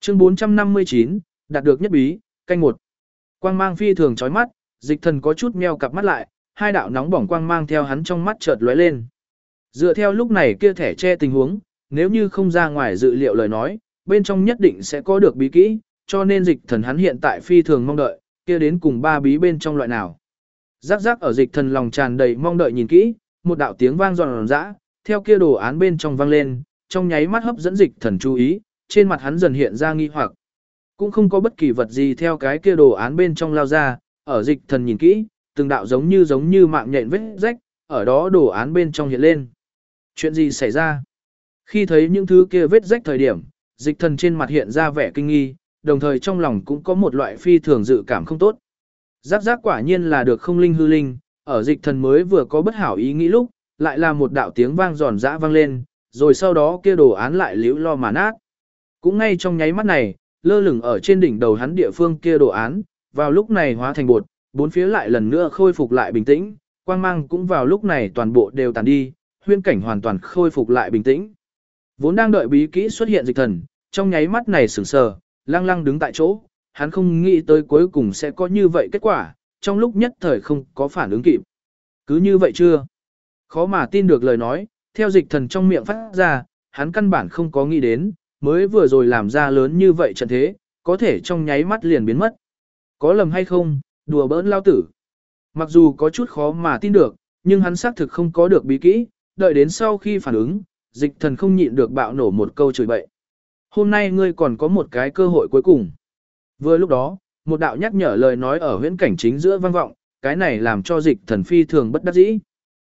Chương 459, đạt được nhất bí, canh một. Quang mang phi thường chói mắt, Dịch Thần có chút meo cặp mắt lại, hai đạo nóng bỏng quang mang theo hắn trong mắt chợt lóe lên. Dựa theo lúc này kia thẻ che tình huống, nếu như không ra ngoài dự liệu lời nói, bên trong nhất định sẽ có được bí kỹ, cho nên Dịch Thần hắn hiện tại phi thường mong đợi, kia đến cùng ba bí bên trong loại nào. Rắc rắc ở Dịch Thần lòng tràn đầy mong đợi nhìn kỹ, một đạo tiếng vang giòn giã, theo kia đồ án bên trong vang lên, trong nháy mắt hấp dẫn Dịch Thần chú ý, trên mặt hắn dần hiện ra nghi hoặc. Cũng không có bất kỳ vật gì theo cái kia đồ án bên trong lao ra, ở Dịch Thần nhìn kỹ, từng đạo giống như mạng nhện vết rách, ở đó đồ án bên trong hiện lên. Chuyện gì xảy ra? Khi thấy những thứ kia vết rách thời điểm, Dịch Thần trên mặt hiện ra vẻ kinh nghi, đồng thời trong lòng cũng có một loại phi thường dự cảm không tốt. Giác giác quả nhiên là được không linh hư linh, ở Dịch Thần mới vừa có bất hảo ý nghĩ lúc, lại là một đạo tiếng vang giòn giã vang lên, rồi sau đó kia đồ án lại liễu lo mà nát. Cũng ngay trong nháy mắt này, lơ lửng ở trên đỉnh đầu hắn địa phương kia đồ án, vào lúc này hóa thành bột, bốn phía lại lần nữa khôi phục lại bình tĩnh, quang mang cũng vào lúc này toàn bộ đều tàn đi, huyễn cảnh hoàn toàn khôi phục lại bình tĩnh. Vốn đang đợi bí kỹ xuất hiện Dịch Thần, trong nháy mắt này sửng sờ, lăng lăng đứng tại chỗ, hắn không nghĩ tới cuối cùng sẽ có như vậy kết quả, trong lúc nhất thời không có phản ứng kịp. Cứ như vậy chưa? Khó mà tin được lời nói, theo Dịch Thần trong miệng phát ra, hắn căn bản không có nghĩ đến, mới vừa rồi làm ra lớn như vậy trận thế, có thể trong nháy mắt liền biến mất. Có lầm hay không, đùa bỡn lao tử. Mặc dù có chút khó mà tin được, nhưng hắn xác thực không có được bí kỹ, đợi đến sau khi phản ứng, Dịch Thần không nhịn được bạo nổ một câu chửi bậy. Hôm nay ngươi còn có một cái cơ hội cuối cùng. Vừa lúc đó, một đạo nhắc nhở lời nói ở huyễn cảnh chính giữa vang vọng, cái này làm cho Dịch Thần phi thường bất đắc dĩ.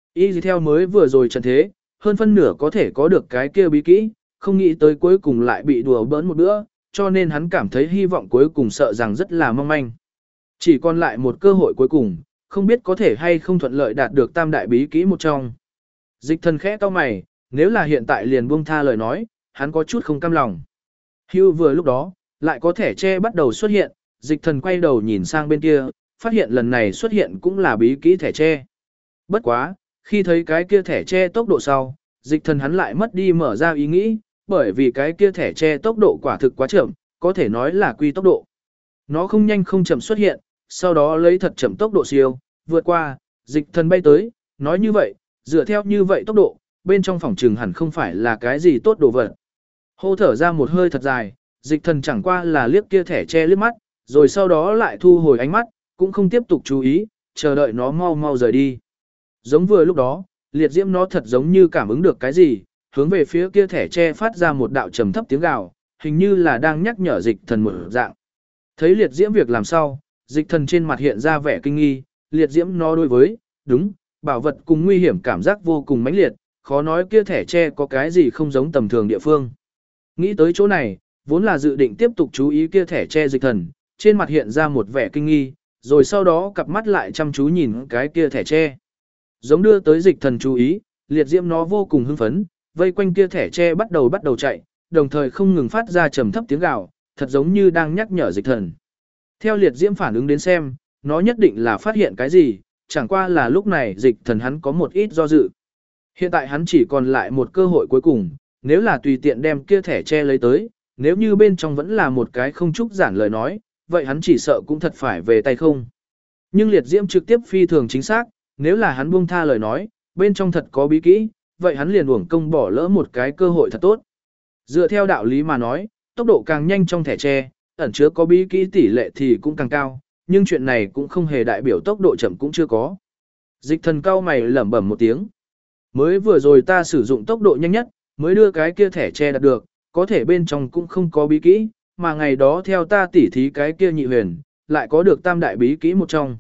Y theo mới vừa rồi trận thế, hơn phân nửa có thể có được cái kia bí kỹ, không nghĩ tới cuối cùng lại bị đùa bỡn một bữa, cho nên hắn cảm thấy hy vọng cuối cùng sợ rằng rất là mong manh. Chỉ còn lại một cơ hội cuối cùng, không biết có thể hay không thuận lợi đạt được tam đại bí kỹ một trong. Dịch Thần khẽ cau mày, nếu là hiện tại liền buông tha lời nói, hắn có chút không cam lòng. Hưu vừa lúc đó, lại có thẻ che bắt đầu xuất hiện, Dịch Thần quay đầu nhìn sang bên kia, phát hiện lần này xuất hiện cũng là bí kỹ thẻ che. Bất quá, khi thấy cái kia thẻ che tốc độ sau, Dịch Thần hắn lại mất đi mở ra ý nghĩ, bởi vì cái kia thẻ che tốc độ quả thực quá chậm, có thể nói là quy tốc độ. Nó không nhanh không chậm xuất hiện, sau đó lấy thật chậm tốc độ siêu, vượt qua, Dịch Thần bay tới, nói như vậy, dựa theo như vậy tốc độ, bên trong phòng trừng hẳn không phải là cái gì tốt đồ vật. Hô thở ra một hơi thật dài, Dịch Thần chẳng qua là liếc kia thẻ che liếc mắt, rồi sau đó lại thu hồi ánh mắt, cũng không tiếp tục chú ý, chờ đợi nó mau mau rời đi. Giống vừa lúc đó, liệt diễm nó thật giống như cảm ứng được cái gì, hướng về phía kia thẻ che phát ra một đạo trầm thấp tiếng gào, hình như là đang nhắc nhở Dịch Thần một dạng. Thấy liệt diễm việc làm sao, Dịch Thần trên mặt hiện ra vẻ kinh nghi, liệt diễm nó đối với, đúng, bảo vật cùng nguy hiểm cảm giác vô cùng mãnh liệt, khó nói kia thẻ che có cái gì không giống tầm thường địa phương. Nghĩ tới chỗ này, vốn là dự định tiếp tục chú ý kia thẻ che Dịch Thần, trên mặt hiện ra một vẻ kinh nghi, rồi sau đó cặp mắt lại chăm chú nhìn cái kia thẻ che. Giống đưa tới Dịch Thần chú ý, liệt diễm nó vô cùng hưng phấn, vây quanh kia thẻ che bắt đầu chạy, đồng thời không ngừng phát ra trầm thấp tiếng gào, thật giống như đang nhắc nhở Dịch Thần. Theo liệt diễm phản ứng đến xem, nó nhất định là phát hiện cái gì, chẳng qua là lúc này Dịch Thần hắn có một ít do dự. Hiện tại hắn chỉ còn lại một cơ hội cuối cùng, nếu là tùy tiện đem kia thẻ che lấy tới, nếu như bên trong vẫn là một cái không trúc giản lời nói, vậy hắn chỉ sợ cũng thật phải về tay không. Nhưng liệt diễm trực tiếp phi thường chính xác, nếu là hắn buông tha lời nói, bên trong thật có bí kỹ, vậy hắn liền uổng công bỏ lỡ một cái cơ hội thật tốt. Dựa theo đạo lý mà nói, tốc độ càng nhanh trong thẻ tre, ẩn chứa có bí kỹ tỷ lệ thì cũng càng cao, nhưng chuyện này cũng không hề đại biểu tốc độ chậm cũng chưa có. Dịch Thần cao mày lẩm bẩm một tiếng. Mới vừa rồi ta sử dụng tốc độ nhanh nhất, mới đưa cái kia thẻ tre đạt được, có thể bên trong cũng không có bí kỹ, mà ngày đó theo ta tỉ thí cái kia nhị huyền, lại có được tam đại bí kỹ một trong.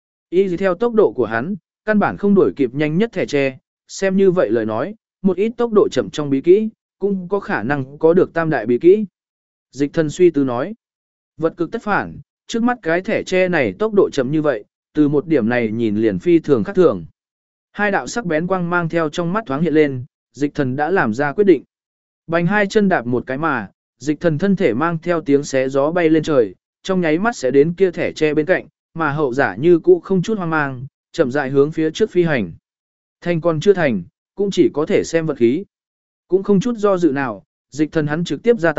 Y theo tốc độ của hắn, căn bản không đuổi kịp nhanh nhất thẻ tre, xem như vậy lời nói, một ít tốc độ chậm trong bí kỹ, cũng có khả năng có được tam đại bí kỹ. Dịch Thần suy tư nói, vật cực tất phản, trước mắt cái thẻ tre này tốc độ chậm như vậy, từ một điểm này nhìn liền phi thường khác thường. Hai đạo sắc bén quang mang theo trong mắt thoáng hiện lên, Dịch Thần đã làm ra quyết định. Bành hai chân đạp một cái mà, Dịch Thần thân thể mang theo tiếng xé gió bay lên trời, trong nháy mắt sẽ đến kia thẻ tre bên cạnh, mà hậu giả như cũ không chút hoang mang, chậm rãi hướng phía trước phi hành. Thành còn chưa thành, cũng chỉ có thể xem vật khí. Cũng không chút do dự nào, Dịch Thần hắn trực tiếp ra tay,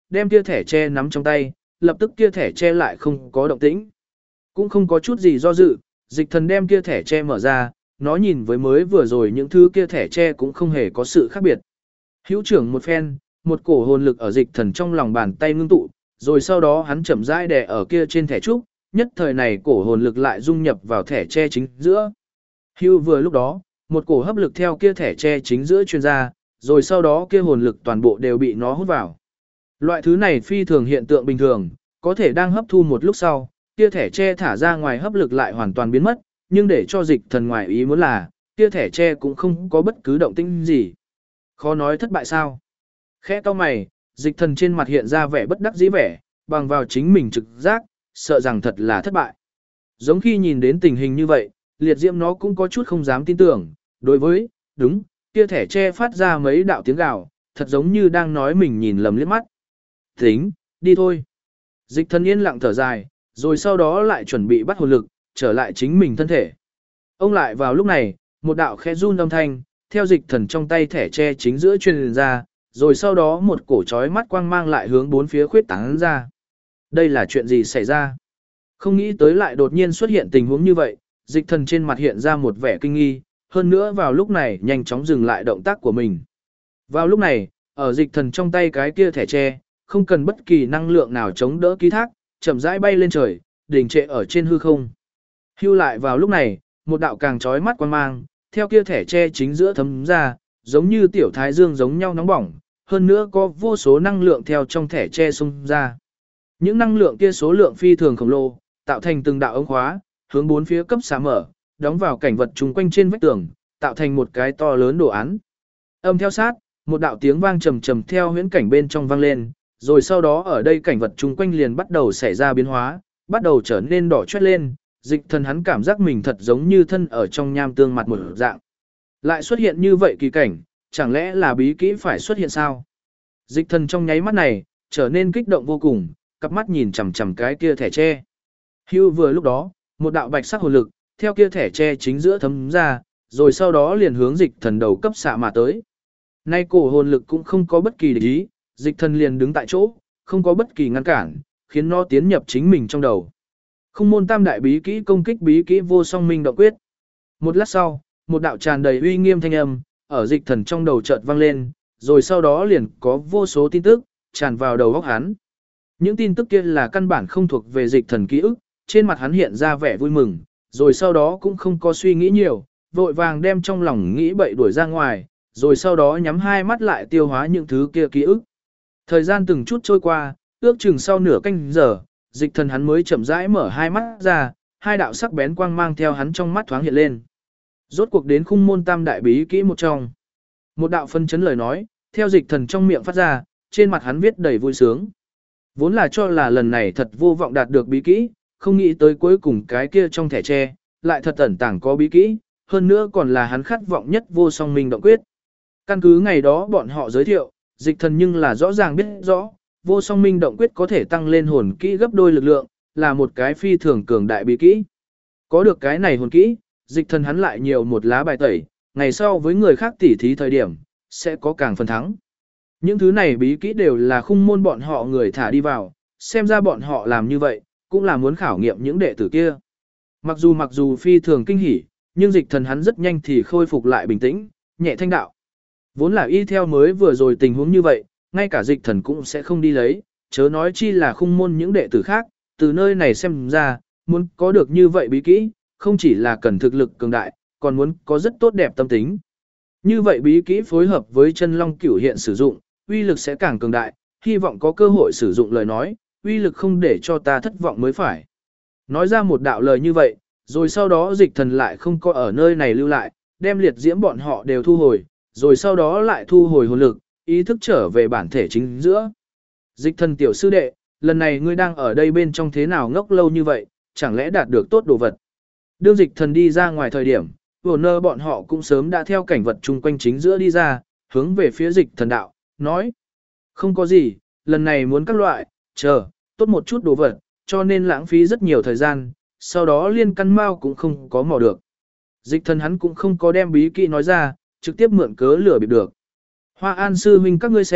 đem kia thẻ tre nắm trong tay, lập tức kia thẻ tre lại không có động tĩnh. Cũng không có chút gì do dự, dịch thần đem kia thẻ tre mở ra, nó nhìn với mới vừa rồi những thứ kia thẻ tre cũng không hề có sự khác biệt. Hữu trưởng một phen, một cổ hồn lực ở dịch thần trong lòng bàn tay ngưng tụ, rồi sau đó hắn chậm rãi đè ở kia trên thẻ trúc, nhất thời này cổ hồn lực lại dung nhập vào thẻ tre chính giữa. Hưu vừa lúc đó, một cổ hấp lực theo kia thẻ tre chính giữa truyền ra, rồi sau đó kia hồn lực toàn bộ đều bị nó hút vào. Loại thứ này phi thường hiện tượng bình thường, có thể đang hấp thu một lúc sau, kia thẻ tre thả ra ngoài hấp lực lại hoàn toàn biến mất, nhưng để cho dịch thần ngoài ý muốn là, kia thẻ tre cũng không có bất cứ động tĩnh gì. Khó nói thất bại sao? Khẽ cau mày, dịch thần trên mặt hiện ra vẻ bất đắc dĩ vẻ, bằng vào chính mình trực giác, sợ rằng thật là thất bại. Giống khi nhìn đến tình hình như vậy, liệt diễm nó cũng có chút không dám tin tưởng, đối với, đúng, kia thẻ tre phát ra mấy đạo tiếng gào, thật giống như đang nói mình nhìn lầm liếc mắt. Tính, đi thôi. Dịch thần yên lặng thở dài, rồi sau đó lại chuẩn bị bắt hồn lực, trở lại chính mình thân thể. Ông lại vào lúc này, một đạo khẽ run âm thanh, theo dịch thần trong tay thẻ tre chính giữa truyền ra, rồi sau đó một cổ chói mắt quang mang lại hướng bốn phía khuyết tán ra. Đây là chuyện gì xảy ra? Không nghĩ tới lại đột nhiên xuất hiện tình huống như vậy, dịch thần trên mặt hiện ra một vẻ kinh nghi, hơn nữa vào lúc này nhanh chóng dừng lại động tác của mình. Vào lúc này, ở dịch thần trong tay cái kia thẻ tre, không cần bất kỳ năng lượng nào chống đỡ ký thác, chậm rãi bay lên trời, đình trệ ở trên hư không. Hưu lại vào lúc này, một đạo càng chói mắt quang mang, theo kia thẻ tre chính giữa thấm ra, giống như tiểu thái dương giống nhau nóng bỏng, hơn nữa có vô số năng lượng theo trong thẻ tre xung ra. Những năng lượng kia số lượng phi thường khổng lồ, tạo thành từng đạo ống khóa, hướng bốn phía cấp xả mở, đóng vào cảnh vật chung quanh trên vách tường, tạo thành một cái to lớn đồ án. Âm theo sát, một đạo tiếng vang trầm trầm theo huyễn cảnh bên trong vang lên, rồi sau đó ở đây cảnh vật chung quanh liền bắt đầu xảy ra biến hóa, bắt đầu trở nên đỏ chót lên, dịch thần hắn cảm giác mình thật giống như thân ở trong nham tương mặt một dạng. Lại xuất hiện như vậy kỳ cảnh, chẳng lẽ là bí kỹ phải xuất hiện sao? Dịch thần trong nháy mắt này, trở nên kích động vô cùng, cặp mắt nhìn chằm chằm cái kia thẻ tre. Hưu vừa lúc đó, một đạo bạch sắc hồn lực, theo kia thẻ tre chính giữa thấm ra, rồi sau đó liền hướng dịch thần đầu cấp xạ mà tới. Nay cổ hồn lực cũng không có bất kỳ địch ý, dịch thần liền đứng tại chỗ, không có bất kỳ ngăn cản, khiến nó tiến nhập chính mình trong đầu. Không môn tam đại bí kỹ công kích bí kỹ vô song minh động quyết. Một lát sau, một đạo tràn đầy uy nghiêm thanh âm, ở dịch thần trong đầu chợt vang lên, rồi sau đó liền có vô số tin tức, tràn vào đầu óc hắn. Những tin tức kia là căn bản không thuộc về dịch thần ký ức, trên mặt hắn hiện ra vẻ vui mừng, rồi sau đó cũng không có suy nghĩ nhiều, vội vàng đem trong lòng nghĩ bậy đuổi ra ngoài, rồi sau đó nhắm hai mắt lại tiêu hóa những thứ kia ký ức. Thời gian từng chút trôi qua, ước chừng sau nửa canh giờ, dịch thần hắn mới chậm rãi mở hai mắt ra, hai đạo sắc bén quang mang theo hắn trong mắt thoáng hiện lên. Rốt cuộc đến khung môn tam đại bí kỹ một trong. Một đạo phân chấn lời nói, theo dịch thần trong miệng phát ra, trên mặt hắn viết đầy vui sướng. Vốn là cho là lần này thật vô vọng đạt được bí kỹ, không nghĩ tới cuối cùng cái kia trong thẻ tre, lại thật ẩn tàng có bí kỹ, hơn nữa còn là hắn khát vọng nhất vô song minh động quyết. Căn cứ ngày đó bọn họ giới thiệu, dịch thần nhưng là rõ ràng biết rõ, vô song minh động quyết có thể tăng lên hồn kỹ gấp đôi lực lượng, là một cái phi thường cường đại bí kỹ. Có được cái này hồn kỹ, dịch thần hắn lại nhiều một lá bài tẩy, ngày sau với người khác tỉ thí thời điểm, sẽ có càng phần thắng. Những thứ này bí kỹ đều là khung môn bọn họ người thả đi vào, xem ra bọn họ làm như vậy, cũng là muốn khảo nghiệm những đệ tử kia. Mặc dù phi thường kinh hỉ, nhưng dịch thần hắn rất nhanh thì khôi phục lại bình tĩnh, nhẹ thanh đạo. Vốn là y theo mới vừa rồi tình huống như vậy, ngay cả dịch thần cũng sẽ không đi lấy, chớ nói chi là khung môn những đệ tử khác, từ nơi này xem ra, muốn có được như vậy bí kỹ, không chỉ là cần thực lực cường đại, còn muốn có rất tốt đẹp tâm tính. Như vậy bí kỹ phối hợp với chân long cửu hiện sử dụng, uy lực sẽ càng cường đại, hy vọng có cơ hội sử dụng lời nói, uy lực không để cho ta thất vọng mới phải. Nói ra một đạo lời như vậy, rồi sau đó dịch thần lại không có ở nơi này lưu lại, đem liệt diễm bọn họ đều thu hồi, rồi sau đó lại thu hồi hồn lực, ý thức trở về bản thể chính giữa. Dịch thần tiểu sư đệ, lần này ngươi đang ở đây bên trong thế nào ngốc lâu như vậy, chẳng lẽ đạt được tốt đồ vật. Đương dịch thần đi ra ngoài thời điểm, Warner bọn họ cũng sớm đã theo cảnh vật chung quanh chính giữa đi ra, hướng về phía dịch thần đạo, nói. Không có gì, lần này muốn các loại, chờ, tốt một chút đồ vật, cho nên lãng phí rất nhiều thời gian, sau đó liên căn mau cũng không có mò được. Dịch thần hắn cũng không có đem bí kỹ nói ra, trực tiếp mượn cớ lửa bịp được. Hoa An sư huynh các ngươi xem,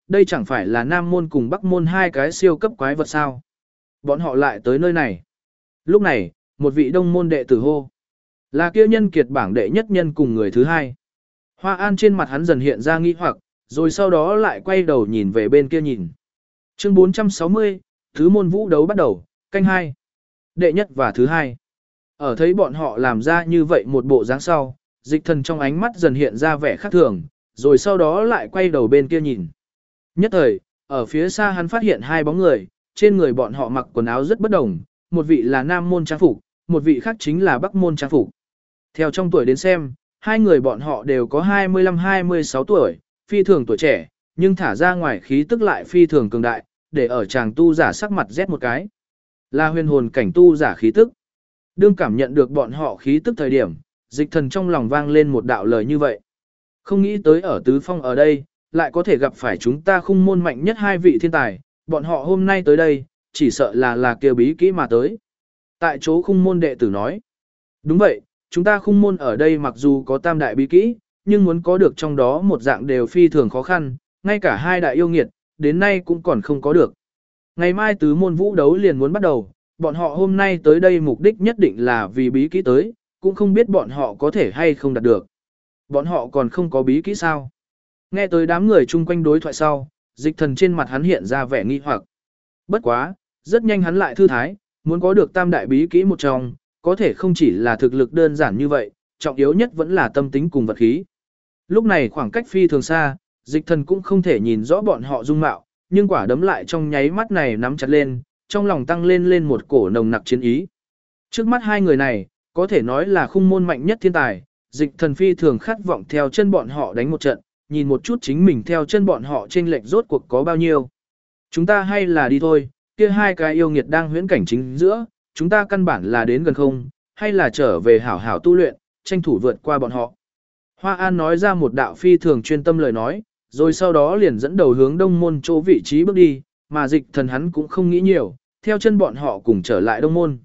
đây chẳng phải là Nam môn cùng Bắc môn hai cái siêu cấp quái vật sao. Bọn họ lại tới nơi này. Lúc này, một vị đông môn đệ tử hô. Là kia nhân kiệt bảng đệ nhất nhân cùng người thứ hai. Hoa An trên mặt hắn dần hiện ra nghi hoặc, rồi sau đó lại quay đầu nhìn về bên kia nhìn. Chương 460, thứ môn vũ đấu bắt đầu, canh hai. Đệ nhất và thứ hai. Ở thấy bọn họ làm ra như vậy một bộ dáng sau, Dịch Thần trong ánh mắt dần hiện ra vẻ khác thường, rồi sau đó lại quay đầu bên kia nhìn. Nhất thời, ở phía xa hắn phát hiện hai bóng người, trên người bọn họ mặc quần áo rất bất đồng, một vị là Nam môn trang phục, một vị khác chính là Bắc môn trang phục. Theo trong tuổi đến xem, hai người bọn họ đều có 25-26 tuổi, phi thường tuổi trẻ, nhưng thả ra ngoài khí tức lại phi thường cường đại, để ở chàng tu giả sắc mặt rét một cái. Là huyền hồn cảnh tu giả khí tức. Đương cảm nhận được bọn họ khí tức thời điểm, Dịch Thần trong lòng vang lên một đạo lời như vậy. Không nghĩ tới ở Tứ Phong ở đây, lại có thể gặp phải chúng ta khung môn mạnh nhất hai vị thiên tài, bọn họ hôm nay tới đây, chỉ sợ là kêu bí kỹ mà tới. Tại chỗ khung môn đệ tử nói. Đúng vậy, chúng ta khung môn ở đây mặc dù có tam đại bí kỹ, nhưng muốn có được trong đó một dạng đều phi thường khó khăn, ngay cả hai đại yêu nghiệt, đến nay cũng còn không có được. Ngày mai tứ môn vũ đấu liền muốn bắt đầu, bọn họ hôm nay tới đây mục đích nhất định là vì bí kỹ tới, cũng không biết bọn họ có thể hay không đạt được. Bọn họ còn không có bí kỹ sao? Nghe tới đám người chung quanh đối thoại sau, Dịch Thần trên mặt hắn hiện ra vẻ nghi hoặc. Bất quá, rất nhanh hắn lại thư thái, muốn có được tam đại bí kỹ một trong, có thể không chỉ là thực lực đơn giản như vậy, trọng yếu nhất vẫn là tâm tính cùng vật khí. Lúc này khoảng cách phi thường xa, Dịch Thần cũng không thể nhìn rõ bọn họ dung mạo, nhưng quả đấm lại trong nháy mắt này nắm chặt lên, trong lòng tăng lên một cổ nồng nặc chiến ý. Trước mắt hai người này, có thể nói là khung môn mạnh nhất thiên tài, Dịch Thần phi thường khát vọng theo chân bọn họ đánh một trận, nhìn một chút chính mình theo chân bọn họ chênh lệch rốt cuộc có bao nhiêu. Chúng ta hay là đi thôi, kia hai cái yêu nghiệt đang huyễn cảnh chính giữa, chúng ta căn bản là đến gần không, hay là trở về hảo hảo tu luyện, tranh thủ vượt qua bọn họ. Hoa An nói ra một đạo phi thường chuyên tâm lời nói, rồi sau đó liền dẫn đầu hướng đông môn chỗ vị trí bước đi, mà Dịch Thần hắn cũng không nghĩ nhiều, theo chân bọn họ cùng trở lại đông môn.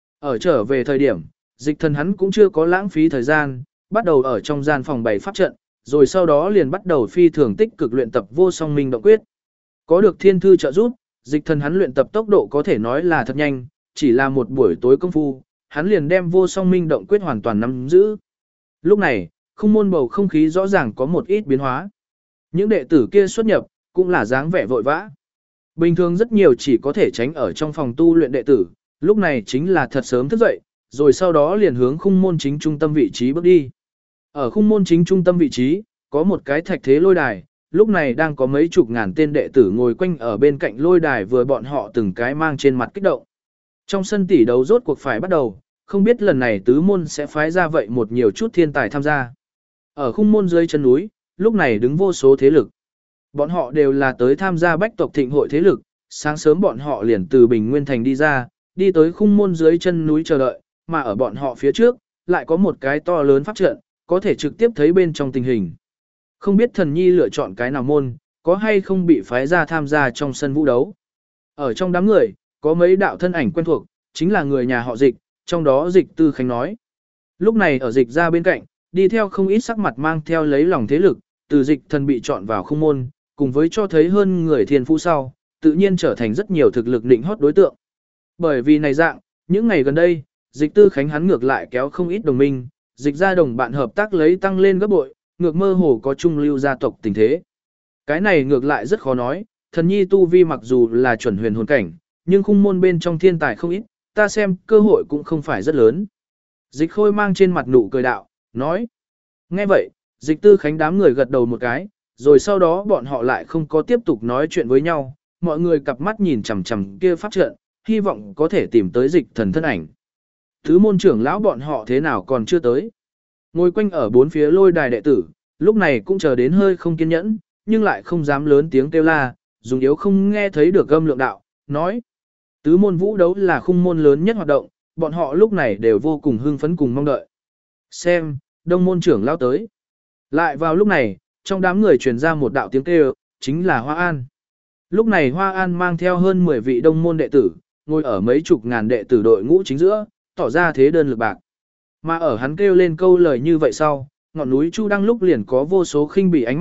Ở trở về thời điểm, Dịch Thần hắn cũng chưa có lãng phí thời gian, bắt đầu ở trong gian phòng bày pháp trận, rồi sau đó liền bắt đầu phi thường tích cực luyện tập vô song minh động quyết. Có được thiên thư trợ giúp, Dịch Thần hắn luyện tập tốc độ có thể nói là thật nhanh, chỉ là một buổi tối công phu, hắn liền đem vô song minh động quyết hoàn toàn nắm giữ. Lúc này, khung môn bầu không khí rõ ràng có một ít biến hóa. Những đệ tử kia xuất nhập, cũng là dáng vẻ vội vã. Bình thường rất nhiều chỉ có thể tránh ở trong phòng tu luyện đệ tử, lúc này chính là thật sớm thức dậy, rồi sau đó liền hướng khung môn chính trung tâm vị trí bước đi. Ở khung môn chính trung tâm vị trí, có một cái thạch thế lôi đài, lúc này đang có mấy chục ngàn tên đệ tử ngồi quanh ở bên cạnh lôi đài vừa bọn họ từng cái mang trên mặt kích động. Trong sân tỷ đấu rốt cuộc phải bắt đầu, không biết lần này tứ môn sẽ phái ra vậy một nhiều chút thiên tài tham gia. Ở khung môn dưới chân núi, lúc này đứng vô số thế lực. Bọn họ đều là tới tham gia bách tộc thịnh hội thế lực, sáng sớm bọn họ liền từ Bình Nguyên Thành đi ra, đi tới khung môn dưới chân núi chờ đợi, mà ở bọn họ phía trước, lại có một cái to lớn pháp trận, có thể trực tiếp thấy bên trong tình hình. Không biết thần nhi lựa chọn cái nào môn, có hay không bị phái ra tham gia trong sân vũ đấu. Ở trong đám người, có mấy đạo thân ảnh quen thuộc, chính là người nhà họ Dịch, trong đó Dịch Tư Khánh nói. Lúc này ở Dịch ra bên cạnh, đi theo không ít sắc mặt mang theo lấy lòng thế lực, từ Dịch Thần bị chọn vào khung môn, cùng với cho thấy hơn người thiên phú sau, tự nhiên trở thành rất nhiều thực lực định hót đối tượng. Bởi vì này dạng, những ngày gần đây, Dịch Tư Khánh hắn ngược lại kéo không ít đồng minh, Dịch ra đồng bạn hợp tác lấy tăng lên gấp bội, ngược mơ hồ có trung lưu gia tộc tình thế. Cái này ngược lại rất khó nói, thần nhi tu vi mặc dù là chuẩn huyền hồn cảnh, nhưng khung môn bên trong thiên tài không ít, ta xem cơ hội cũng không phải rất lớn. Dịch Khôi mang trên mặt nụ cười đạo, nói. Nghe vậy, Dịch Tư Khánh đám người gật đầu một cái, rồi sau đó bọn họ lại không có tiếp tục nói chuyện với nhau, mọi người cặp mắt nhìn chằm chằm kia pháp trận, hy vọng có thể tìm tới Dịch Thần thân ảnh. Thứ môn trưởng lão bọn họ thế nào còn chưa tới. Ngồi quanh ở bốn phía lôi đài đệ tử, lúc này cũng chờ đến hơi không kiên nhẫn, nhưng lại không dám lớn tiếng kêu la, dùng yếu không nghe thấy được gâm lượng đạo, nói. Tứ môn vũ đấu là khung môn lớn nhất hoạt động, bọn họ lúc này đều vô cùng hưng phấn cùng mong đợi. Xem, đông môn trưởng lão tới. Lại vào lúc này, trong đám người truyền ra một đạo tiếng kêu, chính là Hoa An. Lúc này Hoa An mang theo hơn 10 vị đông môn đệ tử, ngồi ở mấy chục ngàn đệ tử đội ngũ chính giữa, tỏ ra thế đơn lực bạc. Mà ở hắn kêu lên câu lời như vậy sau, ngọn núi Chu Đăng lúc liền có vô số khinh bỉ ánh mắt,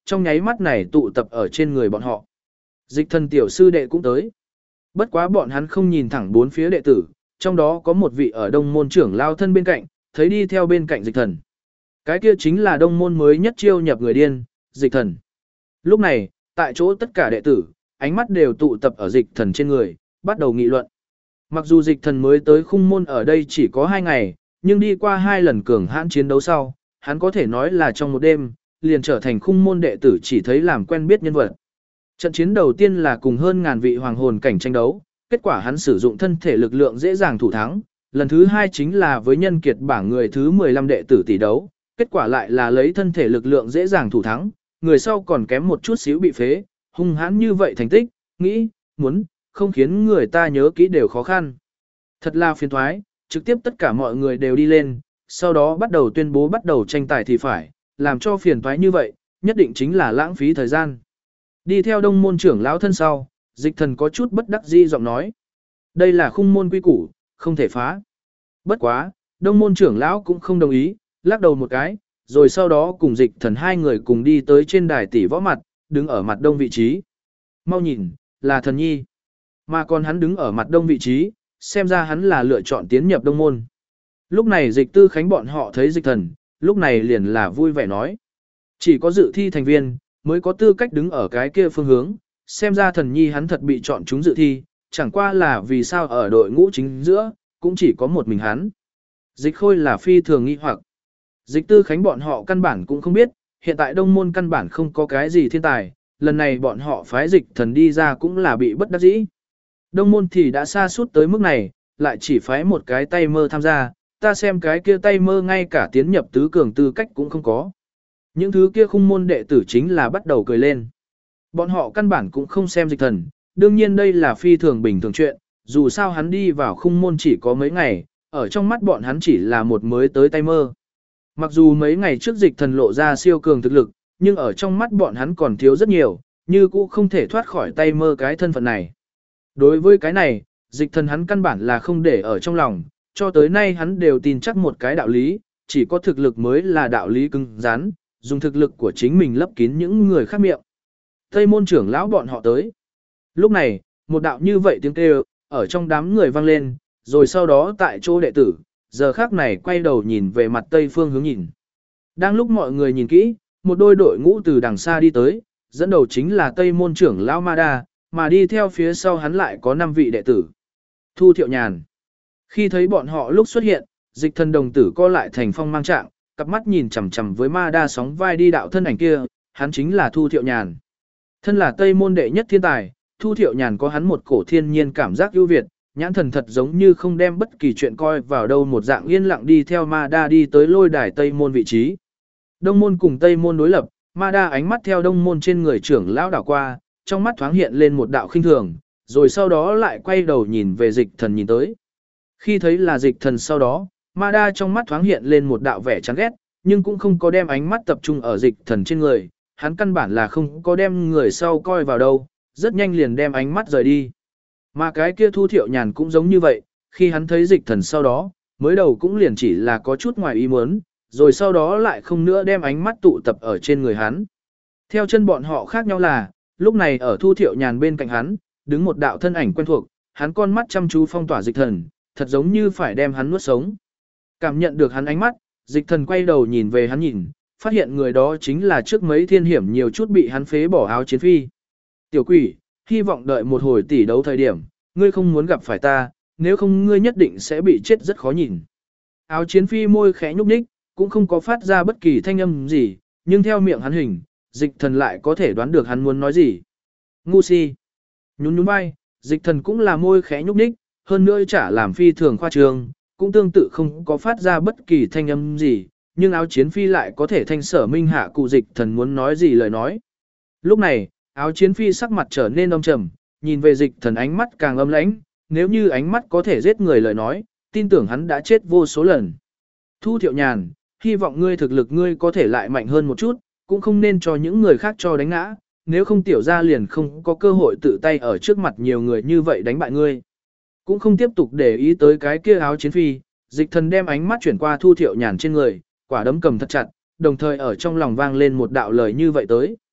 trong nháy mắt này tụ tập ở trên người bọn họ. Dịch thần tiểu sư đệ cũng tới. Bất quá bọn hắn không nhìn thẳng bốn phía đệ tử, trong đó có một vị ở đông môn trưởng lao thân bên cạnh, thấy đi theo bên cạnh dịch thần. Cái kia chính là đông môn mới nhất chiêu nhập người điên, dịch thần. Lúc này, tại chỗ tất cả đệ tử, ánh mắt đều tụ tập ở dịch thần trên người, bắt đầu nghị luận. Mặc dù dịch thần mới tới khung môn ở đây chỉ có 2 ngày, nhưng đi qua 2 lần cường hãn chiến đấu sau, hắn có thể nói là trong một đêm, liền trở thành khung môn đệ tử chỉ thấy làm quen biết nhân vật. Trận chiến đầu tiên là cùng hơn ngàn vị hoàng hồn cảnh tranh đấu, kết quả hắn sử dụng thân thể lực lượng dễ dàng thủ thắng. Lần thứ 2 chính là với nhân kiệt bảng người thứ 15 đệ tử tỷ đấu, kết quả lại là lấy thân thể lực lượng dễ dàng thủ thắng, người sau còn kém một chút xíu bị phế, hung hãn như vậy thành tích, nghĩ, muốn, không khiến người ta nhớ kỹ đều khó khăn. Thật là phiền thoái, trực tiếp tất cả mọi người đều đi lên, sau đó bắt đầu tuyên bố bắt đầu tranh tài thì phải, làm cho phiền thoái như vậy, nhất định chính là lãng phí thời gian. Đi theo đông môn trưởng lão thân sau, dịch thần có chút bất đắc dĩ giọng nói. Đây là khung môn quy củ, không thể phá. Bất quá, đông môn trưởng lão cũng không đồng ý, lắc đầu một cái, rồi sau đó cùng dịch thần hai người cùng đi tới trên đài tỷ võ mặt, đứng ở mặt đông vị trí. Mau nhìn, là thần nhi. Mà còn hắn đứng ở mặt đông vị trí, xem ra hắn là lựa chọn tiến nhập đông môn. Lúc này dịch tư khánh bọn họ thấy dịch thần, lúc này liền là vui vẻ nói. Chỉ có dự thi thành viên, mới có tư cách đứng ở cái kia phương hướng, xem ra thần nhi hắn thật bị chọn chúng dự thi, chẳng qua là vì sao ở đội ngũ chính giữa, cũng chỉ có một mình hắn. Dịch khôi là phi thường nghi hoặc. Dịch tư khánh bọn họ căn bản cũng không biết, hiện tại đông môn căn bản không có cái gì thiên tài, lần này bọn họ phái dịch thần đi ra cũng là bị bất đắc dĩ. Đông môn thì đã xa suốt tới mức này, lại chỉ phái một cái tay mơ tham gia, ta xem cái kia tay mơ ngay cả tiến nhập tứ cường tư cách cũng không có. Những thứ kia khung môn đệ tử chính là bắt đầu cười lên. Bọn họ căn bản cũng không xem dịch thần, đương nhiên đây là phi thường bình thường chuyện, dù sao hắn đi vào khung môn chỉ có mấy ngày, ở trong mắt bọn hắn chỉ là một mới tới tay mơ. Mặc dù mấy ngày trước dịch thần lộ ra siêu cường thực lực, nhưng ở trong mắt bọn hắn còn thiếu rất nhiều, như cũ không thể thoát khỏi tay mơ cái thân phận này. Đối với cái này, dịch thần hắn căn bản là không để ở trong lòng, cho tới nay hắn đều tin chắc một cái đạo lý, chỉ có thực lực mới là đạo lý cứng rắn, dùng thực lực của chính mình lấp kín những người khác miệng. Tây môn trưởng lão bọn họ tới. Lúc này, một đạo như vậy tiếng kêu, ở trong đám người vang lên, rồi sau đó tại chỗ đệ tử, giờ khác này quay đầu nhìn về mặt tây phương hướng nhìn. Đang lúc mọi người nhìn kỹ, một đôi đội ngũ từ đằng xa đi tới, dẫn đầu chính là Tây môn trưởng lão Ma-đa, mà đi theo phía sau hắn lại có 5 vị đệ tử. Thu Thiệu Nhàn. Khi thấy bọn họ lúc xuất hiện, dịch thần đồng tử co lại thành phong mang trạng, cặp mắt nhìn chằm chằm với Ma-đa sóng vai đi đạo thân ảnh kia, hắn chính là Thu Thiệu Nhàn. Thân là Tây môn đệ nhất thiên tài, Thu Thiệu Nhàn có hắn một cổ thiên nhiên cảm giác ưu việt, nhãn thần thật giống như không đem bất kỳ chuyện coi vào đâu, một dạng yên lặng đi theo Ma-đa đi tới lôi đài Tây môn vị trí. Đông môn cùng Tây môn đối lập, Ma-đa ánh mắt theo đông môn trên người trưởng lão đảo qua, trong mắt thoáng hiện lên một đạo khinh thường, rồi sau đó lại quay đầu nhìn về dịch thần nhìn tới. Khi thấy là dịch thần sau đó, Ma-đa trong mắt thoáng hiện lên một đạo vẻ chán ghét, nhưng cũng không có đem ánh mắt tập trung ở dịch thần trên người, hắn căn bản là không có đem người sau coi vào đâu, rất nhanh liền đem ánh mắt rời đi. Mà cái kia Thu Thiệu Nhàn cũng giống như vậy, khi hắn thấy dịch thần sau đó, mới đầu cũng liền chỉ là có chút ngoài ý muốn, rồi sau đó lại không nữa đem ánh mắt tụ tập ở trên người hắn. Theo chân bọn họ khác nhau là, lúc này ở Thu Thiệu Nhàn bên cạnh hắn, đứng một đạo thân ảnh quen thuộc, hắn con mắt chăm chú phong tỏa dịch thần, thật giống như phải đem hắn nuốt sống. Cảm nhận được hắn ánh mắt, dịch thần quay đầu nhìn về hắn nhìn, phát hiện người đó chính là trước mấy thiên hiểm nhiều chút bị hắn phế bỏ Áo Chiến Phi. Tiểu quỷ, hy vọng đợi một hồi tỷ đấu thời điểm, ngươi không muốn gặp phải ta, nếu không ngươi nhất định sẽ bị chết rất khó nhìn. Áo Chiến Phi môi khẽ nhúc nhích, cũng không có phát ra bất kỳ thanh âm gì, nhưng theo miệng hắn hình, dịch thần lại có thể đoán được hắn muốn nói gì. Ngu si. Nhún nhún vai, dịch thần cũng là môi khẽ nhúc nhích, hơn nữa chả làm phi thường khoa trương, cũng tương tự không có phát ra bất kỳ thanh âm gì, nhưng Áo Chiến Phi lại có thể thanh sở minh hạ cụ dịch thần muốn nói gì lời nói. Lúc này, Áo Chiến Phi sắc mặt trở nên âm trầm, nhìn về dịch thần ánh mắt càng âm lãnh, nếu như ánh mắt có thể giết người lời nói, tin tưởng hắn đã chết vô số lần. Thu Thiệu Nhàn, hy vọng ngươi thực lực ngươi có thể lại mạnh hơn một chút, cũng không nên cho những người khác cho đánh ngã, nếu không tiểu gia liền không có cơ hội tự tay ở trước mặt nhiều người như vậy đánh bại ngươi. Cũng không tiếp tục để ý tới cái kia Áo Chiến Phi, dịch thần đem ánh mắt chuyển qua Thu Thiệu Nhàn trên người, quả đấm cầm thật chặt, đồng thời ở trong lòng vang lên một đạo lời như vậy tới.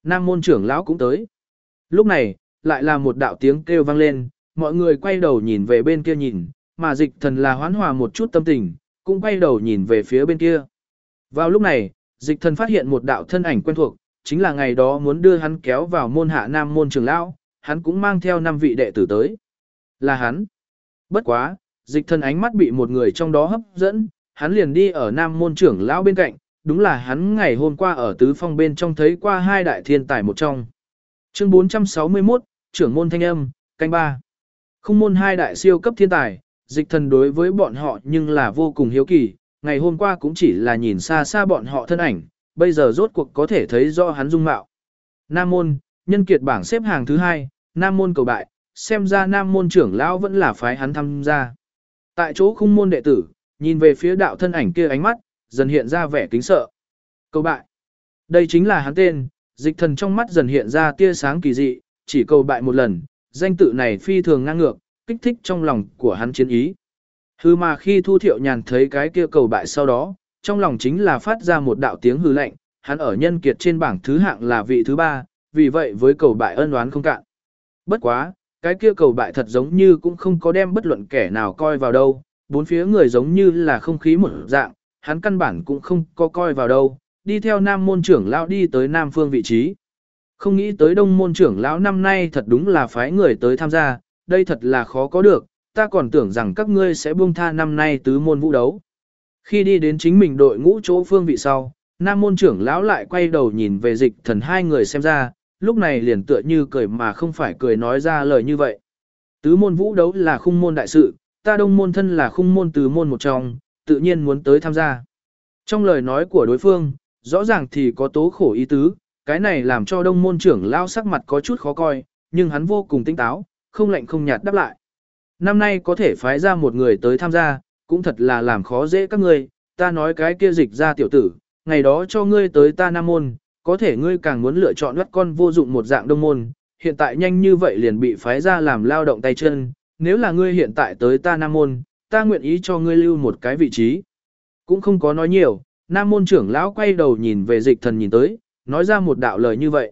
Nam môn trưởng lão cũng tới. Lúc này, lại là một đạo tiếng kêu vang lên, mọi người quay đầu nhìn về bên kia nhìn, mà dịch thần là hoán hòa một chút tâm tình, cũng quay đầu nhìn về phía bên kia. Vào lúc này, dịch thần phát hiện một đạo thân ảnh quen thuộc, chính là ngày đó muốn đưa hắn kéo vào môn hạ Nam môn trưởng lão, hắn cũng mang theo 5 vị đệ tử tới. Là hắn. Bất quá, dịch thần ánh mắt bị một người trong đó hấp dẫn, hắn liền đi ở Nam môn trưởng lão bên cạnh, đúng là hắn ngày hôm qua ở tứ phong bên trong thấy qua 2 đại thiên tài một trong. Chương 461, trưởng môn thanh âm, canh 3. Không môn 2 đại siêu cấp thiên tài, dịch thần đối với bọn họ nhưng là vô cùng hiếu kỳ, ngày hôm qua cũng chỉ là nhìn xa xa bọn họ thân ảnh, bây giờ rốt cuộc có thể thấy rõ hắn dung mạo. Nam môn, nhân kiệt bảng xếp hàng thứ 2, Nam môn cầu bại, xem ra Nam môn trưởng lão vẫn là phái hắn tham gia. Tại chỗ khung môn đệ tử, nhìn về phía đạo thân ảnh kia ánh mắt, dần hiện ra vẻ kính sợ. Cầu bại. Đây chính là hắn tên, dịch thần trong mắt dần hiện ra tia sáng kỳ dị, chỉ cầu bại một lần, danh tự này phi thường ngang ngược, kích thích trong lòng của hắn chiến ý. Hư mà khi Thu Thiệu Nhàn thấy cái kia cầu bại sau đó, trong lòng chính là phát ra một đạo tiếng hư lạnh, hắn ở nhân kiệt trên bảng thứ hạng là vị thứ 3, vì vậy với cầu bại ân oán không cạn. Bất quá, cái kia cầu bại thật giống như cũng không có đem bất luận kẻ nào coi vào đâu, bốn phía người giống như là không khí một dạng, hắn căn bản cũng không có coi vào đâu, đi theo Nam môn trưởng lão đi tới Nam phương vị trí. Không nghĩ tới Đông môn trưởng lão năm nay thật đúng là phái người tới tham gia, đây thật là khó có được, ta còn tưởng rằng các ngươi sẽ buông tha năm nay tứ môn vũ đấu. Khi đi đến chính mình đội ngũ chỗ phương vị sau, Nam môn trưởng lão lại quay đầu nhìn về dịch thần 2 người xem ra, lúc này liền tựa như cười mà không phải cười nói ra lời như vậy. Tứ môn vũ đấu là khung môn đại sự, ta Đông môn thân là khung môn tứ môn một trong, tự nhiên muốn tới tham gia. Trong lời nói của đối phương, rõ ràng thì có tố khổ ý tứ, cái này làm cho Đông môn trưởng lão sắc mặt có chút khó coi, nhưng hắn vô cùng tinh táo, không lạnh không nhạt đáp lại. Năm nay có thể phái ra một người tới tham gia, cũng thật là làm khó dễ các ngươi, ta nói cái kia dịch ra tiểu tử, ngày đó cho ngươi tới ta Nam môn, có thể ngươi càng muốn lựa chọn bắt con vô dụng một dạng Đông môn, hiện tại nhanh như vậy liền bị phái ra làm lao động tay chân, nếu là ngươi hiện tại tới ta Nam môn, ta nguyện ý cho ngươi lưu một cái vị trí. Cũng không có nói nhiều, Nam môn trưởng lão quay đầu nhìn về dịch thần nhìn tới, nói ra một đạo lời như vậy.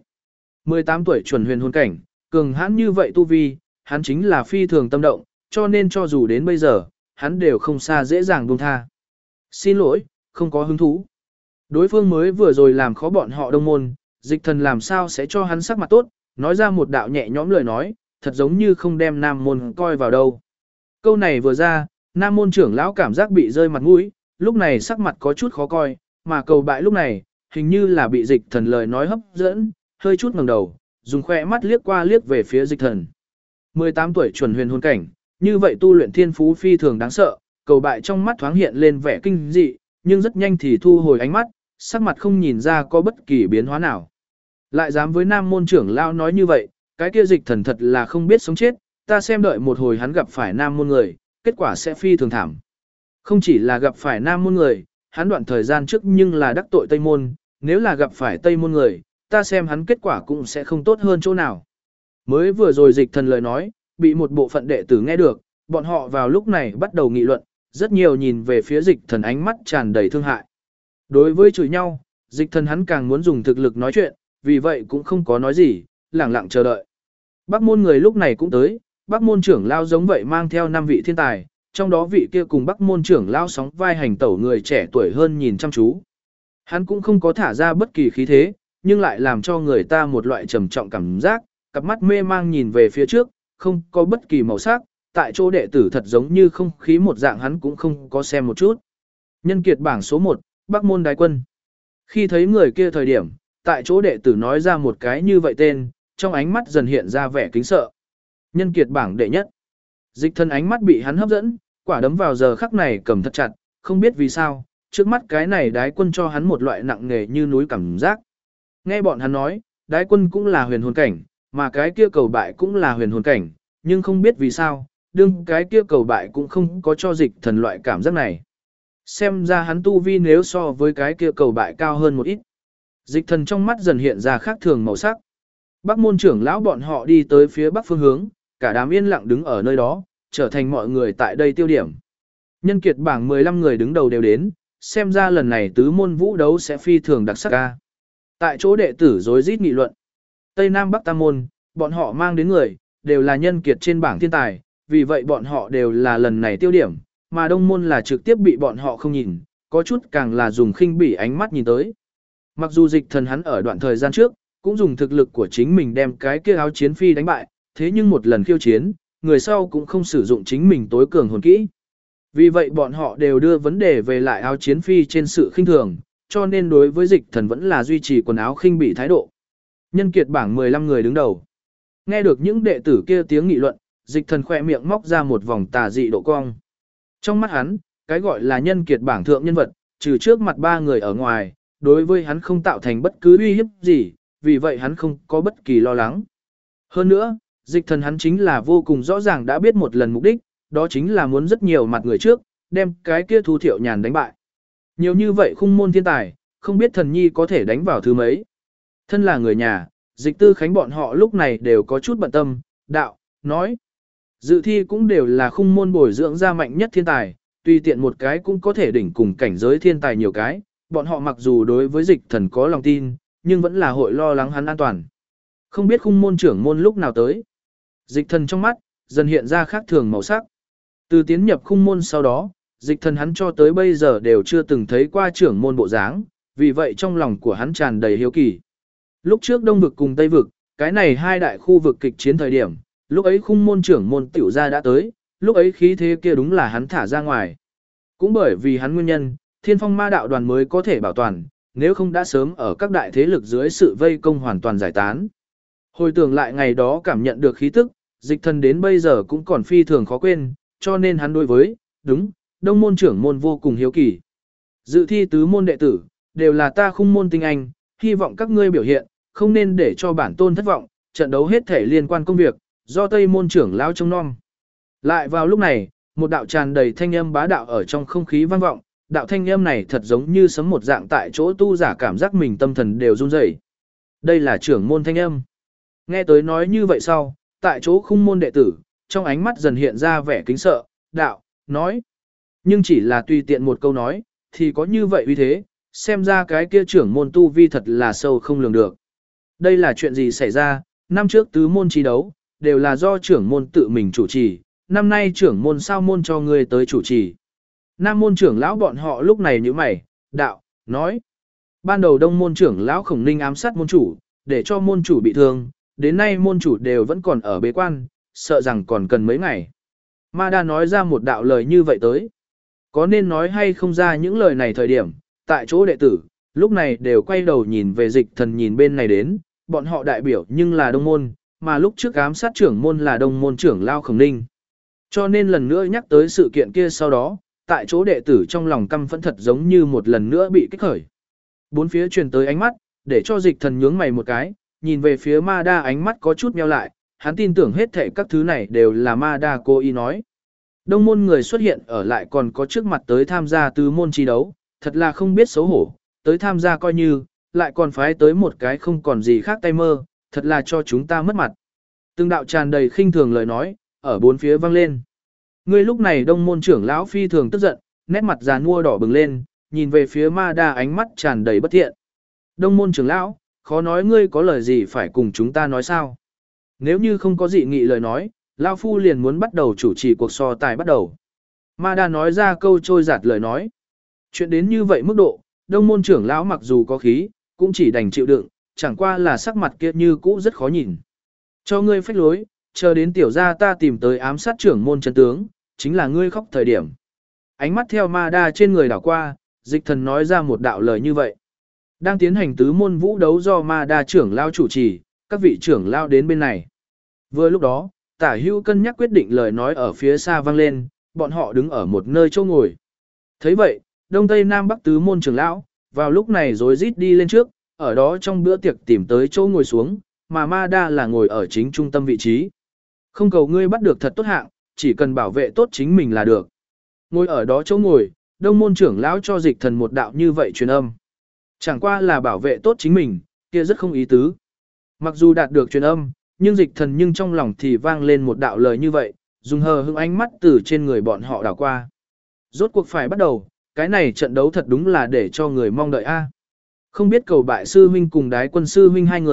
18 tuổi chuẩn huyền hồn cảnh, cường hãn như vậy tu vi, hắn chính là phi thường tâm động, cho nên cho dù đến bây giờ, hắn đều không xa dễ dàng buông tha. Xin lỗi, không có hứng thú. Đối phương mới vừa rồi làm khó bọn họ Đông môn, dịch thần làm sao sẽ cho hắn sắc mặt tốt, nói ra một đạo nhẹ nhõm lời nói, thật giống như không đem Nam môn coi vào đâu. Câu này vừa ra, Nam môn trưởng lão cảm giác bị rơi mặt mũi, lúc này sắc mặt có chút khó coi, mà cầu bại lúc này, hình như là bị dịch thần lời nói hấp dẫn, hơi chút ngẩng đầu, dùng khoe mắt liếc qua liếc về phía dịch thần. 18 tuổi chuẩn huyền hồn cảnh, như vậy tu luyện thiên phú phi thường đáng sợ, cầu bại trong mắt thoáng hiện lên vẻ kinh dị, nhưng rất nhanh thì thu hồi ánh mắt, sắc mặt không nhìn ra có bất kỳ biến hóa nào. Lại dám với Nam môn trưởng lão nói như vậy, cái kia dịch thần thật là không biết sống chết, ta xem đợi một hồi hắn gặp phải Nam môn người, kết quả sẽ phi thường thảm. Không chỉ là gặp phải Nam môn người, hắn đoạn thời gian trước nhưng là đắc tội Tây môn, nếu là gặp phải Tây môn người, ta xem hắn kết quả cũng sẽ không tốt hơn chỗ nào. Mới vừa rồi dịch thần lời nói, bị một bộ phận đệ tử nghe được, bọn họ vào lúc này bắt đầu nghị luận, rất nhiều nhìn về phía dịch thần ánh mắt tràn đầy thương hại. Đối với chửi nhau, dịch thần hắn càng muốn dùng thực lực nói chuyện, vì vậy cũng không có nói gì, lẳng lặng chờ đợi. Bắc môn người lúc này cũng tới, Bắc môn trưởng lao giống vậy mang theo 5 vị thiên tài, trong đó vị kia cùng Bắc môn trưởng lao sóng vai hành tẩu người trẻ tuổi hơn nhìn chăm chú. Hắn cũng không có thả ra bất kỳ khí thế, nhưng lại làm cho người ta một loại trầm trọng cảm giác, cặp mắt mê mang nhìn về phía trước, không có bất kỳ màu sắc, tại chỗ đệ tử thật giống như không khí một dạng hắn cũng không có xem một chút. Nhân kiệt bảng số 1, Bắc môn đái quân. Khi thấy người kia thời điểm, tại chỗ đệ tử nói ra một cái như vậy tên, trong ánh mắt dần hiện ra vẻ kính sợ. Nhân kiệt bảng đệ nhất. Dịch thân ánh mắt bị hắn hấp dẫn, quả đấm vào giờ khắc này cầm thật chặt, không biết vì sao, trước mắt cái này đái quân cho hắn một loại nặng nề như núi cảm giác. Nghe bọn hắn nói, đái quân cũng là huyền hồn cảnh, mà cái kia cầu bại cũng là huyền hồn cảnh, nhưng không biết vì sao, đương cái kia cầu bại cũng không có cho dịch thần loại cảm giác này. Xem ra hắn tu vi nếu so với cái kia cầu bại cao hơn một ít. Dịch thần trong mắt dần hiện ra khác thường màu sắc. Bắc môn trưởng lão bọn họ đi tới phía bắc phương hướng, cả đám yên lặng đứng ở nơi đó, trở thành mọi người tại đây tiêu điểm. Nhân kiệt bảng 15 người đứng đầu đều đến, xem ra lần này tứ môn vũ đấu sẽ phi thường đặc sắc ca. Tại chỗ đệ tử rối rít nghị luận, Tây Nam Bắc Tam môn, bọn họ mang đến người, đều là nhân kiệt trên bảng thiên tài, vì vậy bọn họ đều là lần này tiêu điểm, mà Đông môn là trực tiếp bị bọn họ không nhìn, có chút càng là dùng khinh bỉ ánh mắt nhìn tới. Mặc dù Dịch Thần hắn ở đoạn thời gian trước, cũng dùng thực lực của chính mình đem cái kia áo chiến phi đánh bại, thế nhưng một lần khiêu chiến, người sau cũng không sử dụng chính mình tối cường hồn kỹ. Vì vậy bọn họ đều đưa vấn đề về lại áo chiến phi trên sự khinh thường, cho nên đối với Dịch Thần vẫn là duy trì quần áo khinh bỉ thái độ. Nhân kiệt bảng 15 người đứng đầu. Nghe được những đệ tử kia tiếng nghị luận, Dịch Thần khỏe miệng móc ra một vòng tà dị độ cong. Trong mắt hắn, cái gọi là nhân kiệt bảng thượng nhân vật, trừ trước mặt ba người ở ngoài, đối với hắn không tạo thành bất cứ uy hiếp gì, vì vậy hắn không có bất kỳ lo lắng. Hơn nữa, Dịch Thần hắn chính là vô cùng rõ ràng đã biết một lần mục đích, đó chính là muốn rất nhiều mặt người trước, đem cái kia Thu Thiệu Nhàn đánh bại. Nhiều như vậy khung môn thiên tài, không biết thần nhi có thể đánh vào thứ mấy. Thân là người nhà, Dịch Tư Khánh bọn họ lúc này đều có chút bận tâm, đạo, nói. Dự thi cũng đều là khung môn bồi dưỡng ra mạnh nhất thiên tài, tùy tiện một cái cũng có thể đỉnh cùng cảnh giới thiên tài nhiều cái, bọn họ mặc dù đối với Dịch Thần có lòng tin, nhưng vẫn là hội lo lắng hắn an toàn. Không biết khung môn trưởng môn lúc nào tới. Dịch Thần trong mắt, dần hiện ra khác thường màu sắc. Từ tiến nhập khung môn sau đó, Dịch Thần hắn cho tới bây giờ đều chưa từng thấy qua trưởng môn bộ dáng, vì vậy trong lòng của hắn tràn đầy hiếu kỳ. Lúc trước Đông vực cùng Tây vực, cái này hai đại khu vực kịch chiến thời điểm, lúc ấy khung môn trưởng môn tiểu gia đã tới, lúc ấy khí thế kia đúng là hắn thả ra ngoài. Cũng bởi vì hắn nguyên nhân, Thiên Phong Ma đạo đoàn mới có thể bảo toàn, nếu không đã sớm ở các đại thế lực dưới sự vây công hoàn toàn giải tán. Hồi tưởng lại ngày đó cảm nhận được khí tức, Dịch Thần đến bây giờ cũng còn phi thường khó quên, cho nên hắn đối với, đúng, Đông môn trưởng môn vô cùng hiếu kỳ. Dự thi tứ môn đệ tử, đều là ta khung môn tinh anh, hy vọng các ngươi biểu hiện, không nên để cho bản tôn thất vọng, trận đấu hết thể liên quan công việc, do Tây môn trưởng lão trông nom. Lại vào lúc này, một đạo tràn đầy thanh âm bá đạo ở trong không khí vang vọng, đạo thanh âm này thật giống như sấm một dạng tại chỗ tu giả cảm giác mình tâm thần đều run rẩy. Đây là trưởng môn thanh âm. Nghe tới nói như vậy sau, tại chỗ khung môn đệ tử, trong ánh mắt dần hiện ra vẻ kính sợ, đạo, nói. Nhưng chỉ là tùy tiện một câu nói, thì có như vậy uy thế, xem ra cái kia trưởng môn tu vi thật là sâu không lường được. Đây là chuyện gì xảy ra, năm trước tứ môn chi đấu, đều là do trưởng môn tự mình chủ trì, năm nay trưởng môn sao môn cho người tới chủ trì. Nam môn trưởng lão bọn họ lúc này như mày, đạo, nói. Ban đầu đông môn trưởng lão Khổng Ninh ám sát môn chủ, để cho môn chủ bị thương, đến nay môn chủ đều vẫn còn ở bế quan, sợ rằng còn cần mấy ngày. Ma Đa nói ra một đạo lời như vậy tới. Có nên nói hay không ra những lời này thời điểm, tại chỗ đệ tử, lúc này đều quay đầu nhìn về Dịch Thần nhìn bên này đến, bọn họ đại biểu nhưng là đông môn, mà lúc trước ám sát trưởng môn là đông môn trưởng lão Khổng Ninh. Cho nên lần nữa nhắc tới sự kiện kia sau đó, tại chỗ đệ tử trong lòng căm phẫn thật giống như một lần nữa bị kích khởi. Bốn phía truyền tới ánh mắt, để cho Dịch Thần nhướng mày một cái, nhìn về phía Ma Đa ánh mắt có chút nheo lại, hắn tin tưởng hết thảy các thứ này đều là Ma Đa cố ý nói. Đông môn người xuất hiện ở lại còn có trước mặt tới tham gia tứ môn chi đấu, thật là không biết xấu hổ, tới tham gia coi như, lại còn phái tới một cái không còn gì khác tay mơ, thật là cho chúng ta mất mặt. Từng đạo tràn đầy khinh thường lời nói, ở bốn phía vang lên. Ngươi lúc này đông môn trưởng lão phi thường tức giận, nét mặt già nua đỏ bừng lên, nhìn về phía Ma Đa ánh mắt tràn đầy bất thiện. Đông môn trưởng lão, khó nói ngươi có lời gì phải cùng chúng ta nói sao? Nếu như không có dị nghị lời nói, lão phu liền muốn bắt đầu chủ trì cuộc so tài bắt đầu. Ma Đa nói ra câu trôi giạt lời nói. Chuyện đến như vậy mức độ, đông môn trưởng lão mặc dù có khí, cũng chỉ đành chịu đựng, chẳng qua là sắc mặt kia như cũ rất khó nhìn. Cho ngươi phách lối, chờ đến tiểu gia ta tìm tới ám sát trưởng môn chân tướng, chính là ngươi khóc thời điểm. Ánh mắt theo Ma Đa trên người đảo qua, Dịch Thần nói ra một đạo lời như vậy. Đang tiến hành tứ môn vũ đấu do Ma Đa trưởng lao chủ trì, các vị trưởng lao đến bên này. Vừa lúc đó, Tả Hữu cân nhắc quyết định lời nói ở phía xa vang lên, bọn họ đứng ở một nơi chỗ ngồi. Thấy vậy, Đông Tây Nam Bắc tứ môn trưởng lão, vào lúc này rối rít đi lên trước, ở đó trong bữa tiệc tìm tới chỗ ngồi xuống, mà Ma Đa là ngồi ở chính trung tâm vị trí. Không cầu ngươi bắt được thật tốt hạng, chỉ cần bảo vệ tốt chính mình là được. Ngồi ở đó chỗ ngồi, Đông môn trưởng lão cho Dịch Thần một đạo như vậy truyền âm. Chẳng qua là bảo vệ tốt chính mình, kia rất không ý tứ. Mặc dù đạt được truyền âm, nhưng Dịch Thần nhưng trong lòng thì vang lên một đạo lời như vậy, dùng hờ hững ánh mắt từ trên người bọn họ đảo qua. Rốt cuộc phải bắt đầu, cái này trận đấu thật đúng là để cho người mong đợi a. Không biết cầu bại sư huynh cùng đái quân sư huynh hai người,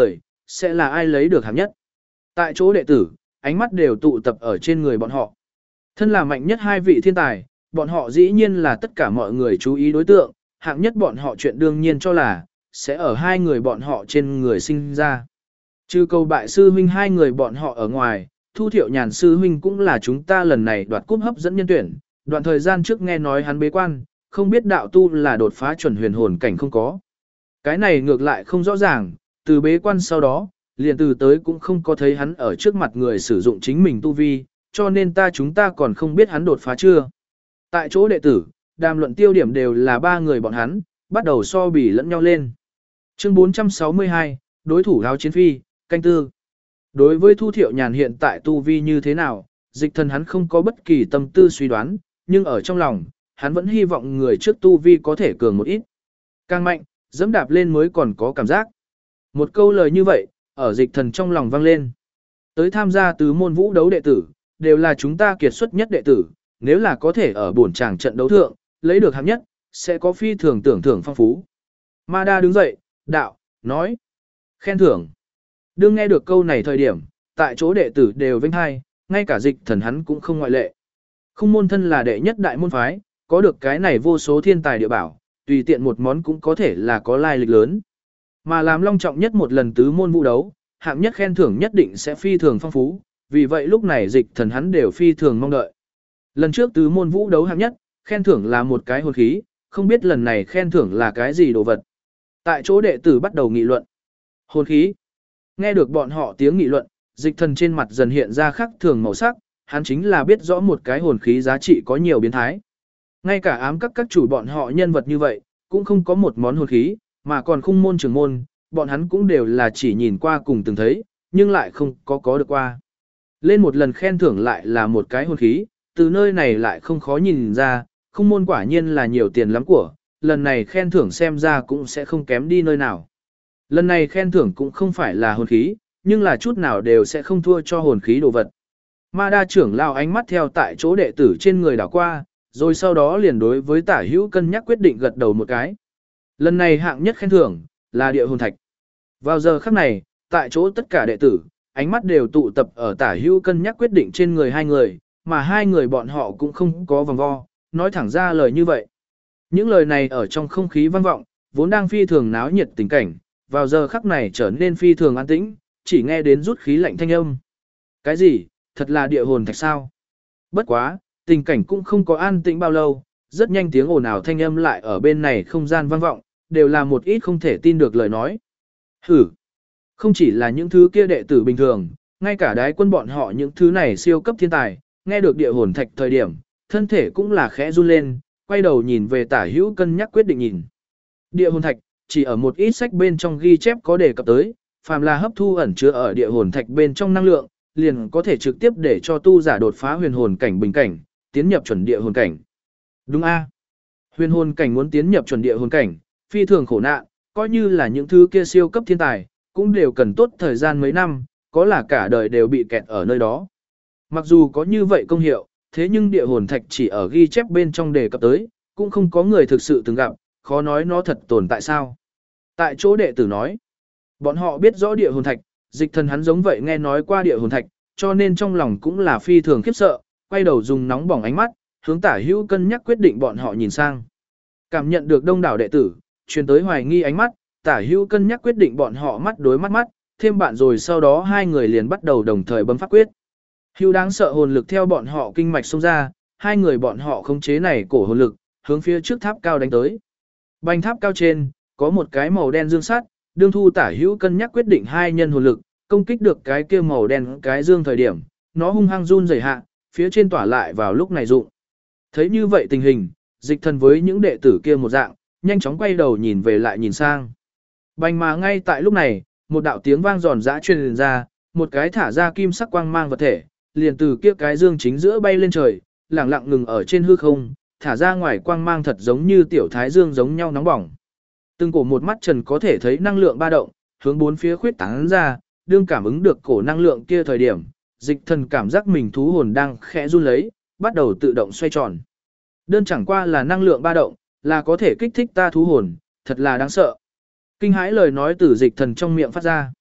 sẽ là ai lấy được hạng nhất. Tại chỗ đệ tử, ánh mắt đều tụ tập ở trên người bọn họ. Thân là mạnh nhất hai vị thiên tài, bọn họ dĩ nhiên là tất cả mọi người chú ý đối tượng, hạng nhất bọn họ chuyện đương nhiên cho là, sẽ ở hai người bọn họ trên người sinh ra. Trừ cầu bại sư huynh hai người bọn họ ở ngoài, Thu Thiệu Nhàn sư huynh cũng là chúng ta lần này đoạt cúp hấp dẫn nhân tuyển, đoạn thời gian trước nghe nói hắn bế quan, không biết đạo tu là đột phá chuẩn huyền hồn cảnh không có. Cái này ngược lại không rõ ràng, từ bế quan sau đó, liền từ tới cũng không có thấy hắn ở trước mặt người sử dụng chính mình tu vi, cho nên chúng ta còn không biết hắn đột phá chưa. Tại chỗ đệ tử, đàm luận tiêu điểm đều là ba người bọn hắn, bắt đầu so bì lẫn nhau lên. Chương 462, đối thủ áo chiến phi, canh tư. Đối với Thu Thiệu Nhàn hiện tại tu vi như thế nào, Dịch Thần hắn không có bất kỳ tâm tư suy đoán, nhưng ở trong lòng, hắn vẫn hy vọng người trước tu vi có thể cường một ít. Càng mạnh, dẫm đạp lên mới còn có cảm giác. Một câu lời như vậy, ở Dịch Thần trong lòng vang lên. Tới tham gia tứ môn vũ đấu đệ tử, đều là chúng ta kiệt xuất nhất đệ tử, nếu là có thể ở bổn tràng trận đấu thượng, lấy được hạng nhất, sẽ có phi thường tưởng thưởng phong phú. Ma Đa đứng dậy, đạo, nói, khen thưởng. Đương nghe được câu này thời điểm, tại chỗ đệ tử đều vinh hai, ngay cả Dịch Thần hắn cũng không ngoại lệ. Khung môn thân là đệ nhất đại môn phái, có được cái này vô số thiên tài địa bảo, tùy tiện một món cũng có thể là có lai lịch lớn. Mà làm long trọng nhất một lần tứ môn vũ đấu, hạng nhất khen thưởng nhất định sẽ phi thường phong phú, vì vậy lúc này Dịch Thần hắn đều phi thường mong đợi. Lần trước tứ môn vũ đấu hạng nhất, khen thưởng là một cái hồn khí, không biết lần này khen thưởng là cái gì đồ vật. Tại chỗ đệ tử bắt đầu nghị luận. Hồn khí. Nghe được bọn họ tiếng nghị luận, Dịch Thần trên mặt dần hiện ra khác thường màu sắc, hắn chính là biết rõ một cái hồn khí giá trị có nhiều biến thái. Ngay cả ám các chủ bọn họ nhân vật như vậy, cũng không có một món hồn khí, mà còn khung môn trưởng môn, bọn hắn cũng đều là chỉ nhìn qua cùng từng thấy, nhưng lại không có được qua. Lên một lần khen thưởng lại là một cái hồn khí, từ nơi này lại không khó nhìn ra, khung môn quả nhiên là nhiều tiền lắm của, lần này khen thưởng xem ra cũng sẽ không kém đi nơi nào. Lần này khen thưởng cũng không phải là hồn khí, nhưng là chút nào đều sẽ không thua cho hồn khí đồ vật. Ma Đa trưởng lao ánh mắt theo tại chỗ đệ tử trên người đảo qua, rồi sau đó liền đối với Tả Hữu cân nhắc quyết định gật đầu một cái. Lần này hạng nhất khen thưởng là địa hồn thạch. Vào giờ khắc này, tại chỗ tất cả đệ tử, ánh mắt đều tụ tập ở Tả Hữu cân nhắc quyết định trên người hai người, mà hai người bọn họ cũng không có vòng vo, nói thẳng ra lời như vậy. Những lời này ở trong không khí vang vọng, vốn đang phi thường náo nhiệt tình cảnh, vào giờ khắc này trở nên phi thường an tĩnh, chỉ nghe đến rút khí lạnh thanh âm. Cái gì, thật là địa hồn thạch sao? Bất quá, tình cảnh cũng không có an tĩnh bao lâu, rất nhanh tiếng ồn ào thanh âm lại ở bên này không gian vang vọng, đều là một ít không thể tin được lời nói. Hử! Không chỉ là những thứ kia đệ tử bình thường, ngay cả đái quân bọn họ những thứ này siêu cấp thiên tài, nghe được địa hồn thạch thời điểm, thân thể cũng là khẽ run lên, quay đầu nhìn về Tả Hữu cân nhắc quyết định nhìn. Địa hồn thạch, chỉ ở một ít sách bên trong ghi chép có đề cập tới, phàm là hấp thu ẩn chứa ở địa hồn thạch bên trong năng lượng, liền có thể trực tiếp để cho tu giả đột phá huyền hồn cảnh bình cảnh, tiến nhập chuẩn địa hồn cảnh. Đúng a? Huyền hồn cảnh muốn tiến nhập chuẩn địa hồn cảnh, phi thường khổ nạn, coi như là những thứ kia siêu cấp thiên tài, cũng đều cần tốt thời gian mấy năm, có là cả đời đều bị kẹt ở nơi đó. Mặc dù có như vậy công hiệu, thế nhưng địa hồn thạch chỉ ở ghi chép bên trong đề cập tới, cũng không có người thực sự từng gặp, khó nói nó thật tồn tại sao. Tại chỗ đệ tử nói, bọn họ biết rõ địa hồn thạch, Dịch Thần hắn giống vậy nghe nói qua địa hồn thạch, cho nên trong lòng cũng là phi thường khiếp sợ, quay đầu dùng nóng bỏng ánh mắt, hướng Tả Hữu cân nhắc quyết định bọn họ nhìn sang. Cảm nhận được đông đảo đệ tử, truyền tới hoài nghi ánh mắt, Tả Hữu cân nhắc quyết định bọn họ mắt đối mắt, thêm bạn rồi sau đó hai người liền bắt đầu đồng thời bấm pháp quyết. Hữu đáng sợ hồn lực theo bọn họ kinh mạch xông ra, hai người bọn họ khống chế này cổ hồn lực, hướng phía trước tháp cao đánh tới. Bành tháp cao trên, có một cái màu đen dương sắt, đương Thu Tả Hữu cân nhắc quyết định hai nhân hồn lực, công kích được cái kia màu đen cái dương thời điểm, nó hung hăng run rẩy hạ, phía trên tỏa lại vào lúc này dụng. Thấy như vậy tình hình, Dịch Thần với những đệ tử kia một dạng, nhanh chóng quay đầu nhìn về lại nhìn sang. Bành mà ngay tại lúc này, một đạo tiếng vang giòn giã truyền ra, một cái thả ra kim sắc quang mang vật thể, liền từ kia cái dương chính giữa bay lên trời, lẳng lặng ngừng ở trên hư không, thả ra ngoài quang mang thật giống như tiểu thái dương giống nhau nóng bỏng. Từng cổ một mắt trần có thể thấy năng lượng ba động, hướng bốn phía khuyết tán ra, đương cảm ứng được cổ năng lượng kia thời điểm, Dịch Thần cảm giác mình thú hồn đang khẽ run lấy, bắt đầu tự động xoay tròn. Đơn chẳng qua là năng lượng ba động, là có thể kích thích ta thú hồn, thật là đáng sợ. Kinh hãi lời nói từ Dịch Thần trong miệng phát ra.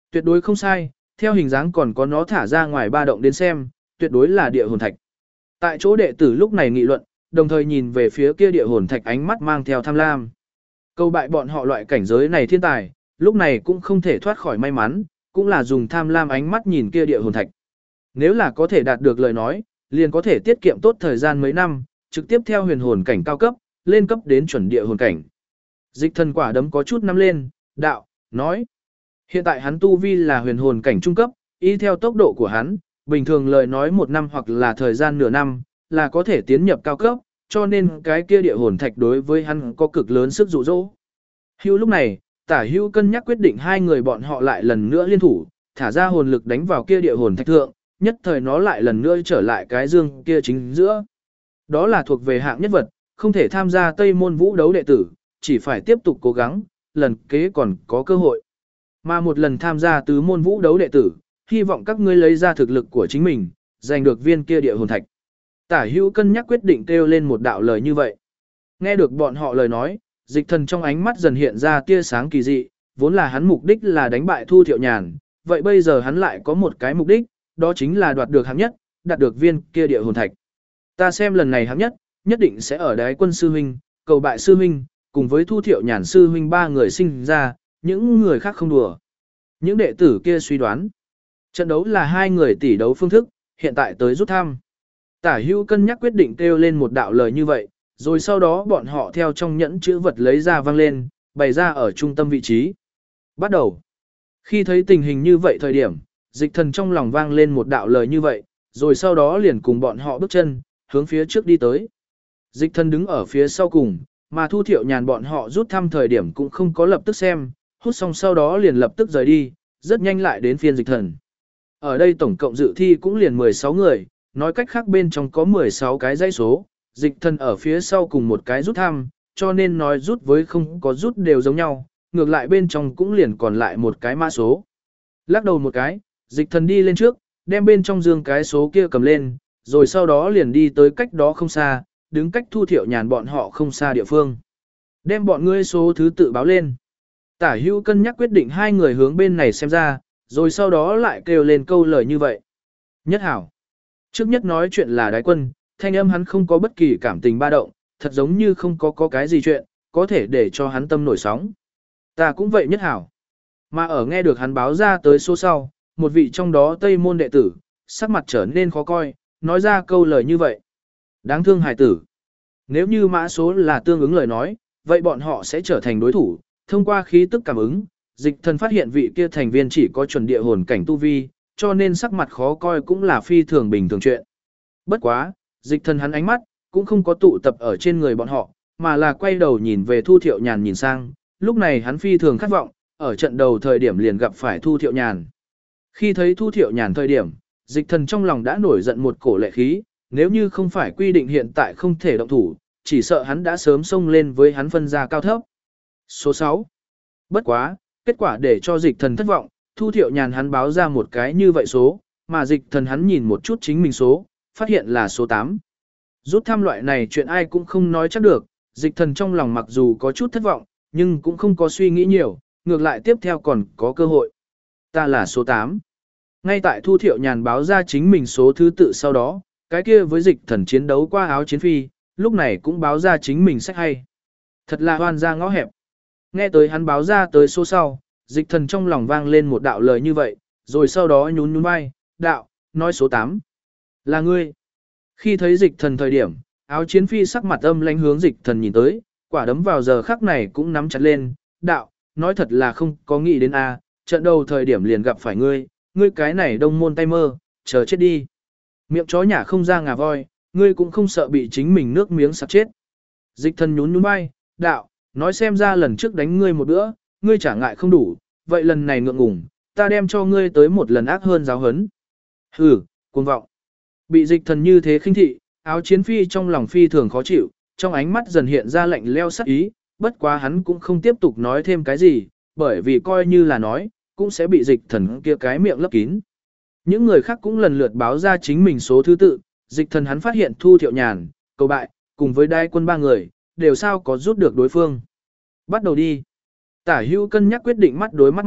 Tuyệt đối không sai, theo hình dáng còn có nó thả ra ngoài ba động đến xem, tuyệt đối là địa hồn thạch. Tại chỗ đệ tử lúc này nghị luận, đồng thời nhìn về phía kia địa hồn thạch ánh mắt mang theo tham lam. Câu bại bọn họ loại cảnh giới này thiên tài, lúc này cũng không thể thoát khỏi may mắn, cũng là dùng tham lam ánh mắt nhìn kia địa hồn thạch. Nếu là có thể đạt được lời nói, liền có thể tiết kiệm tốt thời gian mấy năm, trực tiếp theo huyền hồn cảnh cao cấp, lên cấp đến chuẩn địa hồn cảnh. Dịch thần quả đấm có chút nắm lên, đạo, nói. Hiện tại hắn tu vi là huyền hồn cảnh trung cấp, y theo tốc độ của hắn, bình thường lời nói 1 năm hoặc là thời gian nửa năm, là có thể tiến nhập cao cấp, cho nên cái kia địa hồn thạch đối với hắn có cực lớn sức dụ dỗ. Hưu lúc này, Tả Hưu cân nhắc quyết định hai người bọn họ lại lần nữa liên thủ, thả ra hồn lực đánh vào kia địa hồn thạch thượng, nhất thời nó lại lần nữa trở lại cái dương kia chính giữa. Đó là thuộc về hạng nhất vật, không thể tham gia Tây môn vũ đấu đệ tử, chỉ phải tiếp tục cố gắng, lần kế còn có cơ hội. Mà một lần tham gia tứ môn vũ đấu đệ tử, hy vọng các ngươi lấy ra thực lực của chính mình, giành được viên kia địa hồn thạch. Tả Hữu cân nhắc quyết định kêu lên một đạo lời như vậy. Nghe được bọn họ lời nói, Dịch thần trong ánh mắt dần hiện ra tia sáng kỳ dị, vốn là hắn mục đích là đánh bại Thu Thiệu Nhàn, vậy bây giờ hắn lại có một cái mục đích, đó chính là đoạt được hạng nhất, đạt được viên kia địa hồn thạch. Ta xem lần này hạng nhất, nhất định sẽ ở Đái Quân sư huynh, Cầu Bại sư huynh, cùng với Thu Thiệu Nhàn sư huynh 3 người sinh ra, những người khác không đùa. Những đệ tử kia suy đoán, trận đấu là 2 người tỷ đấu phương thức, hiện tại tới rút thăm. Tả Hữu cân nhắc quyết định kêu lên một đạo lời như vậy, rồi sau đó bọn họ theo trong nhẫn chữ vật lấy ra vang lên, bày ra ở trung tâm vị trí. Bắt đầu. Khi thấy tình hình như vậy thời điểm, Dịch thần trong lòng vang lên một đạo lời như vậy, rồi sau đó liền cùng bọn họ bước chân, hướng phía trước đi tới. Dịch thần đứng ở phía sau cùng, mà Thu Thiệu Nhàn bọn họ rút thăm thời điểm cũng không có lập tức xem, hút xong sau đó liền lập tức rời đi, rất nhanh lại đến phiên Dịch thần. Ở đây tổng cộng dự thi cũng liền 16 người, nói cách khác bên trong có 16 cái dãy số, Dịch thần ở phía sau cùng một cái rút thăm, cho nên nói rút với không có rút đều giống nhau, ngược lại bên trong cũng liền còn lại một cái mã số. Lắc đầu một cái, Dịch thần đi lên trước, đem bên trong dương cái số kia cầm lên, rồi sau đó liền đi tới cách đó không xa, đứng cách Thu Thiệu Nhàn bọn họ không xa địa phương. Đem bọn ngươi số thứ tự báo lên. Tả Hữu cân nhắc quyết định 2 người hướng bên này xem ra, rồi sau đó lại kêu lên câu lời như vậy. Nhất hảo. Trước nhất nói chuyện là Đái Quân, thanh âm hắn không có bất kỳ cảm tình ba động, thật giống như không có cái gì chuyện, có thể để cho hắn tâm nổi sóng. Ta cũng vậy nhất hảo. Mà ở nghe được hắn báo ra tới số sau, một vị trong đó Tây môn đệ tử, sắc mặt trở nên khó coi, nói ra câu lời như vậy. Đáng thương hài tử. Nếu như mã số là tương ứng lời nói, vậy bọn họ sẽ trở thành đối thủ, thông qua khí tức cảm ứng, Dịch thần phát hiện vị kia thành viên chỉ có chuẩn địa hồn cảnh tu vi, cho nên sắc mặt khó coi cũng là phi thường bình thường chuyện. Bất quá, Dịch thần hắn ánh mắt, cũng không có tụ tập ở trên người bọn họ, mà là quay đầu nhìn về Thu Thiệu Nhàn nhìn sang, lúc này hắn phi thường khát vọng, ở trận đầu thời điểm liền gặp phải Thu Thiệu Nhàn. Khi thấy Thu Thiệu Nhàn thời điểm, Dịch thần trong lòng đã nổi giận một cổ lệ khí, nếu như không phải quy định hiện tại không thể động thủ, chỉ sợ hắn đã sớm xông lên với hắn phân ra cao thấp. Số 6. Bất quá, kết quả để cho Dịch thần thất vọng, Thu Thiệu Nhàn hắn báo ra một cái như vậy số, mà Dịch thần hắn nhìn một chút chính mình số, phát hiện là số 8. Rút thăm loại này chuyện ai cũng không nói chắc được, Dịch thần trong lòng mặc dù có chút thất vọng, nhưng cũng không có suy nghĩ nhiều, ngược lại tiếp theo còn có cơ hội. Ta là số 8. Ngay tại Thu Thiệu Nhàn báo ra chính mình số thứ tự sau đó, cái kia với Dịch thần chiến đấu qua áo chiến phi, lúc này cũng báo ra chính mình sách hay. Thật là hoan ra ngõ hẹp. Nghe tới hắn báo ra tới số sau, Dịch thần trong lòng vang lên một đạo lời như vậy, rồi sau đó nhún nhún vai, đạo, nói số 8. Là ngươi. Khi thấy Dịch thần thời điểm, áo chiến phi sắc mặt âm lãnh hướng Dịch thần nhìn tới, quả đấm vào giờ khắc này cũng nắm chặt lên, đạo, nói thật là không có nghĩ đến a, trận đầu thời điểm liền gặp phải ngươi, ngươi cái này đông môn tay mơ, chờ chết đi. Miệng chó nhả không ra ngà voi, ngươi cũng không sợ bị chính mình nước miếng sặc chết. Dịch thần nhún nhún vai, đạo, nói xem ra lần trước đánh ngươi một bữa, ngươi trả ngại không đủ, vậy lần này ngượng ngùng, ta đem cho ngươi tới một lần ác hơn giáo hấn. Hừ, cuồng vọng. Bị Dịch thần như thế khinh thị, áo chiến phi trong lòng phi thường khó chịu, trong ánh mắt dần hiện ra lạnh leo sắc ý, bất quá hắn cũng không tiếp tục nói thêm cái gì, bởi vì coi như là nói, cũng sẽ bị Dịch thần kia cái miệng lấp kín. Những người khác cũng lần lượt báo ra chính mình số thứ tự, Dịch thần hắn phát hiện Thu Thiệu Nhàn, Cầu Bại, cùng với Đái Quân 3 người, đều sao có rút được đối phương. Bắt đầu đi. Tả Hữu cân nhắc quyết định mắt đối mắt mắt,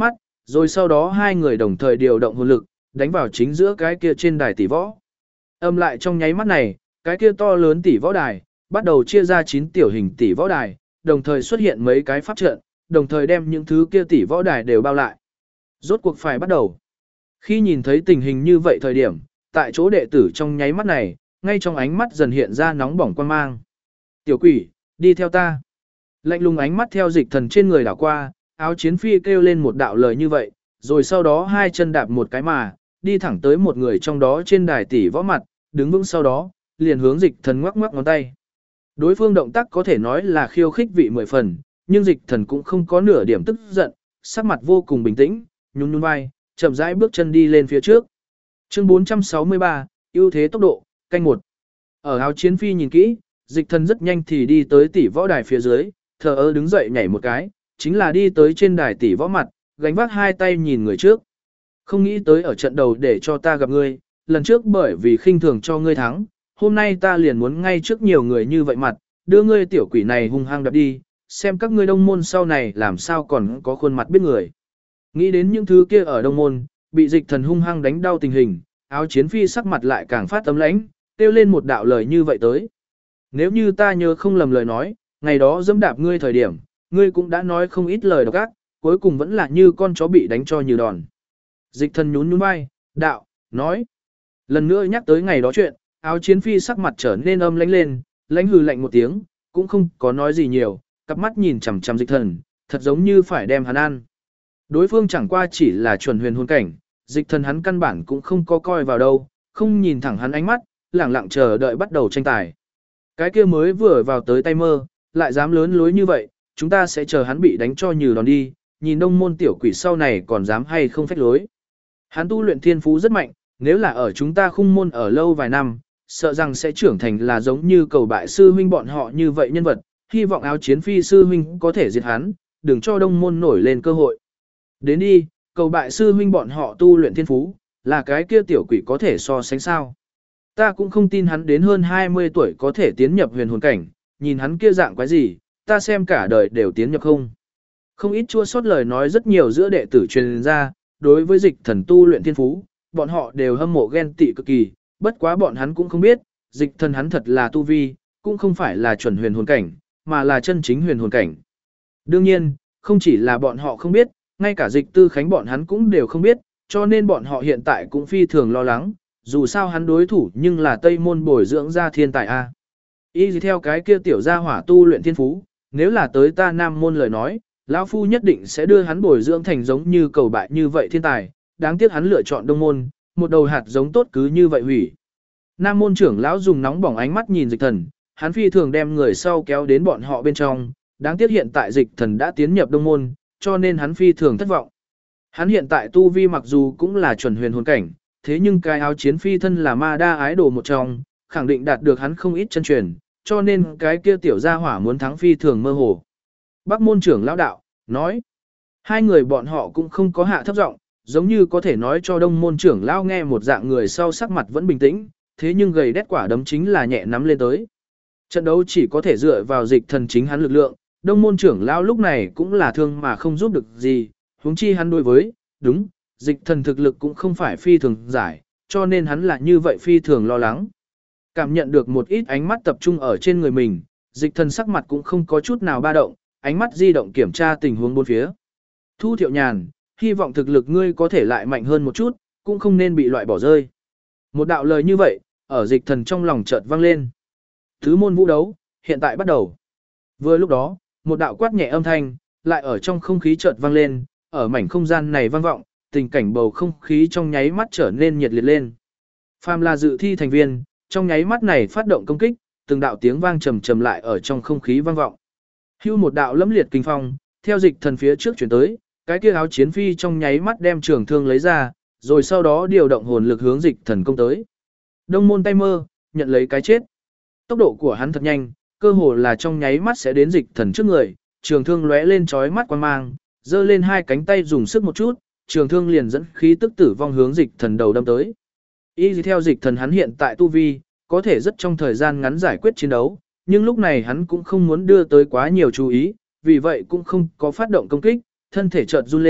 Rồi sau đó hai người đồng thời điều động hồn lực, đánh vào chính giữa cái kia trên đài tỷ võ. Âm lại trong nháy mắt này, cái kia to lớn tỷ võ đài, bắt đầu chia ra 9 tiểu hình tỷ võ đài, đồng thời xuất hiện mấy cái pháp trận, đồng thời đem những thứ kia tỷ võ đài đều bao lại. Rốt cuộc phải bắt đầu. Khi nhìn thấy tình hình như vậy thời điểm, tại chỗ đệ tử trong nháy mắt này, ngay trong ánh mắt dần hiện ra nóng bỏng quan mang. Tiểu quỷ, đi theo ta. Lạnh lùng ánh mắt theo Dịch Thần trên người đảo qua, áo chiến phi kêu lên một đạo lời như vậy, rồi sau đó hai chân đạp một cái mà, đi thẳng tới một người trong đó trên đài tỷ võ mặt, đứng vững sau đó, liền hướng Dịch Thần ngoắc ngoắc ngón tay. Đối phương động tác có thể nói là khiêu khích vị 10 phần, nhưng Dịch Thần cũng không có nửa điểm tức giận, sắc mặt vô cùng bình tĩnh, nhún nhún vai, chậm rãi bước chân đi lên phía trước. Chương 463, ưu thế tốc độ, canh 1. Ở áo chiến phi nhìn kỹ, Dịch Thần rất nhanh thì đi tới tỷ võ đài phía dưới, thờ ơ đứng dậy nhảy một cái, chính là đi tới trên đài tỷ võ mặt, gánh vác hai tay nhìn người trước. Không nghĩ tới ở trận đầu để cho ta gặp ngươi, lần trước bởi vì khinh thường cho ngươi thắng, hôm nay ta liền muốn ngay trước nhiều người như vậy mặt, đưa ngươi tiểu quỷ này hung hăng đập đi, xem các ngươi đông môn sau này làm sao còn có khuôn mặt biết người. Nghĩ đến những thứ kia ở đông môn, bị Dịch Thần hung hăng đánh đau tình hình, áo chiến phi sắc mặt lại càng phát tấm lãnh, kêu lên một đạo lời như vậy tới. Nếu như ta nhớ không lầm lời nói, ngày đó dẫm đạp ngươi thời điểm, ngươi cũng đã nói không ít lời độc ác, cuối cùng vẫn là như con chó bị đánh cho như đòn. Dịch Thần nhún nhún vai, đạo, nói. Lần nữa nhắc tới ngày đó chuyện, áo chiến phi sắc mặt trở nên âm lãnh lên, lãnh hừ lạnh một tiếng, cũng không có nói gì nhiều, cặp mắt nhìn chằm chằm Dịch Thần, thật giống như phải đem hắn ăn. Đối phương chẳng qua chỉ là chuẩn huyền hồn cảnh, Dịch Thần hắn căn bản cũng không có coi vào đâu, không nhìn thẳng hắn ánh mắt, lẳng lặng chờ đợi bắt đầu tranh tài. Cái kia mới vừa vào tới tay mơ, lại dám lớn lối như vậy, chúng ta sẽ chờ hắn bị đánh cho như đòn đi, nhìn đông môn tiểu quỷ sau này còn dám hay không phách lối. Hắn tu luyện thiên phú rất mạnh, nếu là ở chúng ta khung môn ở lâu vài năm, sợ rằng sẽ trưởng thành là giống như cầu bại sư huynh bọn họ như vậy nhân vật, hy vọng áo chiến phi sư huynh có thể diệt hắn, đừng cho đông môn nổi lên cơ hội. Đến đi, cầu bại sư huynh bọn họ tu luyện thiên phú, là cái kia tiểu quỷ có thể so sánh sao. Ta cũng không tin hắn đến hơn 20 tuổi có thể tiến nhập huyền hồn cảnh, nhìn hắn kia dạng quái gì, ta xem cả đời đều tiến nhập không. Không ít chua sót lời nói rất nhiều giữa đệ tử truyền ra, đối với Dịch Thần tu luyện thiên phú, bọn họ đều hâm mộ ghen tị cực kỳ, bất quá bọn hắn cũng không biết, Dịch Thần hắn thật là tu vi, cũng không phải là chuẩn huyền hồn cảnh, mà là chân chính huyền hồn cảnh. Đương nhiên, không chỉ là bọn họ không biết, ngay cả Dịch Tư Khánh bọn hắn cũng đều không biết, cho nên bọn họ hiện tại cũng phi thường lo lắng, dù sao hắn đối thủ nhưng là Tây môn bồi dưỡng ra thiên tài A. Y theo cái kia tiểu gia hỏa tu luyện thiên phú, nếu là tới ta Nam môn lời nói, lão phu nhất định sẽ đưa hắn bồi dưỡng thành giống như cầu bại như vậy thiên tài, đáng tiếc hắn lựa chọn Đông môn, một đầu hạt giống tốt cứ như vậy hủy. Nam môn trưởng lão dùng nóng bỏng ánh mắt nhìn Dịch Thần, hắn phi thường đem người sau kéo đến bọn họ bên trong, đáng tiếc hiện tại Dịch Thần đã tiến nhập Đông môn, cho nên hắn phi thường thất vọng. Hắn hiện tại tu vi mặc dù cũng là chuẩn huyền hồn cảnh, thế nhưng cái áo chiến phi thân là ma đa ái đồ một trong, khẳng định đạt được hắn không ít chân truyền, cho nên cái kia tiểu gia hỏa muốn thắng phi thường mơ hồ. Bắc môn trưởng lão đạo, nói. Hai người bọn họ cũng không có hạ thấp giọng, giống như có thể nói cho đông môn trưởng lão nghe một dạng người sau sắc mặt vẫn bình tĩnh, thế nhưng gầy đét quả đấm chính là nhẹ nắm lên tới. Trận đấu chỉ có thể dựa vào Dịch Thần chính hắn lực lượng, đông môn trưởng lão lúc này cũng là thương mà không giúp được gì, huống chi hắn đối với, đúng, Dịch Thần thực lực cũng không phải phi thường giải, cho nên hắn là như vậy phi thường lo lắng. Cảm nhận được một ít ánh mắt tập trung ở trên người mình, Dịch Thần sắc mặt cũng không có chút nào ba động, ánh mắt di động kiểm tra tình huống bốn phía. Thu Thiệu Nhàn, hy vọng thực lực ngươi có thể lại mạnh hơn một chút, cũng không nên bị loại bỏ rơi. Một đạo lời như vậy, ở Dịch Thần trong lòng chợt vang lên. Thứ môn vũ đấu, hiện tại bắt đầu. Vừa lúc đó, một đạo quát nhẹ âm thanh, lại ở trong không khí chợt vang lên, ở mảnh không gian này vang vọng, tình cảnh bầu không khí trong nháy mắt trở nên nhiệt liệt lên. Phàm là dự thi thành viên, trong nháy mắt này phát động công kích, từng đạo tiếng vang trầm trầm lại ở trong không khí vang vọng. Hưu một đạo lẫm liệt kinh phong, theo Dịch Thần phía trước chuyển tới, cái kia áo chiến phi trong nháy mắt đem trường thương lấy ra, rồi sau đó điều động hồn lực hướng Dịch Thần công tới. Đông môn tay mơ, nhận lấy cái chết. Tốc độ của hắn thật nhanh, cơ hồ là trong nháy mắt sẽ đến Dịch Thần trước người, trường thương lóe lên chói mắt quang mang, giơ lên hai cánh tay dùng sức một chút, trường thương liền dẫn khí tức tử vong hướng Dịch Thần đầu đâm tới. Y theo Dịch Thần hắn hiện tại tu vi, có thể rất trong thời gian ngắn giải quyết chiến đấu, nhưng lúc này hắn cũng không muốn đưa tới quá nhiều chú ý, vì vậy cũng không có phát động công kích, thân thể chợt run lên,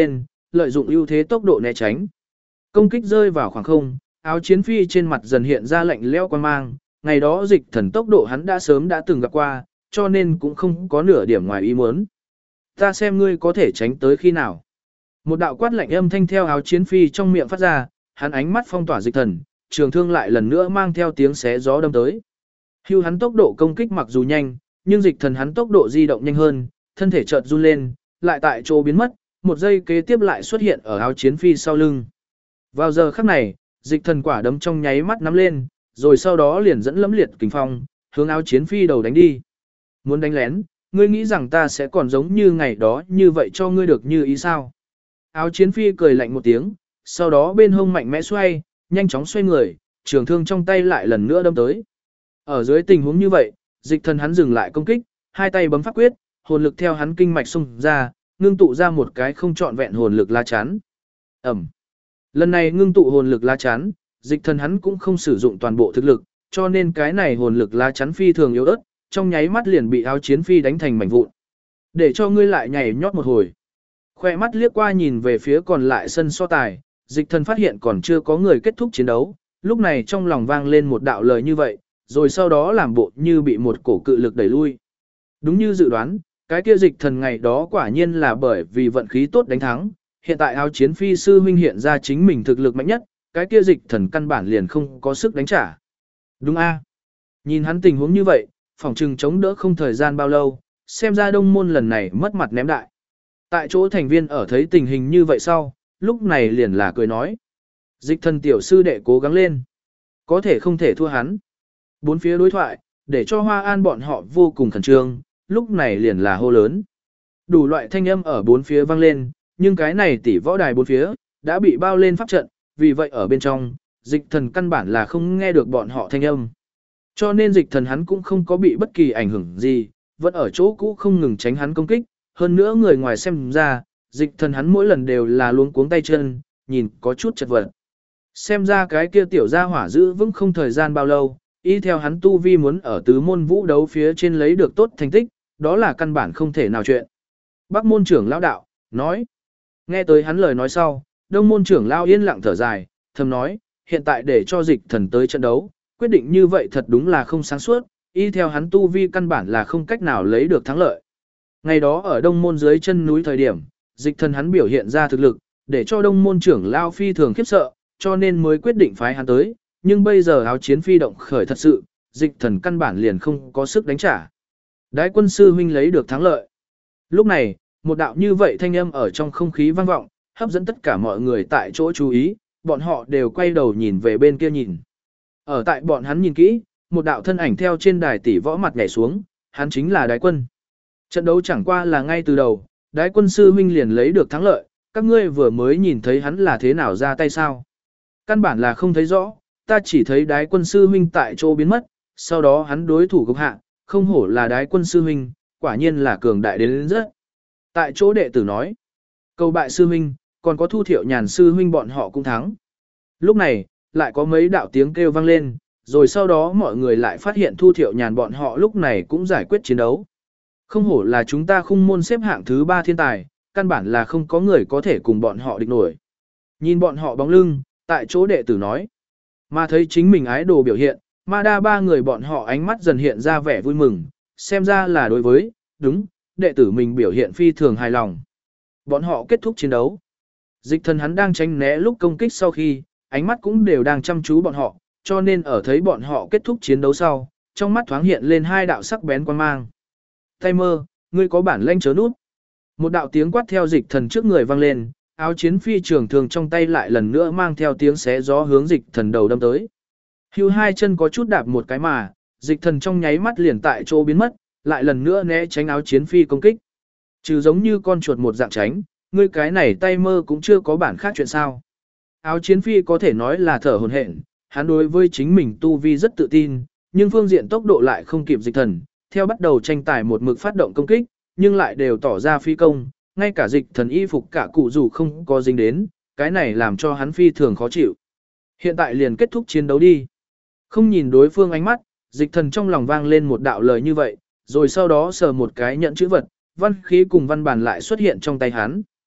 lợi dụng ưu thế tốc độ né tránh. Công kích rơi vào khoảng không, áo chiến phi trên mặt dần hiện ra lạnh lẽo quan mang, ngày đó dịch thần tốc độ hắn đã sớm đã từng gặp qua, cho nên cũng không có nửa điểm ngoài ý muốn. Ta xem ngươi có thể tránh tới khi nào. Một đạo quát lạnh âm thanh theo áo chiến phi trong miệng phát ra, hắn ánh mắt phong tỏa dịch thần, trường thương lại lần nữa mang theo tiếng xé gió đâm tới. Hưu hắn tốc độ công kích mặc dù nhanh, nhưng dịch thần hắn tốc độ di động nhanh hơn, thân thể chợt run lên, lại tại chỗ biến mất, một giây kế tiếp lại xuất hiện ở áo chiến phi sau lưng. Vào giờ khắc này, dịch thần quả đấm trong nháy mắt nắm lên, rồi sau đó liền dẫn lẫm liệt kình phong, hướng áo chiến phi đầu đánh đi. Muốn đánh lén, ngươi nghĩ rằng ta sẽ còn giống như ngày đó như vậy cho ngươi được như ý sao? Áo chiến phi cười lạnh một tiếng, sau đó bên hông mạnh mẽ xoay, nhanh chóng xoay người, trường thương trong tay lại lần nữa đâm tới. Ở dưới tình huống như vậy, dịch thần hắn dừng lại công kích, hai tay bấm pháp quyết, hồn lực theo hắn kinh mạch xung ra, ngưng tụ ra một cái không trọn vẹn hồn lực lá chắn. Ẩm. Lần này ngưng tụ hồn lực lá chắn, dịch thần hắn cũng không sử dụng toàn bộ thực lực, cho nên cái này hồn lực lá chắn phi thường yếu ớt, trong nháy mắt liền bị áo chiến phi đánh thành mảnh vụn. Để cho ngươi lại nhảy nhót một hồi. Khoe mắt liếc qua nhìn về phía còn lại sân so tài, dịch thần phát hiện còn chưa có người kết thúc chiến đấu, lúc này trong lòng vang lên một đạo lời như vậy, rồi sau đó làm bộ như bị một cổ cự lực đẩy lui. Đúng như dự đoán, cái kia dịch thần ngày đó quả nhiên là bởi vì vận khí tốt đánh thắng, hiện tại áo chiến phi sư huynh hiện ra chính mình thực lực mạnh nhất, cái kia dịch thần căn bản liền không có sức đánh trả. Đúng a? Nhìn hắn tình huống như vậy, phòng trừng chống đỡ không thời gian bao lâu, xem ra đông môn lần này mất mặt ném đại. Tại chỗ thành viên ở thấy tình hình như vậy sau, lúc này liền là cười nói. Dịch thần tiểu sư đệ cố gắng lên. Có thể không thể thua hắn. Bốn phía đối thoại, để cho Hoa An bọn họ vô cùng khẩn trương, lúc này liền là hô lớn. Đủ loại thanh âm ở bốn phía vang lên, nhưng cái này tỷ võ đài bốn phía, đã bị bao lên pháp trận, vì vậy ở bên trong, dịch thần căn bản là không nghe được bọn họ thanh âm. Cho nên dịch thần hắn cũng không có bị bất kỳ ảnh hưởng gì, vẫn ở chỗ cũ không ngừng tránh hắn công kích, hơn nữa người ngoài xem ra, dịch thần hắn mỗi lần đều là luống cuống tay chân, nhìn có chút chật vật. Xem ra cái kia tiểu gia hỏa giữ vững không thời gian bao lâu, y theo hắn tu vi muốn ở tứ môn vũ đấu phía trên lấy được tốt thành tích, đó là căn bản không thể nào chuyện. Bắc môn trưởng lão đạo, nói. Nghe tới hắn lời nói sau, đông môn trưởng lão yên lặng thở dài, thầm nói, hiện tại để cho dịch thần tới trận đấu, quyết định như vậy thật đúng là không sáng suốt, y theo hắn tu vi căn bản là không cách nào lấy được thắng lợi. Ngày đó ở đông môn dưới chân núi thời điểm, dịch thần hắn biểu hiện ra thực lực, để cho đông môn trưởng lão phi thường khiếp sợ, cho nên mới quyết định phái hắn tới, nhưng bây giờ áo chiến phi động khởi thật sự, dịch thần căn bản liền không có sức đánh trả. Đái quân sư huynh lấy được thắng lợi. Lúc này, một đạo như vậy thanh âm ở trong không khí vang vọng, hấp dẫn tất cả mọi người tại chỗ chú ý, bọn họ đều quay đầu nhìn về bên kia nhìn. Ở tại bọn hắn nhìn kỹ, một đạo thân ảnh theo trên đài tỷ võ mặt nhảy xuống, hắn chính là Đái quân. Trận đấu chẳng qua là ngay từ đầu, Đái quân sư huynh liền lấy được thắng lợi, các ngươi vừa mới nhìn thấy hắn là thế nào ra tay sao? Căn bản là không thấy rõ, ta chỉ thấy Đái quân sư huynh tại chỗ biến mất, sau đó hắn đối thủ gục hạ, không hổ là Đái quân sư huynh, quả nhiên là cường đại đến rất. Tại chỗ đệ tử nói, cầu bại sư huynh, còn có Thu Thiệu Nhàn sư huynh bọn họ cũng thắng. Lúc này, lại có mấy đạo tiếng kêu vang lên, rồi sau đó mọi người lại phát hiện Thu Thiệu Nhàn bọn họ lúc này cũng giải quyết chiến đấu. Không hổ là chúng ta khung môn xếp hạng thứ 3 thiên tài, căn bản là không có người có thể cùng bọn họ địch nổi. Nhìn bọn họ bóng lưng, tại chỗ đệ tử nói, mà thấy chính mình ái đồ biểu hiện, ma đa ba người bọn họ ánh mắt dần hiện ra vẻ vui mừng, xem ra là đối với, đúng, đệ tử mình biểu hiện phi thường hài lòng. Bọn họ kết thúc chiến đấu. Dịch thần hắn đang tránh né lúc công kích sau khi, ánh mắt cũng đều đang chăm chú bọn họ, cho nên ở thấy bọn họ kết thúc chiến đấu sau, trong mắt thoáng hiện lên hai đạo sắc bén quan mang. Tay mơ, ngươi có bản lĩnh chớ nút. Một đạo tiếng quát theo dịch thần trước người vang lên, áo chiến phi trường thường trong tay lại lần nữa mang theo tiếng xé gió hướng dịch thần đầu đâm tới. Hưu hai chân có chút đạp một cái mà, dịch thần trong nháy mắt liền tại chỗ biến mất, lại lần nữa né tránh áo chiến phi công kích. Trừ giống như con chuột một dạng tránh, ngươi cái này tay mơ cũng chưa có bản khác chuyện sao. Áo chiến phi có thể nói là thở hổn hển, hắn đối với chính mình tu vi rất tự tin, nhưng phương diện tốc độ lại không kịp dịch thần, theo bắt đầu tranh tài một mực phát động công kích, nhưng lại đều tỏ ra phi công, ngay cả dịch thần y phục cả cụ dù không có dính đến, cái này làm cho hắn phi thường khó chịu. Hiện tại liền kết thúc chiến đấu đi. Không nhìn đối phương ánh mắt, dịch thần trong lòng vang lên một đạo lời như vậy, rồi sau đó sờ một cái nhận chữ vật, văn khí cùng văn bản lại xuất hiện trong tay hắn.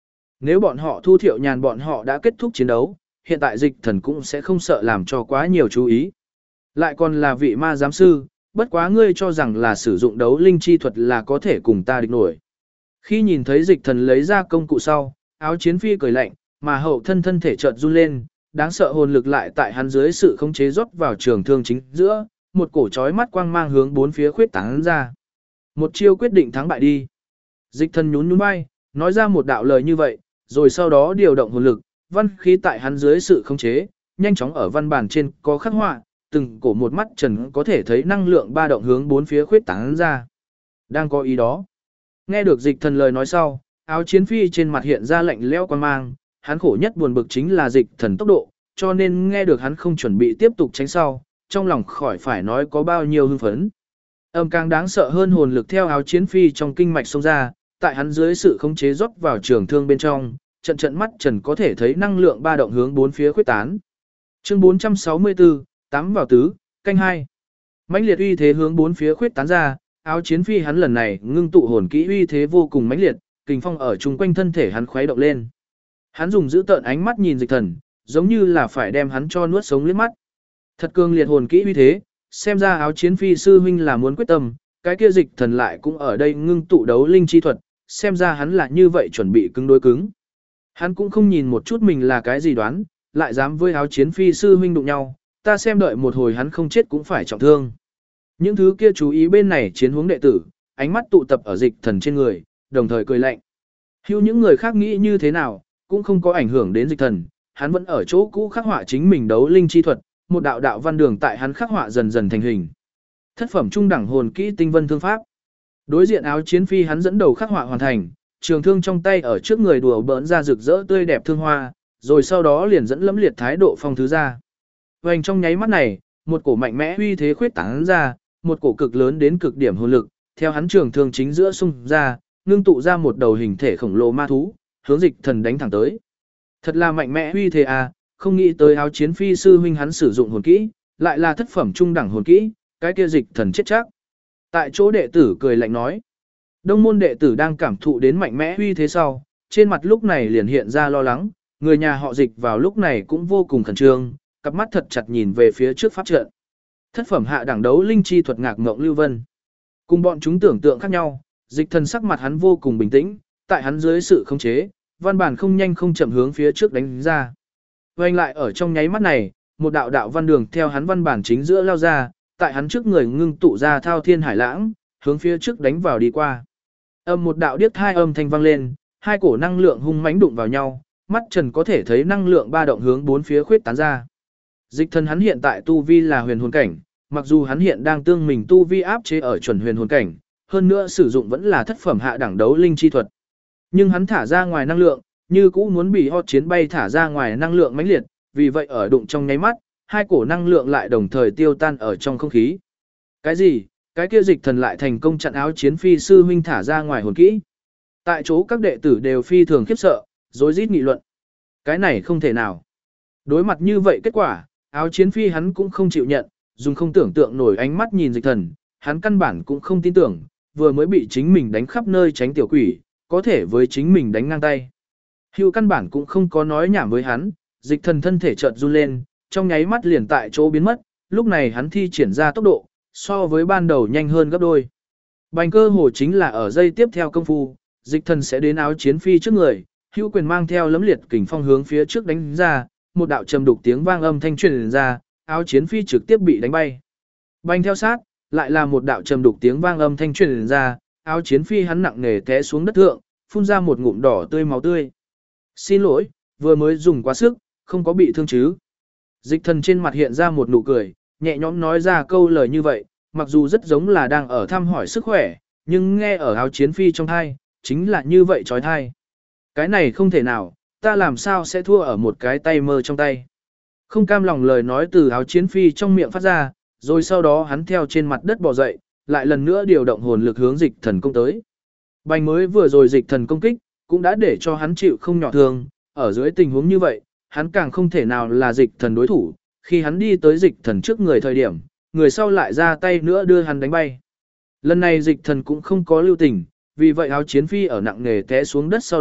Nếu bọn họ thu Thiệu Nhàn bọn họ đã kết thúc chiến đấu, hiện tại dịch thần cũng sẽ không sợ làm cho quá nhiều chú ý. Lại còn là vị ma giám sư, bất quá ngươi cho rằng là sử dụng đấu linh chi thuật là có thể cùng ta địch nổi. Khi nhìn thấy dịch thần lấy ra công cụ sau, áo chiến phi cười lạnh, mà hậu thân thể chợt run lên, đáng sợ hồn lực lại tại hắn dưới sự khống chế rót vào trường thương chính giữa, một cổ chói mắt quang mang hướng bốn phía khuyết tán ra. Một chiêu quyết định thắng bại đi. Dịch thần nhún nhún vai, nói ra một đạo lời như vậy, rồi sau đó điều động hồn lực, văn khí tại hắn dưới sự khống chế, nhanh chóng ở văn bản trên có khắc họa, từng cổ một mắt trần có thể thấy năng lượng ba động hướng bốn phía khuyết tán ra. Đang có ý đó. Nghe được dịch thần lời nói sau, áo chiến phi trên mặt hiện ra lạnh lẽo quan mang, hắn khổ nhất buồn bực chính là dịch thần tốc độ, cho nên nghe được hắn không chuẩn bị tiếp tục tránh sau, trong lòng khỏi phải nói có bao nhiêu hưng phấn. Âm càng đáng sợ hơn hồn lực theo áo chiến phi trong kinh mạch xông ra, tại hắn dưới sự khống chế rót vào trường thương bên trong, trận mắt trần có thể thấy năng lượng ba động hướng bốn phía khuyết tán. Chương 464, tám vào tứ, canh hai. Mãnh liệt uy thế hướng bốn phía khuyết tán ra, áo chiến phi hắn lần này ngưng tụ hồn kỹ uy thế vô cùng mãnh liệt, kình phong ở chung quanh thân thể hắn khuấy động lên. Hắn dùng dữ tợn ánh mắt nhìn dịch thần, giống như là phải đem hắn cho nuốt sống liếc mắt. Thật cường liệt hồn kỹ uy thế, xem ra áo chiến phi sư huynh là muốn quyết tâm, cái kia dịch thần lại cũng ở đây ngưng tụ đấu linh chi thuật, xem ra hắn là như vậy chuẩn bị cứng đối cứng. Hắn cũng không nhìn một chút mình là cái gì đoán, lại dám với áo chiến phi sư huynh đụng nhau, ta xem đợi một hồi hắn không chết cũng phải trọng thương. Những thứ kia chú ý bên này chiến hướng đệ tử, ánh mắt tụ tập ở dịch thần trên người, đồng thời cười lạnh. Hưu những người khác nghĩ như thế nào, cũng không có ảnh hưởng đến dịch thần, hắn vẫn ở chỗ cũ khắc họa chính mình đấu linh chi thuật, một đạo đạo văn đường tại hắn khắc họa dần dần thành hình. Thất phẩm trung đẳng hồn kỹ tinh vân thương pháp. Đối diện áo chiến phi hắn dẫn đầu khắc họa hoàn thành, trường thương trong tay ở trước người đùa bỡn ra rực rỡ tươi đẹp thương hoa, rồi sau đó liền dẫn lẫm liệt thái độ phong thứ ra. Vành trong nháy mắt này, một cổ mạnh mẽ uy thế khuyết tán ra, một cổ cực lớn đến cực điểm hồn lực, theo hắn trường thương chính giữa xung ra, ngưng tụ ra một đầu hình thể khổng lồ ma thú, hướng dịch thần đánh thẳng tới. Thật là mạnh mẽ uy thế à, không nghĩ tới áo chiến phi sư huynh hắn sử dụng hồn kỹ, lại là thất phẩm trung đẳng hồn kỹ, cái kia dịch thần chết chắc. Tại chỗ đệ tử cười lạnh nói. Đông môn đệ tử đang cảm thụ đến mạnh mẽ uy thế sau, trên mặt lúc này liền hiện ra lo lắng, người nhà họ dịch vào lúc này cũng vô cùng khẩn trương, cặp mắt thật chặt nhìn về phía trước pháp trận. Thất phẩm hạ đẳng đấu linh chi thuật ngạc ngộng lưu vân. Cùng bọn chúng tưởng tượng khác nhau, dịch thần sắc mặt hắn vô cùng bình tĩnh, tại hắn dưới sự khống chế, văn bản không nhanh không chậm hướng phía trước đánh ra. Vành lại ở trong nháy mắt này, một đạo đạo văn đường theo hắn văn bản chính giữa lao ra, tại hắn trước người ngưng tụ ra thao thiên hải lãng, hướng phía trước đánh vào đi qua. Một đạo điếc hai âm thanh vang lên, hai cổ năng lượng hung mãnh đụng vào nhau, mắt trần có thể thấy năng lượng ba động hướng bốn phía khuyết tán ra. Dịch thần hắn hiện tại tu vi là huyền hồn cảnh, mặc dù hắn hiện đang tương mình tu vi áp chế ở chuẩn huyền hồn cảnh, hơn nữa sử dụng vẫn là thất phẩm hạ đẳng đấu linh chi thuật. Nhưng hắn thả ra ngoài năng lượng, như cũ muốn bị hot chiến bay thả ra ngoài năng lượng mãnh liệt, vì vậy ở đụng trong nháy mắt, hai cổ năng lượng lại đồng thời tiêu tan ở trong không khí. Cái gì? Cái kia dịch thần lại thành công chặn áo chiến phi sư huynh thả ra ngoài hồn kỹ. Tại chỗ các đệ tử đều phi thường khiếp sợ, rối rít nghị luận. Cái này không thể nào. Đối mặt như vậy kết quả, áo chiến phi hắn cũng không chịu nhận, dùng không tưởng tượng nổi ánh mắt nhìn dịch thần, hắn căn bản cũng không tin tưởng, vừa mới bị chính mình đánh khắp nơi tránh tiểu quỷ, có thể với chính mình đánh ngang tay. Hưu căn bản cũng không có nói nhảm với hắn, dịch thần thân thể chợt run lên, trong nháy mắt liền tại chỗ biến mất, lúc này hắn thi triển ra tốc độ, so với ban đầu nhanh hơn gấp đôi. Bành cơ hồ chính là ở giây tiếp theo công phu, dịch thần sẽ đến áo chiến phi trước người, hữu quyền mang theo lấm liệt kình phong hướng phía trước đánh ra, một đạo trầm đục tiếng vang âm thanh truyền ra, áo chiến phi trực tiếp bị đánh bay. Bành theo sát, lại là một đạo trầm đục tiếng vang âm thanh truyền ra, áo chiến phi hắn nặng nề té xuống đất thượng, phun ra một ngụm đỏ tươi máu tươi. Xin lỗi, vừa mới dùng quá sức, không có bị thương chứ. Dịch thần trên mặt hiện ra một nụ cười, nhẹ nhõm nói ra câu lời như vậy, mặc dù rất giống là đang ở thăm hỏi sức khỏe, nhưng nghe ở áo chiến phi trong thai, chính là như vậy trói thai. Cái này không thể nào, ta làm sao sẽ thua ở một cái tay mơ trong tay. Không cam lòng lời nói từ áo chiến phi trong miệng phát ra, rồi sau đó hắn theo trên mặt đất bò dậy, lại lần nữa điều động hồn lực hướng dịch thần công tới. Bành mới vừa rồi dịch thần công kích, cũng đã để cho hắn chịu không nhỏ thương, ở dưới tình huống như vậy, hắn càng không thể nào là dịch thần đối thủ, khi hắn đi tới dịch thần trước người thời điểm, người sau lại ra tay nữa đưa hắn đánh bay. Lần này dịch thần cũng không có lưu tình, vì vậy áo chiến phi ở nặng nề té xuống đất sau đó,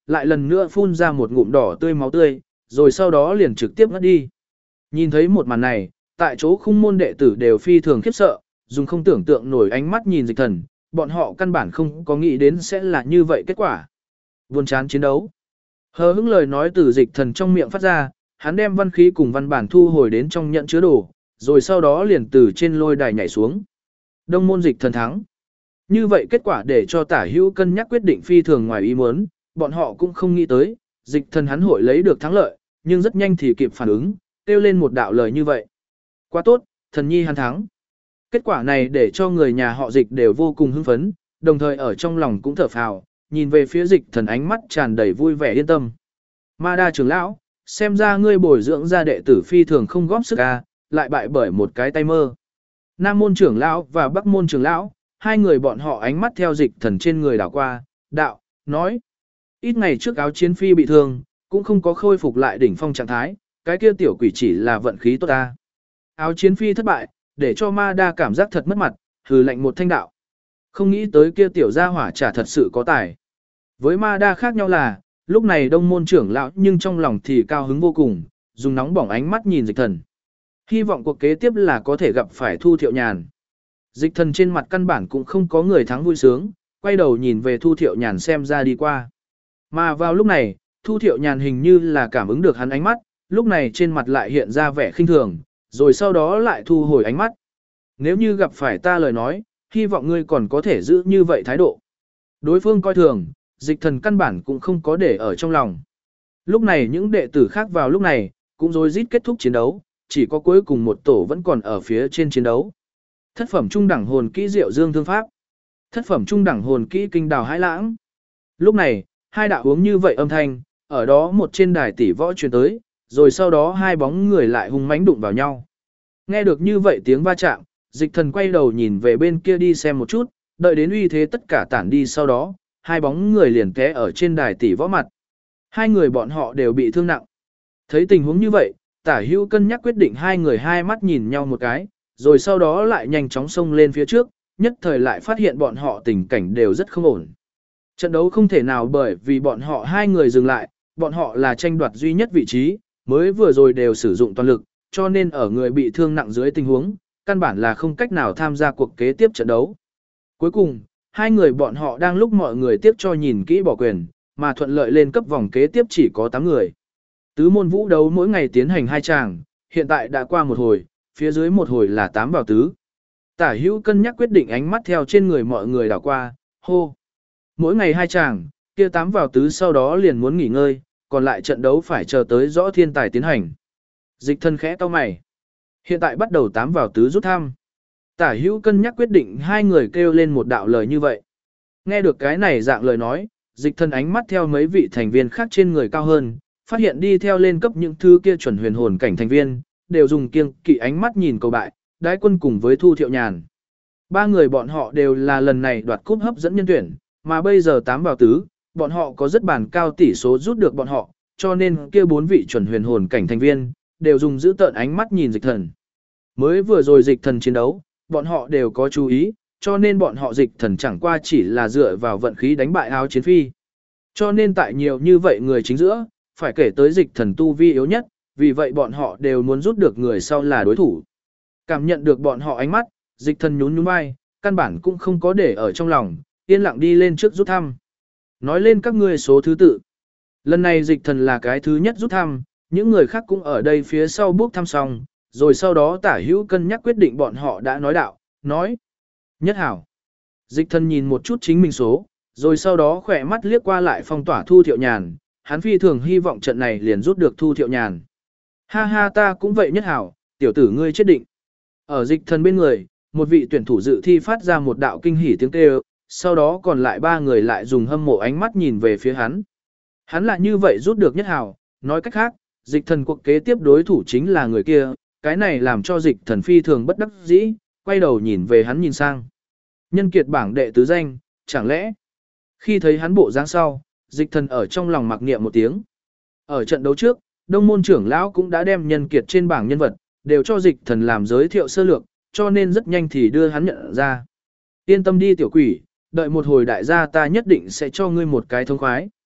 lại lần nữa phun ra một ngụm đỏ tươi máu tươi, rồi sau đó liền trực tiếp ngất đi. Nhìn thấy một màn này, tại chỗ khung môn đệ tử đều phi thường khiếp sợ, dùng không tưởng tượng nổi ánh mắt nhìn Dịch Thần, bọn họ căn bản không có nghĩ đến sẽ là như vậy kết quả. Buồn chán chiến đấu. Hờ hững lời nói từ Dịch Thần trong miệng phát ra, hắn đem văn khí cùng văn bản thu hồi đến trong nhận chứa đồ, rồi sau đó liền từ trên lôi đài nhảy xuống. Đông môn Dịch Thần thắng. Như vậy kết quả để cho Tả Hữu cân nhắc quyết định phi thường ngoài ý muốn, bọn họ cũng không nghĩ tới, Dịch Thần hắn hội lấy được thắng lợi, nhưng rất nhanh thì kịp phản ứng, kêu lên một đạo lời như vậy. Quá tốt, thần nhi hắn thắng. Kết quả này để cho người nhà họ Dịch đều vô cùng hưng phấn, đồng thời ở trong lòng cũng thở phào, nhìn về phía Dịch Thần ánh mắt tràn đầy vui vẻ yên tâm. Ma Đa trưởng lão, xem ra ngươi bồi dưỡng ra đệ tử phi thường không góp sức a, lại bại bởi một cái tay mơ. Nam môn trưởng lão và Bắc môn trưởng lão, hai người bọn họ ánh mắt theo Dịch Thần trên người đảo qua, đạo, nói. Ít ngày trước Áo Chiến Phi bị thương, cũng không có khôi phục lại đỉnh phong trạng thái, cái kia tiểu quỷ chỉ là vận khí tốt ta. Áo Chiến Phi thất bại, để cho Ma Đa cảm giác thật mất mặt, hừ lạnh một thanh đạo. Không nghĩ tới kia tiểu gia hỏa trả thật sự có tài. Với Ma Đa khác nhau là, lúc này đông môn trưởng lão nhưng trong lòng thì cao hứng vô cùng, dùng nóng bỏng ánh mắt nhìn Dịch Thần. Hy vọng cuộc kế tiếp là có thể gặp phải Thu Thiệu Nhàn. Dịch Thần trên mặt căn bản cũng không có người thắng vui sướng, quay đầu nhìn về Thu Thiệu Nhàn xem ra đi qua. Mà vào lúc này, Thu Thiệu Nhàn hình như là cảm ứng được hắn ánh mắt, lúc này trên mặt lại hiện ra vẻ khinh thường, rồi sau đó lại thu hồi ánh mắt. Nếu như gặp phải ta lời nói, hy vọng ngươi còn có thể giữ như vậy thái độ. Đối phương coi thường, Dịch Thần căn bản cũng không có để ở trong lòng. Lúc này những đệ tử khác vào lúc này, cũng rối rít kết thúc chiến đấu, chỉ có cuối cùng một tổ vẫn còn ở phía trên chiến đấu. Thất phẩm trung đẳng hồn kỹ Diệu Dương Thương Pháp. Thất phẩm trung đẳng hồn kỹ Kinh Đào Hải Lãng. Lúc này, hai đạo uống như vậy âm thanh, ở đó một trên đài tỷ võ truyền tới, rồi sau đó hai bóng người lại hung mãnh đụng vào nhau. Nghe được như vậy tiếng va chạm, Dịch Thần quay đầu nhìn về bên kia đi xem một chút, đợi đến uy thế tất cả tản đi sau đó, hai bóng người liền té ở trên đài tỷ võ mặt. Hai người bọn họ đều bị thương nặng. Thấy tình huống như vậy, Tả Hữu cân nhắc quyết định hai người hai mắt nhìn nhau một cái, rồi sau đó lại nhanh chóng xông lên phía trước, nhất thời lại phát hiện bọn họ tình cảnh đều rất không ổn. Trận đấu không thể nào bởi vì bọn họ hai người dừng lại, bọn họ là tranh đoạt duy nhất vị trí, mới vừa rồi đều sử dụng toàn lực, cho nên ở người bị thương nặng dưới tình huống, căn bản là không cách nào tham gia cuộc kế tiếp trận đấu. Cuối cùng, hai người bọn họ đang lúc mọi người tiếp cho nhìn kỹ bỏ quyền, mà thuận lợi lên cấp vòng kế tiếp chỉ có 8 người. Tứ môn vũ đấu mỗi ngày tiến hành 2 tràng, hiện tại đã qua một hồi, phía dưới một hồi là 8 vào tứ. Tả Hữu cân nhắc quyết định ánh mắt theo trên người mọi người đảo qua, hô. Mỗi ngày 2 tràng, kia 8 vào tứ sau đó liền muốn nghỉ ngơi, còn lại trận đấu phải chờ tới rõ thiên tài tiến hành. Dịch Thần khẽ cau mày. Hiện tại bắt đầu 8 vào tứ rút thăm. Tả Hữu cân nhắc quyết định hai người kêu lên một đạo lời như vậy. Nghe được cái này dạng lời nói, Dịch Thần ánh mắt theo mấy vị thành viên khác trên người cao hơn, phát hiện đi theo lên cấp những thứ kia chuẩn huyền hồn cảnh thành viên, đều dùng kiêng kỵ ánh mắt nhìn cầu bại, Đái Quân cùng với Thu Thiệu Nhàn. Ba người bọn họ đều là lần này đoạt cúp hấp dẫn nhân tuyển, mà bây giờ 8 vào tứ, bọn họ có rất bản cao tỷ số rút được bọn họ, cho nên kia 4 vị chuẩn huyền hồn cảnh thành viên, đều dùng giữ tợn ánh mắt nhìn Dịch Thần. Mới vừa rồi Dịch Thần chiến đấu, bọn họ đều có chú ý, cho nên bọn họ Dịch Thần chẳng qua chỉ là dựa vào vận khí đánh bại Áo Chiến Phi. Cho nên tại nhiều như vậy người chính giữa, phải kể tới Dịch Thần tu vi yếu nhất, vì vậy bọn họ đều muốn rút được người sau là đối thủ. Cảm nhận được bọn họ ánh mắt, Dịch Thần nhún nhún vai, căn bản cũng không có để ở trong lòng, yên lặng đi lên trước rút thăm. Nói lên các ngươi số thứ tự. Lần này Dịch Thần là cái thứ nhất rút thăm, những người khác cũng ở đây phía sau bước thăm xong, rồi sau đó Tả Hữu cân nhắc quyết định bọn họ đã nói đạo, nói. Nhất hảo. Dịch Thần nhìn một chút chính mình số, rồi sau đó khỏe mắt liếc qua lại phong tỏa Thu Thiệu Nhàn, hắn phi thường hy vọng trận này liền rút được Thu Thiệu Nhàn. Ha ha, ta cũng vậy Nhất hảo, tiểu tử ngươi chết định. Ở Dịch Thần bên người, một vị tuyển thủ dự thi phát ra một đạo kinh hỉ tiếng kêu, sau đó còn lại 3 người lại dùng hâm mộ ánh mắt nhìn về phía hắn. Hắn lại như vậy rút được Nhất hảo, nói cách khác, Dịch Thần cuộc kế tiếp đối thủ chính là người kia, cái này làm cho Dịch Thần phi thường bất đắc dĩ, quay đầu nhìn về hắn nhìn sang. Nhân kiệt bảng đệ tứ danh, chẳng lẽ? Khi thấy hắn bộ dáng sau, Dịch Thần ở trong lòng mặc niệm một tiếng. Ở trận đấu trước, Đông môn trưởng lão cũng đã đem nhân kiệt trên bảng nhân vật, đều cho Dịch Thần làm giới thiệu sơ lược, cho nên rất nhanh thì đưa hắn nhận ra. Yên tâm đi tiểu quỷ, đợi một hồi đại gia ta nhất định sẽ cho ngươi một cái thông khoái.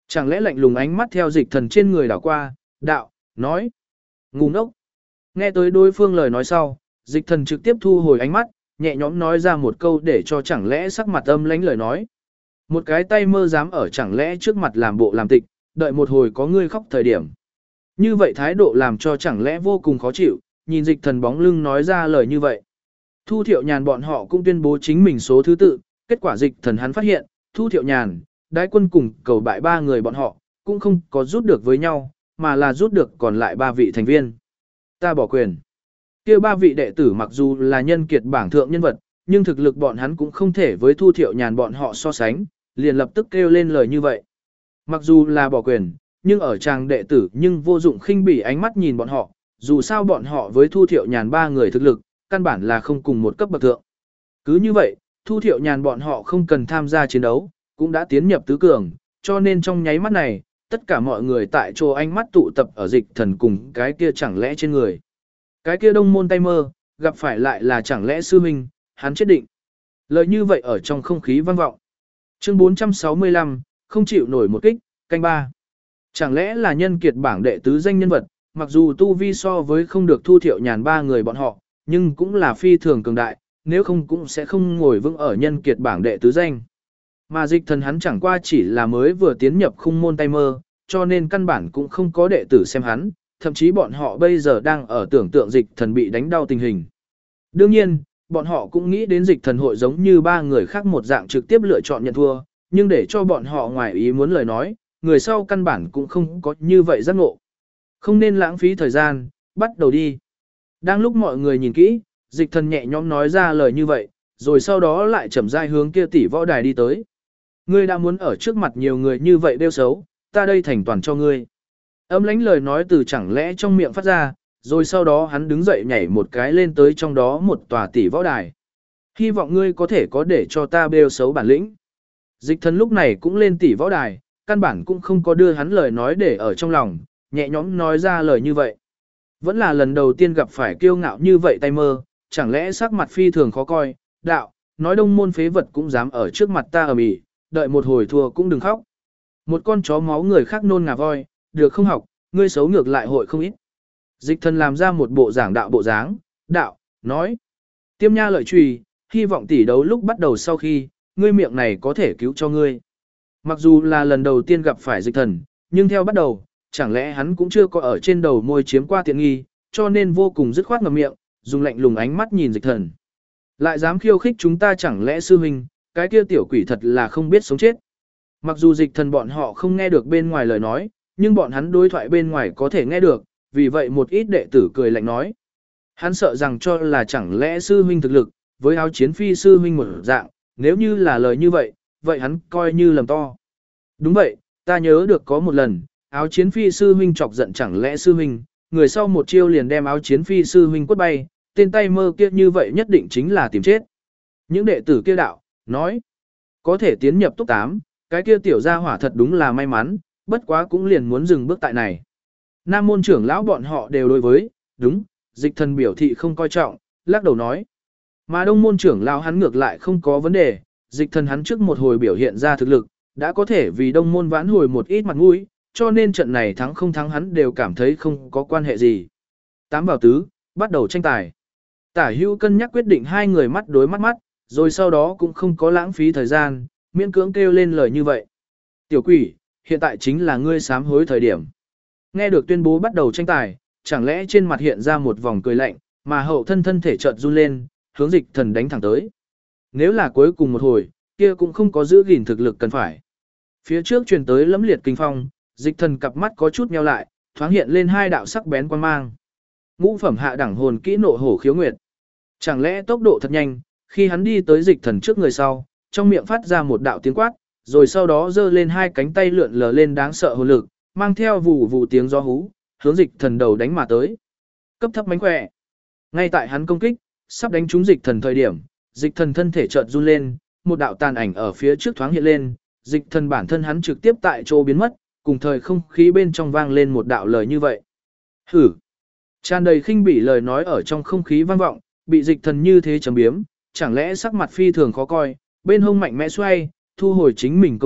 Chẳng lẽ lạnh lùng ánh mắt theo dịch thần trên người đảo qua, đạo, nói. Ngu ngốc. Nghe tới đối phương lời nói sau, dịch thần trực tiếp thu hồi ánh mắt, nhẹ nhõm nói ra một câu để cho chẳng lẽ sắc mặt âm lãnh lời nói. Một cái tay mơ dám ở chẳng lẽ trước mặt làm bộ làm tịch, đợi một hồi có ngươi khóc thời điểm. Như vậy thái độ làm cho chẳng lẽ vô cùng khó chịu, nhìn dịch thần bóng lưng nói ra lời như vậy. Thu Thiệu Nhàn bọn họ cũng tuyên bố chính mình số thứ tự, kết quả dịch thần hắn phát hiện, Thu Thiệu Nhàn, Đái Quân cùng Cầu Bại ba người bọn họ, cũng không có rút được với nhau, mà là rút được còn lại 3 vị thành viên. Ta bỏ quyền. Kia 3 vị đệ tử mặc dù là nhân kiệt bảng thượng nhân vật, nhưng thực lực bọn hắn cũng không thể với Thu Thiệu Nhàn bọn họ so sánh, liền lập tức kêu lên lời như vậy. Mặc dù là bỏ quyền, nhưng ở chàng đệ tử nhưng vô dụng khinh bỉ ánh mắt nhìn bọn họ, dù sao bọn họ với Thu Thiệu Nhàn 3 người thực lực, căn bản là không cùng một cấp bậc thượng. Cứ như vậy, Thu Thiệu Nhàn bọn họ không cần tham gia chiến đấu, cũng đã tiến nhập tứ cường, cho nên trong nháy mắt này, tất cả mọi người tại chỗ ánh mắt tụ tập ở dịch thần cùng cái kia chẳng lẽ trên người. Cái kia đông môn tay mơ, gặp phải lại là chẳng lẽ sư huynh, hắn chết định. Lời như vậy ở trong không khí vang vọng. Chương 465, không chịu nổi một kích, canh 3. Chẳng lẽ là nhân kiệt bảng đệ tứ danh nhân vật, mặc dù tu vi so với không được Thu Thiệu Nhàn 3 người bọn họ, nhưng cũng là phi thường cường đại, nếu không cũng sẽ không ngồi vững ở nhân kiệt bảng đệ tứ danh. Mà dịch thần hắn chẳng qua chỉ là mới vừa tiến nhập khung môn tay mơ, cho nên căn bản cũng không có đệ tử xem hắn, thậm chí bọn họ bây giờ đang ở tưởng tượng dịch thần bị đánh đau tình hình. Đương nhiên, bọn họ cũng nghĩ đến dịch thần hội giống như 3 người khác một dạng trực tiếp lựa chọn nhận thua, nhưng để cho bọn họ ngoài ý muốn lời nói, người sau căn bản cũng không có như vậy giác ngộ. Không nên lãng phí thời gian, bắt đầu đi. Đang lúc mọi người nhìn kỹ, dịch thần nhẹ nhõm nói ra lời như vậy, rồi sau đó lại chậm rãi hướng kia tỷ võ đài đi tới. Ngươi đã muốn ở trước mặt nhiều người như vậy đeo xấu, ta đây thành toàn cho ngươi. Âm lãnh lời nói từ chẳng lẽ trong miệng phát ra, rồi sau đó hắn đứng dậy nhảy một cái lên tới trong đó một tòa tỷ võ đài. Hy vọng ngươi có thể có để cho ta bêu xấu bản lĩnh. Dịch thần lúc này cũng lên tỷ võ đài, căn bản cũng không có đưa hắn lời nói để ở trong lòng, nhẹ nhõm nói ra lời như vậy. Vẫn là lần đầu tiên gặp phải kiêu ngạo như vậy tay mơ, chẳng lẽ sắc mặt phi thường khó coi, đạo, nói đông môn phế vật cũng dám ở trước mặt ta ầm ĩ, đợi một hồi thua cũng đừng khóc. Một con chó máu người khác nôn ngà voi, được không học, ngươi xấu ngược lại hội không ít. Dịch thần làm ra một bộ giảng đạo bộ dáng, đạo, nói. Tiêm nha lợi trùy, hy vọng tỷ đấu lúc bắt đầu sau khi, ngươi miệng này có thể cứu cho ngươi. Mặc dù là lần đầu tiên gặp phải dịch thần, nhưng theo bắt đầu, chẳng lẽ hắn cũng chưa có ở trên đầu môi chiếm qua tiện nghi, cho nên vô cùng dứt khoát ngậm miệng, dùng lạnh lùng ánh mắt nhìn dịch thần. Lại dám khiêu khích chúng ta chẳng lẽ sư huynh, cái kia tiểu quỷ thật là không biết sống chết. Mặc dù dịch thần bọn họ không nghe được bên ngoài lời nói, nhưng bọn hắn đối thoại bên ngoài có thể nghe được, vì vậy một ít đệ tử cười lạnh nói. Hắn sợ rằng cho là chẳng lẽ sư huynh thực lực, với áo chiến phi sư huynh một dạng, nếu như là lời như vậy, vậy hắn coi như lầm to. Đúng vậy, ta nhớ được có một lần, áo chiến phi sư huynh chọc giận chẳng lẽ sư huynh, người sau một chiêu liền đem áo chiến phi sư huynh quất bay, tên tay mơ kia như vậy nhất định chính là tìm chết. Những đệ tử kia đạo, nói, có thể tiến nhập top 8, cái kia tiểu gia hỏa thật đúng là may mắn, bất quá cũng liền muốn dừng bước tại này. Nam môn trưởng lão bọn họ đều đối với, đúng, dịch thần biểu thị không coi trọng, lắc đầu nói. Mà đông môn trưởng lão hắn ngược lại không có vấn đề, dịch thần hắn trước một hồi biểu hiện ra thực lực, đã có thể vì đông môn vãn hồi một ít mặt mũi, cho nên trận này thắng không thắng hắn đều cảm thấy không có quan hệ gì. 8 vào tứ, bắt đầu tranh tài. Tả hữu cân nhắc quyết định hai người mắt đối mắt mắt, rồi sau đó cũng không có lãng phí thời gian, miễn cưỡng kêu lên lời như vậy. Tiểu quỷ, hiện tại chính là ngươi sám hối thời điểm. Nghe được tuyên bố bắt đầu tranh tài, chẳng lẽ trên mặt hiện ra một vòng cười lạnh, mà hậu thân thân thể chợt run lên, hướng dịch thần đánh thẳng tới. Nếu là cuối cùng một hồi, kia cũng không có giữ gìn thực lực cần phải. Phía trước truyền tới lẫm liệt kinh phong, dịch thần cặp mắt có chút nheo lại, thoáng hiện lên hai đạo sắc bén quan mang. Ngũ phẩm hạ đẳng hồn kỹ nộ hổ khiếu nguyệt. Chẳng lẽ tốc độ thật nhanh, khi hắn đi tới dịch thần trước người sau, trong miệng phát ra một đạo tiếng quát, rồi sau đó giơ lên hai cánh tay lượn lờ lên đáng sợ hồn lực, mang theo vù vù tiếng gió hú, hướng dịch thần đầu đánh mà tới. Cấp thấp mánh khỏe. Ngay tại hắn công kích, sắp đánh trúng dịch thần thời điểm, dịch thần thân thể chợt run lên, một đạo tàn ảnh ở phía trước thoáng hiện lên, dịch thần bản thân hắn trực tiếp tại chỗ biến mất, cùng thời không khí bên trong vang lên một đạo lời như vậy. Hử! Tràn đầy khinh bỉ lời nói ở trong không khí vang vọng, bị dịch thần như thế chấm biếm, chẳng lẽ sắc mặt phi thường khó coi, bên hông mạnh mẽ xoay, thu hồi chính mình công kích,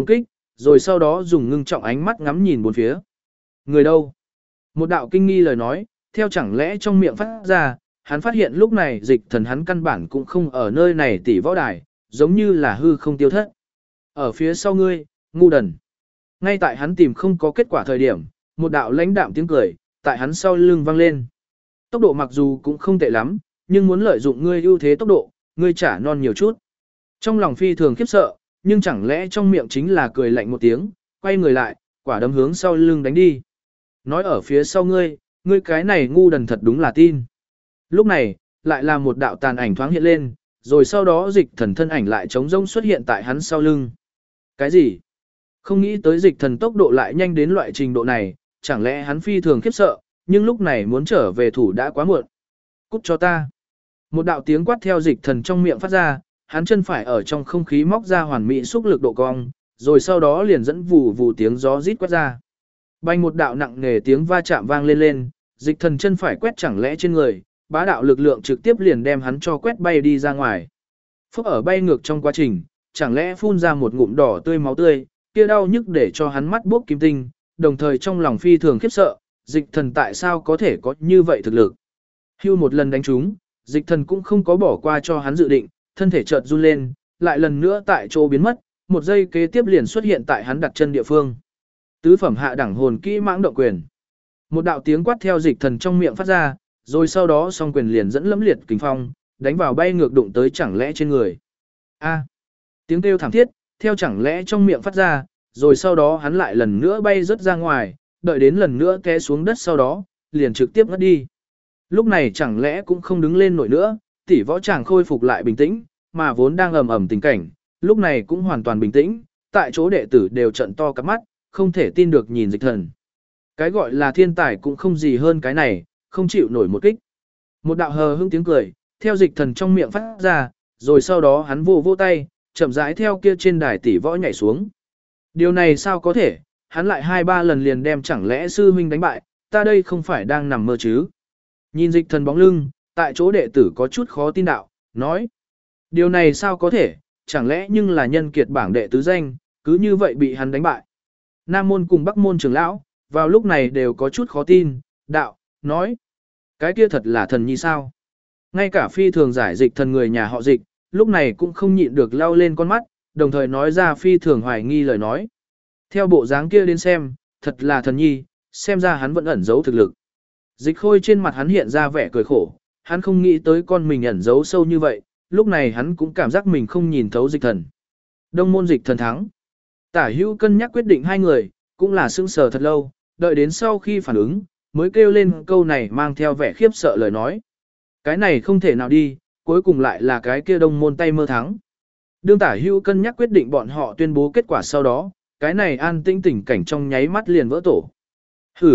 rồi sau đó dùng ngưng trọng ánh mắt ngắm nhìn bốn phía. Người đâu? Một đạo kinh nghi lời nói, theo chẳng lẽ trong miệng phát ra, hắn phát hiện lúc này dịch thần hắn căn bản cũng không ở nơi này tỷ võ đài, giống như là hư không tiêu thất. Ở phía sau ngươi, ngu đần. Ngay tại hắn tìm không có kết quả thời điểm, một đạo lãnh đạm tiếng cười, tại hắn sau lưng vang lên. Tốc độ mặc dù cũng không tệ lắm, nhưng muốn lợi dụng ngươi ưu thế tốc độ, ngươi trả non nhiều chút. Trong lòng phi thường khiếp sợ, nhưng chẳng lẽ trong miệng chính là cười lạnh một tiếng, quay người lại, quả đấm hướng sau lưng đánh đi. Nói ở phía sau ngươi cái này ngu đần thật đúng là tin. Lúc này, lại là một đạo tàn ảnh thoáng hiện lên, rồi sau đó dịch thần thân ảnh lại trống rông xuất hiện tại hắn sau lưng. Cái gì? Không nghĩ tới dịch thần tốc độ lại nhanh đến loại trình độ này, chẳng lẽ hắn phi thường khiếp sợ, nhưng lúc này muốn trở về thủ đã quá muộn. Cút cho ta. Một đạo tiếng quát theo dịch thần trong miệng phát ra, hắn chân phải ở trong không khí móc ra hoàn mỹ xúc lực độ cong, rồi sau đó liền dẫn vù vù tiếng gió rít quét ra. Bành một đạo nặng nề tiếng va chạm vang lên lên, dịch thần chân phải quét chẳng lẽ trên người, bá đạo lực lượng trực tiếp liền đem hắn cho quét bay đi ra ngoài. Phúc ở bay ngược trong quá trình, chẳng lẽ phun ra một ngụm đỏ tươi máu tươi, kia đau nhức để cho hắn mắt buốc kim tinh, đồng thời trong lòng phi thường khiếp sợ, dịch thần tại sao có thể có như vậy thực lực. Hưu một lần đánh trúng, dịch thần cũng không có bỏ qua cho hắn dự định, thân thể chợt run lên, lại lần nữa tại chỗ biến mất, một giây kế tiếp liền xuất hiện tại hắn đặt chân địa phương. Tứ phẩm hạ đẳng hồn kỹ mãng động quyền. Một đạo tiếng quát theo dịch thần trong miệng phát ra, rồi sau đó song quyền liền dẫn lẫm liệt kình phong, đánh vào bay ngược đụng tới chẳng lẽ trên người. A. Tiếng kêu thảm thiết, theo chẳng lẽ trong miệng phát ra, rồi sau đó hắn lại lần nữa bay rớt ra ngoài, đợi đến lần nữa té xuống đất sau đó, liền trực tiếp ngất đi. Lúc này chẳng lẽ cũng không đứng lên nổi nữa, tỷ võ chàng khôi phục lại bình tĩnh, mà vốn đang ầm ầm tình cảnh, lúc này cũng hoàn toàn bình tĩnh, tại chỗ đệ tử đều trận to cặp mắt, không thể tin được nhìn dịch thần. Cái gọi là thiên tài cũng không gì hơn cái này, không chịu nổi một kích. Một đạo hờ hững tiếng cười, theo dịch thần trong miệng phát ra, rồi sau đó hắn vô vô tay, chậm rãi theo kia trên đài tỷ võ nhảy xuống. Điều này sao có thể, hắn lại 2-3 lần liền đem chẳng lẽ sư huynh đánh bại, ta đây không phải đang nằm mơ chứ. Nhìn dịch thần bóng lưng, tại chỗ đệ tử có chút khó tin đạo, nói. Điều này sao có thể, chẳng lẽ nhưng là nhân kiệt bảng đệ tứ danh, cứ như vậy bị hắn đánh bại. Nam môn cùng Bắc môn trưởng lão, vào lúc này đều có chút khó tin, đạo, nói. Cái kia thật là thần nhi sao? Ngay cả phi thường giải dịch thần người nhà họ dịch, lúc này cũng không nhịn được lau lên con mắt, đồng thời nói ra phi thường hoài nghi lời nói. Theo bộ dáng kia đến xem, thật là thần nhi, xem ra hắn vẫn ẩn giấu thực lực. Dịch Khôi trên mặt hắn hiện ra vẻ cười khổ, hắn không nghĩ tới con mình ẩn giấu sâu như vậy, lúc này hắn cũng cảm giác mình không nhìn thấu dịch thần. Đông môn dịch thần thắng. Tả Hữu cân nhắc quyết định hai người, cũng là sững sờ thật lâu, đợi đến sau khi phản ứng, mới kêu lên câu này mang theo vẻ khiếp sợ lời nói. Cái này không thể nào đi, cuối cùng lại là cái kia đông môn tay mơ thắng. Đương Tả Hữu cân nhắc quyết định bọn họ tuyên bố kết quả sau đó, cái này an tĩnh tình cảnh trong nháy mắt liền vỡ tổ. Hử!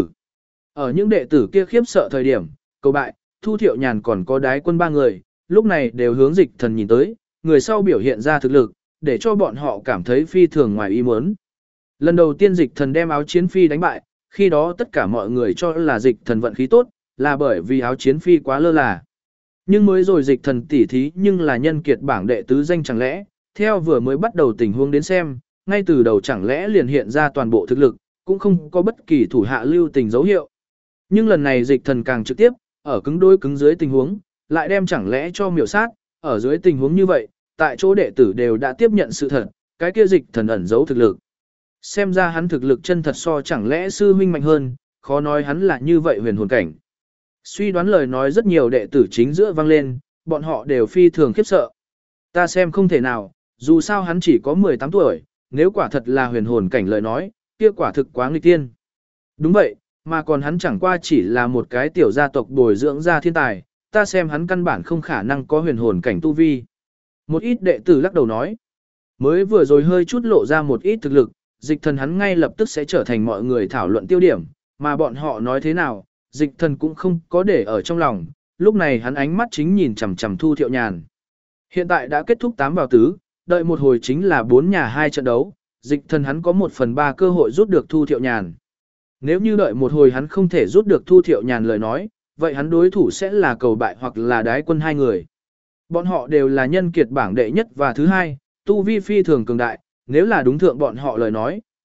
Ở những đệ tử kia khiếp sợ thời điểm, Cầu Bại, Thu Thiệu Nhàn còn có Đái Quân ba người, lúc này đều hướng dịch thần nhìn tới, người sau biểu hiện ra thực lực, để cho bọn họ cảm thấy phi thường ngoài ý muốn. Lần đầu tiên dịch thần đem áo chiến phi đánh bại, khi đó tất cả mọi người cho là dịch thần vận khí tốt, là bởi vì áo chiến phi quá lơ là. Nhưng mới rồi dịch thần tỉ thí nhưng là nhân kiệt bảng đệ tứ danh chẳng lẽ, theo vừa mới bắt đầu tình huống đến xem, ngay từ đầu chẳng lẽ liền hiện ra toàn bộ thực lực, cũng không có bất kỳ thủ hạ lưu tình dấu hiệu. Nhưng lần này dịch thần càng trực tiếp, ở cứng đôi cứng dưới tình huống, lại đem chẳng lẽ cho miểu sát, ở dưới tình huống như vậy, tại chỗ đệ tử đều đã tiếp nhận sự thật, cái kia dịch thần ẩn giấu thực lực. Xem ra hắn thực lực chân thật so chẳng lẽ sư huynh mạnh hơn, khó nói hắn là như vậy huyền hồn cảnh. Suy đoán lời nói rất nhiều đệ tử chính giữa vang lên, bọn họ đều phi thường khiếp sợ. Ta xem không thể nào, dù sao hắn chỉ có 18 tuổi, nếu quả thật là huyền hồn cảnh lời nói, kia quả thực quá nghịch tiên. Đúng vậy, mà còn hắn chẳng qua chỉ là một cái tiểu gia tộc bồi dưỡng ra thiên tài, ta xem hắn căn bản không khả năng có huyền hồn cảnh tu vi. Một ít đệ tử lắc đầu nói, mới vừa rồi hơi chút lộ ra một ít thực lực, dịch thần hắn ngay lập tức sẽ trở thành mọi người thảo luận tiêu điểm, mà bọn họ nói thế nào, dịch thần cũng không có để ở trong lòng, lúc này hắn ánh mắt chính nhìn chằm chằm Thu Thiệu Nhàn. Hiện tại đã kết thúc 8 vào tứ, đợi một hồi chính là 4 nhà 2 trận đấu, dịch thần hắn có 1/3 cơ hội rút được Thu Thiệu Nhàn. Nếu như đợi một hồi hắn không thể rút được Thu Thiệu Nhàn lời nói, vậy hắn đối thủ sẽ là Cầu Bại hoặc là Đái Quân hai người. Bọn họ đều là nhân kiệt bảng đệ nhất và thứ hai, tu vi phi thường cường đại, nếu là đúng thượng bọn họ lời nói,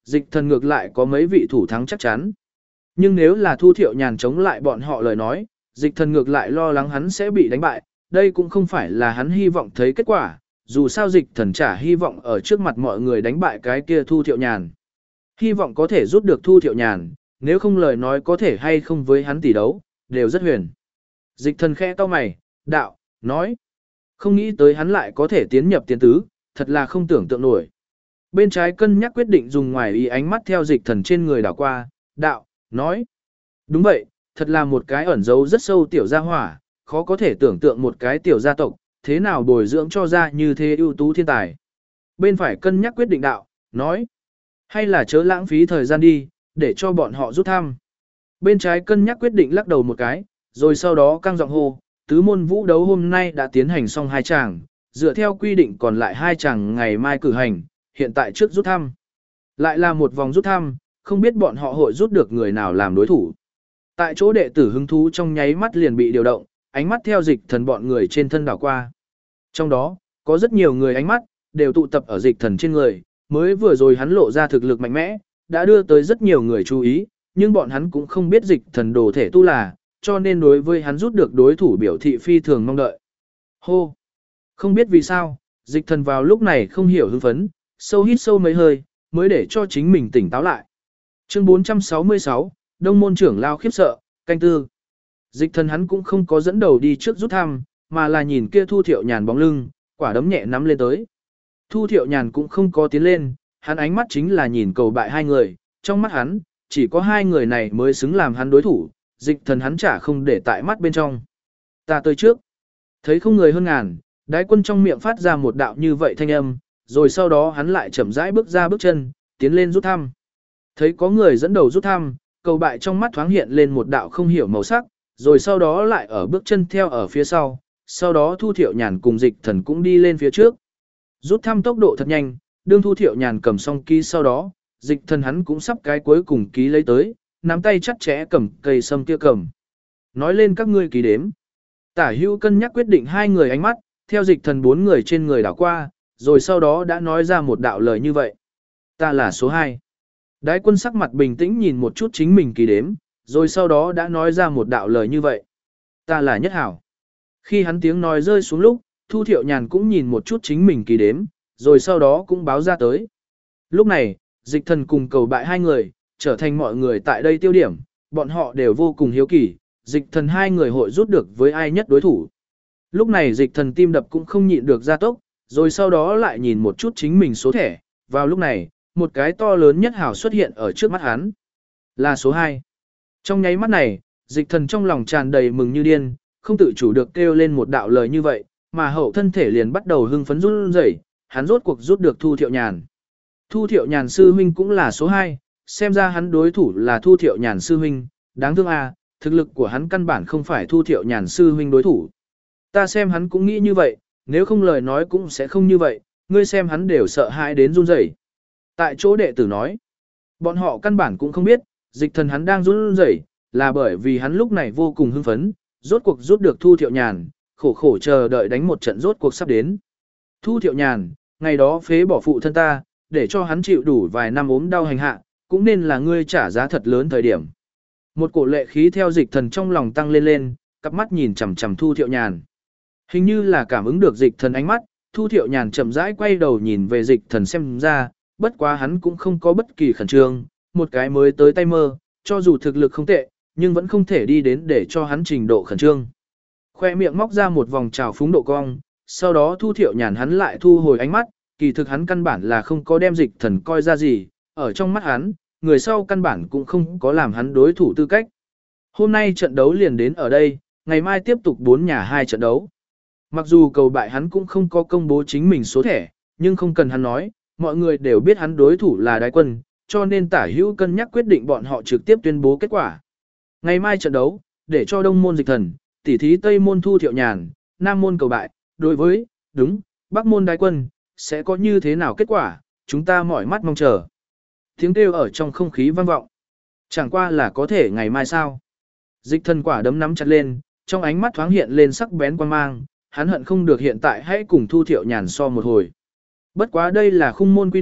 dịch thần ngược lại có mấy vị thủ thắng chắc chắn. Nhưng nếu là Thu Thiệu Nhàn chống lại bọn họ lời nói, dịch thần ngược lại lo lắng hắn sẽ bị đánh bại, đây cũng không phải là hắn hy vọng thấy kết quả, dù sao dịch thần chả hy vọng ở trước mặt mọi người đánh bại cái kia Thu Thiệu Nhàn. Hy vọng có thể rút được Thu Thiệu Nhàn, nếu không lời nói có thể hay không với hắn tỷ đấu, đều rất huyền. Dịch thần khẽ cau mày, đạo, nói. Không nghĩ tới hắn lại có thể tiến nhập tiến tứ, thật là không tưởng tượng nổi. Bên trái cân nhắc quyết định dùng ngoài ý ánh mắt theo dịch thần trên người đảo qua, đạo, nói. Đúng vậy, thật là một cái ẩn giấu rất sâu tiểu gia hỏa, khó có thể tưởng tượng một cái tiểu gia tộc, thế nào bồi dưỡng cho ra như thế ưu tú thiên tài. Bên phải cân nhắc quyết định đạo, nói. Hay là chớ lãng phí thời gian đi, để cho bọn họ rút thăm. Bên trái cân nhắc quyết định lắc đầu một cái, rồi sau đó căng giọng hô, tứ môn vũ đấu hôm nay đã tiến hành xong 2 chàng, dựa theo quy định còn lại 2 chàng ngày mai cử hành, hiện tại trước rút thăm. Lại là một vòng rút thăm, không biết bọn họ hội rút được người nào làm đối thủ. Tại chỗ đệ tử hứng thú trong nháy mắt liền bị điều động, ánh mắt theo dịch thần bọn người trên thân đảo qua. Trong đó, có rất nhiều người ánh mắt, đều tụ tập ở dịch thần trên người, mới vừa rồi hắn lộ ra thực lực mạnh mẽ, đã đưa tới rất nhiều người chú ý, nhưng bọn hắn cũng không biết dịch thần đồ thể tu là, cho nên đối với hắn rút được đối thủ biểu thị phi thường mong đợi. Hô! Không biết vì sao, dịch thần vào lúc này không hiểu hưng phấn, sâu hít sâu mấy hơi, mới để cho chính mình tỉnh táo lại. Chương 466, Đông môn trưởng lao khiếp sợ, canh tư. Dịch thần hắn cũng không có dẫn đầu đi trước rút thăm, mà là nhìn kia Thu Thiệu Nhàn bóng lưng, quả đấm nhẹ nắm lên tới. Thu Thiệu Nhàn cũng không có tiến lên, hắn ánh mắt chính là nhìn cầu bại 2 người, trong mắt hắn, chỉ có 2 người này mới xứng làm hắn đối thủ, dịch thần hắn chả không để tại mắt bên trong. Ta tới trước. Thấy không người hơn ngàn, Đái Quân trong miệng phát ra một đạo như vậy thanh âm, rồi sau đó hắn lại chậm rãi bước ra bước chân, tiến lên rút thăm. Thấy có người dẫn đầu rút thăm, cầu bại trong mắt thoáng hiện lên một đạo không hiểu màu sắc, rồi sau đó lại ở bước chân theo ở phía sau đó Thu Thiệu Nhàn cùng dịch thần cũng đi lên phía trước. Rút thăm tốc độ thật nhanh, đương Thu Thiệu Nhàn cầm xong ký sau đó, dịch thần hắn cũng sắp cái cuối cùng ký lấy tới, nắm tay chặt chẽ cầm cây sâm kia cầm. Nói lên các ngươi ký đếm. Tả Hữu cân nhắc quyết định 2 người ánh mắt, theo dịch thần 4 người trên người đảo qua, rồi sau đó đã nói ra một đạo lời như vậy. Ta là số 2. Đái Quân sắc mặt bình tĩnh nhìn một chút chính mình ký đếm, rồi sau đó đã nói ra một đạo lời như vậy. Ta là Nhất Hảo. Khi hắn tiếng nói rơi xuống lúc, Thu Thiệu Nhàn cũng nhìn một chút chính mình ký đếm, rồi sau đó cũng báo ra tới. Lúc này, dịch thần cùng cầu bại 2 người, trở thành mọi người tại đây tiêu điểm, bọn họ đều vô cùng hiếu kỳ, dịch thần 2 người hội rút được với ai nhất đối thủ. Lúc này dịch thần tim đập cũng không nhịn được gia tốc, rồi sau đó lại nhìn một chút chính mình số thẻ, vào lúc này, một cái to lớn Nhất Hảo xuất hiện ở trước mắt hắn. Là số 2. Trong nháy mắt này, dịch thần trong lòng tràn đầy mừng như điên, không tự chủ được kêu lên một đạo lời như vậy, mà hậu thân thể liền bắt đầu hưng phấn run rẩy, hắn rốt cuộc rút được Thu Thiệu Nhàn. Thu Thiệu Nhàn sư huynh cũng là số 2, xem ra hắn đối thủ là Thu Thiệu Nhàn sư huynh, đáng thương à, thực lực của hắn căn bản không phải Thu Thiệu Nhàn sư huynh đối thủ. Ta xem hắn cũng nghĩ như vậy, nếu không lời nói cũng sẽ không như vậy, ngươi xem hắn đều sợ hãi đến run rẩy. Tại chỗ đệ tử nói, bọn họ căn bản cũng không biết, dịch thần hắn đang run rẩy, là bởi vì hắn lúc này vô cùng hưng phấn, rốt cuộc rút được Thu Thiệu Nhàn, khổ khổ chờ đợi đánh một trận rốt cuộc sắp đến. Thu Thiệu Nhàn, ngày đó phế bỏ phụ thân ta, để cho hắn chịu đủ vài năm ốm đau hành hạ, cũng nên là ngươi trả giá thật lớn thời điểm. Một cổ lệ khí theo dịch thần trong lòng tăng lên, cặp mắt nhìn chằm chằm Thu Thiệu Nhàn. Hình như là cảm ứng được dịch thần ánh mắt, Thu Thiệu Nhàn chậm rãi quay đầu nhìn về dịch thần xem ra, bất quá hắn cũng không có bất kỳ khẩn trương, một cái mới tới tay mơ, cho dù thực lực không tệ, nhưng vẫn không thể đi đến để cho hắn trình độ khẩn trương. Khoe miệng móc ra một vòng trào phúng độ cong, sau đó Thu Thiệu Nhàn hắn lại thu hồi ánh mắt, kỳ thực hắn căn bản là không có đem dịch thần coi ra gì, ở trong mắt hắn, người sau căn bản cũng không có làm hắn đối thủ tư cách. Hôm nay trận đấu liền đến ở đây, ngày mai tiếp tục 4 nhà 2 trận đấu. Mặc dù cầu bại hắn cũng không có công bố chính mình số thẻ, nhưng không cần hắn nói, mọi người đều biết hắn đối thủ là Đái Quân, cho nên Tả Hữu cân nhắc quyết định bọn họ trực tiếp tuyên bố kết quả. Ngày mai trận đấu, để cho Đông môn dịch thần, tỉ thí Tây môn Thu Thiệu Nhàn, Nam môn cầu bại, đối với, đúng, Bắc môn Đái Quân, sẽ có như thế nào kết quả, chúng ta mỏi mắt mong chờ. Tiếng kêu ở trong không khí vang vọng. Chẳng qua là có thể ngày mai sao. Dịch thần quả đấm nắm chặt lên, trong ánh mắt thoáng hiện lên sắc bén quan mang, hắn hận không được hiện tại hãy cùng Thu Thiệu Nhàn so một hồi. Bất quá đây là khung môn quy định,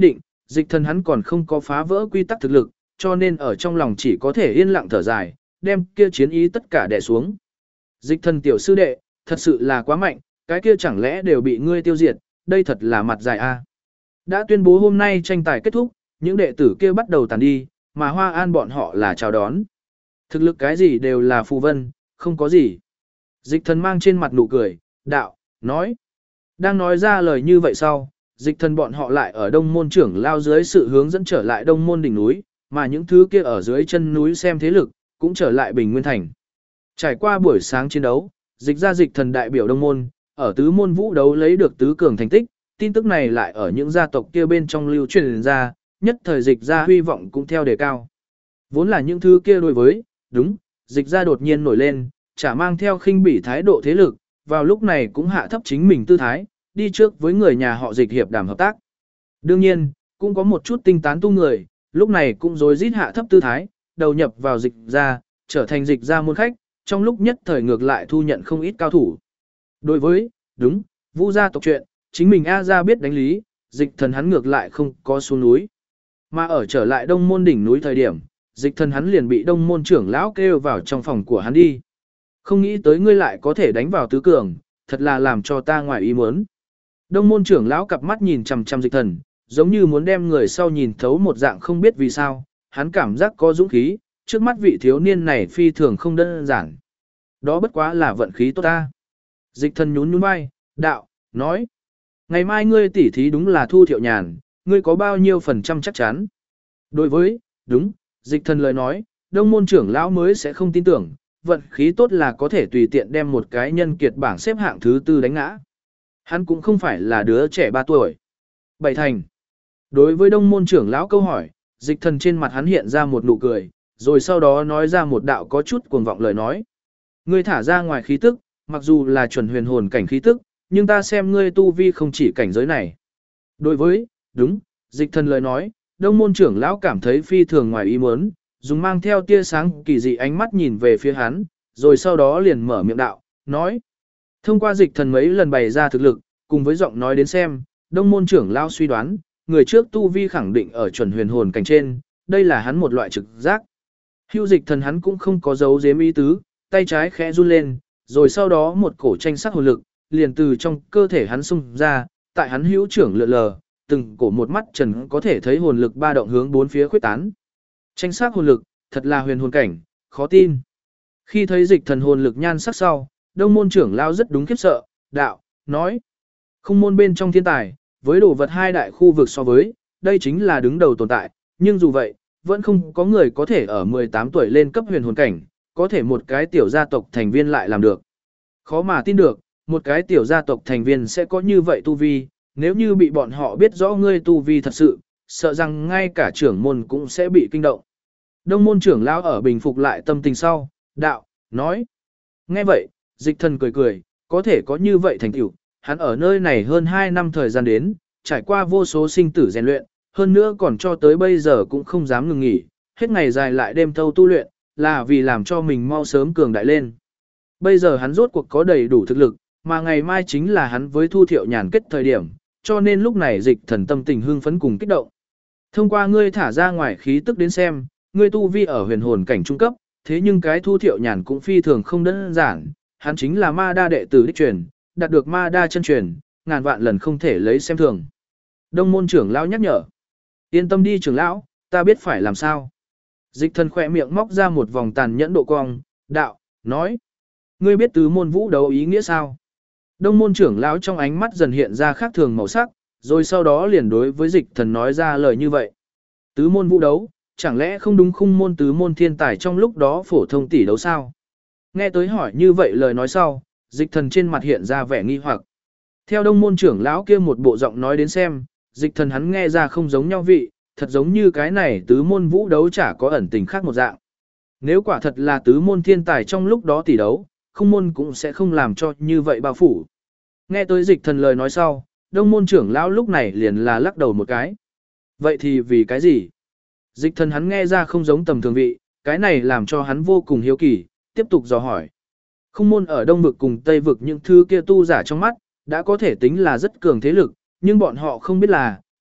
Dịch thần hắn còn không có phá vỡ quy tắc thực lực, cho nên ở trong lòng chỉ có thể yên lặng thở dài, đem kia chiến ý tất cả đè xuống. Dịch thần tiểu sư đệ, thật sự là quá mạnh, cái kia chẳng lẽ đều bị ngươi tiêu diệt, đây thật là mặt dài a. Đã tuyên bố hôm nay tranh tài kết thúc, những đệ tử kia bắt đầu tàn đi, mà Hoa An bọn họ là chào đón. Thực lực cái gì đều là phù vân, không có gì. Dịch thần mang trên mặt nụ cười, đạo, nói. Đang nói ra lời như vậy sau, dịch thần bọn họ lại ở đông môn trưởng lao dưới sự hướng dẫn trở lại đông môn đỉnh núi, mà những thứ kia ở dưới chân núi xem thế lực, cũng trở lại Bình Nguyên Thành. Trải qua buổi sáng chiến đấu, dịch ra dịch thần đại biểu đông môn, ở tứ môn vũ đấu lấy được tứ cường thành tích, tin tức này lại ở những gia tộc kia bên trong lưu truyền ra, nhất thời dịch ra hy vọng cũng theo đề cao. Vốn là những thứ kia đối với, đúng, dịch ra đột nhiên nổi lên, chả mang theo khinh bỉ thái độ thế lực, vào lúc này cũng hạ thấp chính mình tư thái, đi trước với người nhà họ dịch hiệp đàm hợp tác. Đương nhiên, cũng có một chút tinh tán tu người, lúc này cũng rối rít hạ thấp tư thái, đầu nhập vào dịch ra, trở thành dịch ra môn khách, trong lúc nhất thời ngược lại thu nhận không ít cao thủ. Đối với, đúng, Vũ gia tộc chuyện, chính mình A gia biết đánh lý, dịch thần hắn ngược lại không có xuống núi. Mà ở trở lại đông môn đỉnh núi thời điểm, dịch thần hắn liền bị đông môn trưởng lão kêu vào trong phòng của hắn đi. Không nghĩ tới ngươi lại có thể đánh vào tứ cường, thật là làm cho ta ngoài ý muốn. Đông môn trưởng lão cặp mắt nhìn chằm chằm dịch thần, giống như muốn đem người sau nhìn thấu một dạng không biết vì sao, hắn cảm giác có dũng khí, trước mắt vị thiếu niên này phi thường không đơn giản. Đó bất quá là vận khí tốt ta. Dịch thần nhún nhún vai, đạo, nói. Ngày mai ngươi tỉ thí đúng là Thu Thiệu Nhàn, ngươi có bao nhiêu phần trăm chắc chắn. Đối với, đúng, dịch thần lời nói, đông môn trưởng lão mới sẽ không tin tưởng, vận khí tốt là có thể tùy tiện đem một cái nhân kiệt bảng xếp hạng thứ tư đánh ngã. Hắn cũng không phải là đứa trẻ 3 tuổi. Bảy thành. Đối với đông môn trưởng lão câu hỏi, dịch thần trên mặt hắn hiện ra một nụ cười, rồi sau đó nói ra một đạo có chút cuồng vọng lời nói. Ngươi thả ra ngoài khí tức, mặc dù là chuẩn huyền hồn cảnh khí tức, nhưng ta xem ngươi tu vi không chỉ cảnh giới này. Đối với, đúng, dịch thần lời nói, đông môn trưởng lão cảm thấy phi thường ngoài ý muốn, dùng mang theo tia sáng kỳ dị ánh mắt nhìn về phía hắn, rồi sau đó liền mở miệng đạo, nói. Thông qua dịch thần mấy lần bày ra thực lực, cùng với giọng nói đến xem, đông môn trưởng lão suy đoán, người trước tu vi khẳng định ở chuẩn huyền hồn cảnh trên, đây là hắn một loại trực giác. Hưu dịch thần hắn cũng không có dấu giếm ý tứ, tay trái khẽ run lên, rồi sau đó một cổ tranh sắc hồn lực, liền từ trong cơ thể hắn xung ra, tại hắn hữu trưởng lượn lờ, từng cổ một mắt trần có thể thấy hồn lực ba động hướng bốn phía khuếch tán. Tranh sắc hồn lực, thật là huyền hồn cảnh, khó tin. Khi thấy dịch thần hồn lực nhan sắc sau, đông môn trưởng lao rất đúng khiếp sợ, đạo, nói. Không môn bên trong thiên tài, với đồ vật hai đại khu vực so với, đây chính là đứng đầu tồn tại, nhưng dù vậy, vẫn không có người có thể ở 18 tuổi lên cấp huyền hồn cảnh, có thể một cái tiểu gia tộc thành viên lại làm được. Khó mà tin được, một cái tiểu gia tộc thành viên sẽ có như vậy tu vi, nếu như bị bọn họ biết rõ ngươi tu vi thật sự, sợ rằng ngay cả trưởng môn cũng sẽ bị kinh động. Đông môn trưởng lão ở bình phục lại tâm tình sau, đạo, nói. Nghe vậy, dịch thần cười cười, có thể có như vậy thành tựu, hắn ở nơi này hơn 2 năm thời gian đến, trải qua vô số sinh tử rèn luyện, hơn nữa còn cho tới bây giờ cũng không dám ngừng nghỉ, hết ngày dài lại đêm thâu tu luyện, là vì làm cho mình mau sớm cường đại lên. Bây giờ hắn rốt cuộc có đầy đủ thực lực, mà ngày mai chính là hắn với Thu Thiệu Nhàn kết thời điểm, cho nên lúc này dịch thần tâm tình hưng phấn cùng kích động. Thông qua ngươi thả ra ngoài khí tức đến xem, ngươi tu vi ở huyền hồn cảnh trung cấp, thế nhưng cái Thu Thiệu Nhàn cũng phi thường không đơn giản, hắn chính là ma đa đệ tử đích truyền, đạt được ma đa chân truyền, ngàn vạn lần không thể lấy xem thường. Đông môn trưởng lão nhắc nhở. Yên tâm đi trưởng lão, ta biết phải làm sao. Dịch thần khỏe miệng móc ra một vòng tàn nhẫn độ cong, đạo, nói. Ngươi biết tứ môn vũ đấu ý nghĩa sao? Đông môn trưởng lão trong ánh mắt dần hiện ra khác thường màu sắc, rồi sau đó liền đối với dịch thần nói ra lời như vậy. Tứ môn vũ đấu, chẳng lẽ không đúng khung môn tứ môn thiên tài trong lúc đó phổ thông tỷ đấu sao? Nghe tới hỏi như vậy lời nói sau, dịch thần trên mặt hiện ra vẻ nghi hoặc. Theo đông môn trưởng lão kia một bộ giọng nói đến xem, dịch thần hắn nghe ra không giống nhau vị, thật giống như cái này tứ môn vũ đấu chả có ẩn tình khác một dạng. Nếu quả thật là tứ môn thiên tài trong lúc đó tỷ đấu, không môn cũng sẽ không làm cho như vậy bao phủ. Nghe tới dịch thần lời nói sau, đông môn trưởng lão lúc này liền là lắc đầu một cái. Vậy thì vì cái gì? Dịch thần hắn nghe ra không giống tầm thường vị, cái này làm cho hắn vô cùng hiếu kỳ, tiếp tục dò hỏi. Không môn ở đông vực cùng tây vực những thứ kia tu giả trong mắt, đã có thể tính là rất cường thế lực, nhưng bọn họ không biết là,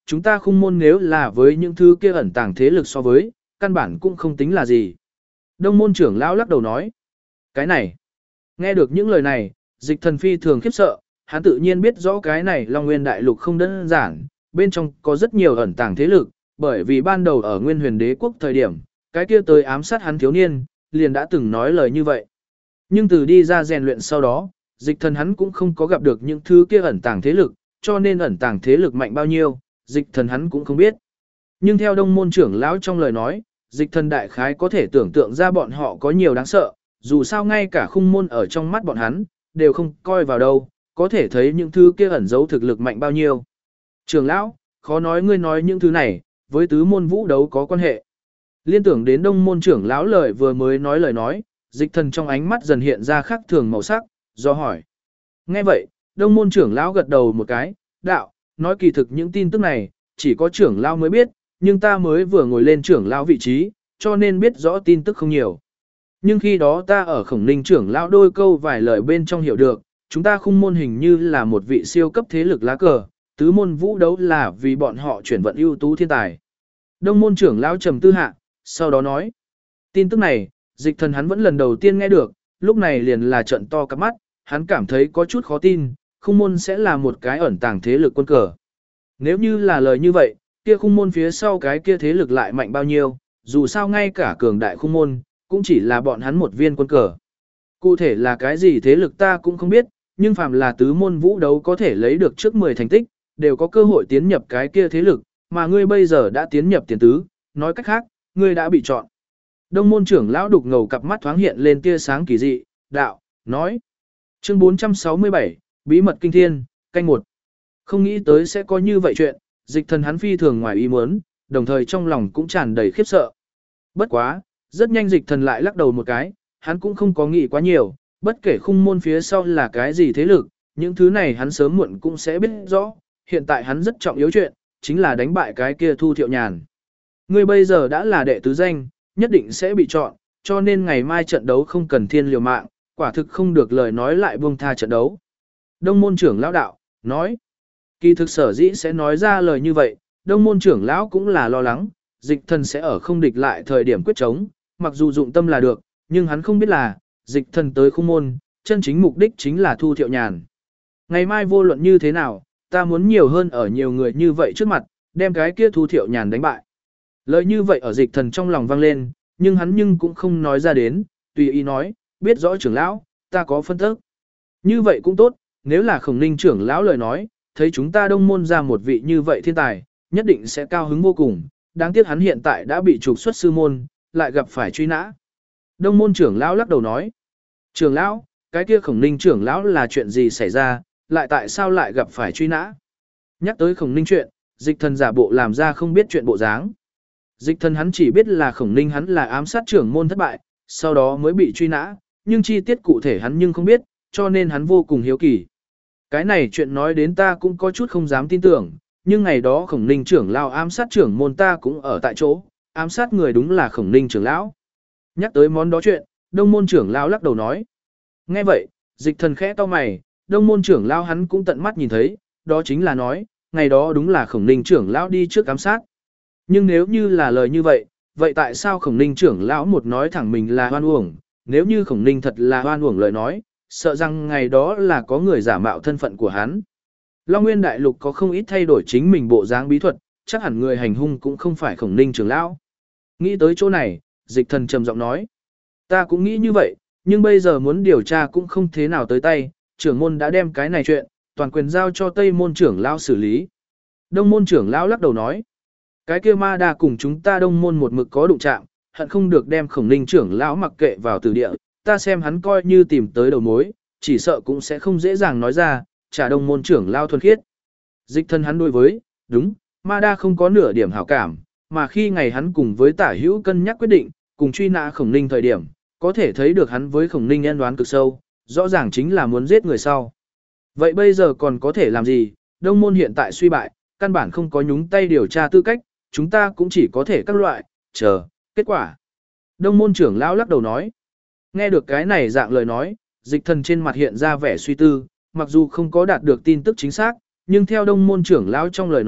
chúng ta khung môn nếu là với những thứ kia ẩn tàng thế lực so với, căn bản cũng không tính là gì. Đông môn trưởng lão lắc đầu nói. Cái này, nghe được những lời này, Dịch Thần phi thường khiếp sợ, hắn tự nhiên biết rõ cái này Long Nguyên Đại Lục không đơn giản, bên trong có rất nhiều ẩn tàng thế lực, bởi vì ban đầu ở Nguyên Huyền Đế quốc thời điểm, cái kia tới ám sát hắn thiếu niên, liền đã từng nói lời như vậy. Nhưng từ đi ra rèn luyện sau đó, Dịch Thần hắn cũng không có gặp được những thứ kia ẩn tàng thế lực, cho nên ẩn tàng thế lực mạnh bao nhiêu, Dịch Thần hắn cũng không biết. Nhưng theo Đông môn trưởng lão trong lời nói, Dịch Thần đại khái có thể tưởng tượng ra bọn họ có nhiều đáng sợ, dù sao ngay cả khung môn ở trong mắt bọn hắn, đều không coi vào đâu, có thể thấy những thứ kia ẩn giấu thực lực mạnh bao nhiêu. Trưởng lão, khó nói ngươi nói những thứ này, với tứ môn vũ đấu có quan hệ. Liên tưởng đến Đông môn trưởng lão lời vừa mới nói lời nói, Dịch Thần trong ánh mắt dần hiện ra khác thường màu sắc, do hỏi. Nghe vậy, Đông môn trưởng lão gật đầu một cái, đạo, nói kỳ thực những tin tức này, chỉ có trưởng lão mới biết, nhưng ta mới vừa ngồi lên trưởng lão vị trí, cho nên biết rõ tin tức không nhiều. Nhưng khi đó ta ở Khổng Ninh trưởng lão đôi câu vài lời bên trong hiểu được, chúng ta khung môn hình như là một vị siêu cấp thế lực lá cờ, tứ môn vũ đấu là vì bọn họ chuyển vận ưu tú thiên tài. Đông môn trưởng lão trầm tư hạ, sau đó nói, tin tức này, Dịch Thần hắn vẫn lần đầu tiên nghe được, lúc này liền là trận to cặp mắt, hắn cảm thấy có chút khó tin, khung môn sẽ là một cái ẩn tàng thế lực quân cờ. Nếu như là lời như vậy, kia khung môn phía sau cái kia thế lực lại mạnh bao nhiêu, dù sao ngay cả cường đại khung môn, cũng chỉ là bọn hắn một viên quân cờ. Cụ thể là cái gì thế lực ta cũng không biết, nhưng phàm là tứ môn vũ đấu có thể lấy được trước 10 thành tích, đều có cơ hội tiến nhập cái kia thế lực, mà ngươi bây giờ đã tiến nhập tiền tứ, nói cách khác, ngươi đã bị chọn. Đông môn trưởng lão đục ngầu cặp mắt thoáng hiện lên tia sáng kỳ dị, đạo, nói. Chương 467, Bí mật kinh thiên, canh 1. Không nghĩ tới sẽ có như vậy chuyện, Dịch Thần hắn phi thường ngoài ý muốn, đồng thời trong lòng cũng tràn đầy khiếp sợ. Bất quá, rất nhanh Dịch Thần lại lắc đầu một cái, hắn cũng không có nghĩ quá nhiều, bất kể khung môn phía sau là cái gì thế lực, những thứ này hắn sớm muộn cũng sẽ biết rõ, hiện tại hắn rất trọng yếu chuyện, chính là đánh bại cái kia Thu Thiệu Nhàn. Ngươi bây giờ đã là đệ tứ danh, nhất định sẽ bị chọn, cho nên ngày mai trận đấu không cần thiên liều mạng, quả thực không được lời nói lại buông tha trận đấu. Đông môn trưởng lão đạo, nói, kỳ thực sở dĩ sẽ nói ra lời như vậy, đông môn trưởng lão cũng là lo lắng, Dịch Thần sẽ ở không địch lại thời điểm quyết chống, mặc dù dụng tâm là được, nhưng hắn không biết là, Dịch Thần tới khung môn, chân chính mục đích chính là Thu Thiệu Nhàn. Ngày mai vô luận như thế nào, ta muốn nhiều hơn ở nhiều người như vậy trước mặt, đem cái kia Thu Thiệu Nhàn đánh bại. Lời như vậy ở Dịch Thần trong lòng vang lên, nhưng hắn cũng không nói ra đến, tùy ý nói, biết rõ trưởng lão, ta có phân tích. Như vậy cũng tốt, nếu là Khổng Ninh trưởng lão lời nói, thấy chúng ta đông môn ra một vị như vậy thiên tài, nhất định sẽ cao hứng vô cùng, đáng tiếc hắn hiện tại đã bị trục xuất sư môn, lại gặp phải truy nã. Đông môn trưởng lão lắc đầu nói, trưởng lão, cái kia Khổng Ninh trưởng lão là chuyện gì xảy ra, lại tại sao lại gặp phải truy nã? Nhắc tới Khổng Ninh chuyện, Dịch Thần giả bộ làm ra không biết chuyện bộ dáng. Dịch Thần hắn chỉ biết là Khổng Ninh hắn là ám sát trưởng môn thất bại, sau đó mới bị truy nã, nhưng chi tiết cụ thể hắn nhưng không biết, cho nên hắn vô cùng hiếu kỳ. Cái này chuyện nói đến ta cũng có chút không dám tin tưởng, nhưng ngày đó Khổng Ninh trưởng lão ám sát trưởng môn ta cũng ở tại chỗ, ám sát người đúng là Khổng Ninh trưởng lão. Nhắc tới món đó chuyện, đông môn trưởng lão lắc đầu nói. Nghe vậy, Dịch Thần khẽ cau mày, đông môn trưởng lão hắn cũng tận mắt nhìn thấy, đó chính là nói, ngày đó đúng là Khổng Ninh trưởng lão đi trước ám sát. Nhưng nếu như là lời như vậy, vậy tại sao Khổng Ninh trưởng lão một nói thẳng mình là hoan uổng, nếu như Khổng Ninh thật là hoan uổng lời nói, sợ rằng ngày đó là có người giả mạo thân phận của hắn. Long Nguyên Đại Lục có không ít thay đổi chính mình bộ dáng bí thuật, chắc hẳn người hành hung cũng không phải Khổng Ninh trưởng lão. Nghĩ tới chỗ này, Dịch Thần trầm giọng nói, ta cũng nghĩ như vậy, nhưng bây giờ muốn điều tra cũng không thế nào tới tay, trưởng môn đã đem cái này chuyện, toàn quyền giao cho Tây môn trưởng lão xử lý. Đông môn trưởng lão lắc đầu nói, cái kia ma đa cùng chúng ta đông môn một mực có đụng chạm, hận không được đem Khổng Ninh trưởng lão mặc kệ vào từ địa, ta xem hắn coi như tìm tới đầu mối, chỉ sợ cũng sẽ không dễ dàng nói ra, trả đông môn trưởng lão thuần khiết. Dịch Thần hắn đối với, đúng, ma đa không có nửa điểm hảo cảm, mà khi ngày hắn cùng với Tả Hữu cân nhắc quyết định, cùng truy nã Khổng Ninh thời điểm, có thể thấy được hắn với Khổng Ninh nhân đoán cực sâu, rõ ràng chính là muốn giết người sau. Vậy bây giờ còn có thể làm gì, đông môn hiện tại suy bại, căn bản không có nhúng tay điều tra tư cách, chúng ta cũng chỉ có thể các loại, chờ, kết quả. Đông môn trưởng lão lắc đầu nói. Nghe được cái này dạng lời nói, Dịch Thần trên mặt hiện ra vẻ suy tư, mặc dù không có đạt được tin tức chính xác, nhưng theo đông môn trưởng lão trong lời nói,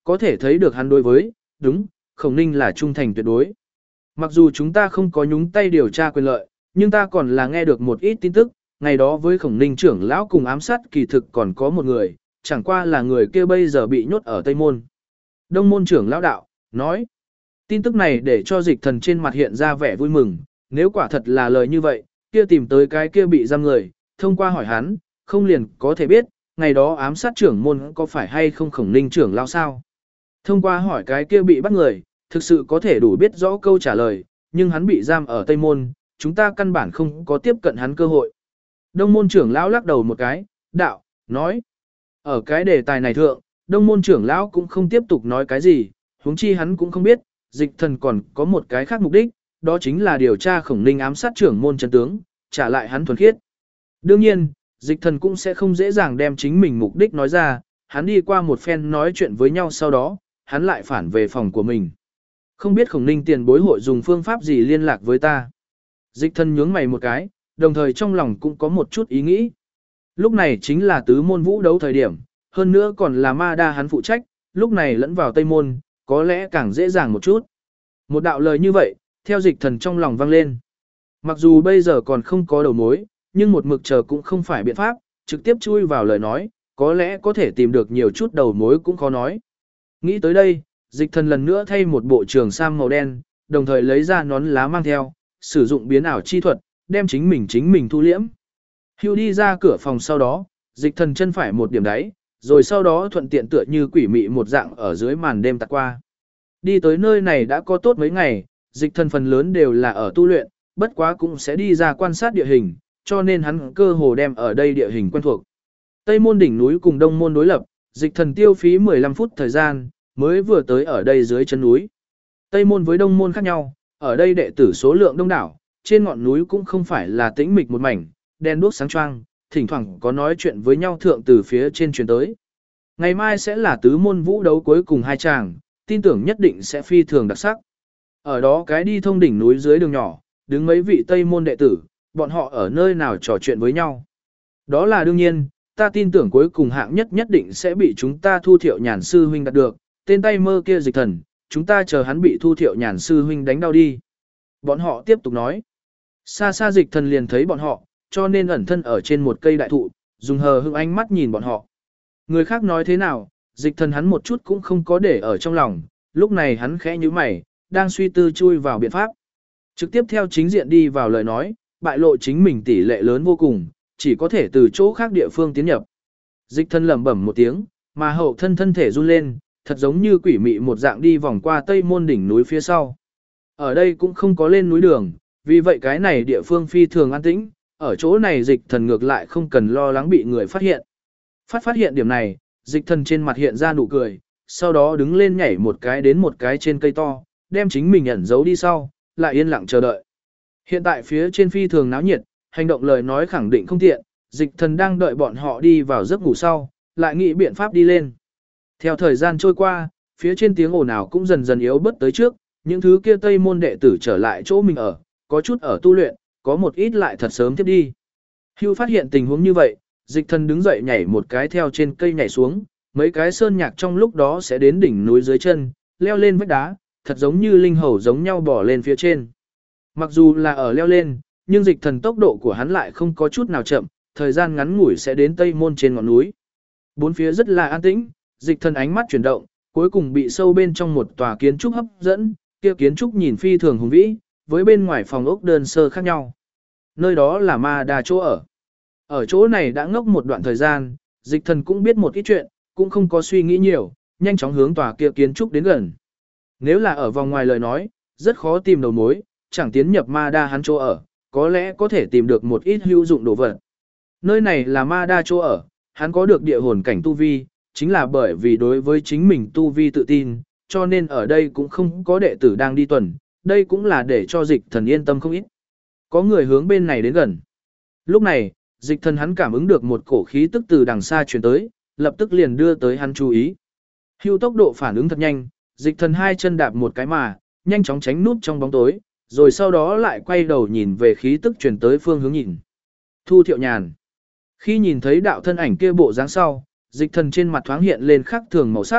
Có thể thấy được hắn đối với, đúng, Khổng Ninh là trung thành tuyệt đối. Mặc dù chúng ta không có nhúng tay điều tra quyền lợi, nhưng ta còn là nghe được một ít tin tức, ngày đó với Khổng Ninh trưởng lão cùng ám sát kỳ thực còn có một người, chẳng qua là người kia bây giờ bị nhốt ở Tây Môn. Đông môn trưởng lão đạo, nói. Tin tức này để cho Dịch Thần trên mặt hiện ra vẻ vui mừng, nếu quả thật là lời như vậy, kia tìm tới cái kia bị giam người, thông qua hỏi hắn, không liền có thể biết, ngày đó ám sát trưởng môn có phải hay không Khổng Ninh trưởng lão sao. Thông qua hỏi cái kia bị bắt người, thực sự có thể đủ biết rõ câu trả lời, nhưng hắn bị giam ở Tây Môn, chúng ta căn bản không có tiếp cận hắn cơ hội. Đông môn trưởng lão lắc đầu một cái, đạo, nói. Ở cái đề tài này thượng, đông môn trưởng lão cũng không tiếp tục nói cái gì, huống chi hắn cũng không biết, Dịch Thần còn có một cái khác mục đích, đó chính là điều tra Khổng Ninh ám sát trưởng môn chân tướng, trả lại hắn thuần khiết. Đương nhiên, Dịch Thần cũng sẽ không dễ dàng đem chính mình mục đích nói ra, hắn đi qua một phen nói chuyện với nhau sau đó, hắn lại phản về phòng của mình. Không biết Khổng Ninh tiền bối hội dùng phương pháp gì liên lạc với ta. Dịch Thần nhướng mày một cái, đồng thời trong lòng cũng có một chút ý nghĩ. Lúc này chính là tứ môn vũ đấu thời điểm, hơn nữa còn là ma đa hắn phụ trách, lúc này lẫn vào Tây Môn, có lẽ càng dễ dàng một chút. Một đạo lời như vậy, theo Dịch Thần trong lòng vang lên. Mặc dù bây giờ còn không có đầu mối, nhưng một mực chờ cũng không phải biện pháp, trực tiếp chui vào lời nói, có lẽ có thể tìm được nhiều chút đầu mối cũng khó nói. Nghĩ tới đây, Dịch Thần lần nữa thay một bộ trường sam màu đen, đồng thời lấy ra nón lá mang theo, sử dụng biến ảo chi thuật, đem chính mình thu liễm. Hưu đi ra cửa phòng sau đó, Dịch Thần chân phải một điểm đáy, rồi sau đó thuận tiện tựa như quỷ mị một dạng ở dưới màn đêm tạt qua. Đi tới nơi này đã có tốt mấy ngày, Dịch Thần phần lớn đều là ở tu luyện, bất quá cũng sẽ đi ra quan sát địa hình, cho nên hắn cơ hồ đem ở đây địa hình quen thuộc. Tây môn đỉnh núi cùng đông môn đối lập, Dịch Thần tiêu phí 15 phút thời gian, mới vừa tới ở đây dưới chân núi. Tây môn với đông môn khác nhau, ở đây đệ tử số lượng đông đảo, trên ngọn núi cũng không phải là tĩnh mịch một mảnh, đèn đuốc sáng choang, thỉnh thoảng có nói chuyện với nhau thượng từ phía trên truyền tới. Ngày mai sẽ là tứ môn vũ đấu cuối cùng hai chàng, tin tưởng nhất định sẽ phi thường đặc sắc. Ở đó cái đi thông đỉnh núi dưới đường nhỏ, đứng mấy vị Tây môn đệ tử, bọn họ ở nơi nào trò chuyện với nhau. Đó là đương nhiên, ta tin tưởng cuối cùng hạng nhất nhất định sẽ bị chúng ta Thu Thiệu Nhàn sư huynh đạt được, tên tay mơ kia Dịch Thần, chúng ta chờ hắn bị Thu Thiệu Nhàn sư huynh đánh đau đi. Bọn họ tiếp tục nói. Xa xa Dịch Thần liền thấy bọn họ, cho nên ẩn thân ở trên một cây đại thụ, dùng hờ hững ánh mắt nhìn bọn họ. Người khác nói thế nào, Dịch Thần hắn một chút cũng không có để ở trong lòng, lúc này hắn khẽ nhíu mày, đang suy tư chui vào biện pháp. Trực tiếp theo chính diện đi vào lời nói, bại lộ chính mình tỷ lệ lớn vô cùng, chỉ có thể từ chỗ khác địa phương tiến nhập. Dịch Thần lẩm bẩm một tiếng, mà hậu thân thể run lên, thật giống như quỷ mị một dạng đi vòng qua Tây môn đỉnh núi phía sau. Ở đây cũng không có lên núi đường, vì vậy cái này địa phương phi thường an tĩnh, ở chỗ này Dịch Thần ngược lại không cần lo lắng bị người phát hiện. Phát hiện điểm này, Dịch Thần trên mặt hiện ra nụ cười, sau đó đứng lên nhảy một cái đến một cái trên cây to, đem chính mình ẩn giấu đi sau, lại yên lặng chờ đợi. Hiện tại phía trên phi thường náo nhiệt, hành động lời nói khẳng định không tiện, Dịch Thần đang đợi bọn họ đi vào giấc ngủ sau, lại nghĩ biện pháp đi lên. Theo thời gian trôi qua, phía trên tiếng ồn ào cũng dần dần yếu bớt tới trước, những thứ kia Tây môn đệ tử trở lại chỗ mình ở, có chút ở tu luyện, có một ít lại thật sớm tiếp đi. Hưu phát hiện tình huống như vậy, Dịch Thần đứng dậy nhảy một cái theo trên cây nhảy xuống, mấy cái sơn nhạc trong lúc đó sẽ đến đỉnh núi dưới chân, leo lên vách đá, thật giống như linh hầu giống nhau bỏ lên phía trên. Mặc dù là ở leo lên, nhưng Dịch Thần tốc độ của hắn lại không có chút nào chậm, thời gian ngắn ngủi sẽ đến Tây môn trên ngọn núi. Bốn phía rất là an tĩnh, Dịch Thần ánh mắt chuyển động, cuối cùng bị sâu bên trong một tòa kiến trúc hấp dẫn, kia kiến trúc nhìn phi thường hùng vĩ, với bên ngoài phòng ốc đơn sơ khác nhau. Nơi đó là ma đà chỗ ở. Ở chỗ này đã ngốc một đoạn thời gian, Dịch Thần cũng biết một ít chuyện, cũng không có suy nghĩ nhiều, nhanh chóng hướng tòa kia kiến trúc đến gần. Nếu là ở vòng ngoài lời nói, rất khó tìm đầu mối, chẳng tiến nhập ma đa hắn chỗ ở, có lẽ có thể tìm được một ít hữu dụng đồ vật. Nơi này là ma đa chỗ ở, hắn có được địa hồn cảnh tu vi, chính là bởi vì đối với chính mình tu vi tự tin, cho nên ở đây cũng không có đệ tử đang đi tuần, đây cũng là để cho Dịch Thần yên tâm không ít. Có người hướng bên này đến gần. Lúc này, Dịch Thần hắn cảm ứng được một cổ khí tức từ đằng xa truyền tới, lập tức liền đưa tới hắn chú ý. Hưu tốc độ phản ứng thật nhanh, Dịch Thần hai chân đạp một cái mà, nhanh chóng tránh núp trong bóng tối, rồi sau đó lại quay đầu nhìn về khí tức truyền tới phương hướng nhìn. Thu Thiệu Nhàn. Khi nhìn thấy đạo thân ảnh kia bộ dáng sau, Dịch Thần trên mặt thoáng hiện lên khắc thường màu sắc,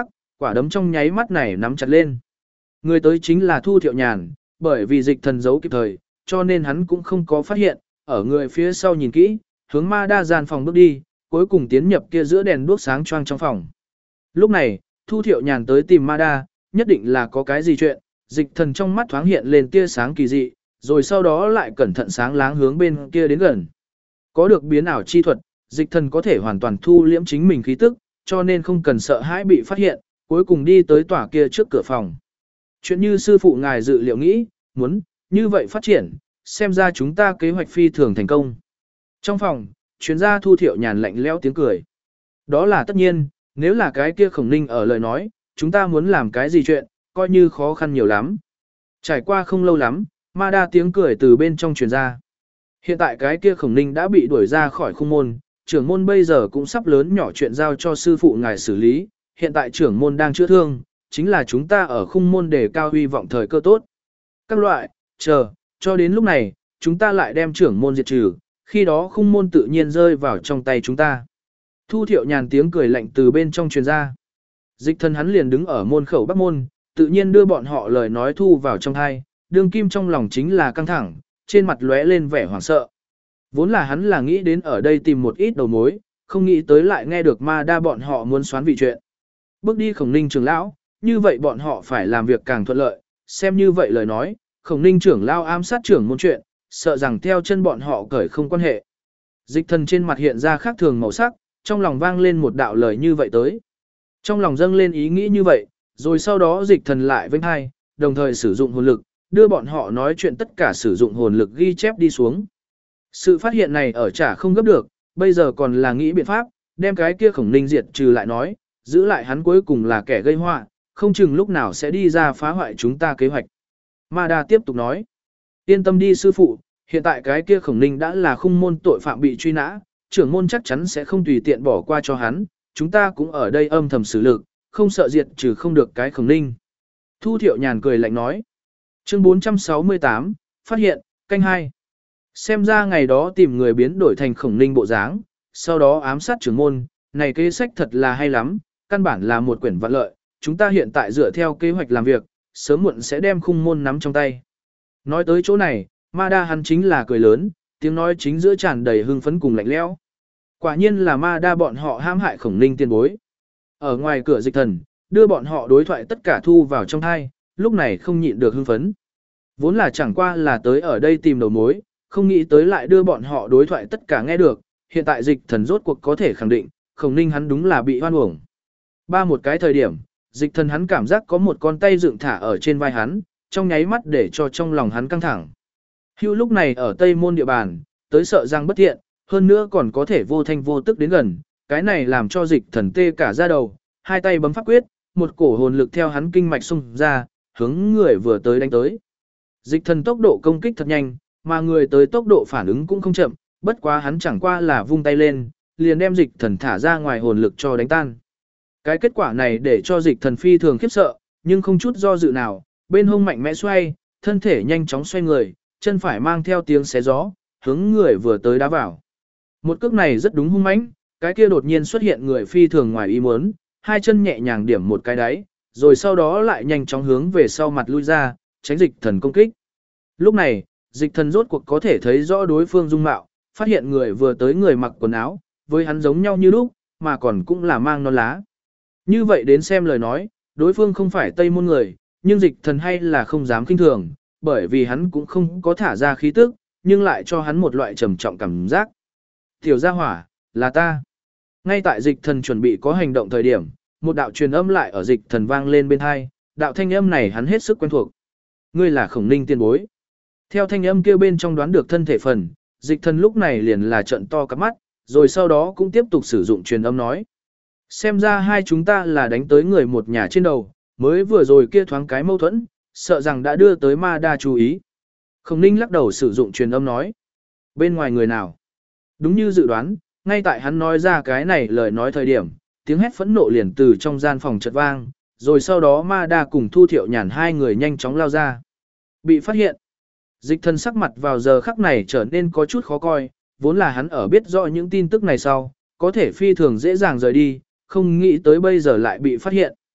quả đấm trong nháy mắt này nắm chặt lên. Người tới chính là Thu Thiệu Nhàn, bởi vì dịch thần giấu kịp thời, cho nên hắn cũng không có phát hiện, ở người phía sau nhìn kỹ, hướng ma đa gian phòng bước đi, cuối cùng tiến nhập kia giữa đèn đuốc sáng choang trong phòng. Lúc này, Thu Thiệu Nhàn tới tìm ma đa, nhất định là có cái gì chuyện, dịch thần trong mắt thoáng hiện lên tia sáng kỳ dị, rồi sau đó lại cẩn thận sáng láng hướng bên kia đến gần. Có được biến ảo chi thuật, dịch thần có thể hoàn toàn thu liễm chính mình khí tức, cho nên không cần sợ hãi bị phát hiện, cuối cùng đi tới tòa kia trước cửa phòng. Chuyện như sư phụ ngài dự liệu nghĩ, muốn, như vậy phát triển, xem ra chúng ta kế hoạch phi thường thành công. Trong phòng, chuyên gia Thu Thiệu Nhàn lạnh lẽo tiếng cười. Đó là tất nhiên, nếu là cái kia Khổng Ninh ở lời nói, chúng ta muốn làm cái gì chuyện, coi như khó khăn nhiều lắm. Trải qua không lâu lắm, ma đa tiếng cười từ bên trong truyền ra. Hiện tại cái kia Khổng Ninh đã bị đuổi ra khỏi khung môn, trưởng môn bây giờ cũng sắp lớn nhỏ chuyện giao cho sư phụ ngài xử lý, hiện tại trưởng môn đang chữa thương, chính là chúng ta ở khung môn để cao hy vọng thời cơ tốt. Các loại, chờ, cho đến lúc này, chúng ta lại đem trưởng môn diệt trừ, khi đó khung môn tự nhiên rơi vào trong tay chúng ta. Thu Thiệu Nhàn tiếng cười lạnh từ bên trong truyền ra. Dịch thần hắn liền đứng ở môn khẩu bắc môn, tự nhiên đưa bọn họ lời nói thu vào trong tai, đương kim trong lòng chính là căng thẳng, trên mặt lóe lên vẻ hoảng sợ. Vốn là hắn là nghĩ đến ở đây tìm một ít đầu mối, không nghĩ tới lại nghe được ma đa bọn họ muốn xoán vị chuyện. Bước đi Khổng Ninh trưởng lão, như vậy bọn họ phải làm việc càng thuận lợi, xem như vậy lời nói, Khổng Ninh trưởng lão ám sát trưởng môn chuyện, sợ rằng theo chân bọn họ cởi không quan hệ. Dịch thần trên mặt hiện ra khác thường màu sắc, trong lòng vang lên một đạo lời như vậy tới. Trong lòng dâng lên ý nghĩ như vậy, rồi sau đó dịch thần lại vênh hai, đồng thời sử dụng hồn lực, đưa bọn họ nói chuyện tất cả sử dụng hồn lực ghi chép đi xuống. Sự phát hiện này ở chả không gấp được, bây giờ còn là nghĩ biện pháp, đem cái kia Khổng Ninh diệt trừ lại nói, giữ lại hắn cuối cùng là kẻ gây họa, không chừng lúc nào sẽ đi ra phá hoại chúng ta kế hoạch. Ma Đa tiếp tục nói, yên tâm đi sư phụ, hiện tại cái kia Khổng Ninh đã là khung môn tội phạm bị truy nã, trưởng môn chắc chắn sẽ không tùy tiện bỏ qua cho hắn, chúng ta cũng ở đây âm thầm xử lực, không sợ diệt trừ không được cái Khổng Ninh. Thu Thiệu Nhàn cười lạnh nói, chương 468, phát hiện, canh 2. Xem ra ngày đó tìm người biến đổi thành Khổng Ninh bộ dáng, sau đó ám sát trưởng môn, này kế sách thật là hay lắm, căn bản là một quyển vạn lợi, chúng ta hiện tại dựa theo kế hoạch làm việc, sớm muộn sẽ đem khung môn nắm trong tay. Nói tới chỗ này, ma đa hắn chính là cười lớn, tiếng nói chính giữa tràn đầy hưng phấn cùng lạnh lẽo. Quả nhiên là ma đa bọn họ hãm hại Khổng Ninh tiền bối. Ở ngoài cửa dịch thần, đưa bọn họ đối thoại tất cả thu vào trong thai, lúc này không nhịn được hưng phấn. Vốn là chẳng qua là tới ở đây tìm đầu mối, không nghĩ tới lại đưa bọn họ đối thoại tất cả nghe được, hiện tại dịch thần rốt cuộc có thể khẳng định, Khổng Ninh hắn đúng là bị hoan uổng. Ba một cái thời điểm, dịch thần hắn cảm giác có một con tay dựng thả ở trên vai hắn, trong nháy mắt để cho trong lòng hắn căng thẳng. Hưu lúc này ở Tây Môn địa bàn, tới sợ rằng bất thiện, hơn nữa còn có thể vô thanh vô tức đến gần, cái này làm cho dịch thần tê cả da đầu, hai tay bấm pháp quyết, một cổ hồn lực theo hắn kinh mạch xung ra, hướng người vừa tới đánh tới. Dịch thần tốc độ công kích thật nhanh, mà người tới tốc độ phản ứng cũng không chậm, bất quá hắn chẳng qua là vung tay lên, liền đem dịch thần thả ra ngoài hồn lực cho đánh tan. Cái kết quả này để cho dịch thần phi thường khiếp sợ, nhưng không chút do dự nào, bên hông mạnh mẽ xoay, thân thể nhanh chóng xoay người, chân phải mang theo tiếng xé gió, hướng người vừa tới đá vào. Một cước này rất đúng hung mãnh, cái kia đột nhiên xuất hiện người phi thường ngoài ý muốn, hai chân nhẹ nhàng điểm một cái đáy, rồi sau đó lại nhanh chóng hướng về sau mặt lui ra, tránh dịch thần công kích. Lúc này, dịch thần rốt cuộc có thể thấy rõ đối phương dung mạo, phát hiện người vừa tới người mặc quần áo, với hắn giống nhau như lúc, mà còn cũng là mang non lá. Như vậy đến xem lời nói, đối phương không phải Tây Môn người, nhưng dịch thần hay là không dám kinh thường, bởi vì hắn cũng không có thả ra khí tức, nhưng lại cho hắn một loại trầm trọng cảm giác. Tiểu gia hỏa, là ta. Ngay tại dịch thần chuẩn bị có hành động thời điểm, một đạo truyền âm lại ở dịch thần vang lên bên tai, đạo thanh âm này hắn hết sức quen thuộc. Ngươi là Khổng Ninh tiền bối. Theo thanh âm kia bên trong đoán được thân thể phần, dịch thần lúc này liền là trợn to cắp mắt, rồi sau đó cũng tiếp tục sử dụng truyền âm nói. Xem ra hai chúng ta là đánh tới người một nhà trên đầu, mới vừa rồi kia thoáng cái mâu thuẫn, sợ rằng đã đưa tới ma đa chú ý. Khổng Ninh lắc đầu sử dụng truyền âm nói. Bên ngoài người nào? Đúng như dự đoán, ngay tại hắn nói ra cái này lời nói thời điểm, tiếng hét phẫn nộ liền từ trong gian phòng chợt vang, rồi sau đó ma đa cùng Thu Thiệu Nhàn hai người nhanh chóng lao ra. Bị phát hiện. Dịch thần sắc mặt vào giờ khắc này trở nên có chút khó coi, vốn là hắn ở biết rõ những tin tức này sau, có thể phi thường dễ dàng rời đi, không nghĩ tới bây giờ lại bị phát hiện.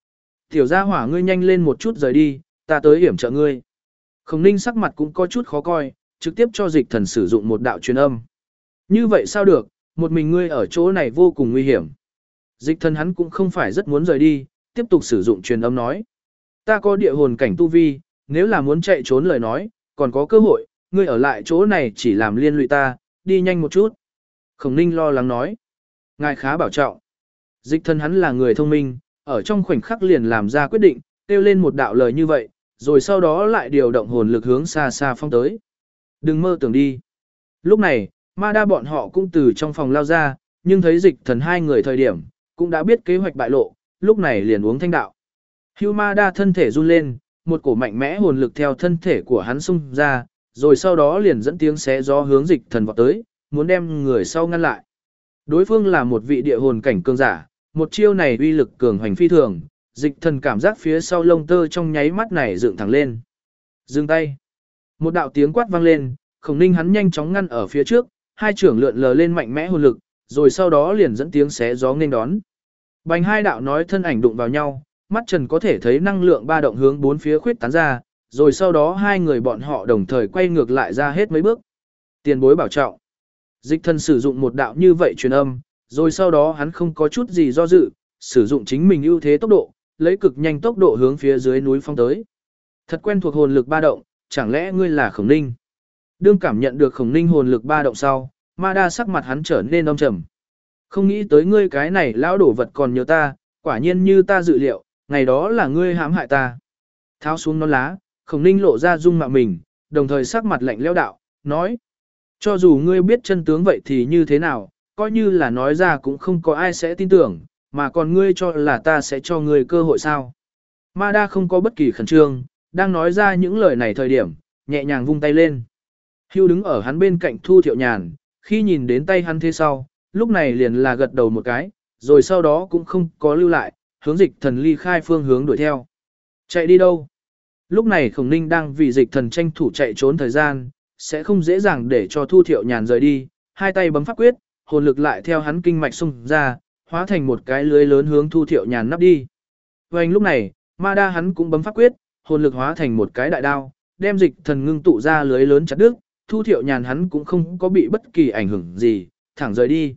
Tiểu gia hỏa ngươi nhanh lên một chút rời đi, ta tới hiểm trợ ngươi. Khổng Ninh sắc mặt cũng có chút khó coi, trực tiếp cho dịch thần sử dụng một đạo truyền âm. Như vậy sao được, một mình ngươi ở chỗ này vô cùng nguy hiểm. Dịch thần hắn cũng không phải rất muốn rời đi, tiếp tục sử dụng truyền âm nói. Ta có địa hồn cảnh tu vi, nếu là muốn chạy trốn lời nói, còn có cơ hội, ngươi ở lại chỗ này chỉ làm liên lụy ta, đi nhanh một chút. Khổng Ninh lo lắng nói. Ngài khá bảo trọng. Dịch thần hắn là người thông minh, ở trong khoảnh khắc liền làm ra quyết định, kêu lên một đạo lời như vậy, rồi sau đó lại điều động hồn lực hướng xa xa phong tới. Đừng mơ tưởng đi. Lúc này, ma đa bọn họ cũng từ trong phòng lao ra, nhưng thấy dịch thần hai người thời điểm, cũng đã biết kế hoạch bại lộ, lúc này liền uống thanh đạo. Hưu ma đa thân thể run lên, một cổ mạnh mẽ hồn lực theo thân thể của hắn xung ra, rồi sau đó liền dẫn tiếng xé gió hướng dịch thần vọt tới, muốn đem người sau ngăn lại. Đối phương là một vị địa hồn cảnh cường giả, một chiêu này uy lực cường hoành phi thường, dịch thần cảm giác phía sau lông tơ trong nháy mắt này dựng thẳng lên. Dừng tay. Một đạo tiếng quát vang lên, Khổng Ninh hắn nhanh chóng ngăn ở phía trước, hai trưởng lượn lờ lên mạnh mẽ hồn lực, rồi sau đó liền dẫn tiếng xé gió nghênh đón. Bành hai đạo nói thân ảnh đụng vào nhau, mắt trần có thể thấy năng lượng ba động hướng bốn phía khuyết tán ra, rồi sau đó hai người bọn họ đồng thời quay ngược lại ra hết mấy bước. Tiền bối bảo trọng. Dịch thần sử dụng một đạo như vậy truyền âm, rồi sau đó hắn không có chút gì do dự, sử dụng chính mình ưu thế tốc độ, lấy cực nhanh tốc độ hướng phía dưới núi phong tới. Thật quen thuộc hồn lực ba động, chẳng lẽ ngươi là Khổng Ninh? Đương cảm nhận được Khổng Ninh hồn lực ba động sau, ma đa sắc mặt hắn trở nên âm trầm. Không nghĩ tới ngươi cái này lão đổ vật còn nhớ ta, quả nhiên như ta dự liệu, ngày đó là ngươi hãm hại ta. Tháo xuống nón lá, Khổng Ninh lộ ra dung mạo mình, đồng thời sắc mặt lạnh lẽo đạo, nói. Cho dù ngươi biết chân tướng vậy thì như thế nào, coi như là nói ra cũng không có ai sẽ tin tưởng, mà còn ngươi cho là ta sẽ cho ngươi cơ hội sao. Ma đa không có bất kỳ khẩn trương, đang nói ra những lời này thời điểm, nhẹ nhàng vung tay lên. Hưu đứng ở hắn bên cạnh Thu Thiệu Nhàn, khi nhìn đến tay hắn thế sau, lúc này liền là gật đầu một cái, rồi sau đó cũng không có lưu lại, hướng dịch thần ly khai phương hướng đuổi theo. Chạy đi đâu? Lúc này Khổng Ninh đang vì dịch thần tranh thủ chạy trốn thời gian, sẽ không dễ dàng để cho Thu Thiệu Nhàn rời đi, hai tay bấm pháp quyết, hồn lực lại theo hắn kinh mạch xung ra, hóa thành một cái lưới lớn hướng Thu Thiệu Nhàn nắp đi. Và lúc này, ma đa hắn cũng bấm pháp quyết, hồn lực hóa thành một cái đại đao, đem dịch thần ngưng tụ ra lưới lớn chặt đứt, Thu Thiệu Nhàn hắn cũng không có bị bất kỳ ảnh hưởng gì, thẳng rời đi.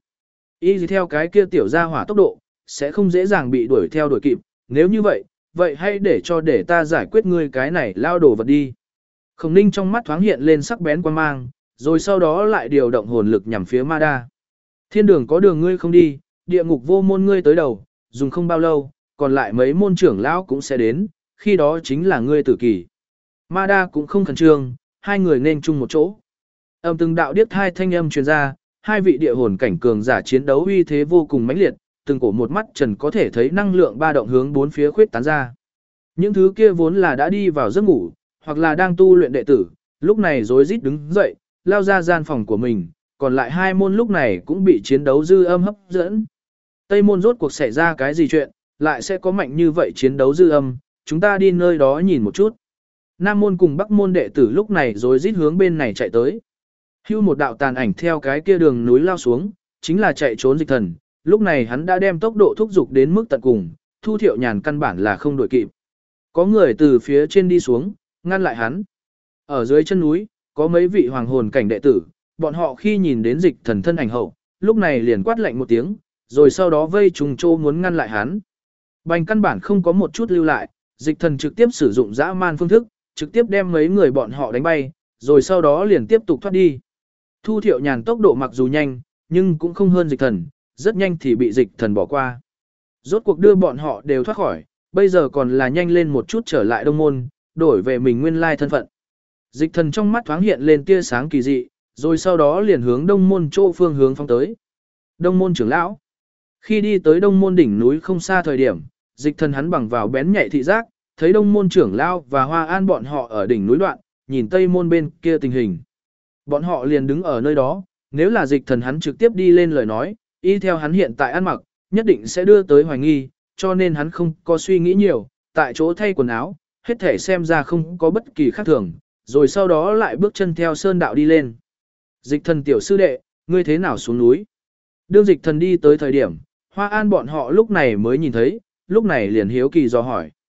Y theo cái kia tiểu gia hỏa tốc độ, sẽ không dễ dàng bị đuổi theo đuổi kịp, nếu như vậy, vậy hãy để ta giải quyết ngươi cái này lao đổ vật đi. Khổng Ninh trong mắt thoáng hiện lên sắc bén quan mang, rồi sau đó lại điều động hồn lực nhằm phía ma đa. Thiên đường có đường ngươi không đi, địa ngục vô môn ngươi tới đầu, dùng không bao lâu, còn lại mấy môn trưởng lão cũng sẽ đến, khi đó chính là ngươi tử kỳ. Ma đa cũng không khẩn trương, hai người nên chung một chỗ. Âm từng đạo điếc hai thanh âm truyền ra, hai vị địa hồn cảnh cường giả chiến đấu uy thế vô cùng mãnh liệt, từng cổ một mắt trần có thể thấy năng lượng ba động hướng bốn phía khuyết tán ra. Những thứ kia vốn là đã đi vào giấc ngủ, hoặc là đang tu luyện đệ tử, lúc này rối rít đứng dậy, lao ra gian phòng của mình, còn lại hai môn lúc này cũng bị chiến đấu dư âm hấp dẫn. Tây môn rốt cuộc xảy ra cái gì chuyện, lại sẽ có mạnh như vậy chiến đấu dư âm, chúng ta đi nơi đó nhìn một chút. Nam môn cùng Bắc môn đệ tử lúc này rối rít hướng bên này chạy tới. Hưu một đạo tàn ảnh theo cái kia đường núi lao xuống, chính là chạy trốn dịch thần, lúc này hắn đã đem tốc độ thúc dục đến mức tận cùng, Thu Thiệu Nhàn căn bản là không đuổi kịp. Có người từ phía trên đi xuống, ngăn lại hắn. Ở dưới chân núi, có mấy vị hoàng hồn cảnh đệ tử, bọn họ khi nhìn đến dịch thần thân ảnh hậu, lúc này liền quát lạnh một tiếng, rồi sau đó vây trùng trô muốn ngăn lại hắn. Bành căn bản không có một chút lưu lại, dịch thần trực tiếp sử dụng dã man phương thức, trực tiếp đem mấy người bọn họ đánh bay, rồi sau đó liền tiếp tục thoát đi. Thu Thiệu Nhàn tốc độ mặc dù nhanh, nhưng cũng không hơn dịch thần, rất nhanh thì bị dịch thần bỏ qua. Rốt cuộc đưa bọn họ đều thoát khỏi, bây giờ còn là nhanh lên một chút trở lại Đông Môn, đổi về mình nguyên lai thân phận. Dịch thần trong mắt thoáng hiện lên tia sáng kỳ dị, rồi sau đó liền hướng Đông Môn chỗ phương hướng phong tới. Đông Môn trưởng lão. Khi đi tới Đông Môn đỉnh núi không xa thời điểm, dịch thần hắn bằng vào bén nhạy thị giác, thấy Đông Môn trưởng lão và Hoa An bọn họ ở đỉnh núi đoạn, nhìn Tây Môn bên kia tình hình. Bọn họ liền đứng ở nơi đó, nếu là dịch thần hắn trực tiếp đi lên lời nói, y theo hắn hiện tại ăn mặc, nhất định sẽ đưa tới hoài nghi, cho nên hắn không có suy nghĩ nhiều, tại chỗ thay quần áo, hết thể xem ra không có bất kỳ khác thường, rồi sau đó lại bước chân theo sơn đạo đi lên. Dịch thần tiểu sư đệ, ngươi thế nào xuống núi? Đương dịch thần đi tới thời điểm, Hoa An bọn họ lúc này mới nhìn thấy, lúc này liền hiếu kỳ dò hỏi.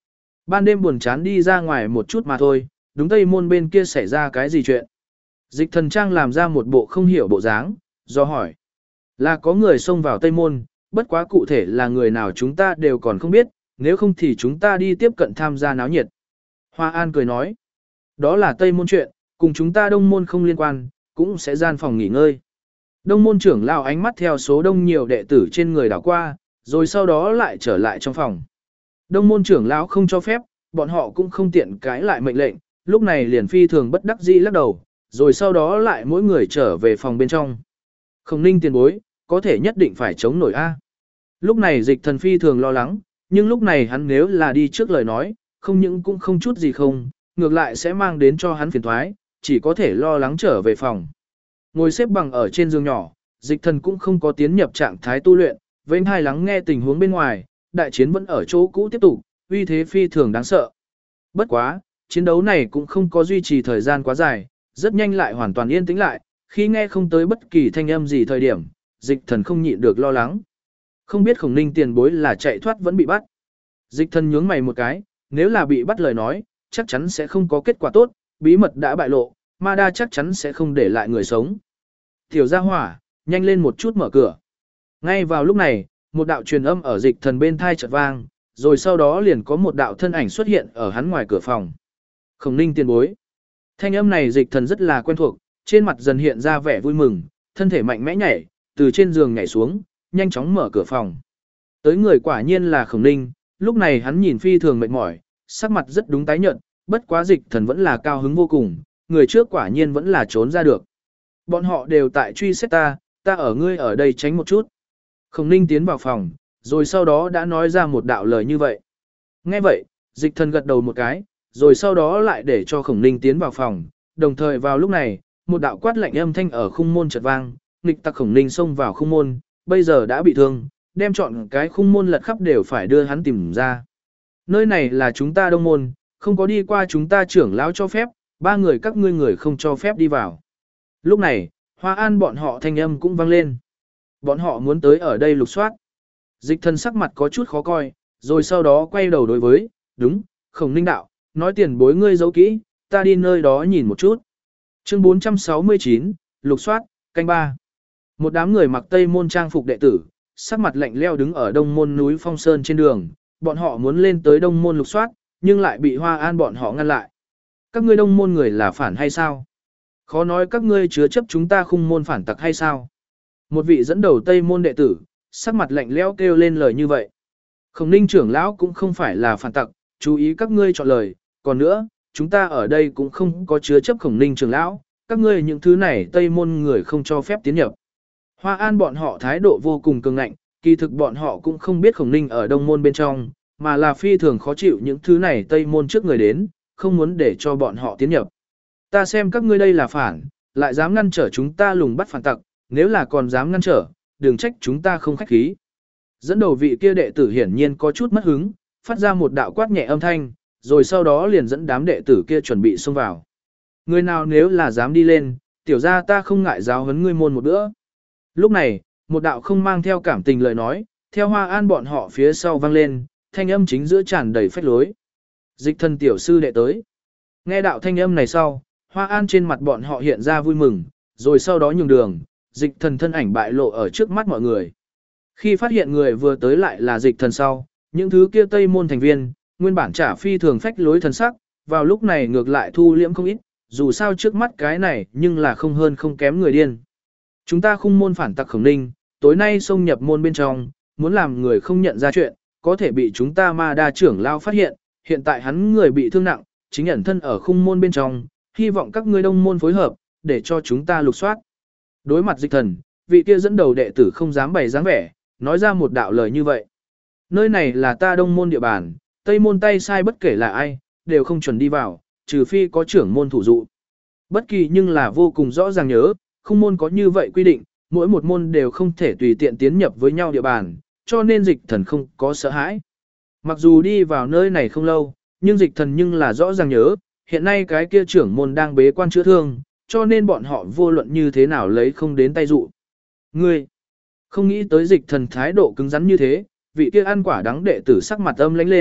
Ban đêm buồn chán đi ra ngoài một chút mà thôi, đúng Tây Môn bên kia xảy ra cái gì chuyện. Dịch Thần Trang làm ra một bộ không hiểu bộ dáng, do hỏi. Là có người xông vào Tây Môn, bất quá cụ thể là người nào chúng ta đều còn không biết, nếu không thì chúng ta đi tiếp cận tham gia náo nhiệt. Hoa An cười nói. Đó là Tây Môn chuyện, cùng chúng ta Đông Môn không liên quan, cũng sẽ gian phòng nghỉ ngơi. Đông Môn trưởng lão ánh mắt theo số đông nhiều đệ tử trên người đảo qua, rồi sau đó lại trở lại trong phòng. Đông Môn trưởng lão không cho phép, bọn họ cũng không tiện cãi lại mệnh lệnh, lúc này liền phi thường bất đắc dĩ lắc đầu, rồi sau đó lại mỗi người trở về phòng bên trong. Khổng Ninh tiền bối, có thể nhất định phải chống nổi a. Lúc này Dịch Thần phi thường lo lắng, nhưng lúc này hắn nếu là đi trước lời nói, không những cũng không chút gì không, ngược lại sẽ mang đến cho hắn phiền toái, chỉ có thể lo lắng trở về phòng. Ngồi xếp bằng ở trên giường nhỏ, Dịch Thần cũng không có tiến nhập trạng thái tu luyện, vênh hai lắng nghe tình huống bên ngoài, đại chiến vẫn ở chỗ cũ tiếp tục, uy thế phi thường đáng sợ. Bất quá, chiến đấu này cũng không có duy trì thời gian quá dài, rất nhanh lại hoàn toàn yên tĩnh lại, khi nghe không tới bất kỳ thanh âm gì thời điểm, Dịch Thần không nhịn được lo lắng. Không biết Khổng Ninh tiền bối là chạy thoát vẫn bị bắt. Dịch Thần nhướng mày một cái, nếu là bị bắt lời nói, chắc chắn sẽ không có kết quả tốt, bí mật đã bại lộ, Ma Đa chắc chắn sẽ không để lại người sống. Tiểu gia hỏa, nhanh lên một chút mở cửa. Ngay vào lúc này, một đạo truyền âm ở Dịch Thần bên thai chợt vang, rồi sau đó liền có một đạo thân ảnh xuất hiện ở hắn ngoài cửa phòng. Khổng Ninh tiền bối. Thanh âm này Dịch Thần rất là quen thuộc, trên mặt dần hiện ra vẻ vui mừng, thân thể mạnh mẽ nhảy, từ trên giường nhảy xuống, nhanh chóng mở cửa phòng. Tới người quả nhiên là Khổng Ninh, lúc này hắn nhìn phi thường mệt mỏi, sắc mặt rất đúng tái nhợt, bất quá Dịch Thần vẫn là cao hứng vô cùng, người trước quả nhiên vẫn là trốn ra được. Bọn họ đều tại truy xét ta ở ngươi ở đây tránh một chút. Khổng Ninh tiến vào phòng, rồi sau đó đã nói ra một đạo lời như vậy. Nghe vậy, Dịch Thần gật đầu một cái, rồi sau đó lại để cho Khổng Ninh tiến vào phòng, đồng thời vào lúc này, một đạo quát lạnh âm thanh ở khung môn chợt vang, nghịch tặc Khổng Ninh xông vào khung môn, bây giờ đã bị thương, đem chọn cái khung môn lật khắp đều phải đưa hắn tìm ra. Nơi này là chúng ta Đông môn, không có đi qua chúng ta trưởng lão cho phép, ba người các ngươi người không cho phép đi vào. Lúc này, Hoa An bọn họ thanh âm cũng vang lên. Bọn họ muốn tới ở đây lục soát. Dịch Thần sắc mặt có chút khó coi, rồi sau đó quay đầu đối với, đúng, Khổng Ninh đạo, nói tiền bối ngươi giấu kỹ, ta đi nơi đó nhìn một chút. Chương 469, lục soát, canh ba. Một đám người mặc Tây môn trang phục đệ tử, sắc mặt lạnh leo đứng ở Đông môn núi Phong Sơn trên đường, bọn họ muốn lên tới Đông môn lục soát, nhưng lại bị Hoa An bọn họ ngăn lại. Các ngươi Đông môn người là phản hay sao? Khó nói các ngươi chứa chấp chúng ta khung môn phản tặc hay sao? Một vị dẫn đầu Tây môn đệ tử, sắc mặt lạnh lẽo kêu lên lời như vậy. Khổng Ninh trưởng lão cũng không phải là phản tặc, chú ý các ngươi chọn lời, còn nữa, chúng ta ở đây cũng không có chứa chấp Khổng Ninh trưởng lão, các ngươi những thứ này Tây môn người không cho phép tiến nhập. Hoa An bọn họ thái độ vô cùng cường ngạnh, kỳ thực bọn họ cũng không biết Khổng Ninh ở Đông môn bên trong, mà là phi thường khó chịu những thứ này Tây môn trước người đến, không muốn để cho bọn họ tiến nhập. Ta xem các ngươi đây là phản, lại dám ngăn trở chúng ta lùng bắt phản tặc, nếu là còn dám ngăn trở, đừng trách chúng ta không khách khí. Dẫn đầu vị kia đệ tử hiển nhiên có chút mất hứng, phát ra một đạo quát nhẹ âm thanh, rồi sau đó liền dẫn đám đệ tử kia chuẩn bị xông vào. Người nào nếu là dám đi lên, tiểu ra ta không ngại giáo huấn ngươi môn một bữa. Lúc này, một đạo không mang theo cảm tình lời nói, theo Hoa An bọn họ phía sau vang lên, thanh âm chính giữa tràn đầy phách lối. Dịch Thần tiểu sư đệ tới. Nghe đạo thanh âm này sau, Hoa An trên mặt bọn họ hiện ra vui mừng, rồi sau đó nhường đường, Dịch Thần thân ảnh bại lộ ở trước mắt mọi người. Khi phát hiện người vừa tới lại là Dịch Thần sau, những thứ kia Tây môn thành viên, nguyên bản trả phi thường phách lối thần sắc, vào lúc này ngược lại thu liễm không ít, dù sao trước mắt cái này nhưng là không hơn không kém người điên. Chúng ta khung môn phản tặc Khổng Ninh, tối nay xông nhập môn bên trong, muốn làm người không nhận ra chuyện, có thể bị chúng ta Ma Đa trưởng lao phát hiện, hiện tại hắn người bị thương nặng, chính ẩn thân ở khung môn bên trong, hy vọng các ngươi Đông môn phối hợp, để cho chúng ta lục soát. Đối mặt Dịch Thần, vị kia dẫn đầu đệ tử không dám bày dáng vẻ, nói ra một đạo lời như vậy. Nơi này là ta Đông môn địa bàn, Tây môn tay sai bất kể là ai, đều không chuẩn đi vào, trừ phi có trưởng môn thủ dụ. Bất kỳ nhưng là vô cùng rõ ràng nhớ, khung môn có như vậy quy định, mỗi một môn đều không thể tùy tiện tiến nhập với nhau địa bàn, cho nên Dịch Thần không có sợ hãi. Mặc dù đi vào nơi này không lâu, nhưng Dịch Thần nhưng là rõ ràng nhớ, hiện nay cái kia trưởng môn đang bế quan chữa thương, cho nên bọn họ vô luận như thế nào lấy không đến tay dụ. Ngươi, không nghĩ tới Dịch Thần thái độ cứng rắn như thế, vị kia ăn quả đắng đệ tử sắc mặt âm lãnh lên,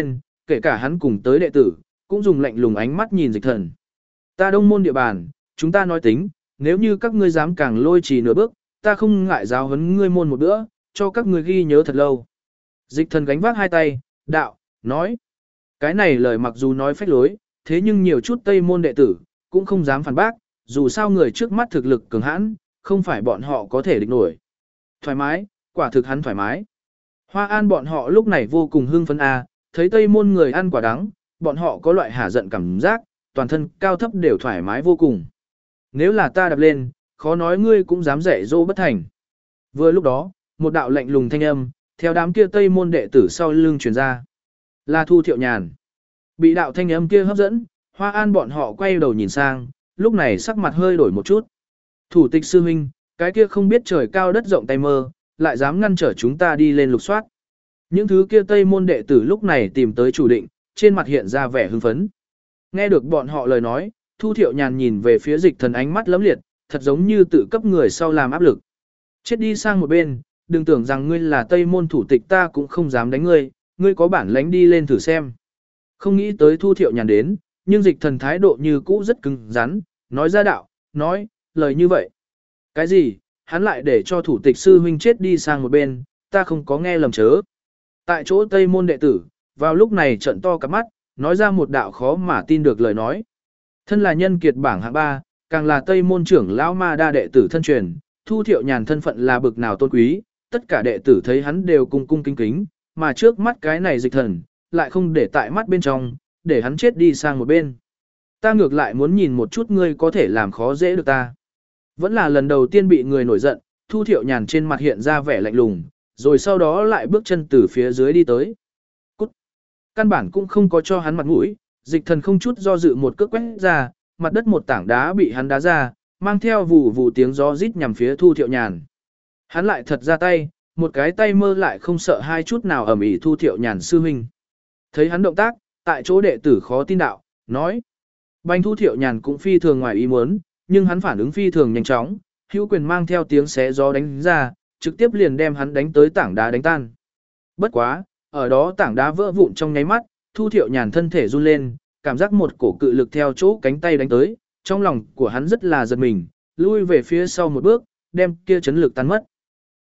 kể cả hắn cùng tới đệ tử, cũng dùng lạnh lùng ánh mắt nhìn Dịch Thần. Ta Đông môn địa bàn, chúng ta nói tính, nếu như các ngươi dám càng lôi trì nửa bước, ta không ngại giáo huấn ngươi môn một bữa, cho các ngươi ghi nhớ thật lâu. Dịch Thần gánh vác hai tay, đạo, nói. Cái này lời mặc dù nói phách lối, thế nhưng nhiều chút Tây môn đệ tử, cũng không dám phản bác, dù sao người trước mắt thực lực cường hãn, không phải bọn họ có thể địch nổi. Thoải mái, quả thực hắn thoải mái. Hoa An bọn họ lúc này vô cùng hưng phấn thấy Tây môn người ăn quả đắng, bọn họ có loại hả giận cảm giác, toàn thân cao thấp đều thoải mái vô cùng. Nếu là ta đập lên, khó nói ngươi cũng dám dạy dỗ bất thành. Vừa lúc đó, một đạo lạnh lùng thanh âm, theo đám kia Tây môn đệ tử sau lưng truyền ra. Là Thu Thiệu Nhàn. Bị đạo thanh âm kia hấp dẫn, Hoa An bọn họ quay đầu nhìn sang, lúc này sắc mặt hơi đổi một chút. Thủ tịch sư huynh, cái kia không biết trời cao đất rộng tay mơ, lại dám ngăn trở chúng ta đi lên lục soát. Những thứ kia Tây môn đệ tử lúc này tìm tới chủ định, trên mặt hiện ra vẻ hưng phấn. Nghe được bọn họ lời nói, Thu Thiệu Nhàn nhìn về phía Dịch Thần ánh mắt lấm liệt, thật giống như tự cấp người sau làm áp lực. Chết đi sang một bên, đừng tưởng rằng ngươi là Tây môn thủ tịch ta cũng không dám đánh ngươi, ngươi có bản lĩnh đi lên thử xem. Không nghĩ tới Thu Thiệu Nhàn đến, nhưng Dịch Thần thái độ như cũ rất cứng rắn, nói ra đạo, nói, lời như vậy. Cái gì, hắn lại để cho thủ tịch sư huynh chết đi sang một bên, ta không có nghe lầm chớ. Tại chỗ Tây môn đệ tử, vào lúc này trận to cặp mắt, nói ra một đạo khó mà tin được lời nói. Thân là nhân kiệt bảng hạng 3, càng là Tây môn trưởng lão Ma Đa đệ tử thân truyền, Thu Thiệu Nhàn thân phận là bực nào tôn quý, tất cả đệ tử thấy hắn đều cung cung kính kính, mà trước mắt cái này Dịch Thần, lại không để tại mắt bên trong, để hắn chết đi sang một bên. Ta ngược lại muốn nhìn một chút ngươi có thể làm khó dễ được ta. Vẫn là lần đầu tiên bị người nổi giận, Thu Thiệu Nhàn trên mặt hiện ra vẻ lạnh lùng, rồi sau đó lại bước chân từ phía dưới đi tới. Cút! Căn bản cũng không có cho hắn mặt mũi, Dịch Thần không chút do dự một cước quét ra, mặt đất một tảng đá bị hắn đá ra, mang theo vù vù tiếng gió rít nhằm phía Thu Thiệu Nhàn. Hắn lại thật ra tay, một cái tay mơ lại không sợ hai chút nào ầm ĩ Thu Thiệu Nhàn sư huynh. Thấy hắn động tác, tại chỗ đệ tử khó tin đạo, nói. Bành Thu Thiệu Nhàn cũng phi thường ngoài ý muốn, nhưng hắn phản ứng phi thường nhanh chóng, hữu quyền mang theo tiếng xé gió đánh ra, trực tiếp liền đem hắn đánh tới tảng đá đánh tan. Bất quá, ở đó tảng đá vỡ vụn trong nháy mắt, Thu Thiệu Nhàn thân thể run lên, cảm giác một cổ cự lực theo chỗ cánh tay đánh tới, trong lòng của hắn rất là giật mình, lui về phía sau một bước, đem kia chấn lực tan mất.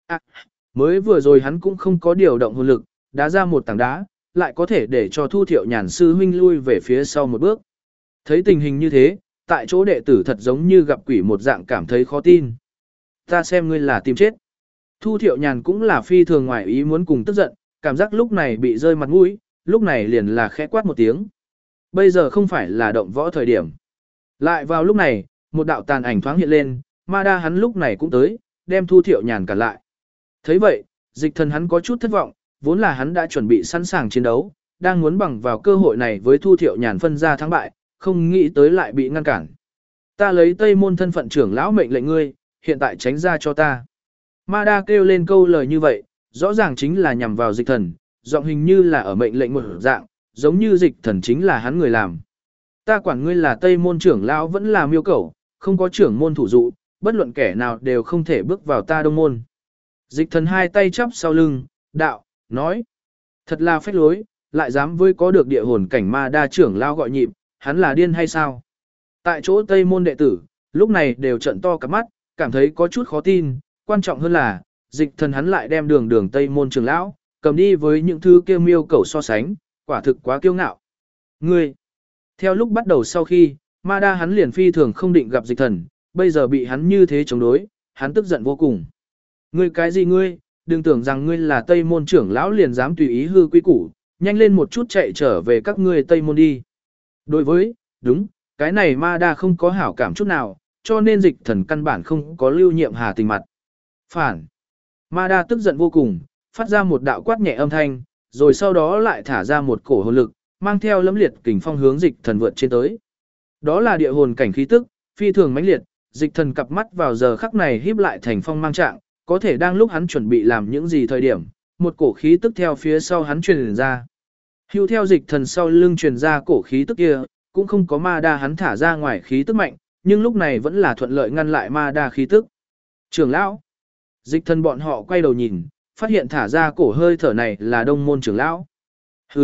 Mới vừa rồi hắn cũng không có điều động hồn lực, đá ra một tảng đá, lại có thể để cho Thu Thiệu Nhàn sư huynh lui về phía sau một bước. Thấy tình hình như thế, tại chỗ đệ tử thật giống như gặp quỷ một dạng cảm thấy khó tin. Ta xem ngươi là tìm chết. Thu Thiệu Nhàn cũng là phi thường ngoài ý muốn cùng tức giận, cảm giác lúc này bị rơi mặt mũi, lúc này liền là khẽ quát một tiếng. Bây giờ không phải là động võ thời điểm. Lại vào lúc này, một đạo tàn ảnh thoáng hiện lên, Ma Đa hắn lúc này cũng tới, đem Thu Thiệu Nhàn cản lại. Thấy vậy, Dịch Thần hắn có chút thất vọng, vốn là hắn đã chuẩn bị sẵn sàng chiến đấu, đang muốn bằng vào cơ hội này với Thu Thiệu Nhàn phân ra thắng bại, không nghĩ tới lại bị ngăn cản. Ta lấy Tây môn thân phận trưởng lão mệnh lệnh ngươi, hiện tại tránh ra cho ta. Ma Đa kêu lên câu lời như vậy, rõ ràng chính là nhằm vào Dịch Thần, giọng hình như là ở mệnh lệnh một dạng, giống như Dịch Thần chính là hắn người làm. Ta quản ngươi là Tây môn trưởng lão vẫn là miêu cẩu, không có trưởng môn thủ dụ, bất luận kẻ nào đều không thể bước vào ta Đông môn. Dịch Thần hai tay chắp sau lưng, đạo, nói. Thật là phách lối, lại dám với có được địa hồn cảnh Ma Đa trưởng lão gọi nhịp, hắn là điên hay sao? Tại chỗ Tây môn đệ tử, lúc này đều trận to cả mắt, cảm thấy có chút khó tin, quan trọng hơn là, Dịch Thần hắn lại đem đường Tây môn trưởng lão, cầm đi với những thứ kêu miêu cầu so sánh, quả thực quá kiêu ngạo. Ngươi, theo lúc bắt đầu sau khi, Ma Đa hắn liền phi thường không định gặp Dịch Thần, bây giờ bị hắn như thế chống đối, hắn tức giận vô cùng. Ngươi cái gì ngươi, đừng tưởng rằng ngươi là Tây môn trưởng lão liền dám tùy ý hư quy củ, nhanh lên một chút chạy trở về các ngươi Tây môn đi. Đối với, đúng, cái này Ma Đa không có hảo cảm chút nào, cho nên Dịch Thần căn bản không có lưu nhiệm hà tình mặt. Phản. Ma Đa tức giận vô cùng, phát ra một đạo quát nhẹ âm thanh, rồi sau đó lại thả ra một cổ hồn lực, mang theo lẫm liệt kình phong hướng Dịch Thần vượt trên tới. Đó là địa hồn cảnh khí tức, phi thường mãnh liệt, Dịch Thần cặp mắt vào giờ khắc này híp lại thành phong mang trạng, có thể đang lúc hắn chuẩn bị làm những gì thời điểm, một cổ khí tức theo phía sau hắn truyền ra. Hưu theo Dịch Thần sau lưng truyền ra cổ khí tức kia, cũng không có Ma Đa hắn thả ra ngoài khí tức mạnh, nhưng lúc này vẫn là thuận lợi ngăn lại Ma Đa khí tức. Trưởng lão, Dịch Thần bọn họ quay đầu nhìn, phát hiện thả ra cổ hơi thở này là Đông môn trưởng lão. Hừ,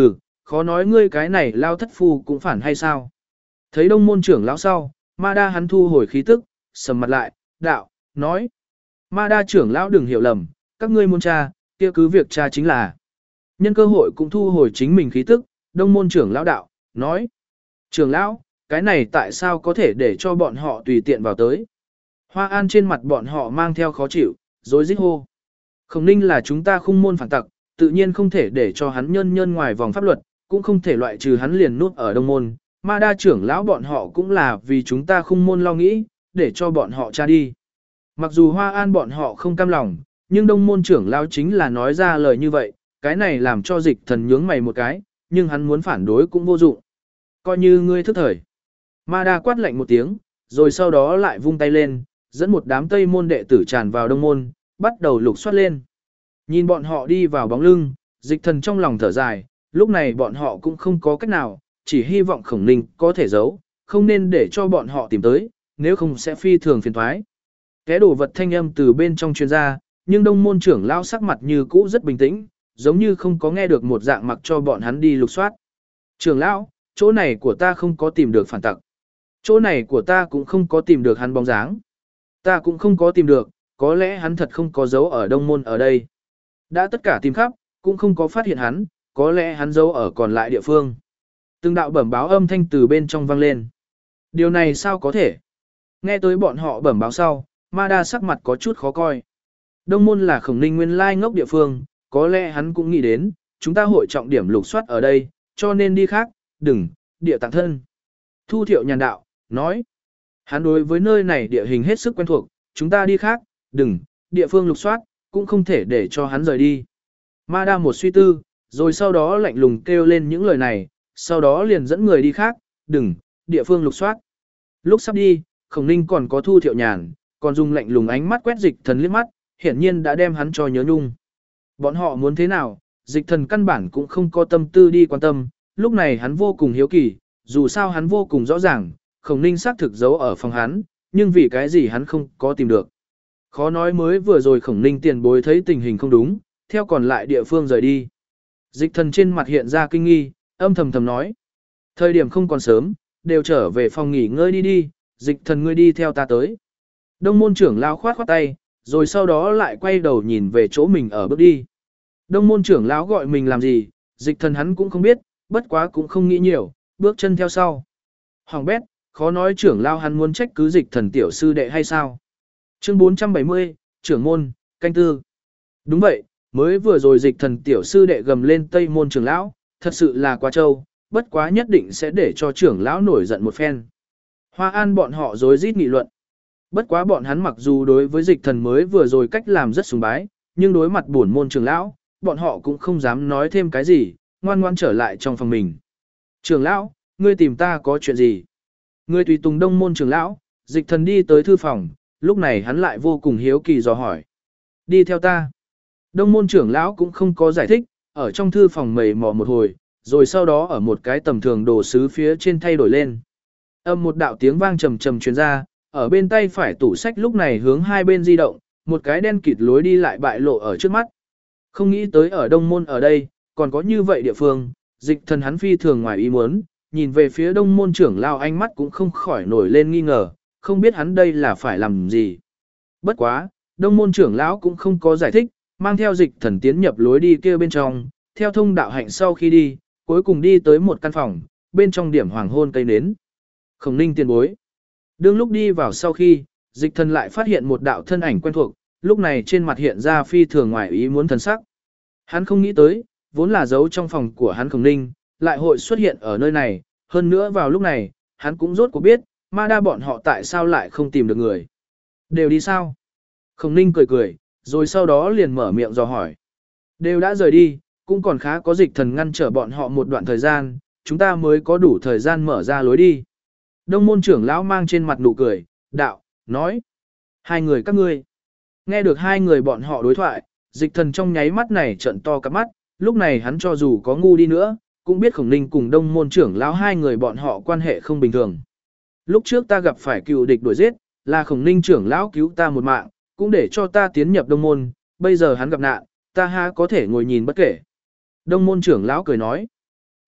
khó nói ngươi cái này lao thất phu cũng phản hay sao. Thấy đông môn trưởng lão sau, ma đa hắn thu hồi khí tức, sầm mặt lại, đạo, nói. Ma đa trưởng lão đừng hiểu lầm, các ngươi môn cha, kia cứ việc cha chính là. Nhân cơ hội cũng thu hồi chính mình khí tức, đông môn trưởng lão đạo, nói. Trưởng lão, cái này tại sao có thể để cho bọn họ tùy tiện vào tới. Hoa An trên mặt bọn họ mang theo khó chịu, rối rít hô. Khổng Ninh là chúng ta khung môn phản tặc, tự nhiên không thể để cho hắn nhân ngoài vòng pháp luật, cũng không thể loại trừ hắn liền nút ở đông môn. Ma đa trưởng lão bọn họ cũng là vì chúng ta khung môn lo nghĩ, để cho bọn họ tra đi. Mặc dù Hoa An bọn họ không cam lòng, nhưng đông môn trưởng lão chính là nói ra lời như vậy, cái này làm cho Dịch Thần nhướng mày một cái, nhưng hắn muốn phản đối cũng vô dụng. Coi như ngươi thức thời. Ma đa quát lạnh một tiếng, rồi sau đó lại vung tay lên, dẫn một đám tây môn đệ tử tràn vào đông môn, bắt đầu lục soát lên. Nhìn bọn họ đi vào bóng lưng, Dịch Thần trong lòng thở dài, lúc này bọn họ cũng không có cách nào, chỉ hy vọng Khổng Ninh có thể giấu, không nên để cho bọn họ tìm tới, nếu không sẽ phi thường phiền toái. Cái đồ vật thanh âm từ bên trong truyền ra, nhưng đông môn trưởng lao sắc mặt như cũ rất bình tĩnh, giống như không có nghe được một dạng mặc cho bọn hắn đi lục soát. Trưởng lão, chỗ này của ta không có tìm được phản tặc. Chỗ này của ta cũng không có tìm được hắn bóng dáng. Ta cũng không có tìm được, có lẽ hắn thật không có dấu ở đông môn ở đây. Đã tất cả tìm khắp, cũng không có phát hiện hắn, có lẽ hắn giấu ở còn lại địa phương. Từng đạo bẩm báo âm thanh từ bên trong vang lên. Điều này sao có thể? Nghe tới bọn họ bẩm báo sau, Ma đa sắc mặt có chút khó coi. Đông môn là Khổng Ninh nguyên lai ngốc địa phương, có lẽ hắn cũng nghĩ đến, chúng ta hội trọng điểm lục soát ở đây, cho nên đi khác, đừng, địa tạng thân. Thu Thiệu nhàn đạo, nói. Hắn đối với nơi này địa hình hết sức quen thuộc, chúng ta đi khác, đừng, địa phương lục soát, cũng không thể để cho hắn rời đi. Ma đa một suy tư, rồi sau đó lạnh lùng kêu lên những lời này, sau đó liền dẫn người đi khác, đừng, địa phương lục soát. Lúc sắp đi, Khổng Ninh còn có Thu Thiệu nhàn, còn dùng lạnh lùng ánh mắt quét Dịch Thần liếc mắt, hiển nhiên đã đem hắn cho nhớ nhung. Bọn họ muốn thế nào, Dịch Thần căn bản cũng không có tâm tư đi quan tâm, lúc này hắn vô cùng hiếu kỳ, dù sao hắn vô cùng rõ ràng, Khổng Ninh xác thực giấu ở phòng hắn, nhưng vì cái gì hắn không có tìm được. Khó nói mới vừa rồi Khổng Ninh tiền bối thấy tình hình không đúng, theo còn lại địa phương rời đi. Dịch Thần trên mặt hiện ra kinh nghi, âm thầm thầm nói. Thời điểm không còn sớm, đều trở về phòng nghỉ ngơi đi đi, Dịch Thần ngươi đi theo ta tới. Đông môn trưởng lao khoát khoát tay, rồi sau đó lại quay đầu nhìn về chỗ mình ở bước đi. Đông môn trưởng lão gọi mình làm gì, Dịch Thần hắn cũng không biết, bất quá cũng không nghĩ nhiều, bước chân theo sau. Hoàng bét, khó nói trưởng lao hắn muốn trách cứ Dịch Thần tiểu sư đệ hay sao. Chương 470, trưởng môn, canh tư. Đúng vậy, mới vừa rồi Dịch Thần tiểu sư đệ gầm lên tây môn trưởng lão, thật sự là quá trâu, bất quá nhất định sẽ để cho trưởng lão nổi giận một phen. Hoa An bọn họ rối rít nghị luận. Bất quá bọn hắn mặc dù đối với Dịch Thần mới vừa rồi cách làm rất sùng bái, nhưng đối mặt bổn môn trưởng lão, bọn họ cũng không dám nói thêm cái gì, ngoan ngoan trở lại trong phòng mình. Trưởng lão, ngươi tìm ta có chuyện gì? Ngươi tùy tùng đông môn trưởng lão, Dịch Thần đi tới thư phòng, lúc này hắn lại vô cùng hiếu kỳ dò hỏi. Đi theo ta. Đông môn trưởng lão cũng không có giải thích, ở trong thư phòng mầy mò một hồi, rồi sau đó ở một cái tầm thường đồ sứ phía trên thay đổi lên. Âm một đạo tiếng vang trầm trầm truyền ra, ở bên tay phải tủ sách lúc này hướng hai bên di động, một cái đen kịt lối đi lại bại lộ ở trước mắt. Không nghĩ tới ở đông môn ở đây, còn có như vậy địa phương, Dịch Thần hắn phi thường ngoài ý muốn, nhìn về phía đông môn trưởng lao ánh mắt cũng không khỏi nổi lên nghi ngờ, không biết hắn đây là phải làm gì. Bất quá, đông môn trưởng lão cũng không có giải thích, mang theo Dịch Thần tiến nhập lối đi kia bên trong, theo thông đạo hạnh sau khi đi, cuối cùng đi tới một căn phòng, bên trong điểm hoàng hôn cây nến. Khổng Ninh tiền bối. Đương lúc đi vào sau khi, Dịch Thần lại phát hiện một đạo thân ảnh quen thuộc, lúc này trên mặt hiện ra phi thường ngoài ý muốn thần sắc. Hắn không nghĩ tới, vốn là giấu trong phòng của hắn Khổng Ninh, lại hội xuất hiện ở nơi này, hơn nữa vào lúc này, hắn cũng rốt cuộc biết, ma đa bọn họ tại sao lại không tìm được người. Đều đi sao? Khổng Ninh cười cười, rồi sau đó liền mở miệng dò hỏi. Đều đã rời đi, cũng còn khá có Dịch Thần ngăn trở bọn họ một đoạn thời gian, chúng ta mới có đủ thời gian mở ra lối đi. Đông môn trưởng lão mang trên mặt nụ cười, đạo, nói. Hai người các ngươi. Nghe được hai người bọn họ đối thoại, Dịch Thần trong nháy mắt này trợn to cắp mắt, lúc này hắn cho dù có ngu đi nữa, cũng biết Khổng Ninh cùng đông môn trưởng lão hai người bọn họ quan hệ không bình thường. Lúc trước ta gặp phải cựu địch đuổi giết, là Khổng Ninh trưởng lão cứu ta một mạng, cũng để cho ta tiến nhập đông môn, bây giờ hắn gặp nạn, ta ha có thể ngồi nhìn bất kể. Đông môn trưởng lão cười nói.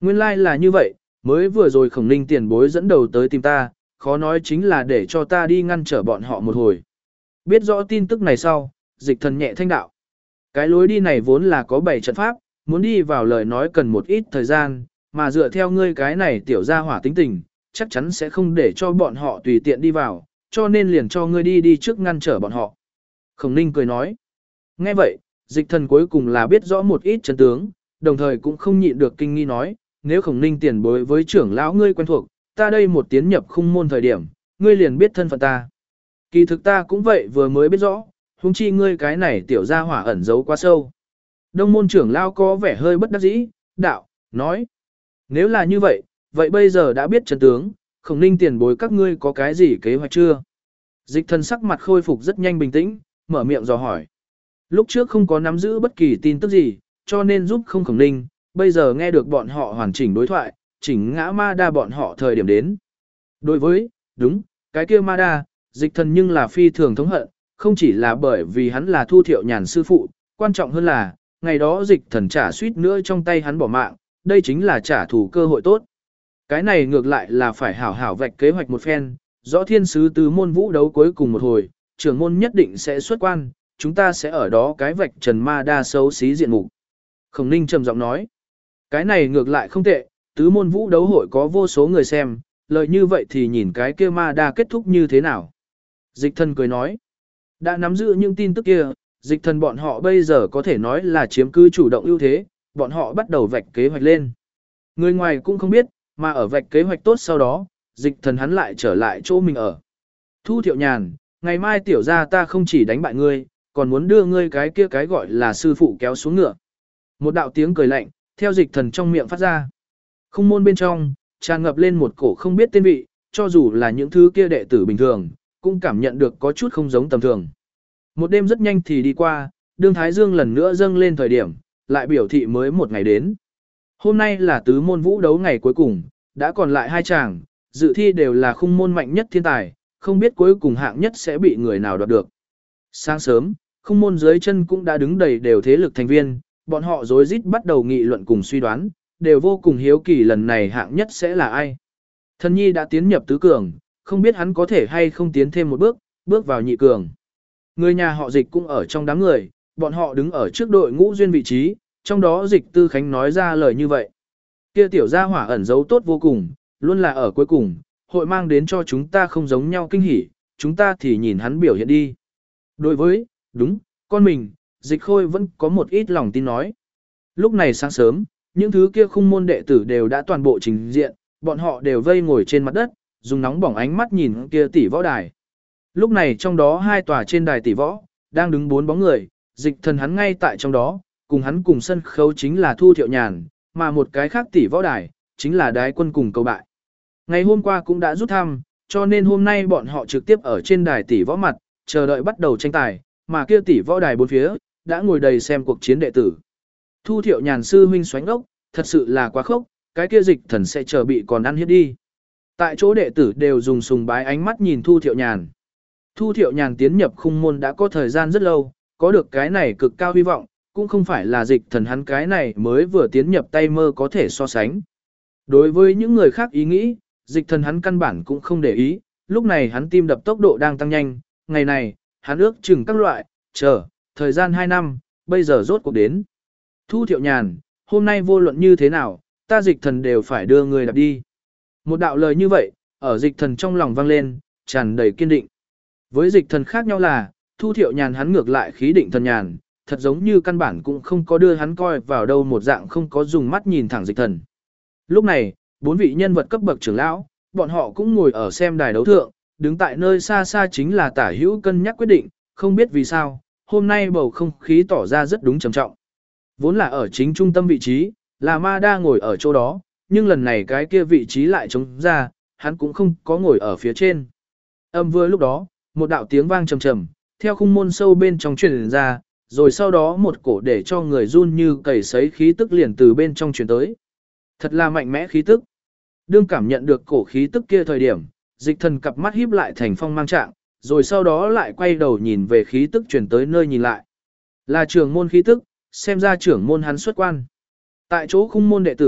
Nguyên lai là như vậy, mới vừa rồi Khổng Ninh tiền bối dẫn đầu tới tìm ta, khó nói chính là để cho ta đi ngăn trở bọn họ một hồi. Biết rõ tin tức này sau, Dịch Thần nhẹ thanh đạo. Cái lối đi này vốn là có 7 trận pháp, muốn đi vào lời nói cần một ít thời gian, mà dựa theo ngươi cái này tiểu gia hỏa tính tình, chắc chắn sẽ không để cho bọn họ tùy tiện đi vào, cho nên liền cho ngươi đi trước ngăn trở bọn họ. Khổng Ninh cười nói. Nghe vậy, Dịch Thần cuối cùng là biết rõ một ít chân tướng, đồng thời cũng không nhịn được kinh nghi nói, nếu Khổng Ninh tiền bối với trưởng lão ngươi quen thuộc, ta đây một tiến nhập khung môn thời điểm, ngươi liền biết thân phận ta. Kỳ thực ta cũng vậy vừa mới biết rõ, huống chi ngươi cái này tiểu gia hỏa ẩn giấu quá sâu. Đông môn trưởng lão có vẻ hơi bất đắc dĩ, đạo, nói. Nếu là như vậy, vậy bây giờ đã biết chân tướng, Khổng Ninh tiền bối các ngươi có cái gì kế hoạch chưa? Dịch Thần sắc mặt khôi phục rất nhanh bình tĩnh, mở miệng dò hỏi. Lúc trước không có nắm giữ bất kỳ tin tức gì, cho nên giúp không Khổng Ninh, bây giờ nghe được bọn họ hoàn chỉnh đối thoại, chỉnh ngã ma đa bọn họ thời điểm đến. Đối với, đúng, cái kia ma đa, Dịch Thần nhưng là phi thường thống hận, không chỉ là bởi vì hắn là Thu Thiệu Nhàn sư phụ, quan trọng hơn là, ngày đó Dịch Thần trả suýt nữa trong tay hắn bỏ mạng, đây chính là trả thù cơ hội tốt. Cái này ngược lại là phải hảo hảo vạch kế hoạch một phen, rõ thiên sứ tứ môn vũ đấu cuối cùng một hồi, trưởng môn nhất định sẽ xuất quan, chúng ta sẽ ở đó cái vạch trần ma đa xấu xí diện mục. Khổng Ninh trầm giọng nói, cái này ngược lại không tệ, tứ môn vũ đấu hội có vô số người xem, lời như vậy thì nhìn cái kia ma đa kết thúc như thế nào. Dịch Thần cười nói, đã nắm giữ những tin tức kia, Dịch Thần bọn họ bây giờ có thể nói là chiếm cứ chủ động ưu thế, bọn họ bắt đầu vạch kế hoạch lên. Người ngoài cũng không biết, mà ở vạch kế hoạch tốt sau đó, Dịch Thần hắn lại trở lại chỗ mình ở. Thu Thiệu Nhàn, ngày mai tiểu gia ta không chỉ đánh bại ngươi, còn muốn đưa ngươi cái kia cái gọi là sư phụ kéo xuống ngựa. Một đạo tiếng cười lạnh, theo Dịch Thần trong miệng phát ra. Khung môn bên trong, tràn ngập lên một cổ không biết tên vị, cho dù là những thứ kia đệ tử bình thường, cũng cảm nhận được có chút không giống tầm thường. Một đêm rất nhanh thì đi qua, đương Thái Dương lần nữa dâng lên thời điểm, lại biểu thị mới một ngày đến. Hôm nay là tứ môn vũ đấu ngày cuối cùng, đã còn lại 2 chàng, dự thi đều là khung môn mạnh nhất thiên tài, không biết cuối cùng hạng nhất sẽ bị người nào đoạt được. Sáng sớm, khung môn dưới chân cũng đã đứng đầy đều thế lực thành viên, bọn họ rối rít bắt đầu nghị luận cùng suy đoán, đều vô cùng hiếu kỳ lần này hạng nhất sẽ là ai. Thần Nhi đã tiến nhập tứ cường, không biết hắn có thể hay không tiến thêm một bước, bước vào nhị cường. Người nhà họ Dịch cũng ở trong đám người, bọn họ đứng ở trước đội ngũ duyên vị trí, trong đó Dịch Tư Khánh nói ra lời như vậy. Kia tiểu gia hỏa ẩn giấu tốt vô cùng, luôn là ở cuối cùng, hội mang đến cho chúng ta không giống nhau kinh hỉ, chúng ta thì nhìn hắn biểu hiện đi. Đối với, đúng, con mình, Dịch Khôi vẫn có một ít lòng tin nói. Lúc này sáng sớm, những thứ kia khung môn đệ tử đều đã toàn bộ trình diện, bọn họ đều vây ngồi trên mặt đất, dùng nóng bỏng ánh mắt nhìn kia tỷ võ đài. Lúc này trong đó 2 tòa trên đài tỷ võ, đang đứng 4 bóng người, Dịch Thần hắn ngay tại trong đó, cùng hắn cùng sân khấu chính là Thu Thiệu Nhàn, mà một cái khác tỷ võ đài, chính là Đái Quân cùng Cầu Bại. Ngày hôm qua cũng đã rút thăm, cho nên hôm nay bọn họ trực tiếp ở trên đài tỷ võ mặt, chờ đợi bắt đầu tranh tài, mà kia tỷ võ đài bốn phía, đã ngồi đầy xem cuộc chiến đệ tử. Thu Thiệu Nhàn sư huynh xoánh ốc, thật sự là quá khốc, cái kia Dịch Thần sẽ chờ bị còn ăn hiếp đi. Tại chỗ đệ tử đều dùng sùng bái ánh mắt nhìn Thu Thiệu Nhàn. Thu Thiệu Nhàn tiến nhập khung môn đã có thời gian rất lâu, có được cái này cực cao hy vọng, cũng không phải là Dịch Thần hắn cái này mới vừa tiến nhập tay mơ có thể so sánh. Đối với những người khác ý nghĩ, Dịch Thần hắn căn bản cũng không để ý, lúc này hắn tim đập tốc độ đang tăng nhanh, ngày này, hắn ước chừng các loại, thời gian 2 năm, bây giờ rốt cuộc đến. Thu Thiệu Nhàn, hôm nay vô luận như thế nào, ta Dịch Thần đều phải đưa người đạp đi. Một đạo lời như vậy, ở Dịch Thần trong lòng vang lên, tràn đầy kiên định. Với Dịch Thần khác nhau là, Thu Thiệu Nhàn hắn ngược lại khí định thần nhàn, thật giống như căn bản cũng không có đưa hắn coi vào đâu một dạng không có dùng mắt nhìn thẳng Dịch Thần. Lúc này, 4 vị nhân vật cấp bậc trưởng lão, bọn họ cũng ngồi ở xem đài đấu thượng, đứng tại nơi xa xa chính là Tả Hữu cân nhắc quyết định, không biết vì sao, hôm nay bầu không khí tỏ ra rất đúng trầm trọng. Vốn là ở chính trung tâm vị trí, là Ma Đa ngồi ở chỗ đó, nhưng lần này cái kia vị trí lại trống ra, hắn cũng không có ngồi ở phía trên. Vừa lúc đó, một đạo tiếng vang trầm trầm, theo khung môn sâu bên trong truyền ra, rồi sau đó một cổ để cho người run như cầy sấy khí tức liền từ bên trong truyền tới. Thật là mạnh mẽ khí tức. Đương cảm nhận được cổ khí tức kia thời điểm, Dịch Thần cặp mắt híp lại thành phong mang trạng, rồi sau đó lại quay đầu nhìn về khí tức truyền tới nơi nhìn lại. Là trưởng môn khí tức, xem ra trưởng môn hắn xuất quan. Tại chỗ khung môn đệ tử,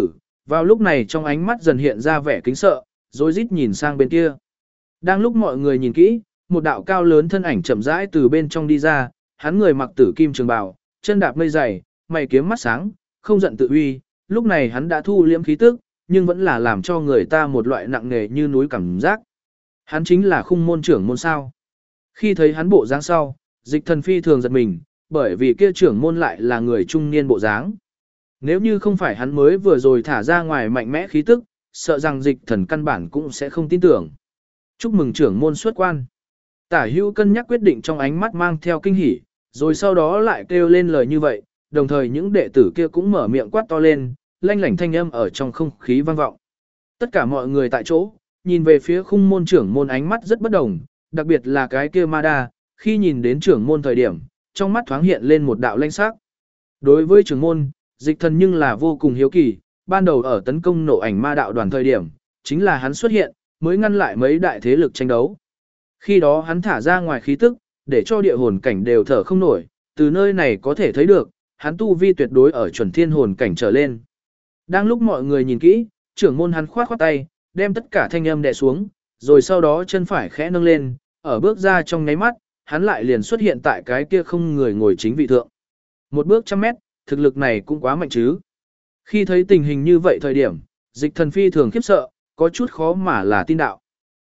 vào lúc này trong ánh mắt dần hiện ra vẻ kính sợ, rối rít nhìn sang bên kia. Đang lúc mọi người nhìn kỹ, một đạo cao lớn thân ảnh chậm rãi từ bên trong đi ra, hắn người mặc tử kim trường bào, chân đạp mây dày, mày kiếm mắt sáng, không giận tự uy, lúc này hắn đã thu liễm khí tức, nhưng vẫn là làm cho người ta một loại nặng nề như núi cảm giác. Hắn chính là Khung môn trưởng môn sao. Khi thấy hắn bộ dáng sau, Dịch Thần phi thường giật mình, bởi vì kia trưởng môn lại là người trung niên bộ dáng. Nếu như không phải hắn mới vừa rồi thả ra ngoài mạnh mẽ khí tức, sợ rằng Dịch Thần căn bản cũng sẽ không tin tưởng. Chúc mừng trưởng môn xuất quan. Tả Hữu cân nhắc quyết định trong ánh mắt mang theo kinh hỉ, rồi sau đó lại kêu lên lời như vậy, đồng thời những đệ tử kia cũng mở miệng quát to lên, lanh lảnh thanh âm ở trong không khí vang vọng. Tất cả mọi người tại chỗ, nhìn về phía Khung môn trưởng môn ánh mắt rất bất đồng, đặc biệt là cái kia Ma Đa, khi nhìn đến trưởng môn thời điểm, trong mắt thoáng hiện lên một đạo lanh sắc. Đối với trưởng môn, Dịch Thần nhưng là vô cùng hiếu kỳ, ban đầu ở tấn công nổ ảnh ma đạo đoàn thời điểm, chính là hắn xuất hiện, mới ngăn lại mấy đại thế lực tranh đấu. Khi đó hắn thả ra ngoài khí tức, để cho địa hồn cảnh đều thở không nổi, từ nơi này có thể thấy được, hắn tu vi tuyệt đối ở chuẩn thiên hồn cảnh trở lên. Đang lúc mọi người nhìn kỹ, trưởng môn hắn khoát tay, đem tất cả thanh âm đè xuống, rồi sau đó chân phải khẽ nâng lên, ở bước ra trong nháy mắt, hắn lại liền xuất hiện tại cái kia không người ngồi chính vị thượng. Một bước 100 mét, thực lực này cũng quá mạnh chứ. Khi thấy tình hình như vậy thời điểm, Dịch Thần phi thường khiếp sợ, có chút khó mà là tin đạo.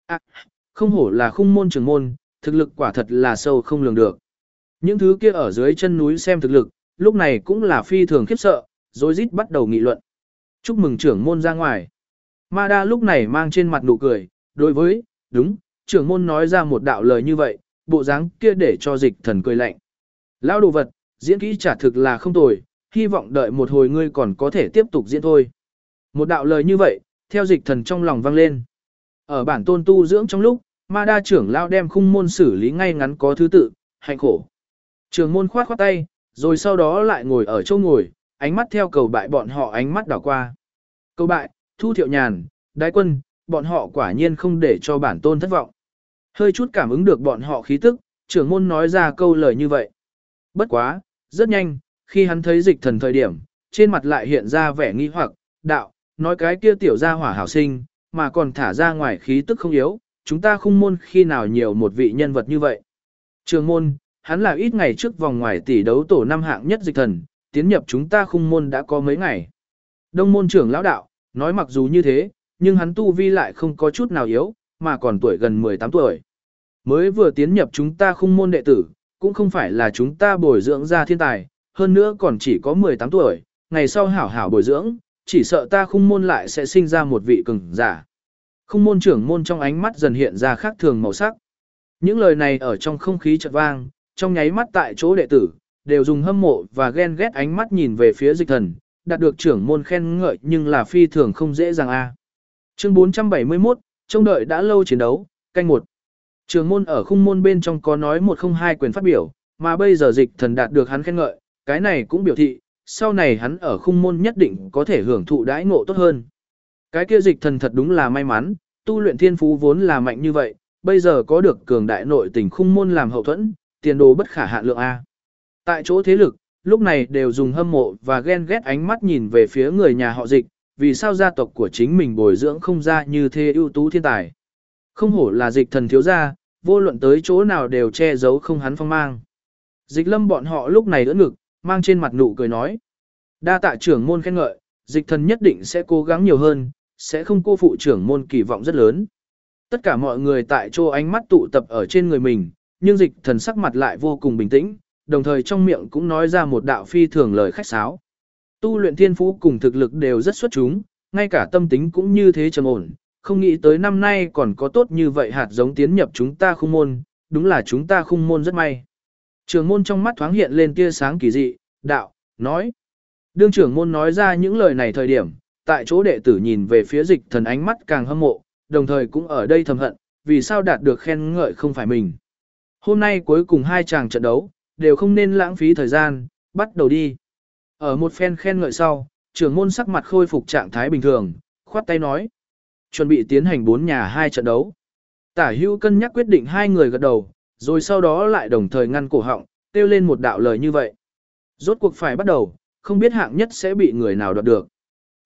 Không hổ là Khung môn trưởng môn, thực lực quả thật là sâu không lường được. Những thứ kia ở dưới chân núi xem thực lực, lúc này cũng là phi thường khiếp sợ, rồi rít bắt đầu nghị luận. Chúc mừng trưởng môn ra ngoài. Ma Đa lúc này mang trên mặt nụ cười, đối với, đúng, trưởng môn nói ra một đạo lời như vậy, bộ dáng kia để cho Dịch Thần cười lạnh. Lão đồ vật, diễn kỹ trả thực là không tồi, hy vọng đợi một hồi ngươi còn có thể tiếp tục diễn thôi. Một đạo lời như vậy, theo Dịch Thần trong lòng vang lên. Ở bản tôn tu dưỡng trong lúc, Ma Đa trưởng lão đem Khung môn xử lý ngay ngắn có thứ tự, hạnh khổ. Trưởng môn khoát khoát tay, rồi sau đó lại ngồi ở chỗ ngồi, ánh mắt theo Cầu Bại bọn họ ánh mắt đảo qua. Cầu Bại, Thu Thiệu Nhàn, Đái Quân, bọn họ quả nhiên không để cho bản tôn thất vọng. Hơi chút cảm ứng được bọn họ khí tức, trưởng môn nói ra câu lời như vậy. Bất quá, rất nhanh, khi hắn thấy Dịch Thần thời điểm, trên mặt lại hiện ra vẻ nghi hoặc, đạo, nói cái kia tiểu gia hỏa hảo sinh, mà còn thả ra ngoài khí tức không yếu, chúng ta Khung môn khi nào nhiều một vị nhân vật như vậy. Trưởng môn, hắn là ít ngày trước vòng ngoài tỷ đấu tổ 5 hạng nhất Dịch Thần, tiến nhập chúng ta Khung môn đã có mấy ngày. Đông môn trưởng lão đạo, nói mặc dù như thế, nhưng hắn tu vi lại không có chút nào yếu, mà còn tuổi gần 18 tuổi. Mới vừa tiến nhập chúng ta Khung môn đệ tử, cũng không phải là chúng ta bồi dưỡng ra thiên tài, hơn nữa còn chỉ có 18 tuổi, ngày sau hảo hảo bồi dưỡng, chỉ sợ ta Khung môn lại sẽ sinh ra một vị cường giả. Khung môn trưởng môn trong ánh mắt dần hiện ra khác thường màu sắc. Những lời này ở trong không khí chợt vang, trong nháy mắt tại chỗ đệ tử, đều dùng hâm mộ và ghen ghét ánh mắt nhìn về phía Dịch Thần, đạt được trưởng môn khen ngợi nhưng là phi thường không dễ dàng a. Chương 471, trông đợi đã lâu chiến đấu, canh 1. Trưởng môn ở Khung môn bên trong có nói 102 quyền phát biểu, mà bây giờ Dịch Thần đạt được hắn khen ngợi, cái này cũng biểu thị, sau này hắn ở Khung môn nhất định có thể hưởng thụ đãi ngộ tốt hơn. Cái kia Dịch Thần thật đúng là may mắn, tu luyện thiên phú vốn là mạnh như vậy, bây giờ có được cường đại nội tình Khung môn làm hậu thuẫn, tiền đồ bất khả hạn lượng a. Tại chỗ thế lực, lúc này đều dùng hâm mộ và ghen ghét ánh mắt nhìn về phía người nhà họ Dịch, vì sao gia tộc của chính mình bồi dưỡng không ra như thế ưu tú thiên tài. Không hổ là Dịch Thần thiếu gia, vô luận tới chỗ nào đều che giấu không hắn phong mang. Dịch Lâm bọn họ lúc này đỡ ngực, mang trên mặt nụ cười nói. Đa tạ trưởng môn khen ngợi, Dịch Thần nhất định sẽ cố gắng nhiều hơn, sẽ không cô phụ trưởng môn kỳ vọng rất lớn. Tất cả mọi người tại chỗ ánh mắt tụ tập ở trên người mình, nhưng Dịch Thần sắc mặt lại vô cùng bình tĩnh, đồng thời trong miệng cũng nói ra một đạo phi thường lời khách sáo. Tu luyện thiên phú cùng thực lực đều rất xuất chúng, ngay cả tâm tính cũng như thế trầm ổn, không nghĩ tới năm nay còn có tốt như vậy hạt giống tiến nhập chúng ta Khung môn, đúng là chúng ta Khung môn rất may. Trưởng môn trong mắt thoáng hiện lên tia sáng kỳ dị, đạo, nói. Đương trưởng môn nói ra những lời này thời điểm, tại chỗ đệ tử nhìn về phía Dịch Thần ánh mắt càng hâm mộ, đồng thời cũng ở đây thầm hận, vì sao đạt được khen ngợi không phải mình. Hôm nay cuối cùng hai chàng trận đấu, đều không nên lãng phí thời gian, bắt đầu đi. Ở một phen khen ngợi sau, trưởng môn sắc mặt khôi phục trạng thái bình thường, khoát tay nói. Chuẩn bị tiến hành 4 nhà 2 trận đấu. Tả Hữu cân nhắc quyết định hai người gật đầu, rồi sau đó lại đồng thời ngăn cổ họng, kêu lên một đạo lời như vậy. Rốt cuộc phải bắt đầu, không biết hạng nhất sẽ bị người nào đoạt được.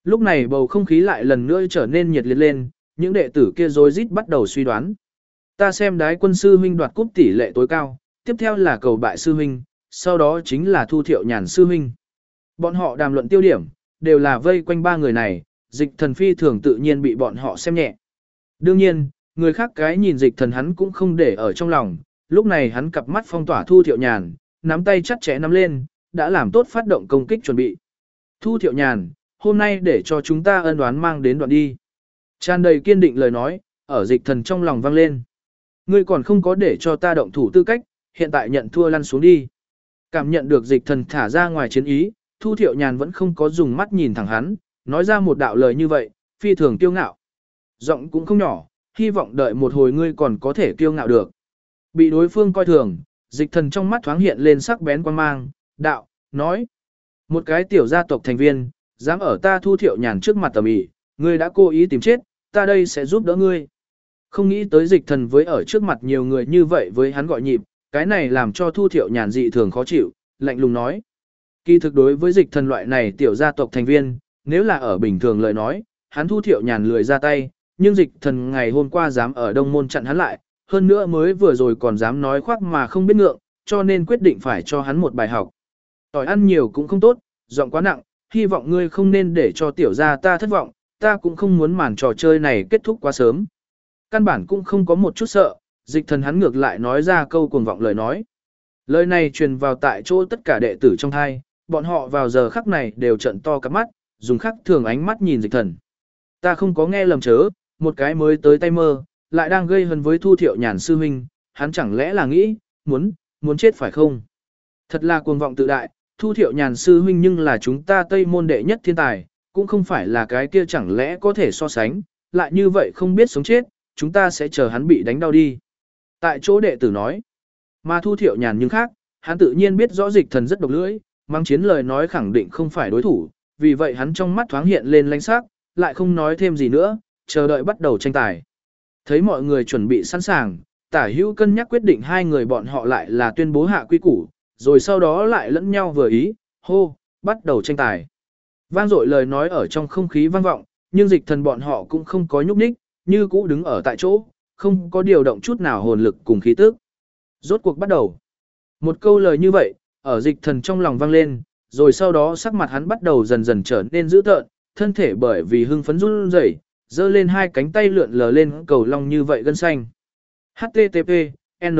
Lúc này bầu không khí lại lần nữa trở nên nhiệt liệt lên, những đệ tử kia rối rít bắt đầu suy đoán. Ta xem Đái Quân sư huynh đoạt cúp tỷ lệ tối cao, tiếp theo là Cầu Bại sư huynh, sau đó chính là Thu Thiệu Nhàn sư huynh. Bọn họ đàm luận tiêu điểm, đều là vây quanh ba người này, Dịch Thần phi thường tự nhiên bị bọn họ xem nhẹ. Đương nhiên, người khác cái nhìn Dịch Thần hắn cũng không để ở trong lòng, lúc này hắn cặp mắt phong tỏa Thu Thiệu Nhàn, nắm tay chặt chẽ nắm lên, đã làm tốt phát động công kích chuẩn bị. Thu Thiệu Nhàn, hôm nay để cho chúng ta ân oán mang đến đoạn đi. Tràn đầy kiên định lời nói, ở Dịch Thần trong lòng vang lên. Ngươi còn không có để cho ta động thủ tư cách, hiện tại nhận thua lăn xuống đi. Cảm nhận được Dịch Thần thả ra ngoài chiến ý, Thu Thiệu Nhàn vẫn không có dùng mắt nhìn thẳng hắn, nói ra một đạo lời như vậy, phi thường kiêu ngạo. Giọng cũng không nhỏ, hy vọng đợi một hồi ngươi còn có thể kiêu ngạo được. Bị đối phương coi thường, Dịch Thần trong mắt thoáng hiện lên sắc bén quan mang, đạo, nói. Một cái tiểu gia tộc thành viên, dám ở ta Thu Thiệu Nhàn trước mặt tầm ĩ, ngươi đã cố ý tìm chết, ta đây sẽ giúp đỡ ngươi. Không nghĩ tới Dịch Thần với ở trước mặt nhiều người như vậy với hắn gọi nhịp, cái này làm cho Thu Thiệu Nhàn dị thường khó chịu, lạnh lùng nói. Kỳ thực đối với Dịch Thần loại này tiểu gia tộc thành viên, nếu là ở bình thường lời nói, hắn Thu Thiệu Nhàn lười ra tay, nhưng Dịch Thần ngày hôm qua dám ở Đông Môn chặn hắn lại, hơn nữa mới vừa rồi còn dám nói khoác mà không biết ngượng, cho nên quyết định phải cho hắn một bài học. Tỏi ăn nhiều cũng không tốt, giọng quá nặng, hy vọng ngươi không nên để cho tiểu gia ta thất vọng, ta cũng không muốn màn trò chơi này kết thúc quá sớm. Căn bản cũng không có một chút sợ, Dịch Thần hắn ngược lại nói ra câu cuồng vọng lời nói. Lời này truyền vào tại chỗ tất cả đệ tử trong thai, bọn họ vào giờ khắc này đều trận to cặp mắt, dùng khắc thường ánh mắt nhìn Dịch Thần. Ta không có nghe lầm chớ, một cái mới tới tay mơ, lại đang gây hấn với Thu Thiệu Nhàn sư huynh, hắn chẳng lẽ là nghĩ, muốn chết phải không? Thật là cuồng vọng tự đại, Thu Thiệu Nhàn sư huynh nhưng là chúng ta Tây môn đệ nhất thiên tài, cũng không phải là cái kia chẳng lẽ có thể so sánh, lại như vậy không biết sống chết, chúng ta sẽ chờ hắn bị đánh đau đi. Tại chỗ đệ tử nói, mà Thu Thiệu Nhàn nhưng khác, hắn tự nhiên biết rõ Dịch Thần rất độc lưỡi, mang chiến lời nói khẳng định không phải đối thủ, vì vậy hắn trong mắt thoáng hiện lên lãnh sắc, lại không nói thêm gì nữa, chờ đợi bắt đầu tranh tài. Thấy mọi người chuẩn bị sẵn sàng, Tả Hữu cân nhắc quyết định hai người bọn họ lại là tuyên bố hạ quy củ, rồi sau đó lại lẫn nhau vừa ý, hô, bắt đầu tranh tài. Vang dội lời nói ở trong không khí vang vọng, nhưng Dịch Thần bọn họ cũng không có nhúc nhích, như cũ đứng ở tại chỗ, không có điều động chút nào hồn lực cùng khí tức. Rốt cuộc bắt đầu. Một câu lời như vậy, ở Dịch Thần trong lòng vang lên, rồi sau đó sắc mặt hắn bắt đầu dần dần trở nên dữ tợn, thân thể bởi vì hưng phấn run rẩy, giơ lên hai cánh tay lượn lờ lên cầu long như vậy gân xanh. HTTP, N.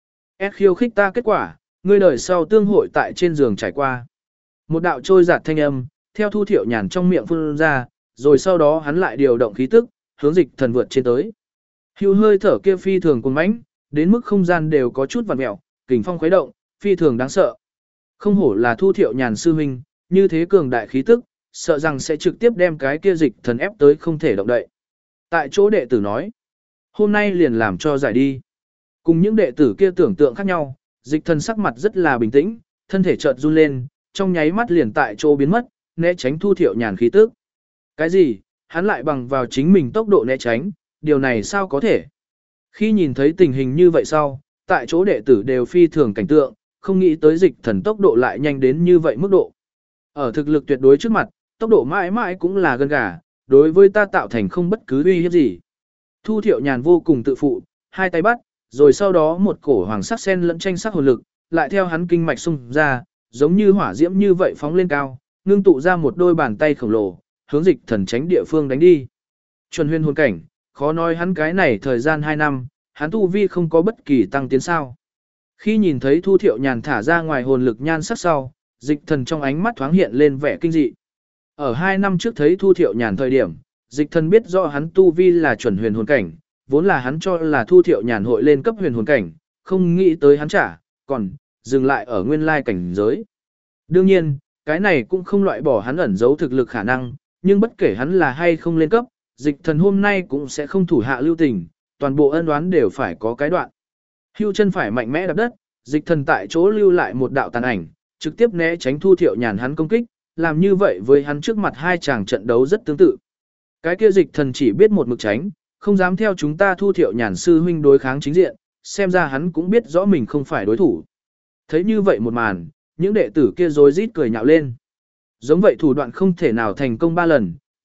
S khiêu khích ta kết quả, ngươi đời sau tương hội tại trên giường trải qua. Một đạo trôi giạt thanh âm, theo Thu Thiệu Nhàn trong miệng phun ra, rồi sau đó hắn lại điều động khí tức, hướng Dịch Thần vượt trên tới. Hưu hơi thở kia phi thường cuồng mãnh, đến mức không gian đều có chút vặn mèo, kình phong khuấy động, phi thường đáng sợ. Không hổ là Thu Thiệu Nhàn sư huynh, như thế cường đại khí tức, sợ rằng sẽ trực tiếp đem cái kia Dịch Thần ép tới không thể động đậy. Tại chỗ đệ tử nói, hôm nay liền làm cho giải đi. Cùng những đệ tử kia tưởng tượng khác nhau, Dịch Thần sắc mặt rất là bình tĩnh, thân thể chợt run lên, trong nháy mắt liền tại chỗ biến mất, né tránh Thu Thiệu Nhàn khí tức. Cái gì? Hắn lại bằng vào chính mình tốc độ né tránh, điều này sao có thể? Khi nhìn thấy tình hình như vậy sau, tại chỗ đệ tử đều phi thường cảnh tượng, không nghĩ tới Dịch Thần tốc độ lại nhanh đến như vậy mức độ. Ở thực lực tuyệt đối trước mặt, tốc độ mãi mãi cũng là gân gà, đối với ta tạo thành không bất cứ uy hiếp gì. Thu Thiệu Nhàn vô cùng tự phụ, hai tay bắt, rồi sau đó một cổ hoàng sắc sen lẫn tranh sắc hồn lực, lại theo hắn kinh mạch xung ra, giống như hỏa diễm như vậy phóng lên cao, ngưng tụ ra một đôi bàn tay khổng lồ, hướng Dịch Thần tránh địa phương đánh đi. Chuẩn huyền hồn cảnh, khó nói hắn cái này thời gian 2 năm, hắn tu vi không có bất kỳ tăng tiến sao. Khi nhìn thấy Thu Thiệu Nhàn thả ra ngoài hồn lực nhan sắc sau, Dịch Thần trong ánh mắt thoáng hiện lên vẻ kinh dị. Ở 2 năm trước thấy Thu Thiệu Nhàn thời điểm, Dịch Thần biết rõ hắn tu vi là chuẩn huyền hồn cảnh, vốn là hắn cho là Thu Thiệu Nhàn hội lên cấp huyền hồn cảnh, không nghĩ tới hắn còn dừng lại ở nguyên lai cảnh giới. Đương nhiên, cái này cũng không loại bỏ hắn ẩn giấu thực lực khả năng, nhưng bất kể hắn là hay không lên cấp, Dịch Thần hôm nay cũng sẽ không thủ hạ lưu tình, toàn bộ ân oán đều phải có cái đoạn. Hưu chân phải mạnh mẽ đạp đất, Dịch Thần tại chỗ lưu lại một đạo tàn ảnh, trực tiếp né tránh Thu Thiệu Nhàn hắn công kích, làm như vậy với hắn trước mặt hai chàng trận đấu rất tương tự. Cái kia Dịch Thần chỉ biết một mực tránh, không dám theo chúng ta Thu Thiệu Nhàn sư huynh đối kháng chính diện, xem ra hắn cũng biết rõ mình không phải đối thủ. Thấy như vậy một màn, những đệ tử kia rối rít cười nhạo lên. Giống vậy thủ đoạn không thể nào thành công 3 lần,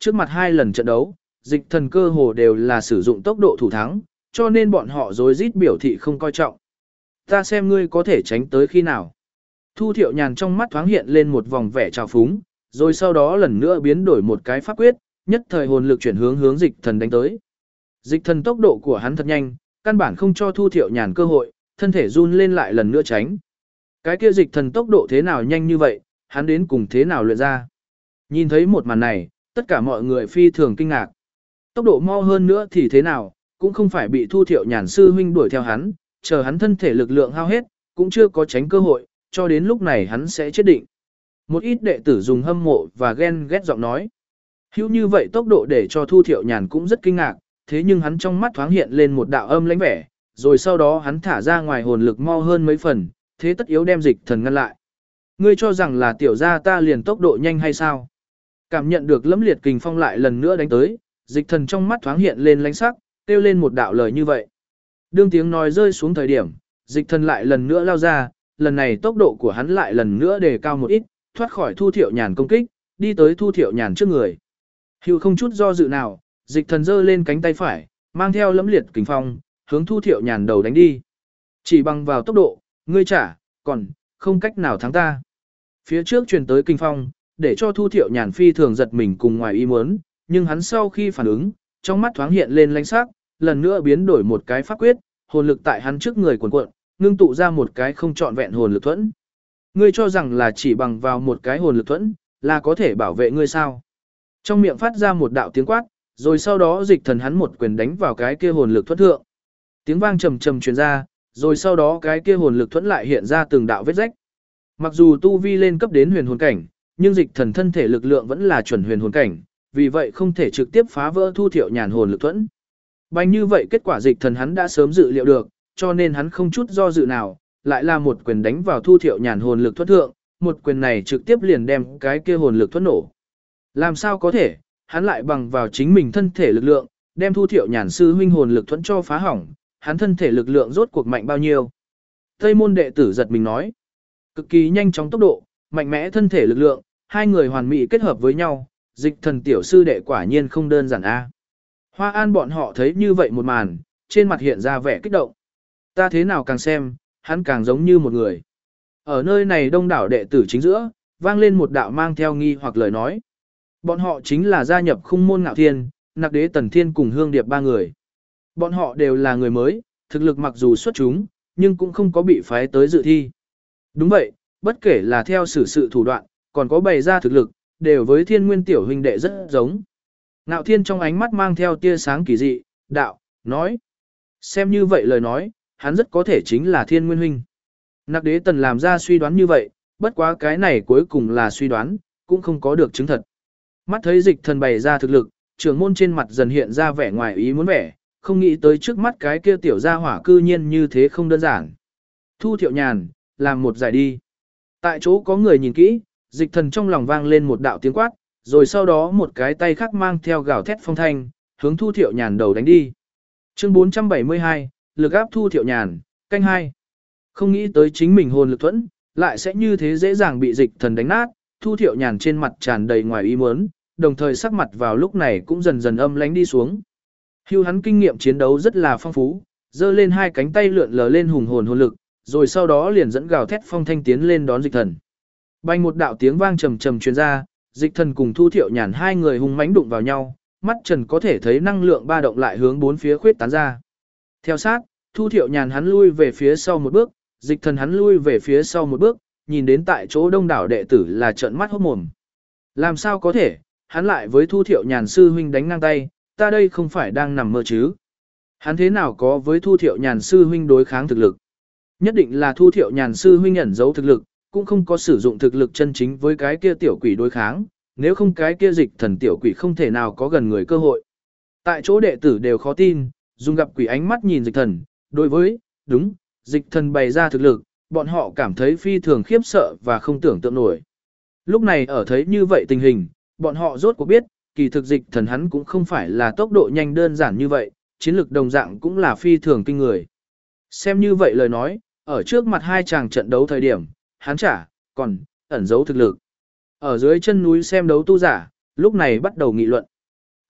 Trước mặt 2 lần trận đấu, dịch thần cơ hồ đều là sử dụng tốc độ thủ thắng, cho nên bọn họ rối rít biểu thị không coi trọng. Ta xem ngươi có thể tránh tới khi nào. Thu Thiệu Nhàn trong mắt thoáng hiện lên một vòng vẻ trào phúng, rồi sau đó lần nữa biến đổi một cái pháp quyết, nhất thời hồn lực chuyển hướng dịch thần đánh tới. Dịch thần tốc độ của hắn thật nhanh, căn bản không cho Thu Thiệu Nhàn cơ hội, thân thể run lên lại lần nữa tránh. Cái kia dịch thần tốc độ thế nào nhanh như vậy, hắn đến cùng thế nào luyện ra. Nhìn thấy một màn này, tất cả mọi người phi thường kinh ngạc. Tốc độ mau hơn nữa thì thế nào, cũng không phải bị Thu Thiệu Nhàn sư huynh đuổi theo hắn, chờ hắn thân thể lực lượng hao hết, cũng chưa có tránh cơ hội, cho đến lúc này hắn sẽ chết định. Một ít đệ tử dùng hâm mộ và ghen ghét giọng nói. Hữu như vậy tốc độ để cho Thu Thiệu Nhàn cũng rất kinh ngạc, thế nhưng hắn trong mắt thoáng hiện lên một đạo âm lãnh vẻ, rồi sau đó hắn thả ra ngoài hồn lực mau hơn mấy phần, thế tất yếu đem dịch thần ngăn lại. Ngươi cho rằng là tiểu gia ta liền tốc độ nhanh hay sao? Cảm nhận được lẫm liệt kình phong lại lần nữa đánh tới, dịch thần trong mắt thoáng hiện lên lánh sắc, kêu lên một đạo lời như vậy. Đương tiếng nói rơi xuống thời điểm, dịch thần lại lần nữa lao ra, lần này tốc độ của hắn lại lần nữa đề cao một ít, thoát khỏi Thu Thiệu Nhàn công kích, đi tới Thu Thiệu Nhàn trước người. Hữu không chút do dự nào, dịch thần giơ lên cánh tay phải, mang theo lẫm liệt kình phong, hướng Thu Thiệu Nhàn đầu đánh đi. Chỉ bằng vào tốc độ, ngươi chả, còn, không cách nào thắng ta. Phía trước truyền tới kinh phong, để cho Thu Thiệu Nhàn phi thường giật mình cùng ngoài ý muốn, nhưng hắn sau khi phản ứng, trong mắt thoáng hiện lên lánh sắc, lần nữa biến đổi một cái pháp quyết, hồn lực tại hắn trước người cuồn cuộn, ngưng tụ ra một cái không trọn vẹn hồn lực thuẫn. Ngươi cho rằng là chỉ bằng vào một cái hồn lực thuẫn, là có thể bảo vệ ngươi sao? Trong miệng phát ra một đạo tiếng quát, rồi sau đó dịch thần hắn một quyền đánh vào cái kia hồn lực thuẫn thượng. Tiếng vang trầm trầm truyền ra, rồi sau đó cái kia hồn lực thuẫn lại hiện ra từng đạo vết rách. Mặc dù tu vi lên cấp đến huyền hồn cảnh, nhưng dịch thần thân thể lực lượng vẫn là chuẩn huyền hồn cảnh, vì vậy không thể trực tiếp phá vỡ Thu Thiệu Nhàn hồn lực thuẫn. Bành như vậy kết quả dịch thần hắn đã sớm dự liệu được, cho nên hắn không chút do dự nào, lại là một quyền đánh vào Thu Thiệu Nhàn hồn lực thuẫn thượng, một quyền này trực tiếp liền đem cái kia hồn lực thuẫn nổ. Làm sao có thể, hắn lại bằng vào chính mình thân thể lực lượng, đem Thu Thiệu Nhàn sư huynh hồn lực thuẫn cho phá hỏng, hắn thân thể lực lượng rốt cuộc mạnh bao nhiêu? Tây môn đệ tử giật mình nói, cực kỳ nhanh chóng tốc độ, mạnh mẽ thân thể lực lượng, hai người hoàn mỹ kết hợp với nhau, dịch thần tiểu sư đệ quả nhiên không đơn giản a. Hoa An bọn họ thấy như vậy một màn, trên mặt hiện ra vẻ kích động. Ta thế nào càng xem, hắn càng giống như một người. Ở nơi này đông đảo đệ tử chính giữa, vang lên một đạo mang theo nghi hoặc lời nói. Bọn họ chính là gia nhập khung môn Ngạo Thiên, Nặc Đế Tần Thiên cùng Hương Điệp ba người. Bọn họ đều là người mới, thực lực mặc dù xuất chúng, nhưng cũng không có bị phái tới dự thi. Đúng vậy, bất kể là theo sự thủ đoạn, còn có bày ra thực lực, đều với Thiên Nguyên tiểu huynh đệ rất giống. Ngạo Thiên trong ánh mắt mang theo tia sáng kỳ dị, đạo, nói. Xem như vậy lời nói, hắn rất có thể chính là Thiên Nguyên huynh. Nặc Đế Tần làm ra suy đoán như vậy, bất quá cái này cuối cùng là suy đoán, cũng không có được chứng thật. Mắt thấy dịch thần bày ra thực lực, trưởng môn trên mặt dần hiện ra vẻ ngoài ý muốn vẻ, không nghĩ tới trước mắt cái kia tiểu gia hỏa cư nhiên như thế không đơn giản. Thu Thiệu Nhàn, làm một giải đi. Tại chỗ có người nhìn kỹ, dịch thần trong lòng vang lên một đạo tiếng quát, rồi sau đó một cái tay khác mang theo gào thét phong thanh, hướng Thu Thiệu Nhàn đầu đánh đi. Chương 472, lực áp Thu Thiệu Nhàn, canh 2. Không nghĩ tới chính mình hồn lực thuẫn, lại sẽ như thế dễ dàng bị dịch thần đánh nát, Thu Thiệu Nhàn trên mặt tràn đầy ngoài ý muốn, đồng thời sắc mặt vào lúc này cũng dần dần âm lánh đi xuống. Hưu hắn kinh nghiệm chiến đấu rất là phong phú, giơ lên hai cánh tay lượn lờ lên hùng hồn hồn lực, rồi sau đó liền dẫn gào thét phong thanh tiến lên đón dịch thần. Bành một đạo tiếng vang trầm trầm truyền ra, dịch thần cùng Thu Thiệu Nhàn hai người hung mãnh đụng vào nhau, mắt trần có thể thấy năng lượng ba động lại hướng bốn phía khuyết tán ra. Theo sát, Thu Thiệu Nhàn hắn lui về phía sau một bước, dịch thần hắn lui về phía sau một bước, nhìn đến tại chỗ đông đảo đệ tử là trợn mắt hốt mồm. Làm sao có thể, hắn lại với Thu Thiệu Nhàn sư huynh đánh ngang tay, ta đây không phải đang nằm mơ chứ. Hắn thế nào có với Thu Thiệu Nhàn sư huynh đối kháng thực lực. Nhất định là Thu Thiệu Nhàn sư huynh ẩn giấu thực lực, cũng không có sử dụng thực lực chân chính với cái kia tiểu quỷ đối kháng, nếu không cái kia dịch thần tiểu quỷ không thể nào có gần người cơ hội. Tại chỗ đệ tử đều khó tin, dùng gặp quỷ ánh mắt nhìn dịch thần, đối với, đúng, dịch thần bày ra thực lực, bọn họ cảm thấy phi thường khiếp sợ và không tưởng tượng nổi. Lúc này ở thấy như vậy tình hình, bọn họ rốt cuộc biết, kỳ thực dịch thần hắn cũng không phải là tốc độ nhanh đơn giản như vậy, chiến lược đồng dạng cũng là phi thường kinh người. Xem như vậy lời nói, ở trước mặt hai chàng trận đấu thời điểm, hắn còn ẩn giấu thực lực. Ở dưới chân núi xem đấu tu giả, lúc này bắt đầu nghị luận.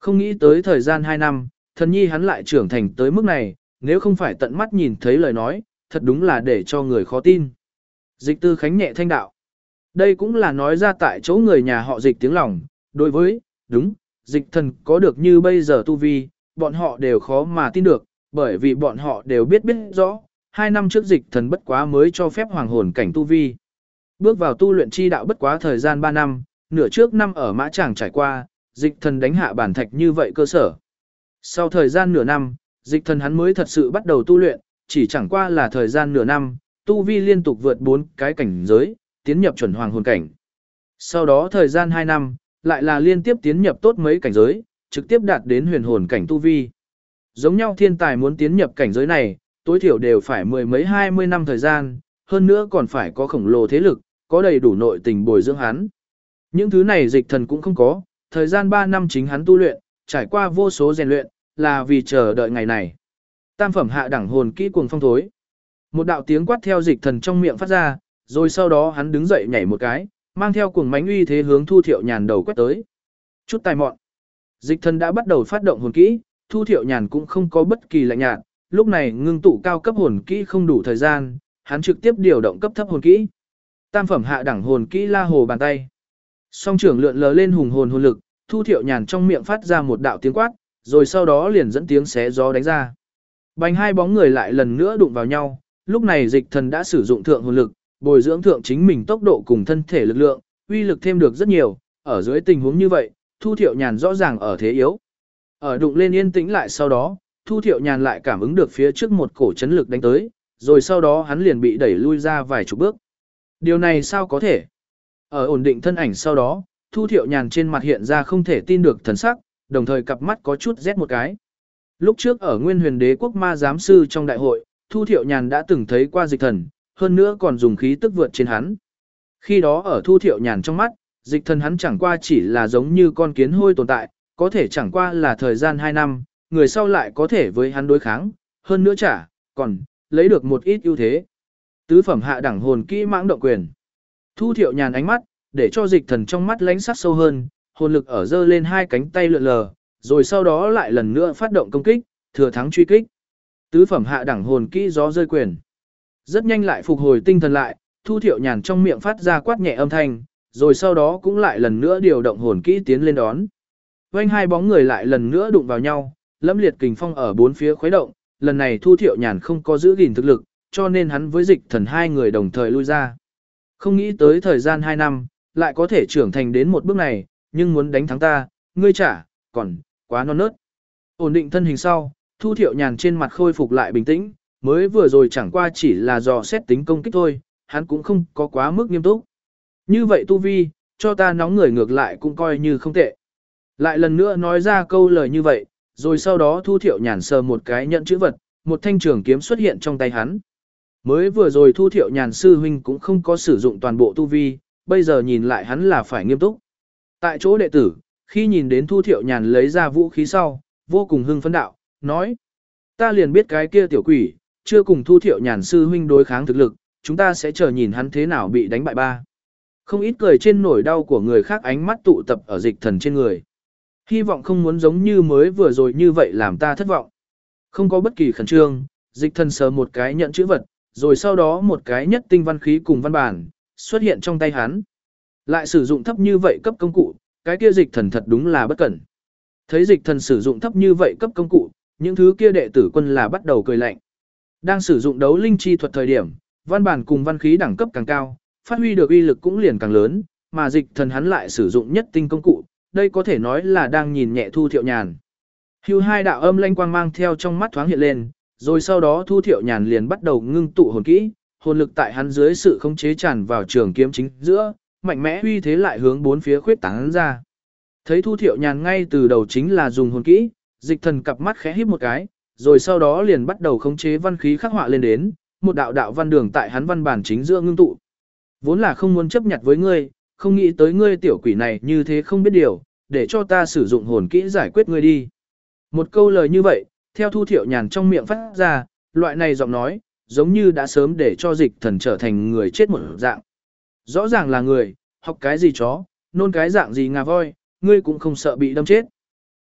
Không nghĩ tới thời gian 2 năm, thần nhi hắn lại trưởng thành tới mức này, nếu không phải tận mắt nhìn thấy lời nói, thật đúng là để cho người khó tin. Dịch Tư Khánh nhẹ thanh đạo. Đây cũng là nói ra tại chỗ người nhà họ Dịch tiếng lòng, đối với, đúng, Dịch thần có được như bây giờ tu vi, bọn họ đều khó mà tin được, bởi vì bọn họ đều biết rõ, 2 năm trước Dịch thần bất quá mới cho phép hoàng hồn cảnh tu vi. Bước vào tu luyện chi đạo bất quá thời gian 3 năm, nửa trước năm ở Mã Tràng trải qua, Dịch thần đánh hạ bản thạch như vậy cơ sở. Sau thời gian nửa năm, Dịch thần hắn mới thật sự bắt đầu tu luyện, chỉ chẳng qua là thời gian nửa năm, tu vi liên tục vượt 4 cái cảnh giới, tiến nhập chuẩn hoàng hồn cảnh. Sau đó thời gian 2 năm, lại là liên tiếp tiến nhập tốt mấy cảnh giới, trực tiếp đạt đến huyền hồn cảnh tu vi. Giống nhau thiên tài muốn tiến nhập cảnh giới này, tối thiểu đều phải mười mấy 20 năm thời gian, hơn nữa còn phải có khổng lồ thế lực, có đầy đủ nội tình bồi dưỡng hắn. Những thứ này Dịch thần cũng không có, thời gian 3 năm chính hắn tu luyện, trải qua vô số rèn luyện, là vì chờ đợi ngày này. Tam phẩm hạ đẳng hồn kỹ cuồng phong thối. Một đạo tiếng quát theo Dịch thần trong miệng phát ra, rồi sau đó hắn đứng dậy nhảy một cái, mang theo cuồng mãnh uy thế hướng Thu Thiệu Nhàn đầu quét tới. Chút tài mọn. Dịch thần đã bắt đầu phát động hồn kỹ, Thu Thiệu Nhàn cũng không có bất kỳ lạnh nhạt, lúc này ngưng tụ cao cấp hồn kỹ không đủ thời gian, hắn trực tiếp điều động cấp thấp hồn kỹ. Tam phẩm hạ đẳng hồn kỹ La Hồ bàn tay. Song trưởng lượn lờ lên hùng hồn hồn lực, Thu Thiệu Nhàn trong miệng phát ra một đạo tiếng quát, rồi sau đó liền dẫn tiếng xé gió đánh ra. Bành hai bóng người lại lần nữa đụng vào nhau, lúc này Dịch thần đã sử dụng thượng hồn lực, bồi dưỡng thượng chính mình tốc độ cùng thân thể lực lượng, uy lực thêm được rất nhiều, ở dưới tình huống như vậy, Thu Thiệu Nhàn rõ ràng ở thế yếu. Ở đụng lên yên tĩnh lại sau đó, Thu Thiệu Nhàn lại cảm ứng được phía trước một cổ chấn lực đánh tới, rồi sau đó hắn liền bị đẩy lui ra vài chục bước. Điều này sao có thể? Ở ổn định thân ảnh sau đó, Thu Thiệu Nhàn trên mặt hiện ra không thể tin được thần sắc, đồng thời cặp mắt có chút rét một cái. Lúc trước ở Nguyên Huyền Đế quốc ma giám sư trong đại hội, Thu Thiệu Nhàn đã từng thấy qua Dịch thần, hơn nữa còn dùng khí tức vượt trên hắn. Khi đó ở Thu Thiệu Nhàn trong mắt, Dịch thần hắn chẳng qua chỉ là giống như con kiến hôi tồn tại, có thể chẳng qua là thời gian 2 năm, người sau lại có thể với hắn đối kháng, hơn nữa còn lấy được một ít ưu thế. Tứ phẩm hạ đẳng hồn kỹ mãng động quyền. Thu Thiệu Nhàn ánh mắt, để cho Dịch thần trong mắt lánh sắc sâu hơn, hồn lực ở dơ lên hai cánh tay lượn lờ, rồi sau đó lại lần nữa phát động công kích, thừa thắng truy kích. Tứ phẩm hạ đẳng hồn kỹ gió rơi quyền. Rất nhanh lại phục hồi tinh thần lại, Thu Thiệu Nhàn trong miệng phát ra quát nhẹ âm thanh, rồi sau đó cũng lại lần nữa điều động hồn kỹ tiến lên đón. Vành hai bóng người lại lần nữa đụng vào nhau, lâm liệt kình phong ở bốn phía khuấy động, lần này Thu Thiệu Nhàn không có giữ gìn thực lực, cho nên hắn với Dịch thần hai người đồng thời lui ra. Không nghĩ tới thời gian 2 năm, lại có thể trưởng thành đến một bước này, nhưng muốn đánh thắng ta, ngươi còn quá non nớt. Ổn định thân hình sau, Thu Thiệu Nhàn trên mặt khôi phục lại bình tĩnh, mới vừa rồi chẳng qua chỉ là dò xét tính công kích thôi, hắn cũng không có quá mức nghiêm túc. Như vậy tu vi, cho ta nóng người ngược lại cũng coi như không tệ. Lại lần nữa nói ra câu lời như vậy, rồi sau đó Thu Thiệu Nhàn sờ một cái nhận chữ vật, một thanh trường kiếm xuất hiện trong tay hắn. Mới vừa rồi Thu Thiệu Nhàn sư huynh cũng không có sử dụng toàn bộ tu vi, bây giờ nhìn lại hắn là phải nghiêm túc. Tại chỗ đệ tử, khi nhìn đến Thu Thiệu Nhàn lấy ra vũ khí sau, vô cùng hưng phấn đạo, nói: ta liền biết cái kia tiểu quỷ, chưa cùng Thu Thiệu Nhàn sư huynh đối kháng thực lực, chúng ta sẽ chờ nhìn hắn thế nào bị đánh bại ba. Không ít cười trên nỗi đau của người khác ánh mắt tụ tập ở Dịch thần trên người. Hy vọng không muốn giống như mới vừa rồi như vậy làm ta thất vọng. Không có bất kỳ khẩn trương, Dịch thần sờ một cái nhận chữ vật, rồi sau đó một cái nhất tinh văn khí cùng văn bản, xuất hiện trong tay hắn. Lại sử dụng thấp như vậy cấp công cụ, cái kia Dịch thần thật đúng là bất cẩn. Thấy Dịch thần sử dụng thấp như vậy cấp công cụ, những thứ kia đệ tử quân là bắt đầu cười lạnh. Đang sử dụng đấu linh chi thuật thời điểm, văn bản cùng văn khí đẳng cấp càng cao, phát huy được uy lực cũng liền càng lớn, mà Dịch thần hắn lại sử dụng nhất tinh công cụ, đây có thể nói là đang nhìn nhẹ Thu Thiệu Nhàn. Hưu hai đạo âm lanh quang mang theo trong mắt thoáng hiện lên, rồi sau đó Thu Thiệu Nhàn liền bắt đầu ngưng tụ hồn kỹ, hồn lực tại hắn dưới sự khống chế tràn vào trường kiếm chính giữa, mạnh mẽ uy thế lại hướng bốn phía khuyết tán ra. Thấy Thu Thiệu Nhàn ngay từ đầu chính là dùng hồn kỹ, Dịch thần cặp mắt khẽ híp một cái, rồi sau đó liền bắt đầu khống chế văn khí khắc họa lên đến, một đạo đạo văn đường tại hắn văn bản chính giữa ngưng tụ. Vốn là không muốn chấp nhặt với ngươi, không nghĩ tới ngươi tiểu quỷ này như thế không biết điều, để cho ta sử dụng hồn kỹ giải quyết ngươi đi. Một câu lời như vậy, theo Thu Thiệu Nhàn trong miệng phát ra, loại này giọng nói, giống như đã sớm để cho Dịch thần trở thành người chết một dạng. Rõ ràng là người, học cái gì chó, nôn cái dạng gì ngà voi, ngươi cũng không sợ bị đâm chết.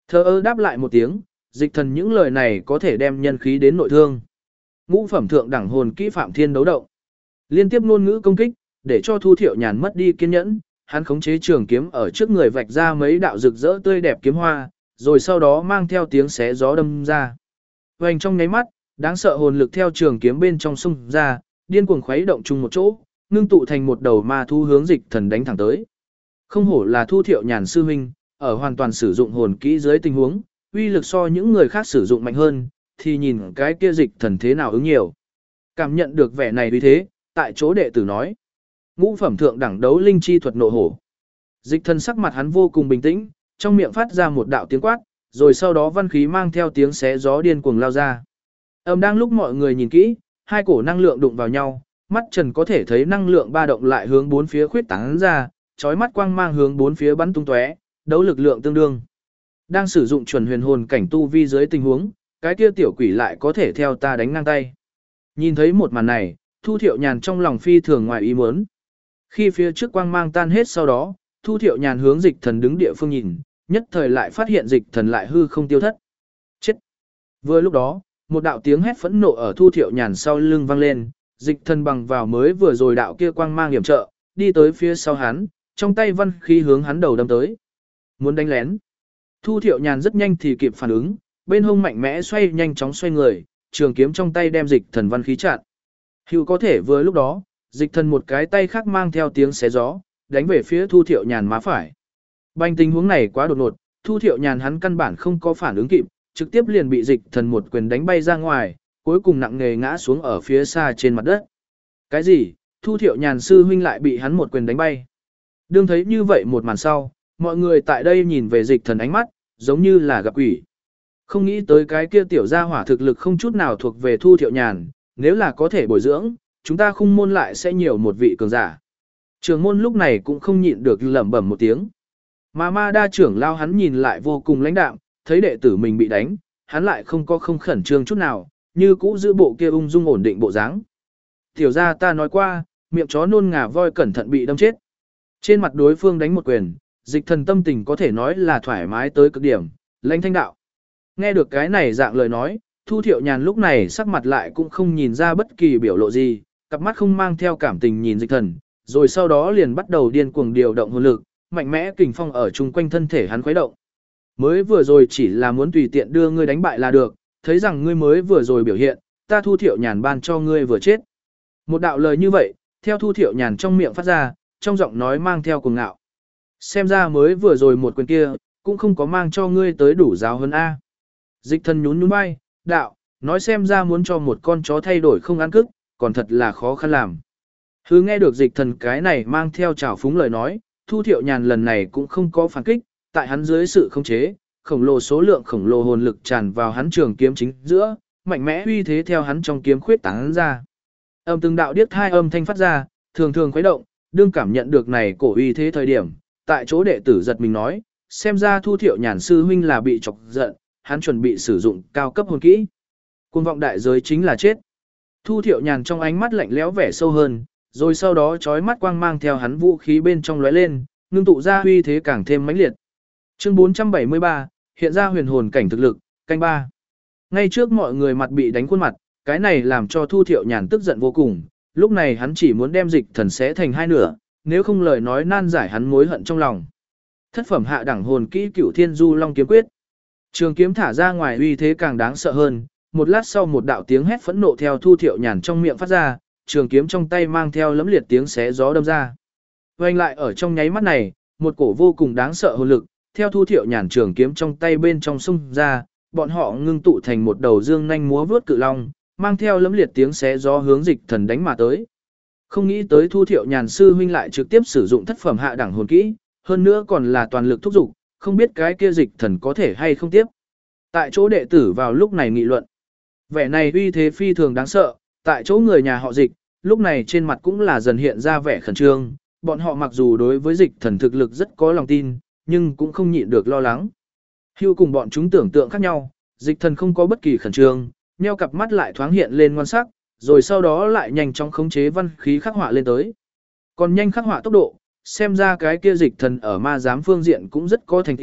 Thờ ơ đáp lại một tiếng, dịch thần những lời này có thể đem nhân khí đến nội thương. Ngũ phẩm thượng đẳng hồn kỹ Phạm Thiên đấu động. Liên tiếp ngôn ngữ công kích, để cho Thu Thiệu Nhàn mất đi kiên nhẫn, hắn khống chế trường kiếm ở trước người vạch ra mấy đạo rực rỡ tươi đẹp kiếm hoa, rồi sau đó mang theo tiếng xé gió đâm ra. Vành trong nháy mắt, đáng sợ hồn lực theo trường kiếm bên trong xung ra, điên cuồng khuấy động chung một chỗ, ngưng tụ thành một đầu ma thu hướng dịch thần đánh thẳng tới. Không hổ là Thu Thiệu Nhàn sư huynh, ở hoàn toàn sử dụng hồn kỹ dưới tình huống, uy lực so những người khác sử dụng mạnh hơn, thì nhìn cái kia dịch thần thế nào ứng nhiều. Cảm nhận được vẻ này uy thế, tại chỗ đệ tử nói: Ngũ phẩm thượng đẳng đấu linh chi thuật nộ hổ. Dịch thần sắc mặt hắn vô cùng bình tĩnh, trong miệng phát ra một đạo tiếng quát, rồi sau đó văn khí mang theo tiếng xé gió điên cuồng lao ra. Đang lúc mọi người nhìn kỹ, hai cổ năng lượng đụng vào nhau, mắt trần có thể thấy năng lượng ba động lại hướng bốn phía khuyết tán ra, chói mắt quang mang hướng bốn phía bắn tung tóe, đấu lực lượng tương đương. Đang sử dụng chuẩn huyền hồn cảnh tu vi dưới tình huống, cái kia tiểu quỷ lại có thể theo ta đánh ngang tay. Nhìn thấy một màn này, Thu Thiệu Nhàn trong lòng phi thường ngoài ý muốn. Khi phía trước quang mang tan hết sau đó, Thu Thiệu Nhàn hướng dịch thần đứng địa phương nhìn, nhất thời lại phát hiện dịch thần lại hư không tiêu thất. Chết! Vừa lúc đó, một đạo tiếng hét phẫn nộ ở Thu Thiệu Nhàn sau lưng vang lên, dịch thần bằng vào mới vừa rồi đạo kia quang mang hiểm trợ, đi tới phía sau hắn, trong tay văn khí hướng hắn đầu đâm tới. Muốn đánh lén. Thu Thiệu Nhàn rất nhanh thì kịp phản ứng, bên hông mạnh mẽ xoay nhanh chóng xoay người, trường kiếm trong tay đem dịch thần văn khí chặn. Hữu có thể vừa lúc đó, dịch thần một cái tay khác mang theo tiếng xé gió, đánh về phía Thu Thiệu Nhàn má phải. Bành tình huống này quá đột ngột, Thu Thiệu Nhàn hắn căn bản không có phản ứng kịp, trực tiếp liền bị dịch thần một quyền đánh bay ra ngoài, cuối cùng nặng nề ngã xuống ở phía xa trên mặt đất. Cái gì? Thu Thiệu Nhàn sư huynh lại bị hắn một quyền đánh bay. Đương thấy như vậy một màn sau, mọi người tại đây nhìn về dịch thần ánh mắt, giống như là gặp quỷ. Không nghĩ tới cái kia tiểu gia hỏa thực lực không chút nào thuộc về Thu Thiệu Nhàn, nếu là có thể bồi dưỡng, chúng ta khung môn lại sẽ nhiều một vị cường giả. Trường môn lúc này cũng không nhịn được lẩm bẩm một tiếng. Mà Ma Đa trưởng lao hắn nhìn lại vô cùng lãnh đạm, thấy đệ tử mình bị đánh, hắn lại không khẩn trương chút nào, như cũ giữ bộ kia ung dung ổn định bộ dáng. Tiểu gia ta nói qua, miệng chó nôn ngà voi cẩn thận bị đâm chết. Trên mặt đối phương đánh một quyền, dịch thần tâm tình có thể nói là thoải mái tới cực điểm, lãnh thanh đạo. Nghe được cái này dạng lời nói, Thu Thiệu Nhàn lúc này sắc mặt lại cũng không nhìn ra bất kỳ biểu lộ gì, cặp mắt không mang theo cảm tình nhìn dịch thần, rồi sau đó liền bắt đầu điên cuồng điều động hồn lực, mạnh mẽ kình phong ở chung quanh thân thể hắn khuấy động. Mới vừa rồi chỉ là muốn tùy tiện đưa ngươi đánh bại là được, thấy rằng ngươi mới vừa rồi biểu hiện, ta Thu Thiệu Nhàn ban cho ngươi vừa chết. Một đạo lời như vậy, theo Thu Thiệu Nhàn trong miệng phát ra, trong giọng nói mang theo cuồng ngạo. Xem ra mới vừa rồi một quyền kia, cũng không có mang cho ngươi tới đủ giáo hơn A. Dịch thần nhún nhún vai, đạo, nói xem ra muốn cho một con chó thay đổi không ăn cức, còn thật là khó khăn làm. Hứ nghe được dịch thần cái này mang theo trào phúng lời nói, Thu Thiệu Nhàn lần này cũng không có phản kích, tại hắn dưới sự khống chế, khổng lồ số lượng khổng lồ hồn lực tràn vào hắn trường kiếm chính giữa, mạnh mẽ uy thế theo hắn trong kiếm khuyết tán ra. Từng đạo điếc hai âm thanh phát ra, thường thường khuấy động, đương cảm nhận được này cổ uy thế thời điểm, tại chỗ đệ tử giật mình nói, xem ra Thu Thiệu Nhàn sư huynh là bị chọc giận, hắn chuẩn bị sử dụng cao cấp hồn kỹ. Cuồng vọng đại giới chính là chết. Thu Thiệu Nhàn trong ánh mắt lạnh lẽo vẻ sâu hơn, rồi sau đó chói mắt quang mang theo hắn vũ khí bên trong lóe lên, ngưng tụ ra uy thế càng thêm mãnh liệt. Chương 473, hiện ra huyền hồn cảnh thực lực, canh 3. Ngay trước mọi người mặt bị đánh khuôn mặt, cái này làm cho Thu Thiệu Nhàn tức giận vô cùng, lúc này hắn chỉ muốn đem dịch thần xé thành hai nửa, nếu không lời nói nan giải hắn mối hận trong lòng. Thất phẩm hạ đẳng hồn kỹ Cửu Thiên Du Long kiếm quyết. Trường kiếm thả ra ngoài uy thế càng đáng sợ hơn, một lát sau một đạo tiếng hét phẫn nộ theo Thu Thiệu Nhàn trong miệng phát ra, trường kiếm trong tay mang theo lẫm liệt tiếng xé gió đâm ra. Oanh lại ở trong nháy mắt này, một cổ vô cùng đáng sợ hồn lực, theo Thu Thiệu Nhàn trường kiếm trong tay bên trong xung ra, bọn họ ngưng tụ thành một đầu dương nhanh múa vướt cự long, mang theo lẫm liệt tiếng xé gió hướng dịch thần đánh mà tới. Không nghĩ tới Thu Thiệu Nhàn sư huynh lại trực tiếp sử dụng thất phẩm hạ đẳng hồn kỹ, hơn nữa còn là toàn lực thúc dục, không biết cái kia dịch thần có thể hay không tiếp. Tại chỗ đệ tử vào lúc này nghị luận. Vẻ này uy thế phi thường đáng sợ, tại chỗ người nhà họ dịch, lúc này trên mặt cũng là dần hiện ra vẻ khẩn trương, bọn họ mặc dù đối với dịch thần thực lực rất có lòng tin, nhưng cũng không nhịn được lo lắng. Hưu cùng bọn chúng tưởng tượng khác nhau, dịch thần không có bất kỳ khẩn trương, nheo cặp mắt lại thoáng hiện lên ngoan sắc, rồi sau đó lại nhanh chóng khống chế văn khí khắc họa lên tới. Còn nhanh khắc họa tốc độ, xem ra cái kia dịch thần ở ma giám phương diện cũng rất có thành tựu,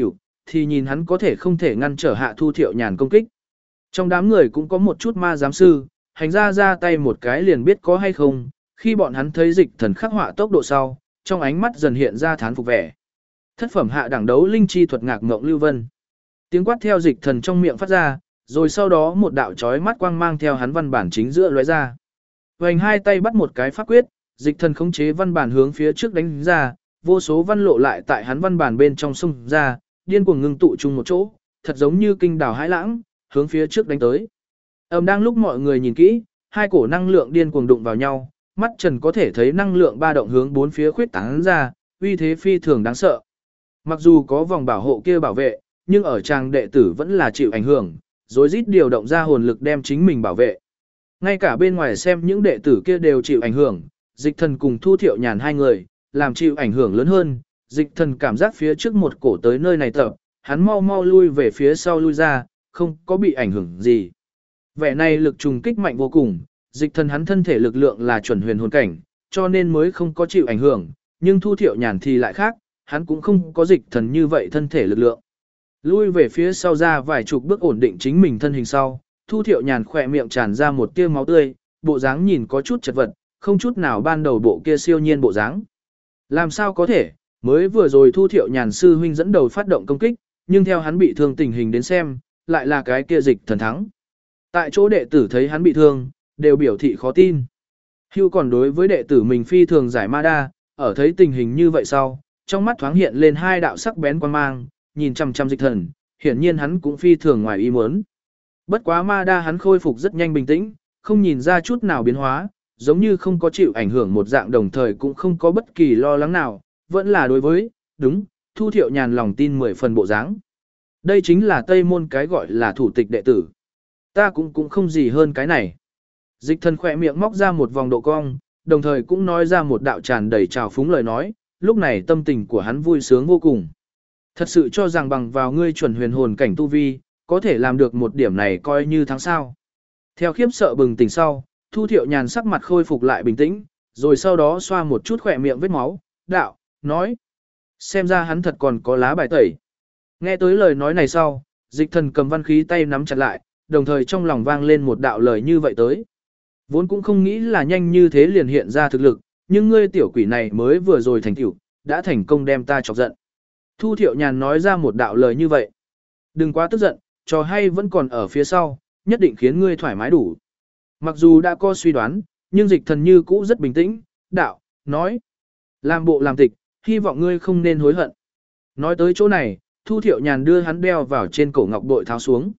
thì nhìn hắn có thể không thể ngăn trở hạ Thu Thiệu Nhàn công kích. Trong đám người cũng có một chút ma giám sư, hành ra tay một cái liền biết có hay không, khi bọn hắn thấy dịch thần khắc họa tốc độ sau, trong ánh mắt dần hiện ra thán phục vẻ. Thất phẩm hạ đẳng đấu linh chi thuật ngạc ngộng lưu vân. Tiếng quát theo dịch thần trong miệng phát ra, rồi sau đó một đạo chói mắt quang mang theo hắn văn bản chính giữa lóe ra. Vành hai tay bắt một cái pháp quyết, dịch thần khống chế văn bản hướng phía trước đánh ra, vô số văn lộ lại tại hắn văn bản bên trong xung ra, điên cuồng ngưng tụ chung một chỗ, thật giống như kinh đảo hải lãng, hướng phía trước đánh tới. Đang lúc mọi người nhìn kỹ, hai cổ năng lượng điên cuồng đụng vào nhau, mắt trần có thể thấy năng lượng ba động hướng bốn phía khuyết tán ra, uy thế phi thường đáng sợ. Mặc dù có vòng bảo hộ kia bảo vệ, nhưng ở tràng đệ tử vẫn là chịu ảnh hưởng, rồi rít điều động ra hồn lực đem chính mình bảo vệ. Ngay cả bên ngoài xem những đệ tử kia đều chịu ảnh hưởng, dịch thần cùng Thu Thiệu Nhàn hai người, làm chịu ảnh hưởng lớn hơn, dịch thần cảm giác phía trước một cổ tới nơi này tập, hắn mau mau lui về phía sau lui ra, không có bị ảnh hưởng gì. Vẻ này lực trùng kích mạnh vô cùng, dịch thần hắn thân thể lực lượng là chuẩn huyền hồn cảnh, cho nên mới không có chịu ảnh hưởng, nhưng Thu Thiệu Nhàn thì lại khác, hắn cũng không có dịch thần như vậy thân thể lực lượng. Lui về phía sau ra vài chục bước ổn định chính mình thân hình sau, Thu Thiệu Nhàn khỏe miệng tràn ra một tia máu tươi, bộ dáng nhìn có chút chật vật, không chút nào ban đầu bộ kia siêu nhiên bộ dáng. Làm sao có thể, mới vừa rồi Thu Thiệu Nhàn sư huynh dẫn đầu phát động công kích, nhưng theo hắn bị thương tình hình đến xem, lại là cái kia dịch thần thắng. Tại chỗ đệ tử thấy hắn bị thương, đều biểu thị khó tin. Hưu còn đối với đệ tử mình phi thường giải ma đa, ở thấy tình hình như vậy sau, trong mắt thoáng hiện lên hai đạo sắc bén quan mang, nhìn chăm chăm dịch thần, hiển nhiên hắn cũng phi thường ngoài ý muốn. Bất quá ma đa hắn khôi phục rất nhanh bình tĩnh, không nhìn ra chút nào biến hóa, giống như không có chịu ảnh hưởng một dạng đồng thời cũng không có bất kỳ lo lắng nào, vẫn là đối với, đúng, Thu Thiệu Nhàn lòng tin 10 phần bộ dáng. Đây chính là Tây Môn cái gọi là thủ tịch đệ tử. Ta cũng không gì hơn cái này. Dịch thần khỏe miệng móc ra một vòng độ cong, đồng thời cũng nói ra một đạo tràn đầy trào phúng lời nói, lúc này tâm tình của hắn vui sướng vô cùng. Thật sự cho rằng bằng vào ngươi chuẩn huyền hồn cảnh tu vi, có thể làm được một điểm này coi như thắng sao. Theo khiếp sợ bừng tỉnh sau, Thu Thiệu Nhàn sắc mặt khôi phục lại bình tĩnh, rồi sau đó xoa một chút khỏe miệng vết máu, đạo, nói. Xem ra hắn thật còn có lá bài tẩy. Nghe tới lời nói này sau, dịch thần cầm văn khí tay nắm chặt lại, đồng thời trong lòng vang lên một đạo lời như vậy tới. Vốn cũng không nghĩ là nhanh như thế liền hiện ra thực lực, nhưng ngươi tiểu quỷ này mới vừa rồi thành tiểu, đã thành công đem ta chọc giận. Thu Thiệu Nhàn nói ra một đạo lời như vậy. Đừng quá tức giận, trò hay vẫn còn ở phía sau, nhất định khiến ngươi thoải mái đủ. Mặc dù đã có suy đoán, nhưng dịch thần như cũ rất bình tĩnh, đạo, nói. Làm bộ làm tịch, hy vọng ngươi không nên hối hận. Nói tới chỗ này, Thu Thiệu Nhàn đưa hắn đeo vào trên cổ ngọc bội tháo xuống.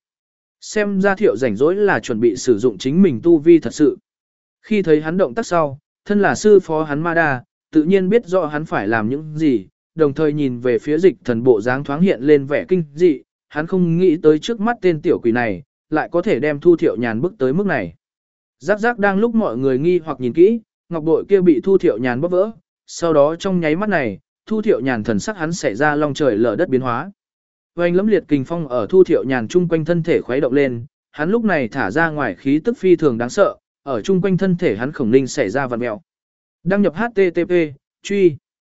Xem ra Thiệu rảnh rỗi là chuẩn bị sử dụng chính mình tu vi thật sự. Khi thấy hắn động tác sau, thân là sư phó hắn Ma Đa, tự nhiên biết rõ hắn phải làm những gì, đồng thời nhìn về phía dịch thần bộ dáng thoáng hiện lên vẻ kinh dị, hắn không nghĩ tới trước mắt tên tiểu quỷ này, lại có thể đem Thu Thiệu Nhàn bước tới mức này. Giác giác đang lúc mọi người nghi hoặc nhìn kỹ, ngọc bội kia bị Thu Thiệu Nhàn bóp vỡ, sau đó trong nháy mắt này, Thu Thiệu Nhàn thần sắc hắn xảy ra long trời lở đất biến hóa. Oanh lẫm liệt kình phong ở Thu Thiệu Nhàn chung quanh thân thể khuấy động lên, hắn lúc này thả ra ngoài khí tức phi thường đáng sợ, ở chung quanh thân thể hắn khổng ninh xảy ra vặn mèo. Đăng nhập http truy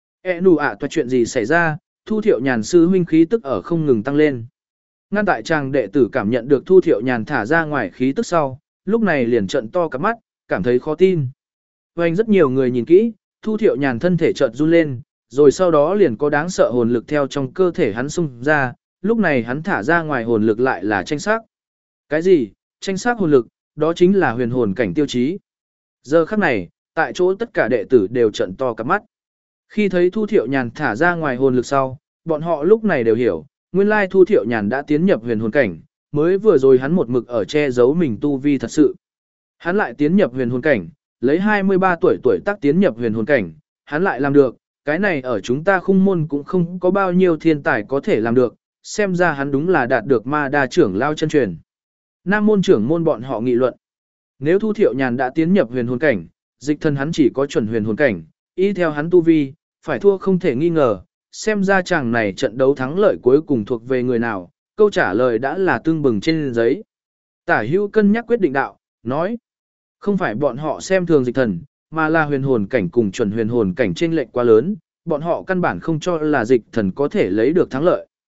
nụ ạ toa chuyện gì xảy ra, Thu Thiệu Nhàn sư huynh khí tức ở không ngừng tăng lên. Ngăn tại chàng đệ tử cảm nhận được Thu Thiệu Nhàn thả ra ngoài khí tức sau, lúc này liền trợn to cả mắt, cảm thấy khó tin. Oanh rất nhiều người nhìn kỹ, Thu Thiệu Nhàn thân thể chợt run lên, rồi sau đó liền có đáng sợ hồn lực theo trong cơ thể hắn xung ra, lúc này hắn thả ra ngoài hồn lực lại là tranh sắc. Cái gì? Tranh sắc hồn lực, đó chính là huyền hồn cảnh tiêu chí. Giờ khắc này, tại chỗ tất cả đệ tử đều trợn to cả mắt. Khi thấy Thu Thiệu Nhàn thả ra ngoài hồn lực sau, bọn họ lúc này đều hiểu, nguyên lai Thu Thiệu Nhàn đã tiến nhập huyền hồn cảnh, mới vừa rồi hắn một mực ở che giấu mình tu vi thật sự. Hắn lại tiến nhập huyền hồn cảnh, lấy 23 tuổi tác tiến nhập huyền hồn cảnh, hắn lại làm được, cái này ở chúng ta khung môn cũng không có bao nhiêu thiên tài có thể làm được, xem ra hắn đúng là đạt được Ma Đa trưởng lao chân truyền. Nam môn trưởng môn bọn họ nghị luận. Nếu Thu Thiệu Nhàn đã tiến nhập huyền hồn cảnh, dịch thần hắn chỉ có chuẩn huyền hồn cảnh, y theo hắn tu vi, phải thua không thể nghi ngờ, xem ra chàng này trận đấu thắng lợi cuối cùng thuộc về người nào, câu trả lời đã là tương bừng trên giấy. Tả Hữu cân nhắc quyết định đạo, nói, không phải bọn họ xem thường dịch thần, mà là huyền hồn cảnh cùng chuẩn huyền hồn cảnh chênh lệch quá lớn, bọn họ căn bản không cho là dịch thần có thể lấy được thắng lợi.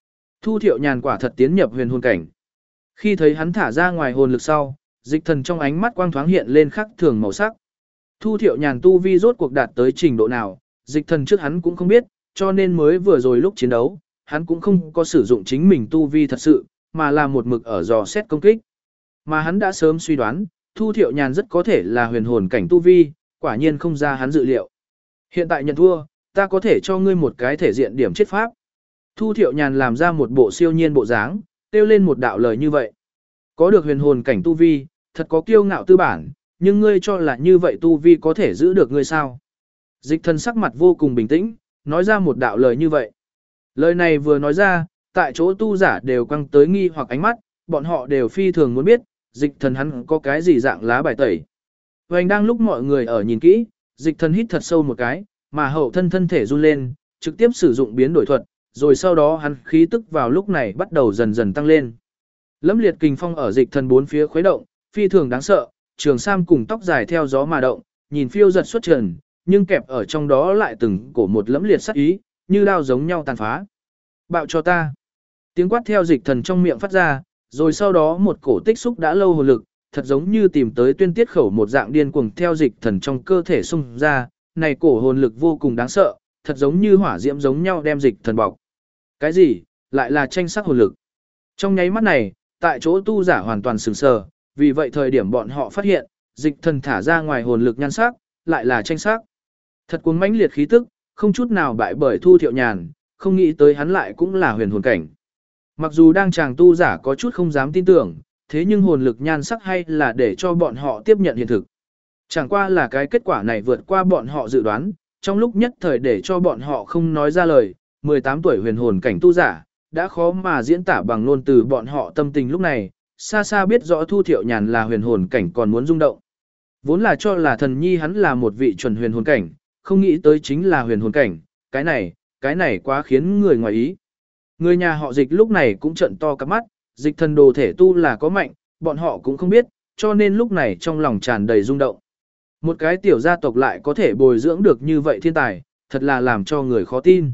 Thu Thiệu Nhàn quả thật tiến nhập huyền hồn cảnh. Khi thấy hắn thả ra ngoài hồn lực sau, dịch thần trong ánh mắt quang thoáng hiện lên khắc thường màu sắc. Thu Thiệu Nhàn tu vi rốt cuộc đạt tới trình độ nào, dịch thần trước hắn cũng không biết, cho nên mới vừa rồi lúc chiến đấu, hắn cũng không có sử dụng chính mình tu vi thật sự, mà là một mực ở dò xét công kích. Mà hắn đã sớm suy đoán, Thu Thiệu Nhàn rất có thể là huyền hồn cảnh tu vi, quả nhiên không ra hắn dự liệu. Hiện tại nhận thua, ta có thể cho ngươi một cái thể diện điểm chết pháp. Thu Thiệu Nhàn làm ra một bộ siêu nhiên bộ dáng, kêu lên một đạo lời như vậy. Có được huyền hồn cảnh tu vi, thật có kiêu ngạo tư bản, nhưng ngươi cho là như vậy tu vi có thể giữ được ngươi sao? Dịch thần sắc mặt vô cùng bình tĩnh, nói ra một đạo lời như vậy. Lời này vừa nói ra, tại chỗ tu giả đều quăng tới nghi hoặc ánh mắt, bọn họ đều phi thường muốn biết, dịch thần hắn có cái gì dạng lá bài tẩy. Hoành đang lúc mọi người ở nhìn kỹ, dịch thần hít thật sâu một cái, mà hậu thân thể run lên, trực tiếp sử dụng biến đổi thuật, rồi sau đó hắn khí tức vào lúc này bắt đầu dần dần tăng lên. Lẫm liệt kình phong ở dịch thần bốn phía khuấy động, phi thường đáng sợ, trường sam cùng tóc dài theo gió mà động, nhìn phiêu giật xuất trần, nhưng kẹp ở trong đó lại từng cổ một lẫm liệt sát ý, như đao giống nhau tàn phá. Bạo cho ta. Tiếng quát theo dịch thần trong miệng phát ra, rồi sau đó một cổ tích xúc đã lâu hồn lực, thật giống như tìm tới tuyên tiết khẩu một dạng điên cuồng theo dịch thần trong cơ thể xung ra, này cổ hồn lực vô cùng đáng sợ, thật giống như hỏa diễm giống nhau đem dịch thần bọc. Cái gì? Lại là tranh sắc hồn lực. Trong nháy mắt này, tại chỗ tu giả hoàn toàn sửng sờ, vì vậy thời điểm bọn họ phát hiện, dịch thần thả ra ngoài hồn lực nhan sắc, lại là tranh sắc. Thật cuồng mãnh liệt khí tức, không chút nào bại bởi Thu Thiệu Nhàn, không nghĩ tới hắn lại cũng là huyền hồn cảnh. Mặc dù đang chàng tu giả có chút không dám tin tưởng, thế nhưng hồn lực nhan sắc hay là để cho bọn họ tiếp nhận hiện thực. Chẳng qua là cái kết quả này vượt qua bọn họ dự đoán, trong lúc nhất thời để cho bọn họ không nói ra lời, 18 tuổi huyền hồn cảnh tu giả, đã khó mà diễn tả bằng ngôn từ bọn họ tâm tình lúc này, xa xa biết rõ Thu Thiệu Nhàn là huyền hồn cảnh còn muốn rung động. Vốn là cho là thần nhi hắn là một vị chuẩn huyền hồn cảnh, không nghĩ tới chính là huyền hồn cảnh, cái này quá khiến người ngoài ý. Người nhà họ Dịch lúc này cũng trợn to cặp mắt, dịch thần đồ thể tu là có mạnh, bọn họ cũng không biết, cho nên lúc này trong lòng tràn đầy rung động. Một cái tiểu gia tộc lại có thể bồi dưỡng được như vậy thiên tài, thật là làm cho người khó tin.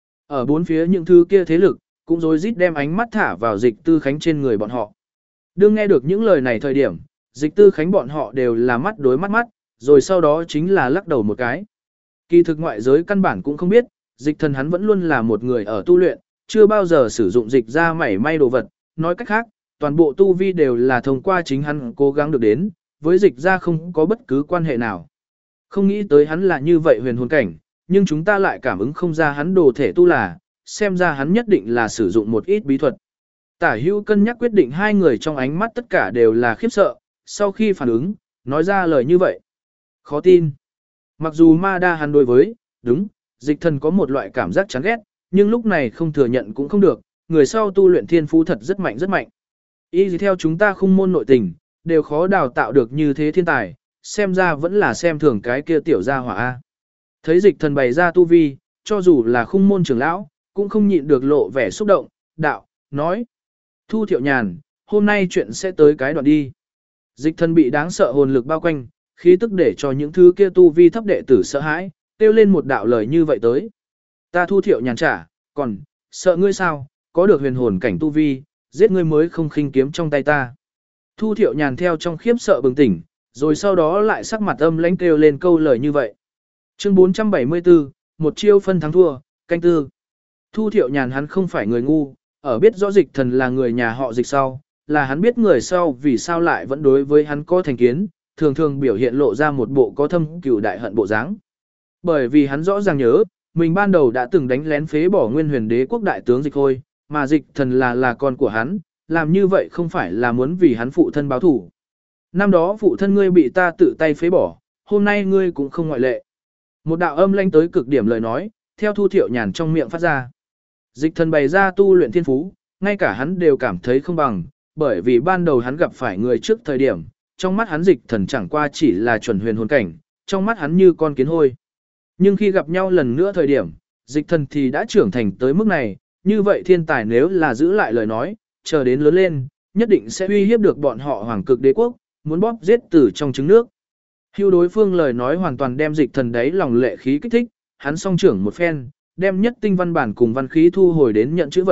Ở bốn phía những thứ kia thế lực, cũng rối rít đem ánh mắt thả vào Dịch Tư Khánh trên người bọn họ. Đương nghe được những lời này thời điểm, Dịch Tư Khánh bọn họ đều là mắt đối mắt, rồi sau đó chính là lắc đầu một cái. Kỳ thực ngoại giới căn bản cũng không biết, dịch thần hắn vẫn luôn là một người ở tu luyện, chưa bao giờ sử dụng dịch ra mảy may đồ vật, nói cách khác, toàn bộ tu vi đều là thông qua chính hắn cố gắng được đến, với dịch ra không có bất cứ quan hệ nào. Không nghĩ tới hắn là như vậy huyền hồn cảnh, nhưng chúng ta lại cảm ứng không ra hắn đồ thể tu là, xem ra hắn nhất định là sử dụng một ít bí thuật. Tả Hữu cân nhắc quyết định hai người trong ánh mắt tất cả đều là khiếp sợ, sau khi phản ứng, nói ra lời như vậy. Khó tin. Mặc dù ma đa hắn đối với, đúng, dịch thần có một loại cảm giác chán ghét, nhưng lúc này không thừa nhận cũng không được, người sau tu luyện thiên phú thật rất mạnh rất mạnh. Y gì theo chúng ta khung môn nội tình, đều khó đào tạo được như thế thiên tài, xem ra vẫn là xem thường cái kia tiểu gia hỏa A. Thấy dịch thần bày ra tu vi, cho dù là khung môn trưởng lão, cũng không nhịn được lộ vẻ xúc động, đạo, nói. Thu Thiệu Nhàn, hôm nay chuyện sẽ tới cái đoạn đi. Dịch thần bị đáng sợ hồn lực bao quanh, khí tức để cho những thứ kia tu vi thấp đệ tử sợ hãi, kêu lên một đạo lời như vậy tới. Ta Thu Thiệu Nhàn trả, còn, sợ ngươi sao, có được huyền hồn cảnh tu vi, giết ngươi mới không khinh kiếm trong tay ta. Thu Thiệu Nhàn theo trong khiếp sợ bừng tỉnh, rồi sau đó lại sắc mặt âm lãnh kêu lên câu lời như vậy. Chương 474, một chiêu phân thắng thua, canh tư. Thu Thiệu Nhàn hắn không phải người ngu, ở biết rõ dịch thần là người nhà họ dịch sau, là hắn biết người sau vì sao lại vẫn đối với hắn có thành kiến, thường thường biểu hiện lộ ra một bộ có thâm cừu đại hận bộ dáng. Bởi vì hắn rõ ràng nhớ, mình ban đầu đã từng đánh lén phế bỏ Nguyên Huyền Đế quốc đại tướng Dịch Khôi, mà Dịch thần là con của hắn, làm như vậy không phải là muốn vì hắn phụ thân báo thủ. Năm đó phụ thân ngươi bị ta tự tay phế bỏ, hôm nay ngươi cũng không ngoại lệ. Một đạo âm lãnh tới cực điểm lời nói, theo Thu Thiệu Nhàn trong miệng phát ra. Dịch thần bày ra tu luyện thiên phú, ngay cả hắn đều cảm thấy không bằng, bởi vì ban đầu hắn gặp phải người trước thời điểm, trong mắt hắn dịch thần chẳng qua chỉ là chuẩn huyền hồn cảnh, trong mắt hắn như con kiến hôi. Nhưng khi gặp nhau lần nữa thời điểm, dịch thần thì đã trưởng thành tới mức này, như vậy thiên tài nếu là giữ lại lời nói, chờ đến lớn lên, nhất định sẽ uy hiếp được bọn họ hoàng cực đế quốc, muốn bóp giết từ trong trứng nước. Hưu đối phương lời nói hoàn toàn đem dịch thần đấy lòng lệ khí kích thích, hắn song trưởng một phen, đem nhất tinh văn bản cùng văn khí thu hồi đến nhận chữ vật,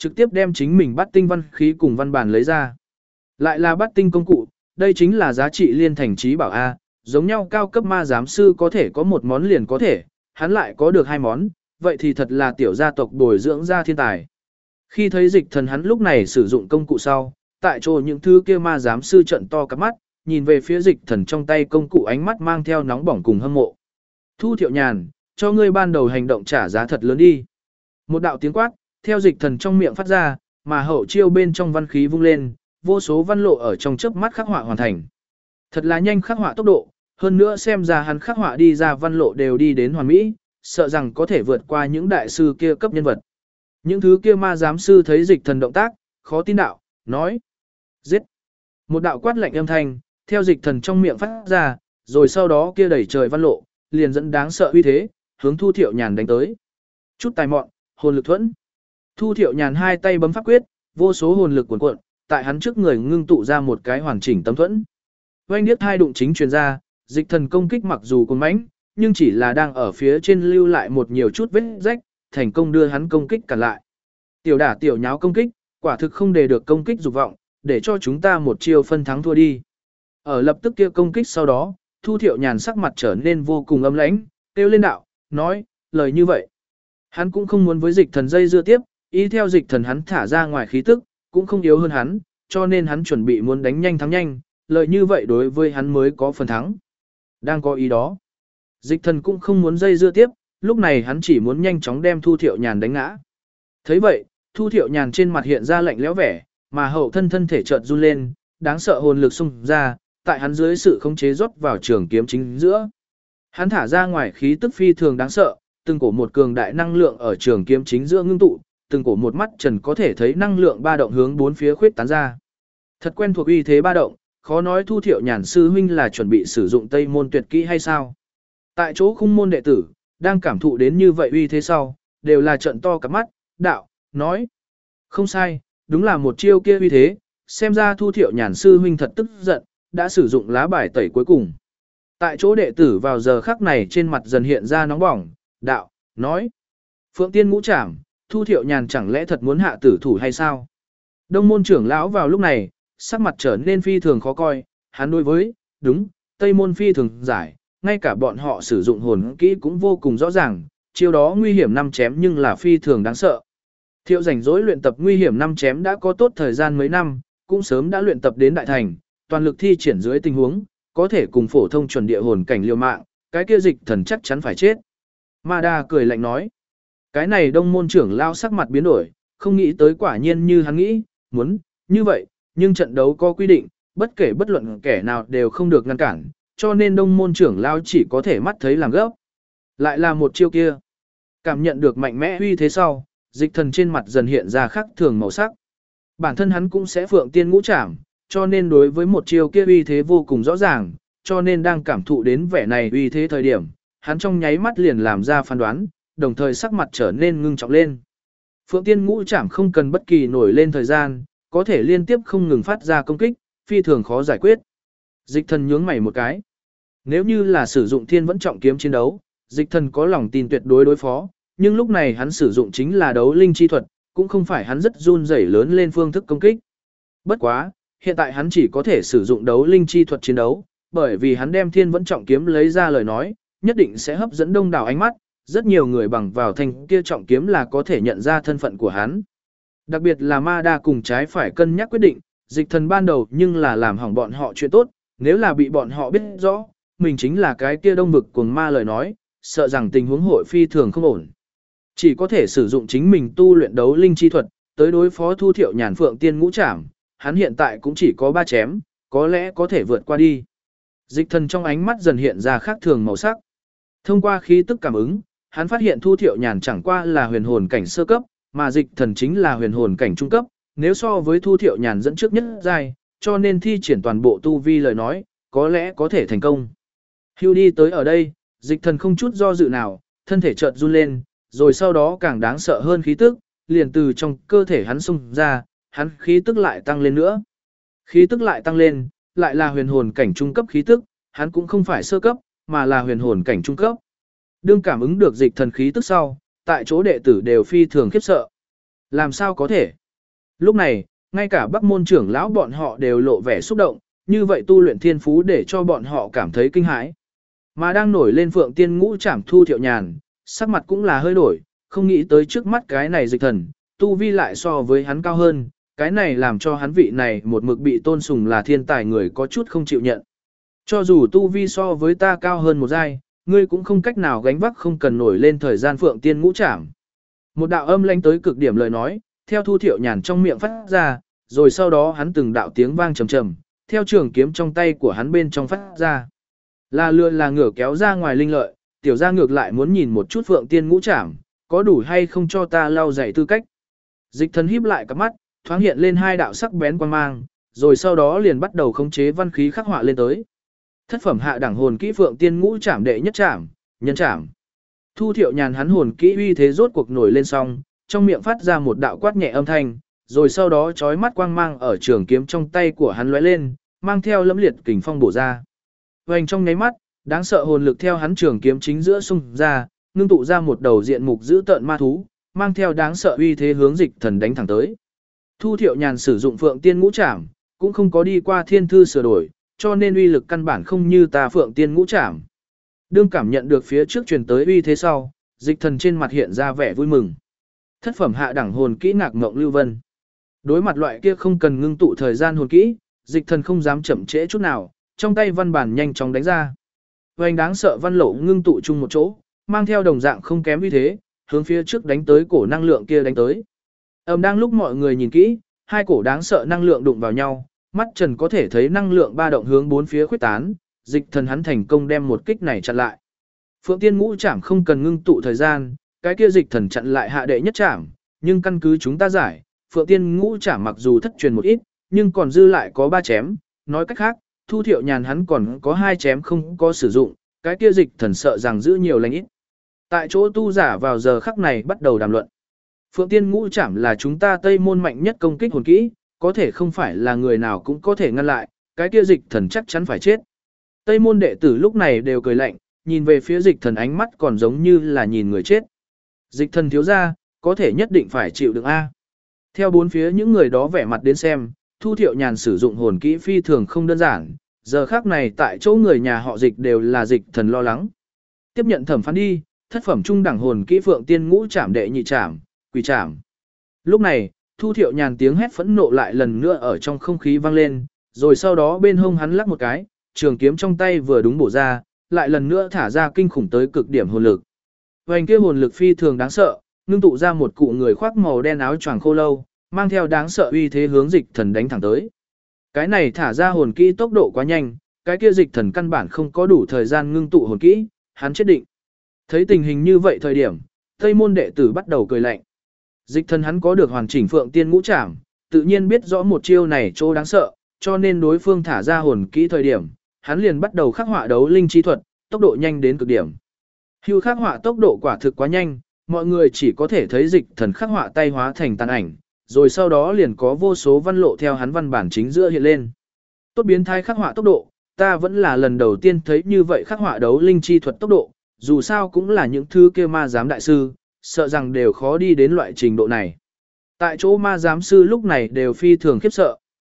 trực tiếp đem chính mình bắt tinh văn khí cùng văn bản lấy ra. Lại là bắt tinh công cụ, đây chính là giá trị liên thành trí bảo A, giống nhau cao cấp ma giám sư có thể có một món liền có thể, hắn lại có được hai món, vậy thì thật là tiểu gia tộc bồi dưỡng ra thiên tài. Khi thấy Dịch Thần hắn lúc này sử dụng công cụ sau, tại chỗ những thứ kia ma giám sư trận to cặp mắt, nhìn về phía Dịch Thần trong tay công cụ ánh mắt mang theo nóng bỏng cùng hâm mộ. Thu Thiệu Nhàn, cho ngươi ban đầu hành động trả giá thật lớn đi. Một đạo tiếng quát, theo Dịch Thần trong miệng phát ra, mà hậu chiêu bên trong văn khí vung lên, vô số văn lộ ở trong chớp mắt khắc họa hoàn thành. Thật là nhanh khắc họa tốc độ, hơn nữa xem ra hắn khắc họa đi ra văn lộ đều đi đến hoàn mỹ, sợ rằng có thể vượt qua những đại sư kia cấp nhân vật. Những thứ kia ma giám sư thấy Dịch Thần động tác, khó tin đạo, nói: giết. Một đạo quát lạnh âm thanh, theo Dịch Thần trong miệng phát ra, rồi sau đó kia đẩy trời văn lộ, liền dẫn đáng sợ uy thế, hướng Thu Thiệu Nhàn đánh tới. Chút tài mọn, hồn lực thuẫn. Thu Thiệu Nhàn hai tay bấm pháp quyết, vô số hồn lực cuồn cuộn, tại hắn trước người ngưng tụ ra một cái hoàn chỉnh tấm thuẫn. Oanh điếc hai đụng chính truyền ra, Dịch Thần công kích mặc dù cuồng mãnh, nhưng chỉ là đang ở phía trên lưu lại một nhiều chút vết rách, thành công đưa hắn công kích cản lại. Tiểu đả tiểu nháo công kích, quả thực không để được công kích dục vọng, để cho chúng ta một chiêu phân thắng thua đi. Ở lập tức kia công kích sau đó, Thu Thiệu Nhàn sắc mặt trở nên vô cùng âm lãnh, kêu lên đạo, nói, lời như vậy. Hắn cũng không muốn với Dịch Thần dây dưa tiếp, y theo Dịch Thần hắn thả ra ngoài khí tức, cũng không yếu hơn hắn, cho nên hắn chuẩn bị muốn đánh nhanh thắng nhanh, lời như vậy đối với hắn mới có phần thắng. Đang có ý đó. Dịch Thần cũng không muốn dây dưa tiếp, lúc này hắn chỉ muốn nhanh chóng đem Thu Thiệu Nhàn đánh ngã. Thấy vậy, Thu Thiệu Nhàn trên mặt hiện ra lạnh lẽo vẻ, mà hậu thân thể chợt run lên, đáng sợ hồn lực xung ra, tại hắn dưới sự khống chế rót vào trường kiếm chính giữa. Hắn thả ra ngoài khí tức phi thường đáng sợ, từng cổ một cường đại năng lượng ở trường kiếm chính giữa ngưng tụ, từng cổ một mắt trần có thể thấy năng lượng ba động hướng bốn phía khuyết tán ra. Thật quen thuộc uy thế ba động, khó nói Thu Thiệu Nhàn sư huynh là chuẩn bị sử dụng Tây môn tuyệt kỹ hay sao? Tại chỗ khung môn đệ tử, đang cảm thụ đến như vậy uy thế sau, đều là trận to cả mắt, đạo, nói. Không sai, đúng là một chiêu kia uy thế, xem ra Thu Thiệu Nhàn sư huynh thật tức giận, đã sử dụng lá bài tẩy cuối cùng. Tại chỗ đệ tử vào giờ khắc này trên mặt dần hiện ra nóng bỏng, đạo, nói. Phượng Tiên Ngũ Trảm, Thu Thiệu Nhàn chẳng lẽ thật muốn hạ tử thủ hay sao? Đông môn trưởng lão vào lúc này, sắc mặt trở nên phi thường khó coi, hắn đối với, đúng, Tây môn phi thường giải, ngay cả bọn họ sử dụng hồn kỹ cũng vô cùng rõ ràng, chiêu đó nguy hiểm năm chém nhưng là phi thường đáng sợ. Thiệu rảnh rỗi luyện tập nguy hiểm năm chém đã có tốt thời gian mấy năm, cũng sớm đã luyện tập đến đại thành, toàn lực thi triển dưới tình huống, có thể cùng phổ thông chuẩn địa hồn cảnh liều mạng, cái kia Dịch Thần chắc chắn phải chết. Ma Đa cười lạnh nói, cái này đông môn trưởng lao sắc mặt biến đổi, không nghĩ tới quả nhiên như hắn nghĩ, muốn, như vậy, nhưng trận đấu có quy định, bất kể bất luận kẻ nào đều không được ngăn cản, cho nên đông môn trưởng lao chỉ có thể mắt thấy làm gấp. Lại là một chiêu kia. Cảm nhận được mạnh mẽ uy thế sau, Dịch Thần trên mặt dần hiện ra khác thường màu sắc. Bản thân hắn cũng sẽ Phượng Tiên Ngũ Trảm, cho nên đối với một chiêu kia uy thế vô cùng rõ ràng, cho nên đang cảm thụ đến vẻ này uy thế thời điểm, hắn trong nháy mắt liền làm ra phán đoán, đồng thời sắc mặt trở nên ngưng trọng lên. Phượng Tiên Ngũ Trảm không cần bất kỳ nổi lên thời gian, có thể liên tiếp không ngừng phát ra công kích, phi thường khó giải quyết. Dịch Thần nhướng mày một cái. Nếu như là sử dụng Thiên Vẫn Trọng kiếm chiến đấu, Dịch Thần có lòng tin tuyệt đối đối phó, nhưng lúc này hắn sử dụng chính là đấu linh chi thuật, cũng không phải hắn rất run rẩy lớn lên phương thức công kích. Bất quá, hiện tại hắn chỉ có thể sử dụng đấu linh chi thuật chiến đấu, bởi vì hắn đem Thiên Vẫn Trọng kiếm lấy ra lời nói, nhất định sẽ hấp dẫn đông đảo ánh mắt, rất nhiều người bằng vào thanh kia trọng kiếm là có thể nhận ra thân phận của hắn. Đặc biệt là Ma Đa cùng trái phải cân nhắc quyết định, Dịch Thần ban đầu nhưng là làm hỏng bọn họ chuyện tốt, nếu là bị bọn họ biết rõ, mình chính là cái kia đông vực cuồng ma lời nói, sợ rằng tình huống hội phi thường không ổn. Chỉ có thể sử dụng chính mình tu luyện đấu linh chi thuật, tới đối phó Thu Thiệu Nhàn Phượng Tiên Ngũ Trảm, hắn hiện tại cũng chỉ có 3 chém, có lẽ có thể vượt qua đi. Dịch Thần trong ánh mắt dần hiện ra khác thường màu sắc. Thông qua khí tức cảm ứng, hắn phát hiện Thu Thiệu Nhàn chẳng qua là huyền hồn cảnh sơ cấp, mà Dịch Thần chính là huyền hồn cảnh trung cấp, nếu so với Thu Thiệu Nhàn dẫn trước nhất giai, cho nên thi triển toàn bộ tu vi lời nói, có lẽ có thể thành công. Hưu đi tới ở đây, Dịch Thần không chút do dự nào, thân thể chợt run lên, rồi sau đó càng đáng sợ hơn khí tức, liền từ trong cơ thể hắn xung ra, hắn khí tức lại tăng lên nữa. Khí tức lại tăng lên, lại là huyền hồn cảnh trung cấp khí tức, hắn cũng không phải sơ cấp, mà là huyền hồn cảnh trung cấp. Đương cảm ứng được Dịch Thần khí tức sau, tại chỗ đệ tử đều phi thường khiếp sợ. Làm sao có thể? Lúc này, ngay cả Bắc môn trưởng lão bọn họ đều lộ vẻ xúc động, như vậy tu luyện thiên phú để cho bọn họ cảm thấy kinh hãi. Mà đang nổi lên Phượng Tiên Ngũ Trảm Thu Thiệu Nhàn, sắc mặt cũng là hơi đổi, không nghĩ tới trước mắt cái này dịch thần, tu vi lại so với hắn cao hơn, cái này làm cho hắn vị này một mực bị tôn sùng là thiên tài người có chút không chịu nhận. Cho dù tu vi so với ta cao hơn một giai, ngươi cũng không cách nào gánh vác không cần nổi lên thời gian Phượng Tiên Ngũ Trảm. Một đạo âm lãnh tới cực điểm lời nói, theo Thu Thiệu Nhàn trong miệng phát ra, rồi sau đó hắn từng đạo tiếng vang trầm trầm, theo trường kiếm trong tay của hắn bên trong phát ra. Là lừa là ngửa kéo ra ngoài linh lợi, tiểu gia ngược lại muốn nhìn một chút Phượng Tiên Ngũ Trảm, có đủ hay không cho ta lau dạy tư cách. Dịch thần híp lại cặp mắt, thoáng hiện lên hai đạo sắc bén quang mang, rồi sau đó liền bắt đầu khống chế văn khí khắc họa lên tới. Thất phẩm hạ đẳng hồn kỹ Phượng Tiên Ngũ Trảm đệ nhất trảm, nhân trảm. Thu Thiệu Nhàn hắn hồn kỹ uy thế rốt cuộc nổi lên xong, trong miệng phát ra một đạo quát nhẹ âm thanh, rồi sau đó chói mắt quang mang ở trường kiếm trong tay của hắn lóe lên, mang theo lẫm liệt kình phong bổ ra. Vành trong nháy mắt, đáng sợ hồn lực theo hắn trường kiếm chính giữa xung ra, ngưng tụ ra một đầu diện mục dữ tợn ma thú, mang theo đáng sợ uy thế hướng dịch thần đánh thẳng tới. Thu Thiệu Nhàn sử dụng Phượng Tiên Ngũ Trảm, cũng không có đi qua thiên thư sửa đổi, cho nên uy lực căn bản không như ta Phượng Tiên Ngũ Trảm. Đương cảm nhận được phía trước truyền tới uy thế sau, dịch thần trên mặt hiện ra vẻ vui mừng. Thất phẩm hạ đẳng hồn kỹ Ngạc Ngộng Lưu Vân. Đối mặt loại kia không cần ngưng tụ thời gian hồn kỹ, dịch thần không dám chậm trễ chút nào, trong tay văn bản nhanh chóng đánh ra. Vành đáng sợ văn lộ ngưng tụ chung một chỗ, mang theo đồng dạng không kém uy thế, hướng phía trước đánh tới cổ năng lượng kia đánh tới. Đang lúc mọi người nhìn kỹ, hai cổ đáng sợ năng lượng đụng vào nhau, mắt trần có thể thấy năng lượng ba động hướng bốn phía khuếch tán, dịch thần hắn thành công đem một kích này chặn lại. Phượng Tiên Ngũ Trảm không cần ngưng tụ thời gian, cái kia dịch thần chặn lại hạ đệ nhất trảm, nhưng căn cứ chúng ta giải, Phượng Tiên Ngũ Trảm mặc dù thất truyền một ít, nhưng còn dư lại có 3 chém, nói cách khác, Thu Thiệu Nhàn hắn còn có 2 chém không có sử dụng, cái kia dịch thần sợ rằng giữ nhiều lành ít. Tại chỗ tu giả vào giờ khắc này bắt đầu đàm luận. Phượng Tiên Ngũ Trảm là chúng ta Tây môn mạnh nhất công kích hồn kỹ, có thể không phải là người nào cũng có thể ngăn lại, cái kia dịch thần chắc chắn phải chết. Tây môn đệ tử lúc này đều cười lạnh, nhìn về phía dịch thần ánh mắt còn giống như là nhìn người chết. Dịch thần thiếu ra, có thể nhất định phải chịu đựng A. Theo bốn phía những người đó vẻ mặt đến xem, Thu Thiệu Nhàn sử dụng hồn kỹ phi thường không đơn giản, giờ khác này tại chỗ người nhà họ dịch đều là dịch thần lo lắng. Tiếp nhận thẩm phán đi, thất phẩm trung đẳng hồn kỹ Phượng Tiên Ngũ Trảm đệ nhị trảm, quỷ trảm. Lúc này, Thu Thiệu Nhàn tiếng hét phẫn nộ lại lần nữa ở trong không khí vang lên, rồi sau đó bên hông hắn lắc một cái, trường kiếm trong tay vừa đúng bổ ra, lại lần nữa thả ra kinh khủng tới cực điểm hồn lực. Vành kia hồn lực phi thường đáng sợ, ngưng tụ ra một cụ người khoác màu đen áo choàng khô lâu, mang theo đáng sợ uy thế hướng dịch thần đánh thẳng tới. Cái này thả ra hồn kỹ tốc độ quá nhanh, cái kia dịch thần căn bản không có đủ thời gian ngưng tụ hồn kỹ, hắn chết định. Thấy tình hình như vậy thời điểm, Tây môn đệ tử bắt đầu cười lạnh. Dịch thần hắn có được hoàn chỉnh Phượng Tiên Ngũ Trảm, tự nhiên biết rõ một chiêu này chỗ đáng sợ, cho nên đối phương thả ra hồn kỹ thời điểm, hắn liền bắt đầu khắc họa đấu linh chi thuật, tốc độ nhanh đến cực điểm. Hưu khắc họa tốc độ quả thực quá nhanh, mọi người chỉ có thể thấy dịch thần khắc họa tay hóa thành tàn ảnh, rồi sau đó liền có vô số văn lộ theo hắn văn bản chính giữa hiện lên. Tốt biến thái khắc họa tốc độ, ta vẫn là lần đầu tiên thấy như vậy khắc họa đấu linh chi thuật tốc độ, dù sao cũng là những thứ kia ma giám đại sư, sợ rằng đều khó đi đến loại trình độ này. Tại chỗ ma giám sư lúc này đều phi thường khiếp sợ.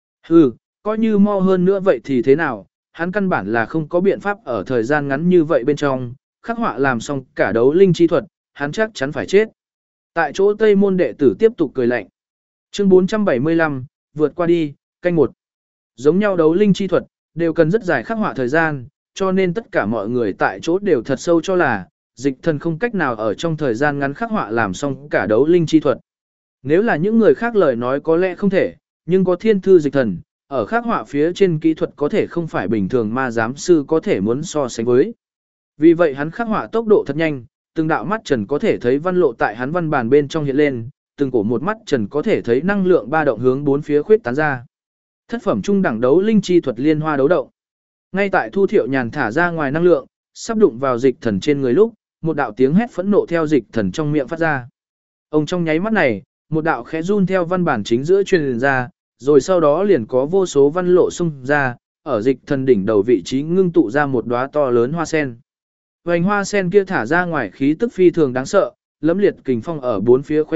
Coi như mo hơn nữa vậy thì thế nào, hắn căn bản là không có biện pháp ở thời gian ngắn như vậy bên trong, khắc họa làm xong cả đấu linh chi thuật, hắn chắc chắn phải chết. Tại chỗ Tây môn đệ tử tiếp tục cười lạnh. Chương 475, vượt qua đi, canh 1. Giống nhau đấu linh chi thuật, đều cần rất dài khắc họa thời gian, cho nên tất cả mọi người tại chỗ đều thật sâu cho là, dịch thần không cách nào ở trong thời gian ngắn khắc họa làm xong cả đấu linh chi thuật. Nếu là những người khác lời nói có lẽ không thể, nhưng có thiên thư dịch thần, ở khắc họa phía trên kỹ thuật có thể không phải bình thường ma giám sư có thể muốn so sánh với. Vì vậy hắn khắc họa tốc độ thật nhanh, từng đạo mắt trần có thể thấy văn lộ tại hắn văn bản bên trong hiện lên, từng cổ một mắt trần có thể thấy năng lượng ba động hướng bốn phía khuyết tán ra. Thất phẩm trung đẳng đấu linh chi thuật liên hoa đấu động. Ngay tại Thu Thiệu Nhàn thả ra ngoài năng lượng, sắp đụng vào dịch thần trên người lúc, một đạo tiếng hét phẫn nộ theo dịch thần trong miệng phát ra. Ông trong nháy mắt này, một đạo khẽ run theo văn bản chính giữa truyền ra, rồi sau đó liền có vô số văn lộ xung ra, ở dịch thần đỉnh đầu vị trí ngưng tụ ra một đóa to lớn hoa sen. Vành hoa sen kia thả ra ngoài khí tức phi thường đáng sợ, lẫm liệt kình phong ở bốn phía khuấy động,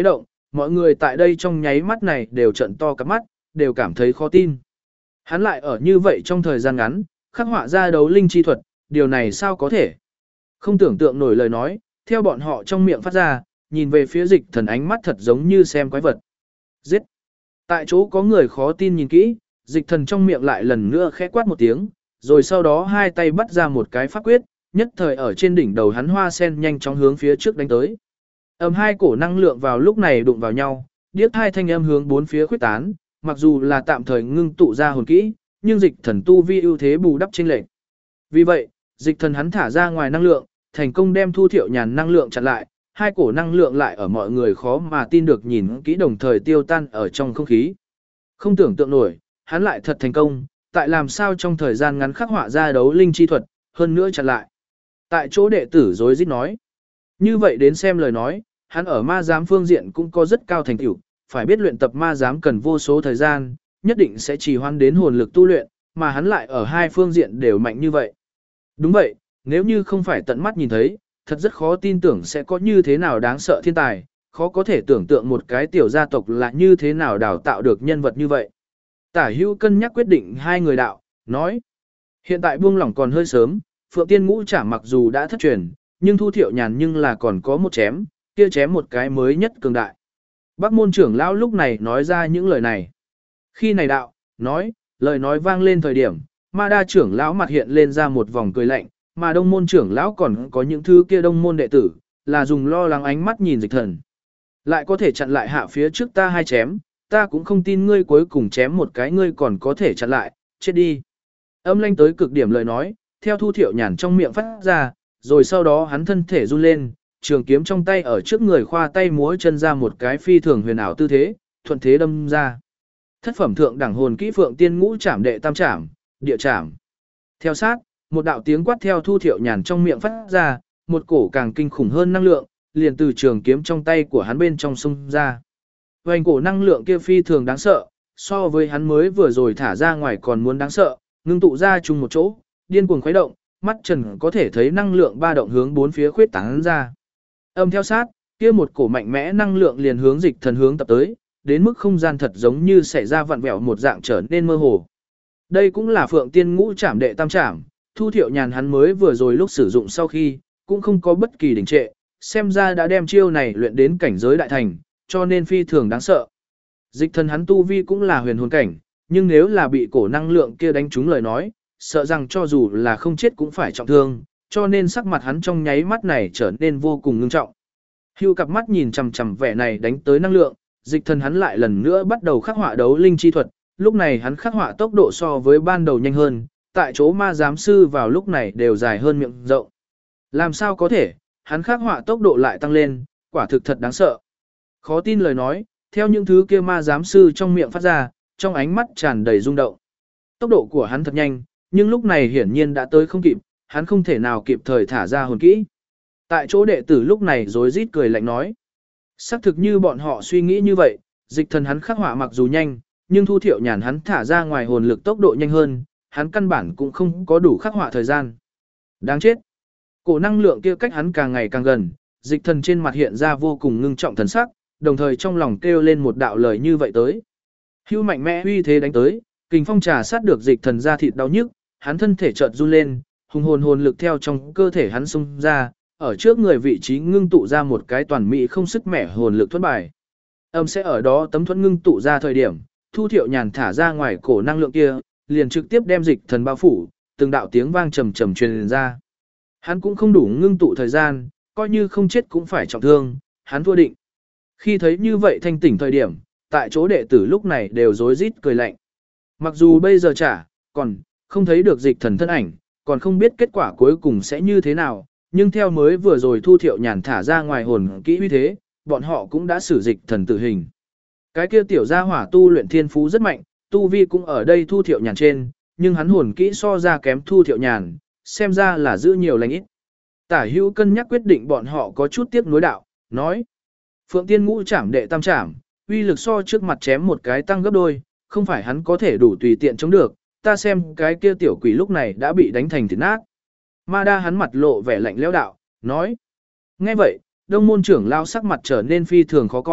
mọi người tại đây trong nháy mắt này đều trợn to cả mắt, đều cảm thấy khó tin. Hắn lại ở như vậy trong thời gian ngắn, khắc họa ra đấu linh chi thuật, điều này sao có thể? Không tưởng tượng nổi lời nói, theo bọn họ trong miệng phát ra, nhìn về phía Dịch Thần ánh mắt thật giống như xem quái vật. Giết! Tại chỗ có người khó tin nhìn kỹ, Dịch Thần trong miệng lại lần nữa khẽ quát một tiếng, rồi sau đó hai tay bắt ra một cái pháp quyết, nhất thời ở trên đỉnh đầu hắn hoa sen nhanh chóng hướng phía trước đánh tới. Hai cổ năng lượng vào lúc này đụng vào nhau, điếc hai thanh âm hướng bốn phía khuếch tán, mặc dù là tạm thời ngưng tụ ra hồn kỹ, nhưng Dịch Thần tu vi ưu thế bù đắp chênh lệch. Vì vậy, Dịch Thần hắn thả ra ngoài năng lượng, thành công đem Thu Thiệu Nhàn năng lượng chặn lại, hai cổ năng lượng lại ở mọi người khó mà tin được nhìn kỹ đồng thời tiêu tan ở trong không khí. Không tưởng tượng nổi, hắn lại thật thành công, tại làm sao trong thời gian ngắn khắc họa ra đấu linh chi thuật, hơn nữa chặn lại. Tại chỗ đệ tử rối rít nói. Như vậy đến xem lời nói, hắn ở ma giám phương diện cũng có rất cao thành tựu, phải biết luyện tập ma giám cần vô số thời gian, nhất định sẽ trì hoãn đến hồn lực tu luyện, mà hắn lại ở hai phương diện đều mạnh như vậy. Đúng vậy, nếu như không phải tận mắt nhìn thấy, thật rất khó tin tưởng sẽ có như thế nào đáng sợ thiên tài, khó có thể tưởng tượng một cái tiểu gia tộc là như thế nào đào tạo được nhân vật như vậy. Tả Hữu cân nhắc quyết định hai người đạo, nói. Hiện tại buông lỏng còn hơi sớm, Phượng Tiên Ngũ Trảm mặc dù đã thất truyền, nhưng Thu Thiệu Nhàn nhưng là còn có một chém, kia chém một cái mới nhất cường đại. Bắc môn trưởng lão lúc này nói ra những lời này. Khi này đạo, nói, lời nói vang lên thời điểm, Ma Đa trưởng lão mặt hiện lên ra một vòng cười lạnh, mà Đông môn trưởng lão còn có những thứ kia Đông môn đệ tử, là dùng lo lắng ánh mắt nhìn Dịch Thần. Lại có thể chặn lại hạ phía trước ta hai chém, ta cũng không tin ngươi cuối cùng chém một cái ngươi còn có thể chặn lại, chết đi. Âm lanh tới cực điểm lời nói, theo Thu Thiệu Nhàn trong miệng phát ra, rồi sau đó hắn thân thể run lên, trường kiếm trong tay ở trước người khoa tay múa chân ra một cái phi thường huyền ảo tư thế, thuận thế đâm ra. Thất phẩm thượng đẳng hồn kỹ Phượng Tiên Ngũ Trảm đệ tam trảm, địa trảm. Theo sát, một đạo tiếng quát theo Thu Thiệu Nhàn trong miệng phát ra, một cổ càng kinh khủng hơn năng lượng, liền từ trường kiếm trong tay của hắn bên trong xung ra. Vành cổ năng lượng kia phi thường đáng sợ, so với hắn mới vừa rồi thả ra ngoài còn muốn đáng sợ, ngưng tụ ra chung một chỗ, điên cuồng khuấy động, mắt trần có thể thấy năng lượng ba động hướng bốn phía khuyết tán ra. Âm theo sát, kia một cổ mạnh mẽ năng lượng liền hướng Dịch Thần hướng tập tới, đến mức không gian thật giống như xảy ra vặn vẹo một dạng trở nên mơ hồ. Đây cũng là Phượng Tiên Ngũ Trảm đệ tam trảm, Thu Thiệu Nhàn hắn mới vừa rồi lúc sử dụng sau khi, cũng không có bất kỳ đình trệ, xem ra đã đem chiêu này luyện đến cảnh giới đại thành, cho nên phi thường đáng sợ. Dịch Thần hắn tu vi cũng là huyền hồn cảnh, nhưng nếu là bị cổ năng lượng kia đánh trúng lời nói, sợ rằng cho dù là không chết cũng phải trọng thương, cho nên sắc mặt hắn trong nháy mắt này trở nên vô cùng ngưng trọng. Hưu cặp mắt nhìn chằm chằm vẻ này đánh tới năng lượng, Dịch Thần hắn lại lần nữa bắt đầu khắc họa đấu linh chi thuật, lúc này hắn khắc họa tốc độ so với ban đầu nhanh hơn, tại chỗ ma giám sư vào lúc này đều dài hơn miệng rộng. Làm sao có thể, hắn khắc họa tốc độ lại tăng lên, quả thực thật đáng sợ. Khó tin lời nói, theo những thứ kia ma giám sư trong miệng phát ra, trong ánh mắt tràn đầy rung động. Tốc độ của hắn thật nhanh, nhưng lúc này hiển nhiên đã tới không kịp, hắn không thể nào kịp thời thả ra hồn kỹ. Tại chỗ đệ tử lúc này rối rít cười lạnh nói. Xác thực như bọn họ suy nghĩ như vậy, Dịch Thần hắn khắc họa mặc dù nhanh, nhưng Thu Thiệu Nhàn hắn thả ra ngoài hồn lực tốc độ nhanh hơn, hắn căn bản cũng không có đủ khắc họa thời gian. Đáng chết. Cổ năng lượng kia cách hắn càng ngày càng gần, Dịch Thần trên mặt hiện ra vô cùng ngưng trọng thần sắc, đồng thời trong lòng kêu lên một đạo lời như vậy tới. Hưu mạnh mẽ uy thế đánh tới, kình phong trà sát được Dịch Thần ra thịt đau nhức, hắn thân thể chợt run lên, hùng hồn lực theo trong cơ thể hắn xung ra, ở trước người vị trí ngưng tụ ra một cái toàn mỹ không sức mẻ hồn lực thuẫn bài. Âm sẽ ở đó tấm thuẫn ngưng tụ ra thời điểm, Thu Thiệu Nhàn thả ra ngoài cổ năng lượng kia, liền trực tiếp đem Dịch Thần bao phủ, từng đạo tiếng vang trầm trầm truyền ra. Hắn cũng không đủ ngưng tụ thời gian, coi như không chết cũng phải trọng thương, hắn thua định. Khi thấy như vậy thanh tỉnh thời điểm, tại chỗ đệ tử lúc này đều rối rít cười lạnh. Mặc dù bây giờ còn không thấy được Dịch Thần thân ảnh, còn không biết kết quả cuối cùng sẽ như thế nào, nhưng theo mới vừa rồi Thu Thiệu Nhàn thả ra ngoài hồn kỹ uy thế, bọn họ cũng đã xử Dịch Thần tử hình. Cái kia tiểu gia hỏa tu luyện thiên phú rất mạnh, tu vi cũng ở đây Thu Thiệu Nhàn trên, nhưng hắn hồn kỹ so ra kém Thu Thiệu Nhàn, xem ra là giữ nhiều lành ít. Tả Hữu cân nhắc quyết định bọn họ có chút tiếc nuối đạo, nói: Phượng Tiên Ngũ Trảm đệ tam trảm, uy lực so trước mặt chém một cái tăng gấp đôi, không phải hắn có thể đủ tùy tiện chống được, ta xem cái kia tiểu quỷ lúc này đã bị đánh thành thịt nát. Ma Đa hắn mặt lộ vẻ lạnh lẽo đạo, nói: Nghe vậy, Đông môn trưởng lao sắc mặt trở nên phi thường khó coi,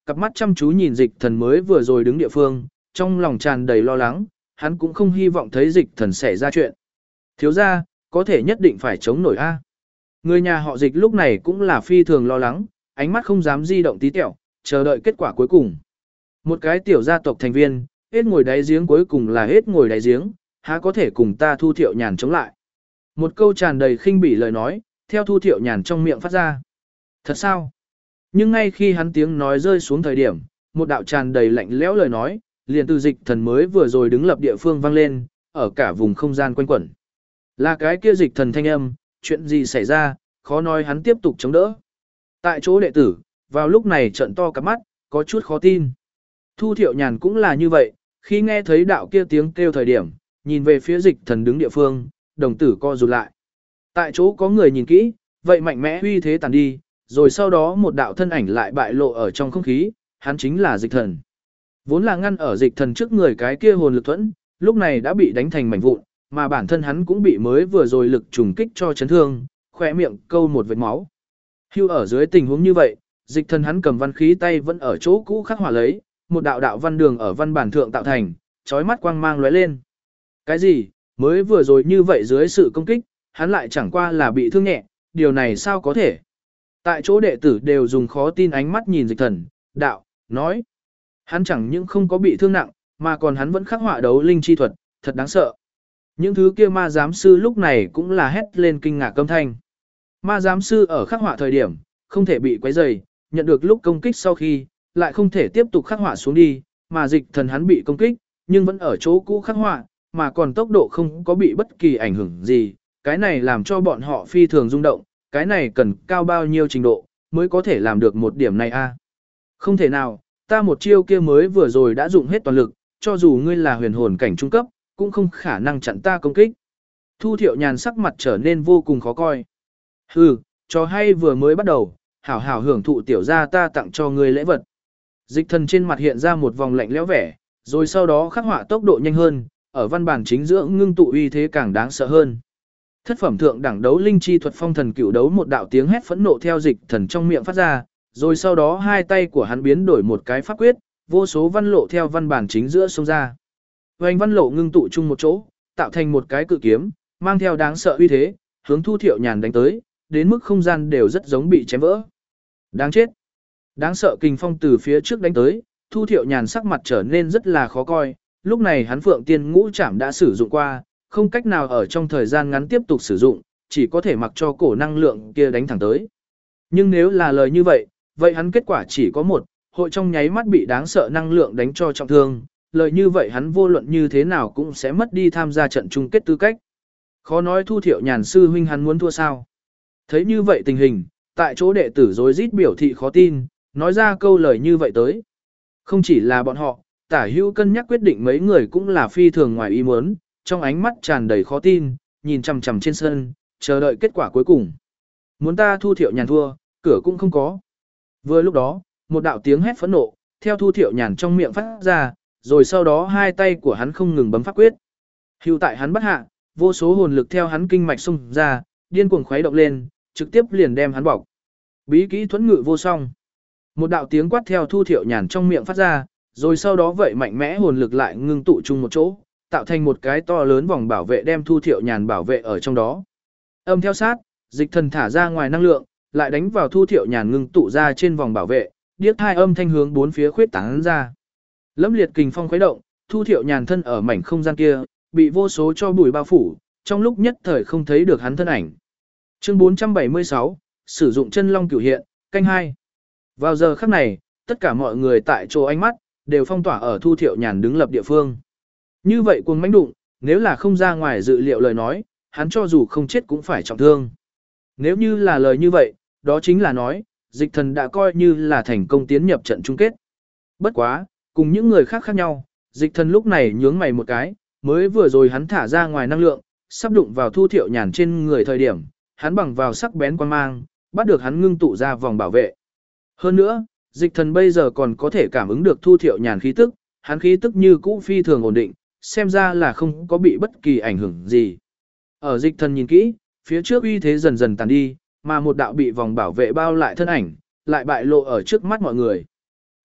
cặp mắt chăm chú nhìn dịch thần mới vừa rồi đứng địa phương, trong lòng tràn đầy lo lắng, hắn cũng không hy vọng thấy dịch thần xảy ra chuyện. Thiếu ra, có thể nhất định phải chống nổi A. Người nhà họ dịch lúc này cũng là phi thường lo lắng, ánh mắt không dám di động tí tẹo, chờ đợi kết quả cuối cùng. Một cái tiểu gia tộc thành viên, hết ngồi đáy giếng cuối cùng là hết ngồi đáy giếng, há có thể cùng ta Thu Thiệu Nhàn chống lại. Một câu tràn đầy khinh bỉ lời nói, theo Thu Thiệu Nhàn trong miệng phát ra. Thật sao? Nhưng ngay khi hắn tiếng nói rơi xuống thời điểm, một đạo tràn đầy lạnh lẽo lời nói, liền từ dịch thần mới vừa rồi đứng lập địa phương vang lên, ở cả vùng không gian quanh quẩn. Là cái kia dịch thần thanh âm, chuyện gì xảy ra, khó nói hắn tiếp tục chống đỡ. Tại chỗ đệ tử, vào lúc này trợn to cặp mắt, có chút khó tin. Thu Thiệu Nhàn cũng là như vậy, khi nghe thấy đạo kia tiếng kêu thời điểm, nhìn về phía dịch thần đứng địa phương, đồng tử co rụt lại. Tại chỗ có người nhìn kỹ, vậy mạnh mẽ uy thế tàn đi, rồi sau đó một đạo thân ảnh lại bại lộ ở trong không khí, hắn chính là dịch thần. Vốn là ngăn ở dịch thần trước người cái kia hồn lực thuẫn, lúc này đã bị đánh thành mảnh vụn, mà bản thân hắn cũng bị mới vừa rồi lực trùng kích cho chấn thương, khỏe miệng câu một vệt máu. Hưu ở dưới tình huống như vậy, dịch thần hắn cầm văn khí tay vẫn ở chỗ cũ khắc họa lấy, một đạo đạo văn đường ở văn bản thượng tạo thành, chói mắt quang mang lóe lên. Cái gì? Mới vừa rồi như vậy dưới sự công kích, hắn lại chẳng qua là bị thương nhẹ, điều này sao có thể? Tại chỗ đệ tử đều dùng khó tin ánh mắt nhìn dịch thần, đạo, nói. Hắn chẳng những không có bị thương nặng, mà còn hắn vẫn khắc họa đấu linh chi thuật, thật đáng sợ. Những thứ kia ma giám sư lúc này cũng là hét lên kinh ngạc âm thanh. Ma giám sư ở khắc họa thời điểm, không thể bị quấy rầy, nhận được lúc công kích sau khi, lại không thể tiếp tục khắc họa xuống đi, mà dịch thần hắn bị công kích, nhưng vẫn ở chỗ cũ khắc họa, mà còn tốc độ không có bị bất kỳ ảnh hưởng gì, cái này làm cho bọn họ phi thường rung động, cái này cần cao bao nhiêu trình độ, mới có thể làm được một điểm này a? Không thể nào, ta một chiêu kia mới vừa rồi đã dùng hết toàn lực, cho dù ngươi là huyền hồn cảnh trung cấp, cũng không khả năng chặn ta công kích. Thu Thiệu Nhàn sắc mặt trở nên vô cùng khó coi. Hừ, trò hay vừa mới bắt đầu, hảo hảo hưởng thụ tiểu gia ta tặng cho ngươi lễ vật. Dịch thần trên mặt hiện ra một vòng lạnh lẽo vẻ, rồi sau đó khắc họa tốc độ nhanh hơn, ở văn bản chính giữa ngưng tụ uy thế càng đáng sợ hơn. Thất phẩm thượng đẳng đấu linh chi thuật phong thần cửu đấu, một đạo tiếng hét phẫn nộ theo dịch thần trong miệng phát ra, rồi sau đó hai tay của hắn biến đổi một cái pháp quyết, vô số văn lộ theo văn bản chính giữa xông ra. Vành văn lộ ngưng tụ chung một chỗ, tạo thành một cái cự kiếm, mang theo đáng sợ uy thế, hướng Thu Thiệu Nhàn đánh tới, đến mức không gian đều rất giống bị chém vỡ. Đáng chết. Đáng sợ kình phong từ phía trước đánh tới, Thu Thiệu Nhàn sắc mặt trở nên rất là khó coi, lúc này hắn Phượng Tiên Ngũ Trảm đã sử dụng qua, không cách nào ở trong thời gian ngắn tiếp tục sử dụng, chỉ có thể mặc cho cổ năng lượng kia đánh thẳng tới. Nhưng nếu là lời như vậy, vậy hắn kết quả chỉ có một, hội trong nháy mắt bị đáng sợ năng lượng đánh cho trọng thương, lời như vậy hắn vô luận như thế nào cũng sẽ mất đi tham gia trận chung kết tư cách. Khó nói Thu Thiệu Nhàn sư huynh hắn muốn thua sao. Thấy như vậy tình hình, tại chỗ đệ tử rối rít biểu thị khó tin, nói ra câu lời như vậy tới. Không chỉ là bọn họ, Tả Hữu cân nhắc quyết định mấy người cũng là phi thường ngoài ý muốn, trong ánh mắt tràn đầy khó tin, nhìn chằm chằm trên sân, chờ đợi kết quả cuối cùng. Muốn ta Thu Thiệu Nhàn thua, cửa cũng không có. Vừa lúc đó, một đạo tiếng hét phẫn nộ, theo Thu Thiệu Nhàn trong miệng phát ra, rồi sau đó hai tay của hắn không ngừng bấm pháp quyết. Hưu tại hắn bắt hạ, vô số hồn lực theo hắn kinh mạch xung ra, điên cuồng khuấy động lên, trực tiếp liền đem hắn bọc. Bí kỹ thuẫn ngự vô song. Một đạo tiếng quát theo Thu Thiệu Nhàn trong miệng phát ra, rồi sau đó vậy mạnh mẽ hồn lực lại ngưng tụ chung một chỗ, tạo thành một cái to lớn vòng bảo vệ đem Thu Thiệu Nhàn bảo vệ ở trong đó. Âm theo sát, dịch thần thả ra ngoài năng lượng, lại đánh vào Thu Thiệu Nhàn ngưng tụ ra trên vòng bảo vệ, điếc hai âm thanh hướng bốn phía khuyết tán ra. Lẫm liệt kình phong khuấy động, Thu Thiệu Nhàn thân ở mảnh không gian kia, bị vô số cho bụi bao phủ, trong lúc nhất thời không thấy được hắn thân ảnh. Chương 476, sử dụng chân long cửu hiện, canh 2. Vào giờ khắc này, tất cả mọi người tại chỗ ánh mắt đều phong tỏa ở Thu Thiệu Nhàn đứng lập địa phương. Như vậy cuồng mãnh đụng, nếu là không ra ngoài dự liệu lời nói, hắn cho dù không chết cũng phải trọng thương. Nếu như là lời như vậy, đó chính là nói, dịch thần đã coi như là thành công tiến nhập trận chung kết. Bất quá, cùng những người khác khác nhau, dịch thần lúc này nhướng mày một cái, mới vừa rồi hắn thả ra ngoài năng lượng, sắp đụng vào Thu Thiệu Nhàn trên người thời điểm, hắn bằng vào sắc bén quan mang, bắt được hắn ngưng tụ ra vòng bảo vệ. Hơn nữa, dịch thần bây giờ còn có thể cảm ứng được Thu Thiệu Nhàn khí tức, hắn khí tức như cũ phi thường ổn định, xem ra là không có bị bất kỳ ảnh hưởng gì. Ở dịch thần nhìn kỹ, phía trước uy thế dần dần tàn đi, mà một đạo bị vòng bảo vệ bao lại thân ảnh, lại bại lộ ở trước mắt mọi người.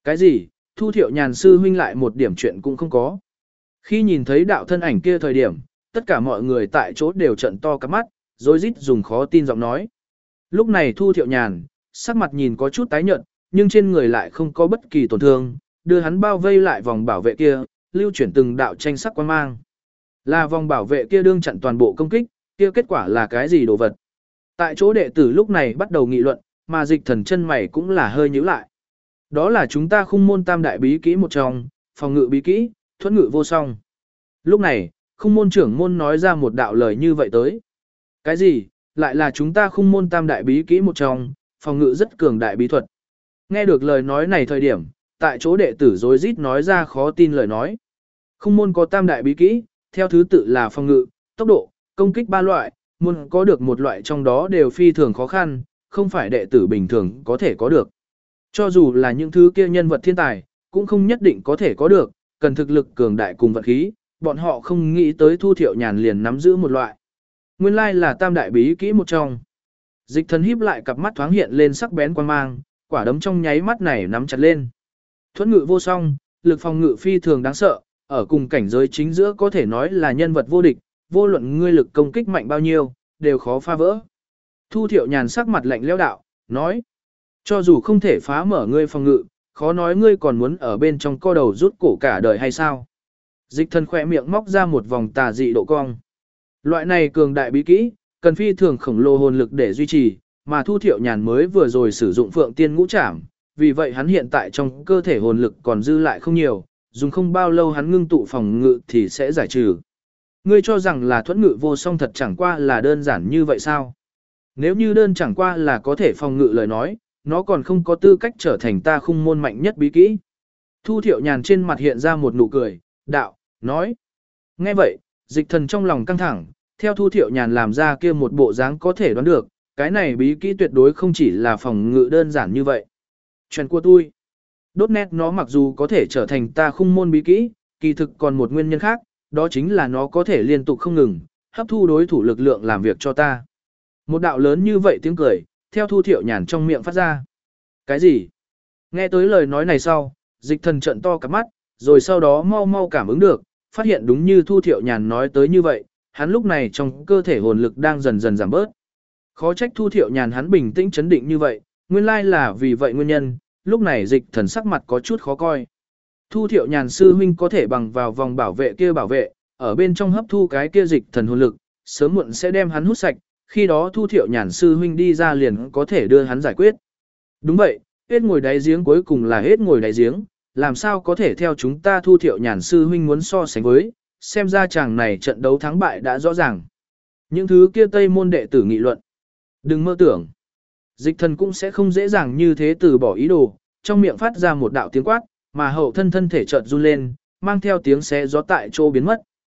Cái gì, Thu Thiệu Nhàn sư huynh lại một điểm chuyện cũng không có. Khi nhìn thấy đạo thân ảnh kia thời điểm, tất cả mọi người tại chỗ đều trận to cắp mắt, rối rít dùng khó tin giọng nói. Lúc này Thu Thiệu Nhàn, sắc mặt nhìn có chút tái nhợt, nhưng trên người lại không có bất kỳ tổn thương, đưa hắn bao vây lại vòng bảo vệ kia, lưu chuyển từng đạo tranh sắc quang mang. Là vòng bảo vệ kia đương chặn toàn bộ công kích, kia kết quả là cái gì đồ vật? Tại chỗ đệ tử lúc này bắt đầu nghị luận, mà Dịch Thần chân mày cũng là hơi nhíu lại. Đó là chúng ta khung môn tam đại bí kỹ một trong, phòng ngự bí kỹ, thuẫn ngự vô song. Lúc này, khung môn trưởng môn nói ra một đạo lời như vậy tới. Cái gì, lại là chúng ta khung môn tam đại bí kỹ một trong, phòng ngự rất cường đại bí thuật. Nghe được lời nói này thời điểm, tại chỗ đệ tử rối rít nói ra khó tin lời nói. Khung môn có tam đại bí kỹ, theo thứ tự là phòng ngự, tốc độ, công kích ba loại, muốn có được một loại trong đó đều phi thường khó khăn, không phải đệ tử bình thường có thể có được. Cho dù là những thứ kia nhân vật thiên tài, cũng không nhất định có thể có được, cần thực lực cường đại cùng vận khí, bọn họ không nghĩ tới Thu Thiệu Nhàn liền nắm giữ một loại. Nguyên lai là tam đại bí kỹ một trong. Dịch Thần híp lại cặp mắt thoáng hiện lên sắc bén quan mang, quả đấm trong nháy mắt này nắm chặt lên. Thuẫn ngự vô song, lực phòng ngự phi thường đáng sợ, ở cùng cảnh giới chính giữa có thể nói là nhân vật vô địch, vô luận ngươi lực công kích mạnh bao nhiêu, đều khó phá vỡ. Thu Thiệu Nhàn sắc mặt lạnh lẽo đạo, nói: cho dù không thể phá mở ngươi phòng ngự, khó nói ngươi còn muốn ở bên trong co đầu rút cổ cả đời hay sao? Dịch Thần khỏe miệng móc ra một vòng tà dị độ cong. Loại này cường đại bí kỹ, cần phi thường khổng lồ hồn lực để duy trì, mà Thu Thiệu Nhàn mới vừa rồi sử dụng Phượng Tiên Ngũ Trảm, vì vậy hắn hiện tại trong cơ thể hồn lực còn dư lại không nhiều, dùng không bao lâu hắn ngưng tụ phòng ngự thì sẽ giải trừ. Ngươi cho rằng là thuẫn ngự vô song thật chẳng qua là đơn giản như vậy sao? Nếu như đơn chẳng qua là có thể phòng ngự lời nói, nó còn không có tư cách trở thành ta khung môn mạnh nhất bí kỹ. Thu Thiệu Nhàn trên mặt hiện ra một nụ cười, đạo, nói. Nghe vậy, Dịch Thần trong lòng căng thẳng, theo Thu Thiệu Nhàn làm ra kia một bộ dáng có thể đoán được, cái này bí kỹ tuyệt đối không chỉ là phòng ngự đơn giản như vậy. Chuyện của tôi. Đốt nét nó mặc dù có thể trở thành ta khung môn bí kỹ, kỳ thực còn một nguyên nhân khác, đó chính là nó có thể liên tục không ngừng, hấp thu đối thủ lực lượng làm việc cho ta. Một đạo lớn như vậy tiếng cười, theo Thu Thiệu Nhàn trong miệng phát ra. Cái gì? Nghe tới lời nói này sau, Dịch Thần trợn to cả mắt, rồi sau đó mau mau cảm ứng được, phát hiện đúng như Thu Thiệu Nhàn nói tới như vậy, hắn lúc này trong cơ thể hồn lực đang dần dần giảm bớt. Khó trách Thu Thiệu Nhàn hắn bình tĩnh chấn định như vậy, nguyên lai là vì vậy nguyên nhân, lúc này Dịch Thần sắc mặt có chút khó coi. Thu Thiệu Nhàn sư huynh có thể bằng vào vòng bảo vệ kia bảo vệ, ở bên trong hấp thu cái kia Dịch Thần hồn lực, sớm muộn sẽ đem hắn hút sạch, khi đó Thu Thiệu Nhàn sư huynh đi ra liền có thể đưa hắn giải quyết. Đúng vậy, hết ngồi đáy giếng cuối cùng là hết ngồi đáy giếng, làm sao có thể theo chúng ta Thu Thiệu Nhàn sư huynh muốn so sánh với, xem ra chàng này trận đấu thắng bại đã rõ ràng. Những thứ kia Tây môn đệ tử nghị luận. Đừng mơ tưởng. Dịch Thần cũng sẽ không dễ dàng như thế từ bỏ ý đồ, trong miệng phát ra một đạo tiếng quát, mà hậu thân thể chợt run lên, mang theo tiếng xé gió tại chỗ biến mất.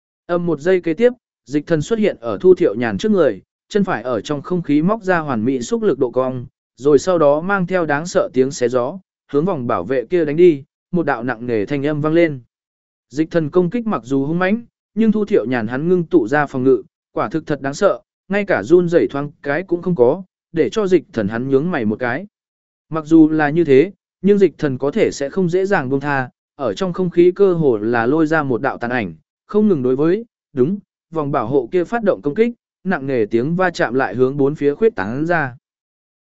Một giây kế tiếp, Dịch Thần xuất hiện ở Thu Thiệu Nhàn trước người, chân phải ở trong không khí móc ra hoàn mỹ xúc lực độ cong, rồi sau đó mang theo đáng sợ tiếng xé gió, hướng vòng bảo vệ kia đánh đi, một đạo nặng nề thanh âm vang lên. Dịch Thần công kích mặc dù hung mãnh, nhưng Thu Thiệu Nhàn hắn ngưng tụ ra phòng ngự, quả thực thật đáng sợ, ngay cả run rẩy thoáng cái cũng không có, để cho Dịch Thần hắn nhướng mày một cái. Mặc dù là như thế, nhưng Dịch Thần có thể sẽ không dễ dàng buông tha, ở trong không khí cơ hồ là lôi ra một đạo tàn ảnh, không ngừng đối với, đúng, vòng bảo hộ kia phát động công kích, nặng nề tiếng va chạm lại hướng bốn phía khuyết tán ra.